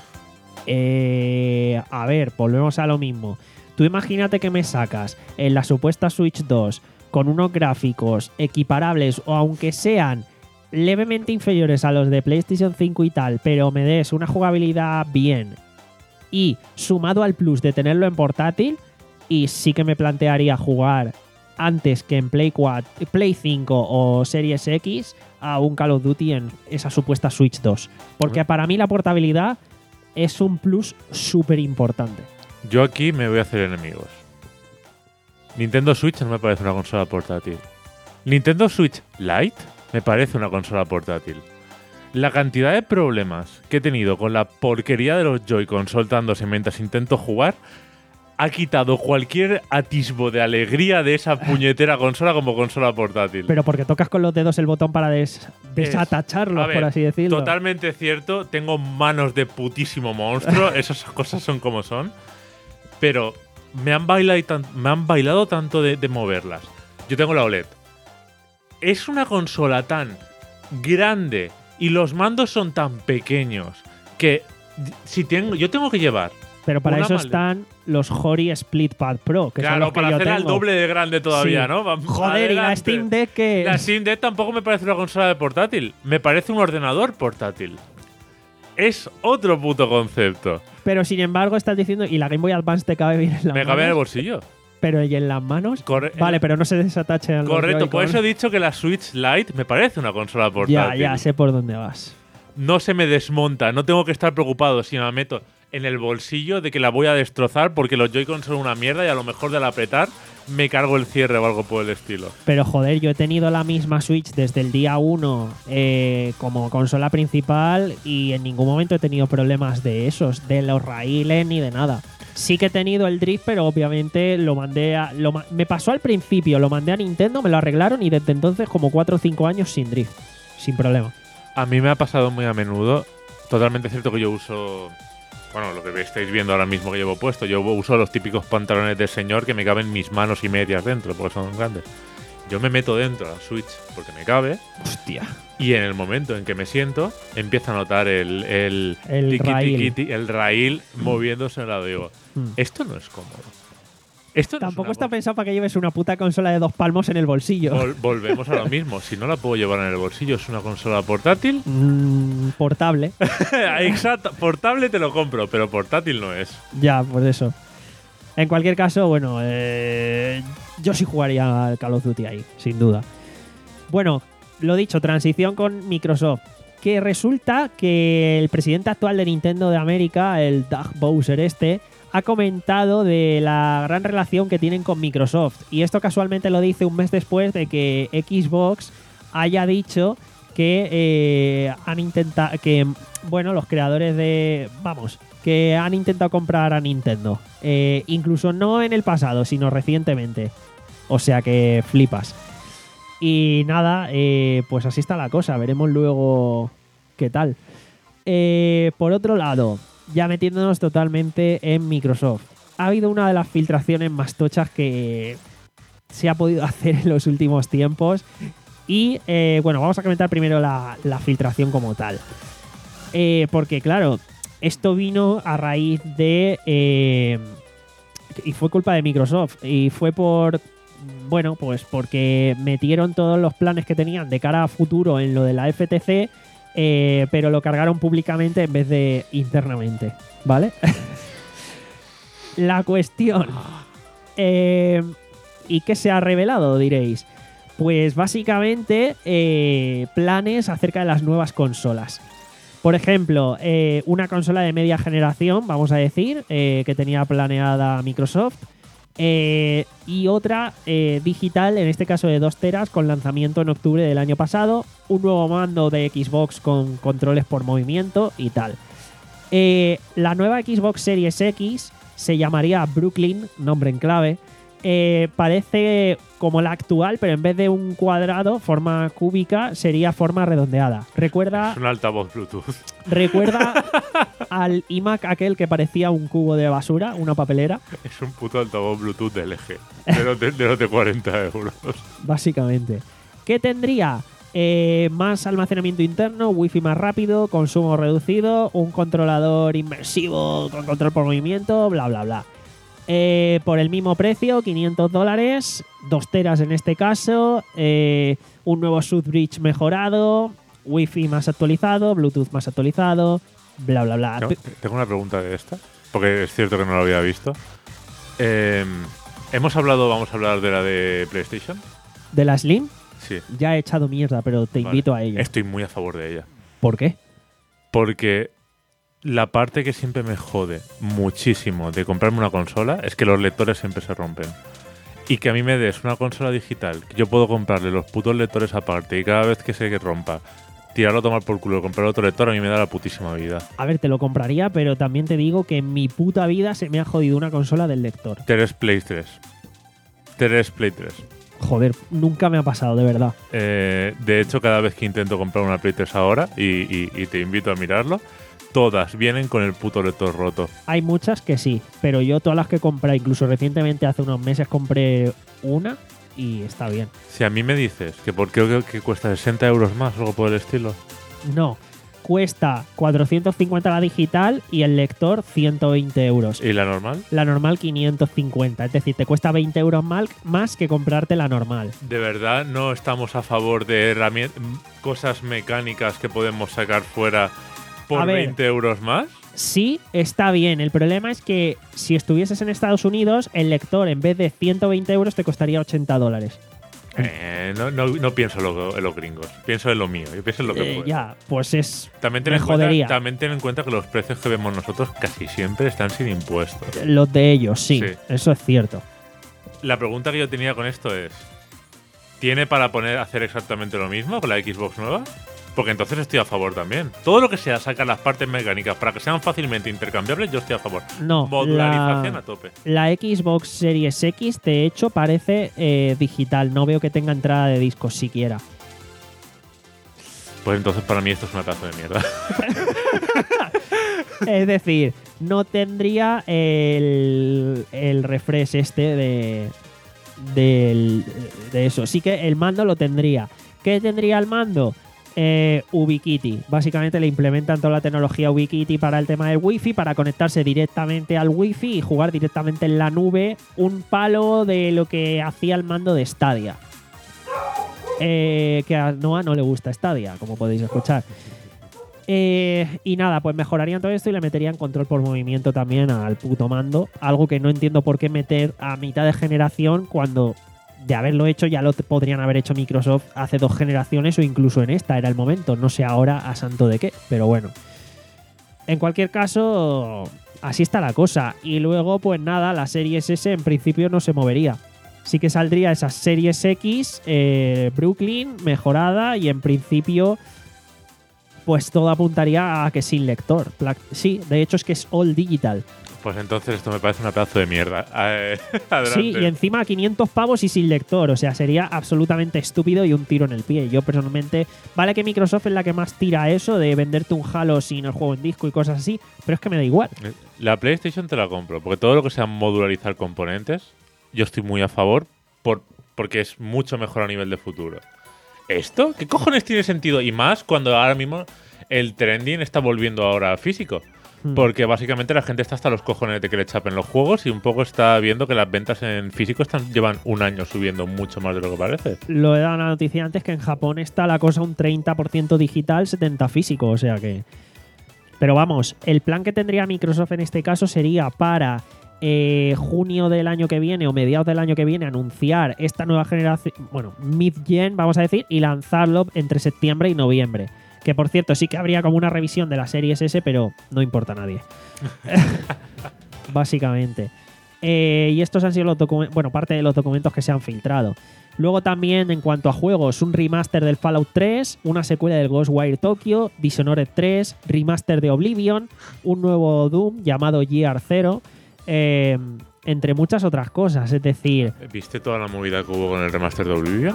Eh, a ver, volvemos a lo mismo. Tú imagínate que me sacas en la supuesta Switch dos con unos gráficos equiparables o aunque sean levemente inferiores a los de PlayStation cinco y tal, pero me des una jugabilidad bien y sumado al plus de tenerlo en portátil, y sí que me plantearía jugar antes que en Play cuatro, Play cinco o Series X a un Call of Duty en esa supuesta Switch dos. Porque para mí la portabilidad es un plus súper importante. Yo aquí me voy a hacer enemigos. Nintendo Switch no me parece una consola portátil. Nintendo Switch Lite me parece una consola portátil. La cantidad de problemas que he tenido con la porquería de los Joy-Con soltándose mientras intento jugar ha quitado cualquier atisbo de alegría de esa puñetera consola como consola portátil. Pero porque tocas con los dedos el botón para des- Es- desatacharlos, a ver, por así decirlo. Totalmente cierto. Tengo manos de putísimo monstruo. Esas cosas son como son. Pero me han bailado, tan- me han bailado tanto de, de moverlas. Yo tengo la O L E D. Es una consola tan grande y los mandos son tan pequeños que si tengo, yo tengo que llevar. Pero para una eso maleta. están los Hori Split Pad Pro, que son Claro, los que para yo hacerla al tengo. doble de grande todavía, Sí. ¿no? Va- Joder, y la adelante. Steam Deck que... La Steam Deck tampoco me parece una consola de portátil. Me parece un ordenador portátil. Es otro puto concepto. Pero sin embargo estás diciendo, y la Game Boy Advance te cabe bien en las Me cabe en el manos, bolsillo. pero ¿y en las manos? Corre- Vale, pero no se desatachen los Correcto, por Joy-Con. eso he dicho que la Switch Lite me parece una consola Ya, portátil. ya sé por dónde vas. No se me desmonta, no tengo que estar preocupado si me meto. en el bolsillo de que la voy a destrozar porque los Joy-Con son una mierda y a lo mejor del apretar me cargo el cierre o algo por el estilo. Pero joder, yo he tenido la misma Switch desde el día uno eh, como consola principal y en ningún momento he tenido problemas de esos, de los raíles ni de nada. Sí que he tenido el drift, pero obviamente lo mandé a... Lo, me pasó al principio, lo mandé a Nintendo, me lo arreglaron y desde entonces como cuatro o cinco años sin drift, sin problema. A mí me ha pasado muy a menudo. Totalmente cierto que yo uso... Bueno, lo que estáis viendo ahora mismo que llevo puesto. Yo uso los típicos pantalones de señor que me caben mis manos y medias dentro, porque son grandes. Yo me meto dentro a la Switch porque me cabe. Hostia. Y en el momento en que me siento, empiezo a notar el, el, El tiqui, raíl. tiqui, ti- el raíl moviéndose en lado. Digo, Mm. esto no es cómodo. Esto no Tampoco es está una pensado para que lleves una puta consola de dos palmos en el bolsillo. Vol- volvemos a lo mismo. Si no la puedo llevar en el bolsillo, es una consola portátil. Mm, portable. Exacto, portable te lo compro, pero portátil no es. Ya, pues eso. En cualquier caso, bueno, eh, yo sí jugaría al Call of Duty ahí, sin duda. Bueno, lo dicho, transición con Microsoft. Que resulta que el presidente actual de Nintendo de América, el Doug Bowser este, ha comentado de la gran relación que tienen con Microsoft. Y esto casualmente lo dice un mes después de que Xbox haya dicho que eh, han intentado que, bueno, los creadores de... Vamos, que han intentado comprar a Nintendo. Eh, incluso no en el pasado, sino recientemente. O sea que flipas. Y nada, eh, pues así está la cosa. Veremos luego qué tal. Eh, por otro lado, ya metiéndonos totalmente en Microsoft. Ha habido una de las filtraciones más tochas que se ha podido hacer en los últimos tiempos. Y eh, bueno, vamos a comentar primero la, la filtración como tal. Eh, porque claro, esto vino a raíz de... Eh, y fue culpa de Microsoft. Y fue por... Bueno, pues porque metieron todos los planes que tenían de cara a futuro en lo de la F T C, eh, pero lo cargaron públicamente en vez de internamente, ¿vale? La cuestión... Eh, ¿Y qué se ha revelado, diréis? Pues básicamente eh, planes acerca de las nuevas consolas. Por ejemplo, eh, una consola de media generación, vamos a decir, eh, que tenía planeada Microsoft. Eh, y otra eh, digital, en este caso de dos teras, con lanzamiento en octubre del año pasado. Un nuevo mando de Xbox con controles por movimiento y tal. Eh, la nueva Xbox Series X se llamaría Brooklyn, nombre en clave. Eh, parece como la actual, pero en vez de un cuadrado, forma cúbica, sería forma redondeada. Recuerda, Es un altavoz Bluetooth. recuerda al iMac aquel que parecía un cubo de basura, una papelera. Es un puto altavoz Bluetooth de L G. De los de, de, los de cuarenta euros. Básicamente. ¿Qué tendría? Eh, más almacenamiento interno, wifi más rápido, consumo reducido, un controlador inmersivo con control por movimiento, bla, bla, bla. Eh, por el mismo precio, quinientos dólares, dos teras en este caso, eh, un nuevo SoundBridge mejorado, wifi más actualizado, Bluetooth más actualizado, bla, bla, bla. No, tengo una pregunta de esta, porque es cierto que no lo había visto. Eh, Hemos hablado, vamos a hablar de la de PlayStation. ¿De la Slim? Sí. Ya he echado mierda, pero te Vale. invito a ella. Estoy muy a favor de ella. ¿Por qué? Porque la parte que siempre me jode muchísimo de comprarme una consola es que los lectores siempre se rompen. Y que a mí me des una consola digital, que yo puedo comprarle los putos lectores aparte y cada vez que se rompa, tirarlo a tomar por culo y comprar otro lector, a mí me da la putísima vida. A ver, te lo compraría, pero también te digo que en mi puta vida se me ha jodido una consola del lector. tres Play tres. tres Play tres. Joder, nunca me ha pasado, de verdad. Eh, de hecho, cada vez que intento comprar una Play tres ahora, y, y, y te invito a mirarlo, todas vienen con el puto lector roto. Hay muchas que sí, pero yo todas las que compré, incluso recientemente hace unos meses compré una y está bien. Si a mí me dices que por qué que cuesta sesenta euros más o algo por el estilo. No, cuesta cuatrocientos cincuenta la digital y el lector ciento veinte euros. ¿Y la normal? La normal quinientos cincuenta, es decir, te cuesta veinte euros mal- más que comprarte la normal. ¿De verdad no estamos a favor de herramien- cosas mecánicas que podemos sacar fuera por A ver. veinte euros más? Sí, está bien. El problema es que si estuvieses en Estados Unidos, el lector en vez de ciento veinte euros te costaría ochenta dólares. Eh, no, no, no pienso en lo- en los gringos, pienso en lo mío, yo pienso en lo que Eh, puedo. ya, pues es. También ten, me en cuenta, jodería. también ten en cuenta que los precios que vemos nosotros casi siempre están sin impuestos. Los de ellos, sí, Sí. eso es cierto. La pregunta que yo tenía con esto es: ¿tiene para poner hacer exactamente lo mismo con la Xbox nueva? Porque entonces estoy a favor también. Todo lo que sea sacar las partes mecánicas para que sean fácilmente intercambiables, yo estoy a favor. No, Modularización la- a tope. La Xbox Series X, de hecho, parece eh, digital. No veo que tenga entrada de discos siquiera. Pues entonces para mí esto es una taza de mierda. Es decir, no tendría el, el refresh este de, del- de eso. Sí que el mando lo tendría. ¿Qué tendría el mando? Eh, Ubiquiti. Básicamente le implementan toda la tecnología Ubiquiti para el tema del Wi-Fi, para conectarse directamente al Wi-Fi y jugar directamente en la nube. Un palo de lo que hacía el mando de Stadia. Eh, que a Noah no le gusta Stadia, como podéis escuchar. Eh, y nada, pues mejorarían todo esto y le meterían control por movimiento también al puto mando. Algo que no entiendo por qué meter a mitad de generación cuando de haberlo hecho ya lo te- podrían haber hecho Microsoft hace dos generaciones o incluso en esta era el momento. No sé ahora a santo de qué, pero bueno. En cualquier caso, así está la cosa. Y luego, pues nada, la Series S en principio no se movería. Sí que saldría esa Series X, eh, Brooklyn, mejorada y en principio pues todo apuntaría a que sin lector. Pla- Sí, de hecho es que es all digital. Pues entonces esto me parece una pedazo de mierda. Eh, Sí, adelante. y encima quinientos pavos y sin lector. O sea, sería absolutamente estúpido y un tiro en el pie. Yo personalmente, vale que Microsoft es la que más tira eso de venderte un Halo sin el juego en disco y cosas así, pero es que me da igual. La PlayStation te la compro, porque todo lo que sea modularizar componentes, yo estoy muy a favor por, porque es mucho mejor a nivel de futuro. ¿Esto? ¿Qué cojones tiene sentido? Y más cuando ahora mismo el trending está volviendo ahora a físico. Hmm. Porque básicamente la gente está hasta los cojones de que le chapen los juegos y un poco está viendo que las ventas en físico están, llevan un año subiendo mucho más de lo que parece. Lo he dado una noticia antes que en Japón está la cosa un treinta por ciento digital, setenta por ciento físico, o sea que... Pero vamos, el plan que tendría Microsoft en este caso sería para eh, junio del año que viene o mediados del año que viene anunciar esta nueva generación, bueno, mid-gen vamos a decir, y lanzarlo entre septiembre y noviembre. Que por cierto, sí que habría como una revisión de la Series S, pero no importa a nadie. Básicamente. Eh, y estos han sido los documentos, bueno, parte de los documentos que se han filtrado. Luego también, en cuanto a juegos, un remaster del Fallout tres, una secuela del Ghostwire Tokyo, Dishonored tres, remaster de Oblivion, un nuevo Doom llamado Year Zero, eh, entre muchas otras cosas. Es decir, ¿Viste toda la movida que hubo con el remaster de Oblivion?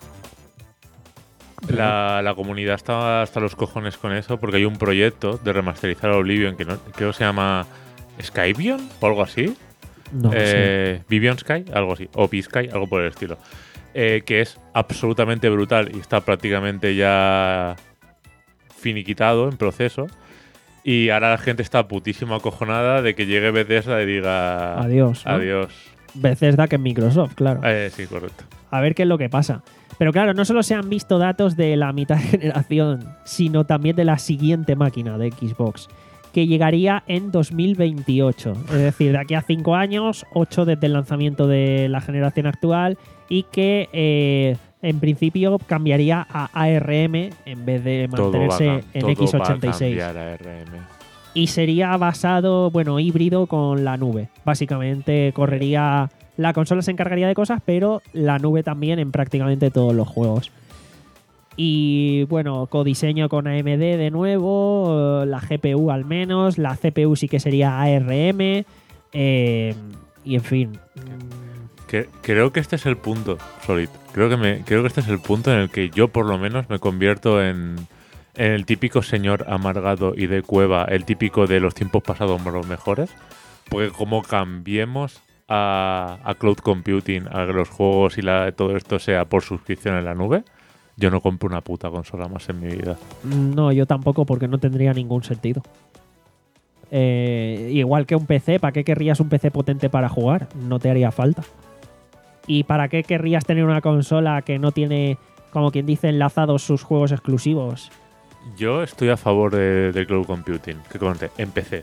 La, la comunidad estaba hasta los cojones con eso porque hay un proyecto de remasterizar Oblivion que no, creo que se llama Skybion o algo así. no sé. eh, Vivion Sky, algo así. O P-Sky, algo por el estilo. Eh, que es absolutamente brutal y está prácticamente ya finiquitado en proceso. Y ahora la gente está putísimo acojonada de que llegue Bethesda y diga Adiós, ¿no? Adiós. Bethesda que en Microsoft, claro. Eh, sí, correcto. A ver qué es lo que pasa. Pero claro, no solo se han visto datos de la mitad de generación, sino también de la siguiente máquina de Xbox, que llegaría en dos mil veintiocho. Es decir, de aquí a cinco años, ocho desde el lanzamiento de la generación actual, y que eh, en principio cambiaría a A R M en vez de Todo va a mantenerse cam- en todo X va a ochenta y seis. cambiar a R M. Y sería basado, bueno, híbrido con la nube. Básicamente correría... La consola se encargaría de cosas, pero la nube también en prácticamente todos los juegos. Y bueno, codiseño con A M D de nuevo, eh, la G P U al menos, la C P U sí que sería A R M, eh, y en fin. Que- creo que este es el punto, Solid. Creo que, me, creo que este es el punto en el que yo por lo menos me convierto en, en el típico señor amargado y de cueva, el típico de los tiempos pasados los mejores. Porque como cambiemos a, a cloud computing, a que los juegos y la, todo esto sea por suscripción en la nube, yo no compro una puta consola más en mi vida. No, yo tampoco, porque no tendría ningún sentido. Eh, igual que un P C, ¿para qué querrías un P C potente para jugar? No te haría falta. ¿Y para qué querrías tener una consola que no tiene, como quien dice, enlazados sus juegos exclusivos? Yo estoy a favor de, del cloud computing, que comenté, en P C.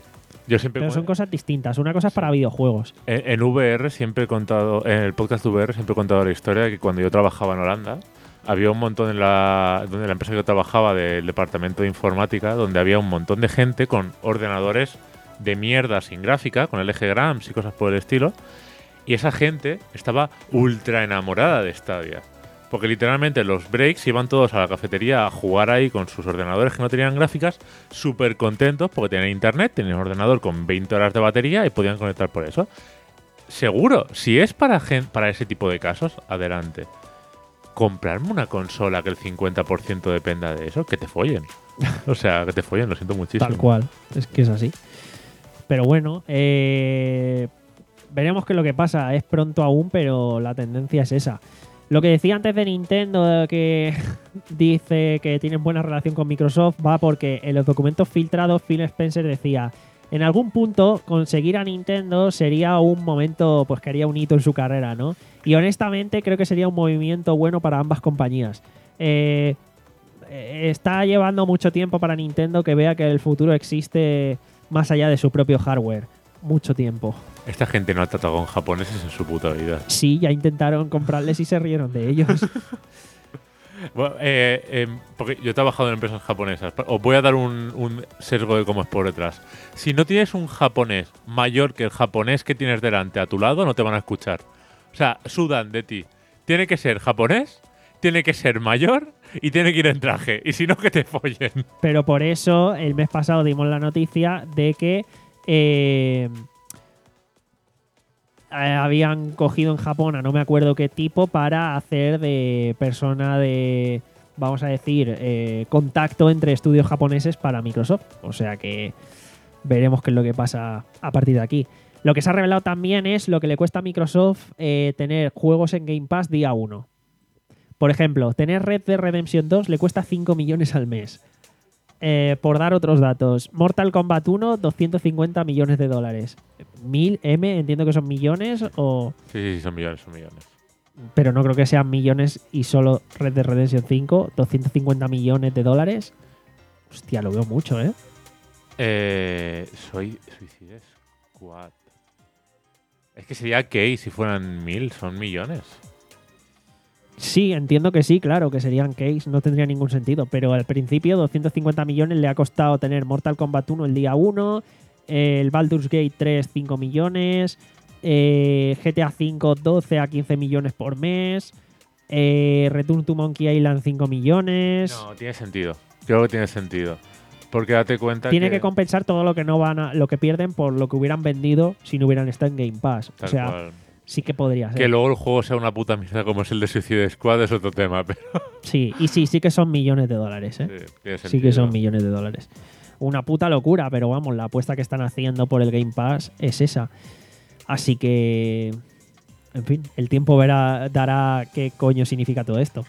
Yo siempre Pero son cosas distintas. Una cosa es para videojuegos. En, en V R siempre he contado, en el podcast de V R siempre he contado la historia de que cuando yo trabajaba en Holanda, había un montón en la, donde la empresa que yo trabajaba del departamento de informática, donde había un montón de gente con ordenadores de mierda sin gráfica, con L G Grams y cosas por el estilo, y esa gente estaba ultra enamorada de Stadia. Porque literalmente los breaks iban todos a la cafetería a jugar ahí con sus ordenadores que no tenían gráficas, súper contentos porque tenían internet, tenían un ordenador con veinte horas de batería y podían conectar por eso. Seguro, si es para, gen- para ese tipo de casos, adelante. Comprarme una consola que el cincuenta por ciento dependa de eso, que te follen. O sea, que te follen, lo siento muchísimo. Tal cual, es que es así. Pero bueno, eh, veremos qué es lo que pasa. Es pronto aún, pero la tendencia es esa. Lo que decía antes de Nintendo, que dice que tienen buena relación con Microsoft, va porque en los documentos filtrados Phil Spencer decía: en algún punto conseguir a Nintendo sería un momento, pues que haría un hito en su carrera, ¿no? Y honestamente creo que sería un movimiento bueno para ambas compañías. Eh, está llevando mucho tiempo para Nintendo que vea que el futuro existe más allá de su propio hardware. Mucho tiempo. Esta gente no ha tratado con japoneses en su puta vida. Sí, ya intentaron comprarles y se rieron de ellos. Bueno, eh, eh, porque yo he trabajado en empresas japonesas. Os voy a dar un, un sesgo de cómo es por detrás. Si no tienes un japonés mayor que el japonés que tienes delante a tu lado, no te van a escuchar. O sea, sudan de ti. Tiene que ser japonés, tiene que ser mayor y tiene que ir en traje. Y si no, que te follen. Pero por eso el mes pasado dimos la noticia de que eh, habían cogido en Japón a no me acuerdo qué tipo para hacer de persona de, vamos a decir, eh, contacto entre estudios japoneses para Microsoft. O sea que veremos qué es lo que pasa a partir de aquí. Lo que se ha revelado también es lo que le cuesta a Microsoft eh, tener juegos en Game Pass día uno. Por ejemplo, tener Red Dead Redemption dos le cuesta cinco millones al mes. Eh, por dar otros datos, Mortal Kombat uno, doscientos cincuenta millones de dólares. Mil M, entiendo que son millones o... Sí, sí, son millones, son millones. Pero no creo que sean millones y solo Red Dead Redemption cinco, doscientos cincuenta millones de dólares. Hostia, lo veo mucho, ¿eh? Eh, soy Suicide Squad. Es que sería Case si fueran mil, son millones. Sí, entiendo que sí, claro, que serían case, no tendría ningún sentido. Pero al principio, doscientos cincuenta millones le ha costado tener Mortal Kombat uno el día uno, eh, el Baldur's Gate tres, cinco millones, eh, G T A cinco, doce a quince millones por mes, eh, Return to Monkey Island, cinco millones. No, tiene sentido. Creo que tiene sentido. Porque date cuenta Tiene que... que compensar todo lo que no van a, lo que pierden por lo que hubieran vendido si no hubieran estado en Game Pass. Tal o sea, cual. sí que podría ser. Que luego el juego sea una puta mierda como es el de Suicide Squad es otro tema, pero... Sí, y sí, sí que son millones de dólares, ¿eh? Sí, tiene Sí que sentido. son millones de dólares. Una puta locura, pero vamos, la apuesta que están haciendo por el Game Pass es esa. Así que, en fin, el tiempo verá, dará qué coño significa todo esto.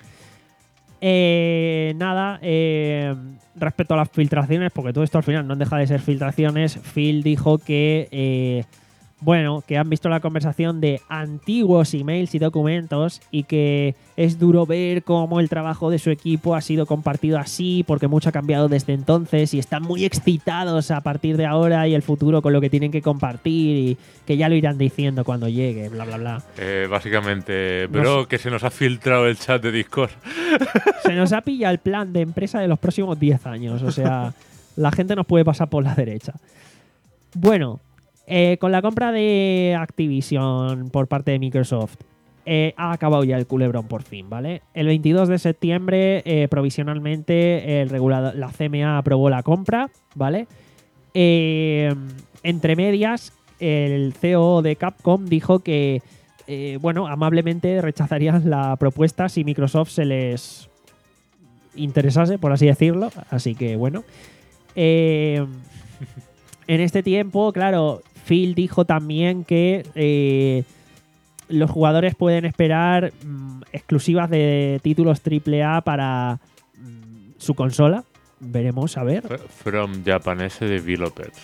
Eh, nada, eh, respecto a las filtraciones, porque todo esto al final no deja de ser filtraciones, Phil dijo que... Eh, Bueno, que han visto la conversación de antiguos emails y documentos y que es duro ver cómo el trabajo de su equipo ha sido compartido así porque mucho ha cambiado desde entonces y están muy excitados a partir de ahora y el futuro con lo que tienen que compartir y que ya lo irán diciendo cuando llegue, bla, bla, bla. Eh, básicamente, bro, No sé. que se nos ha filtrado el chat de Discord. Se nos ha pillado el plan de empresa de los próximos diez años, o sea, la gente nos puede pasar por la derecha. Bueno... Eh, con la compra de Activision por parte de Microsoft, eh, ha acabado ya el culebrón por fin, ¿vale? El veintidós de septiembre, eh, provisionalmente, el regulador, la C M A aprobó la compra, ¿vale? Eh, entre medias, el C E O de Capcom dijo que, eh, bueno, amablemente rechazarían la propuesta si Microsoft se les interesase, por así decirlo. Así que, bueno. Eh, en este tiempo, claro... Phil dijo también que eh, los jugadores pueden esperar mmm, exclusivas de títulos triple A para mmm, su consola. Veremos, a ver. From Japanese Developers.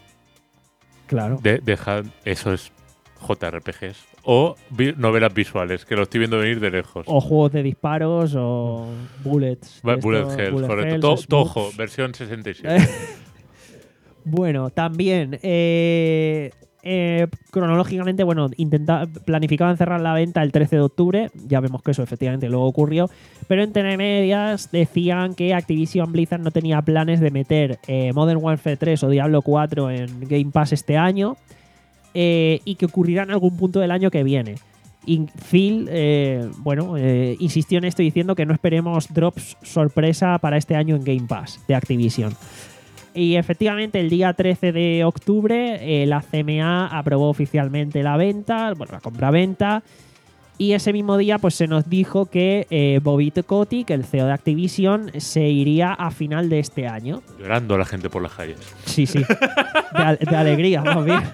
Claro. De, deja, eso es J R P Gs. O vi, novelas visuales, que lo estoy viendo venir de lejos. O juegos de disparos o bullets. Va, Esto, bullet Hells, bullet correcto. hells, To, smooth. Toho, versión sesenta y siete. Bueno, también eh, eh, cronológicamente, bueno, intenta, planificaban cerrar la venta el trece de octubre. Ya vemos que eso efectivamente luego ocurrió. Pero entre medias decían que Activision Blizzard no tenía planes de meter eh, Modern Warfare tres o Diablo cuatro en Game Pass este año eh, y que ocurrirá en algún punto del año que viene. Y Phil, eh, bueno, eh, insistió en esto diciendo que no esperemos drops sorpresa para este año en Game Pass de Activision. Y efectivamente el día trece de octubre eh, la C M A aprobó oficialmente la venta, bueno, la compra-venta. Y ese mismo día pues se nos dijo que eh, Bobby Kotick, el C E O de Activision, se iría a final de este año. Llorando la gente por las calles. Sí, sí. De, de alegría, más bien.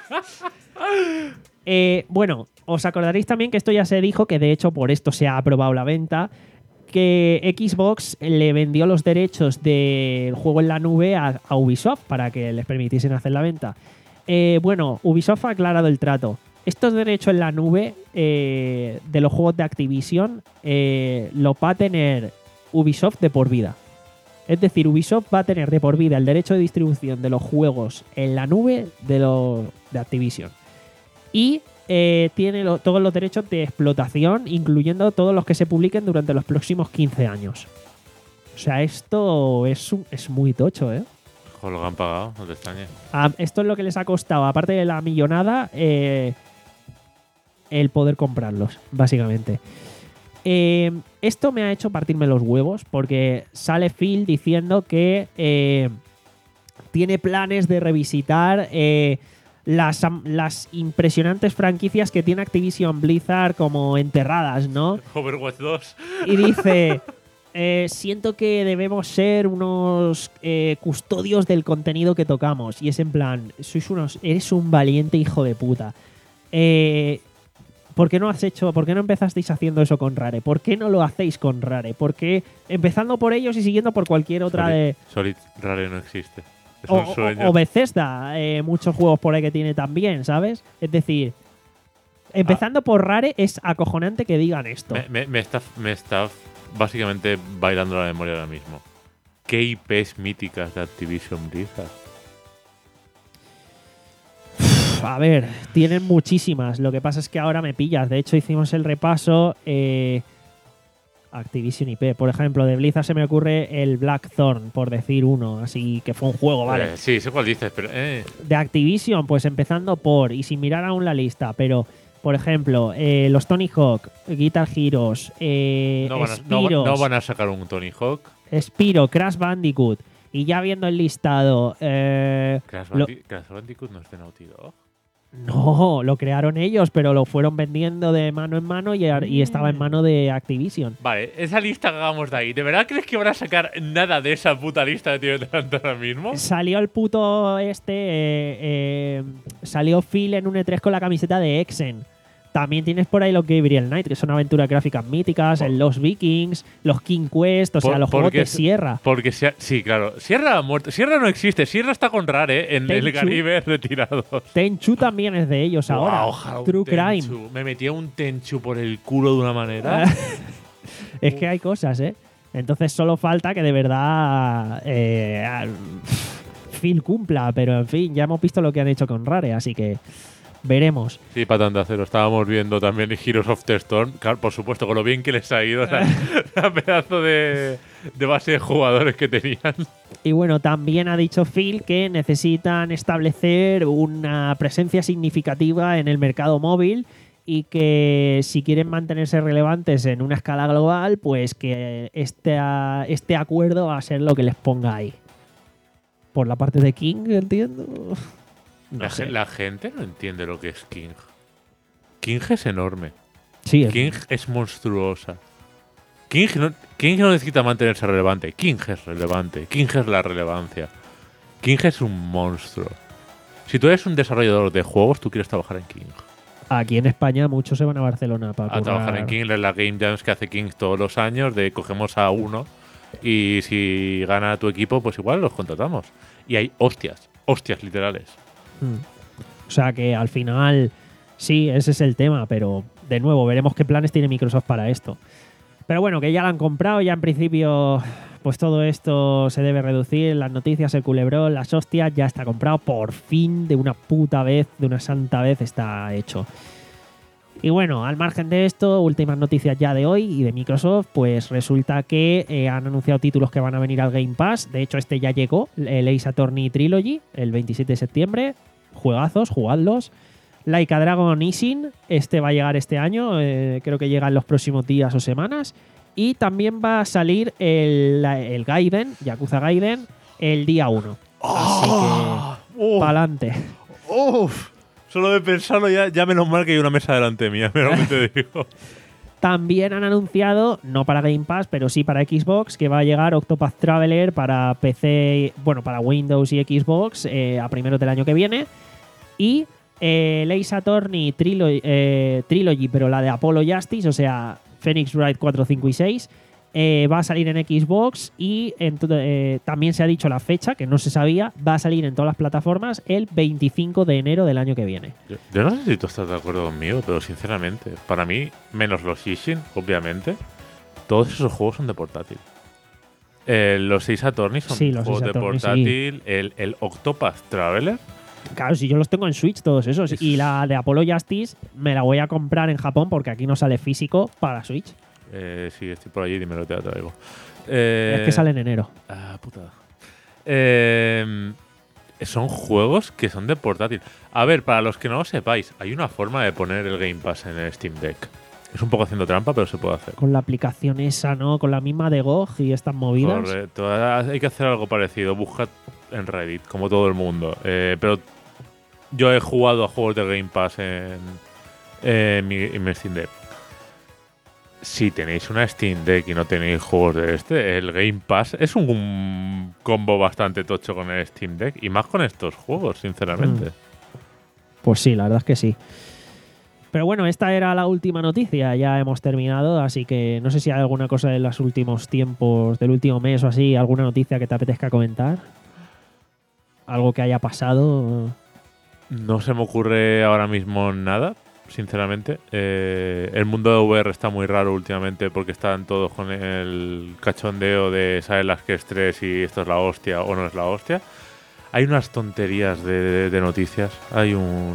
Eh, bueno, os acordaréis también que esto ya se dijo, que de hecho por esto se ha aprobado la venta, que Xbox le vendió los derechos del juego en la nube a, a Ubisoft para que les permitiesen hacer la venta. Eh, bueno, Ubisoft ha aclarado el trato. Estos derechos en la nube eh, de los juegos de Activision eh, los va a tener Ubisoft de por vida. Es decir, Ubisoft va a tener de por vida el derecho de distribución de los juegos en la nube de, los, de Activision. Y eh, tiene lo, todos los derechos de explotación, incluyendo todos los que se publiquen durante los próximos quince años. O sea, esto es, un, es muy tocho, ¿eh? Joder, lo que han pagado, no te extrañes. Ah, esto es lo que les ha costado, aparte de la millonada, eh, el poder comprarlos, básicamente. Eh, esto me ha hecho partirme los huevos, porque sale Phil diciendo que eh, tiene planes de revisitar eh, las, las impresionantes franquicias que tiene Activision Blizzard como enterradas, ¿no? Overwatch dos. Y dice... Eh, siento que debemos ser unos eh, custodios del contenido que tocamos. Y es en plan, sois unos, eres un valiente hijo de puta. Eh, ¿Por qué no has hecho, por qué no empezasteis haciendo eso con Rare? ¿Por qué no lo hacéis con Rare? ¿Por qué empezando por ellos y siguiendo por cualquier otra Solid, de... Solid Rare no existe. Es o, un sueño. o, o Bethesda, eh, muchos juegos por ahí que tiene también, ¿sabes? Es decir, empezando ah. por Rare es acojonante que digan esto. Me, me, me está... Me está básicamente bailando la memoria ahora mismo. ¿Qué I Pes míticas de Activision Blizzard? A ver, tienen muchísimas. Lo que pasa es que ahora me pillas. De hecho, hicimos el repaso. Eh, Activision I P. Por ejemplo, de Blizzard se me ocurre el Blackthorn, por decir uno. Así que fue un juego, ¿vale? Eh, sí, sé cuál dices, pero... Eh. De Activision, pues empezando por... Y sin mirar aún la lista, pero... Por ejemplo, eh, los Tony Hawk, Guitar Heroes, eh, no, van a, Spyros, no, no van a sacar un Tony Hawk. Spyro, Crash Bandicoot. Y ya viendo el listado... Eh, Crash, Bandi lo, Crash Bandicoot no es de Naughty Dog. No, lo crearon ellos, pero lo fueron vendiendo de mano en mano y, y estaba en mano de Activision. Vale, esa lista que hagamos de ahí, ¿de verdad crees que van a sacar nada de esa puta lista que tienes delante ahora mismo? Salió el puto este... Eh, eh, salió Phil en un E tres con la camiseta de Exen. También tienes por ahí los Gabriel Knight, que son aventuras gráficas míticas, por, el Los Vikings, los King Quest, o por, sea, los juegos de Sierra. Porque, sí, claro. Sierra ha muerto. Sierra no existe. Sierra está con Rare, ¿eh? En Tenchu, el Caribe retirado. Tenchu también es de ellos ahora. Wow, True Crime. Tenchu. Me metía un Tenchu por el culo de una manera. Es que hay cosas, ¿eh? Entonces solo falta que de verdad eh, Phil cumpla, pero en fin, ya hemos visto lo que han hecho con Rare, así que... Veremos. Sí, patán de acero. Estábamos viendo también Heroes of the Storm. Claro, por supuesto, con lo bien que les ha ido la, la pedazo de, de base de jugadores que tenían. Y bueno, también ha dicho Phil que necesitan establecer una presencia significativa en el mercado móvil y que si quieren mantenerse relevantes en una escala global, pues que este, este acuerdo va a ser lo que les ponga ahí. Por la parte de King, entiendo... No la, sé. la gente no entiende lo que es King. King es enorme. Sí, King es, es monstruosa. King no, King no necesita mantenerse relevante. King es relevante. King es la relevancia. King es un monstruo. Si tú eres un desarrollador de juegos, tú quieres trabajar en King. Aquí en España muchos se van a Barcelona para a trabajar en King, en la Game Jams que hace King todos los años, de cogemos a uno y si gana tu equipo, pues igual los contratamos. Y hay hostias, hostias literales. O sea que al final, sí, ese es el tema, pero de nuevo, veremos qué planes tiene Microsoft para esto. Pero bueno, que ya la han comprado, ya en principio pues todo esto se debe reducir, las noticias, el culebrón, las hostias, ya está comprado, por fin, de una puta vez, de una santa vez está hecho. Y bueno, al margen de esto, últimas noticias ya de hoy y de Microsoft, pues resulta que eh, han anunciado títulos que van a venir al Game Pass. De hecho, este ya llegó, el Ace Attorney Trilogy, el veintisiete de septiembre. Juegazos, jugadlos. Like a Dragon Ishin, este va a llegar este año, eh, creo que llega en los próximos días o semanas. Y también va a salir el, el Gaiden, Yakuza Gaiden, el día uno. Así que, ¡Oh! pa'lante. ¡Uf! Solo de pensarlo ya, ya menos mal que hay una mesa delante mía, pero te digo. También han anunciado, no para Game Pass, pero sí para Xbox, que va a llegar Octopath Traveler para P C, bueno, para Windows y Xbox eh, a primeros del año que viene. Y eh, el Ace Attorney Trilogy, eh, Trilogy, pero la de Apollo Justice, o sea, Phoenix Wright cuatro, cinco y seis, eh, va a salir en Xbox y en eh, también se ha dicho la fecha, que no se sabía, va a salir en todas las plataformas el veinticinco de enero del año que viene. Yo, yo no sé si tú estás de acuerdo conmigo, pero sinceramente, para mí, menos los Ishin, obviamente, todos esos juegos son de portátil. Eh, los Ace Attorney son Sí, los juegos Ace de Attorney, portátil. El, el Octopath Traveler. Claro, si yo los tengo en Switch todos esos. Es- Y la de Apollo Justice me la voy a comprar en Japón porque aquí no sale físico para Switch. Eh, sí, estoy por allí, dímelo, te la traigo. Eh, Es que sale en enero. Ah, putada. Eh, son juegos que son de portátil. A ver, para los que no lo sepáis, hay una forma de poner el Game Pass en el Steam Deck. Es un poco haciendo trampa, pero se puede hacer. Con la aplicación esa, ¿no? Con la misma de G O G y estas movidas. Correcto. Hay que hacer algo parecido. Busca en Reddit, como todo el mundo. Eh, pero yo he jugado a juegos de Game Pass en, en mi, en mi Steam Deck. Si tenéis una Steam Deck y no tenéis juegos de este, el Game Pass es un combo bastante tocho con el Steam Deck. Y más con estos juegos, sinceramente. Mm. Pues sí, la verdad es que sí. Pero bueno, esta era la última noticia, ya hemos terminado, así que no sé si hay alguna cosa de los últimos tiempos, del último mes o así, alguna noticia que te apetezca comentar. Algo que haya pasado. No se me ocurre ahora mismo nada, sinceramente. Eh, el mundo de V R está muy raro últimamente porque están todos con el cachondeo de saber las que es tres y esto es la hostia o no es la hostia. Hay unas tonterías de, de- de noticias. Hay un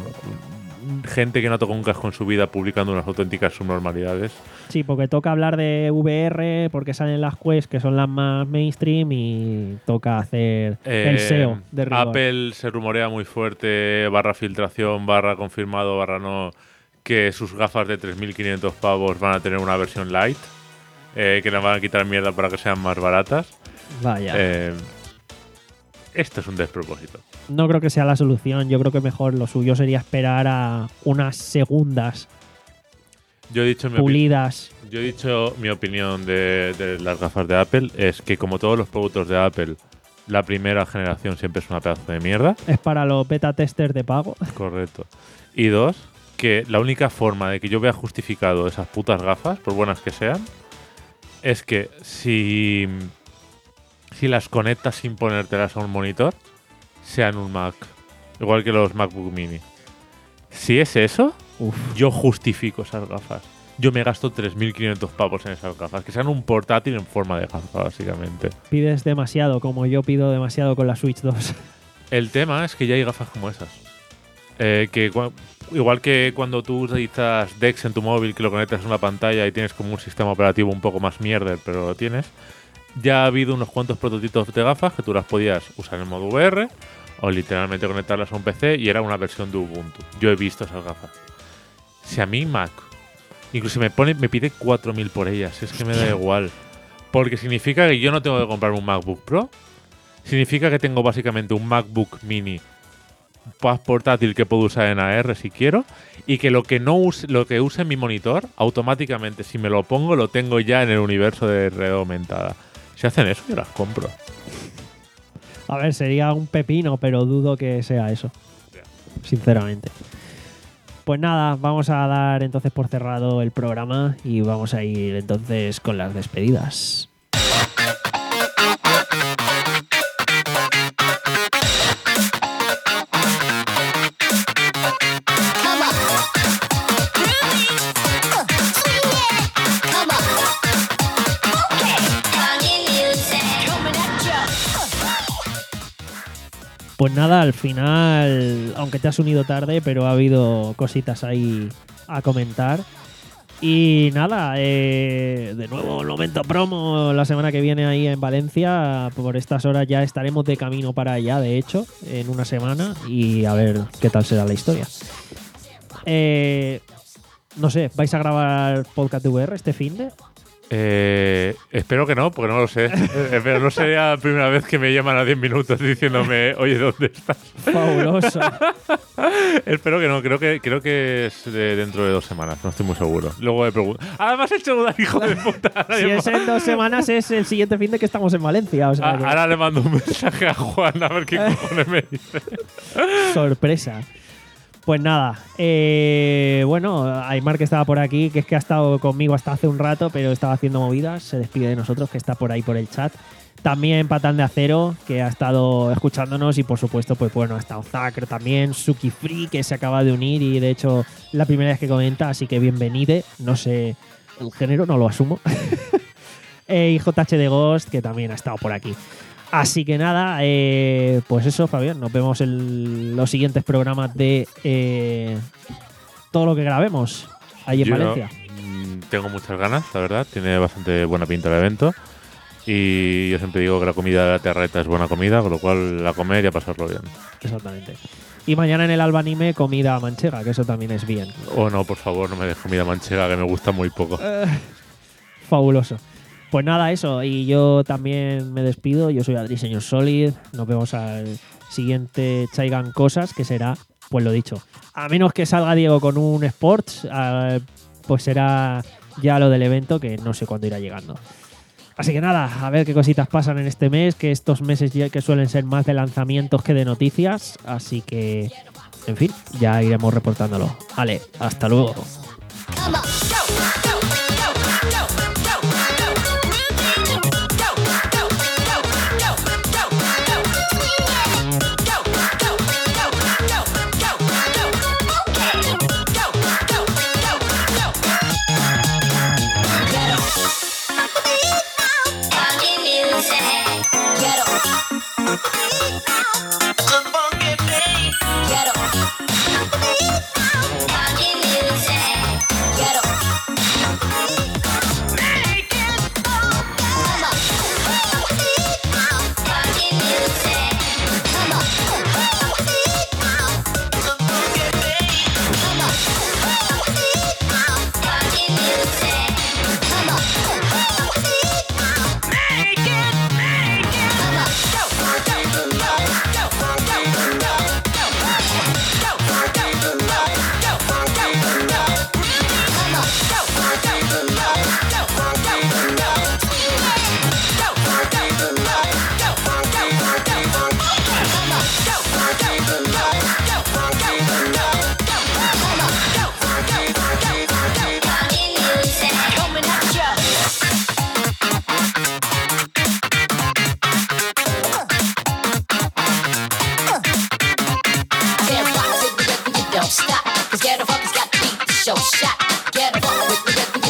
gente que no toca un casco en su vida publicando unas auténticas subnormalidades. Sí, porque toca hablar de V R, porque salen las Quest, que son las más mainstream, y toca hacer Eh, el S E O de rigor. Apple se rumorea muy fuerte, barra filtración, barra confirmado, barra no, que sus gafas de tres mil quinientos pavos van a tener una versión light, eh, que le van a quitar mierda para que sean más baratas. Vaya. Eh, esto es un despropósito. No creo que sea la solución. Yo creo que mejor lo suyo sería esperar a unas segundas Yo he dicho mi, opi- pulidas. yo he dicho mi opinión de, de las gafas de Apple, es que como todos los productos de Apple, la primera generación siempre es una pedazo de mierda. Es para los beta testers de pago. Correcto. Y dos, que la única forma de que yo vea justificado esas putas gafas, por buenas que sean, es que si, si las conectas sin ponértelas a un monitor, sean un Mac. Igual que los MacBook Mini. Si es eso, Uf. yo justifico esas gafas. Yo me gasto tres mil quinientos pavos en esas gafas. Que sean un portátil en forma de gafa, básicamente. Pides demasiado, como yo pido demasiado con la Switch dos. El tema es que ya hay gafas como esas. Eh, que cua- igual que cuando tú utilizas Dex en tu móvil, que lo conectas a una pantalla y tienes como un sistema operativo un poco más mierder, pero lo tienes. Ya ha habido unos cuantos prototipos de gafas que tú las podías usar en modo V R o literalmente conectarlas a un P C y era una versión de Ubuntu. Yo he visto esas gafas. Si a mí Mac incluso me pone, me pide cuatro mil por ellas, es que me da igual. Porque significa que yo no tengo que comprarme un MacBook Pro. Significa que tengo básicamente un MacBook Mini pas- portátil que puedo usar en A R si quiero, y que lo que no use, lo que use en mi monitor, automáticamente si me lo pongo lo tengo ya en el universo de realidad aumentada. Si hacen eso, yo las compro. A ver, sería un pepino, pero dudo que sea eso. Sinceramente. Pues nada, vamos a dar entonces por cerrado el programa y vamos a ir entonces con las despedidas. Pues nada, al final, aunque te has unido tarde, pero ha habido cositas ahí a comentar. Y nada, eh, de nuevo el momento promo la semana que viene ahí en Valencia. Por estas horas ya estaremos de camino para allá, de hecho, en una semana. Y a ver qué tal será la historia. Eh, no sé, ¿vais a grabar podcast de V R este finde? Eh, espero que no, porque no lo sé. Eh, pero no sería la primera vez que me llaman a diez minutos diciéndome, oye, ¿dónde estás? Fabuloso. Espero que no, creo que creo que es de dentro de dos semanas, no estoy muy seguro. Luego me pregunto. ¡Ah, me has hecho dudar, hijo de puta! Si es en dos semanas, es el siguiente finde que estamos en Valencia. O sea Ah, que- ahora le mando un mensaje a Juan a ver qué cojones me dice. Sorpresa. Pues nada, eh, bueno, Aymar que estaba por aquí, que es que ha estado conmigo hasta hace un rato, pero estaba haciendo movidas, se despide de nosotros, que está por ahí por el chat. También Patán de Acero, que ha estado escuchándonos, y por supuesto, pues bueno, ha estado Zacr también, Suki Free, que se acaba de unir y de hecho la primera vez que comenta, así que bienvenide, no sé el género, no lo asumo. eh, y J H de Ghost, que también ha estado por aquí. Así que nada, eh, pues eso, Fabián, nos vemos en los siguientes programas de eh, todo lo que grabemos ahí en Yo Valencia. mm, tengo muchas ganas, la verdad. Tiene bastante buena pinta el evento. Y yo siempre digo que la comida de la terreta es buena comida, con lo cual la comer y a pasarlo bien. Exactamente. Y mañana en el Alba Anime, comida manchega, que eso también es bien. Oh, no, por favor, no me des comida manchega, que me gusta muy poco. Eh, fabuloso. Pues nada, eso. Y yo también me despido. Yo soy Adri Señor Solid. Nos vemos al siguiente Chaigan Cosas, que será, pues lo dicho. A menos que salga Diego con un Sports, eh, pues será ya lo del evento, que no sé cuándo irá llegando. Así que nada, a ver qué cositas pasan en este mes, que estos meses ya que suelen ser más de lanzamientos que de noticias. Así que, en fin, ya iremos reportándolo. Vale, hasta luego.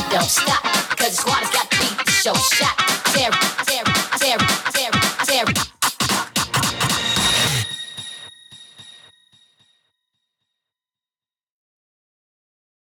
Show shot, Terry, Terry, Terry, Terry, Terry.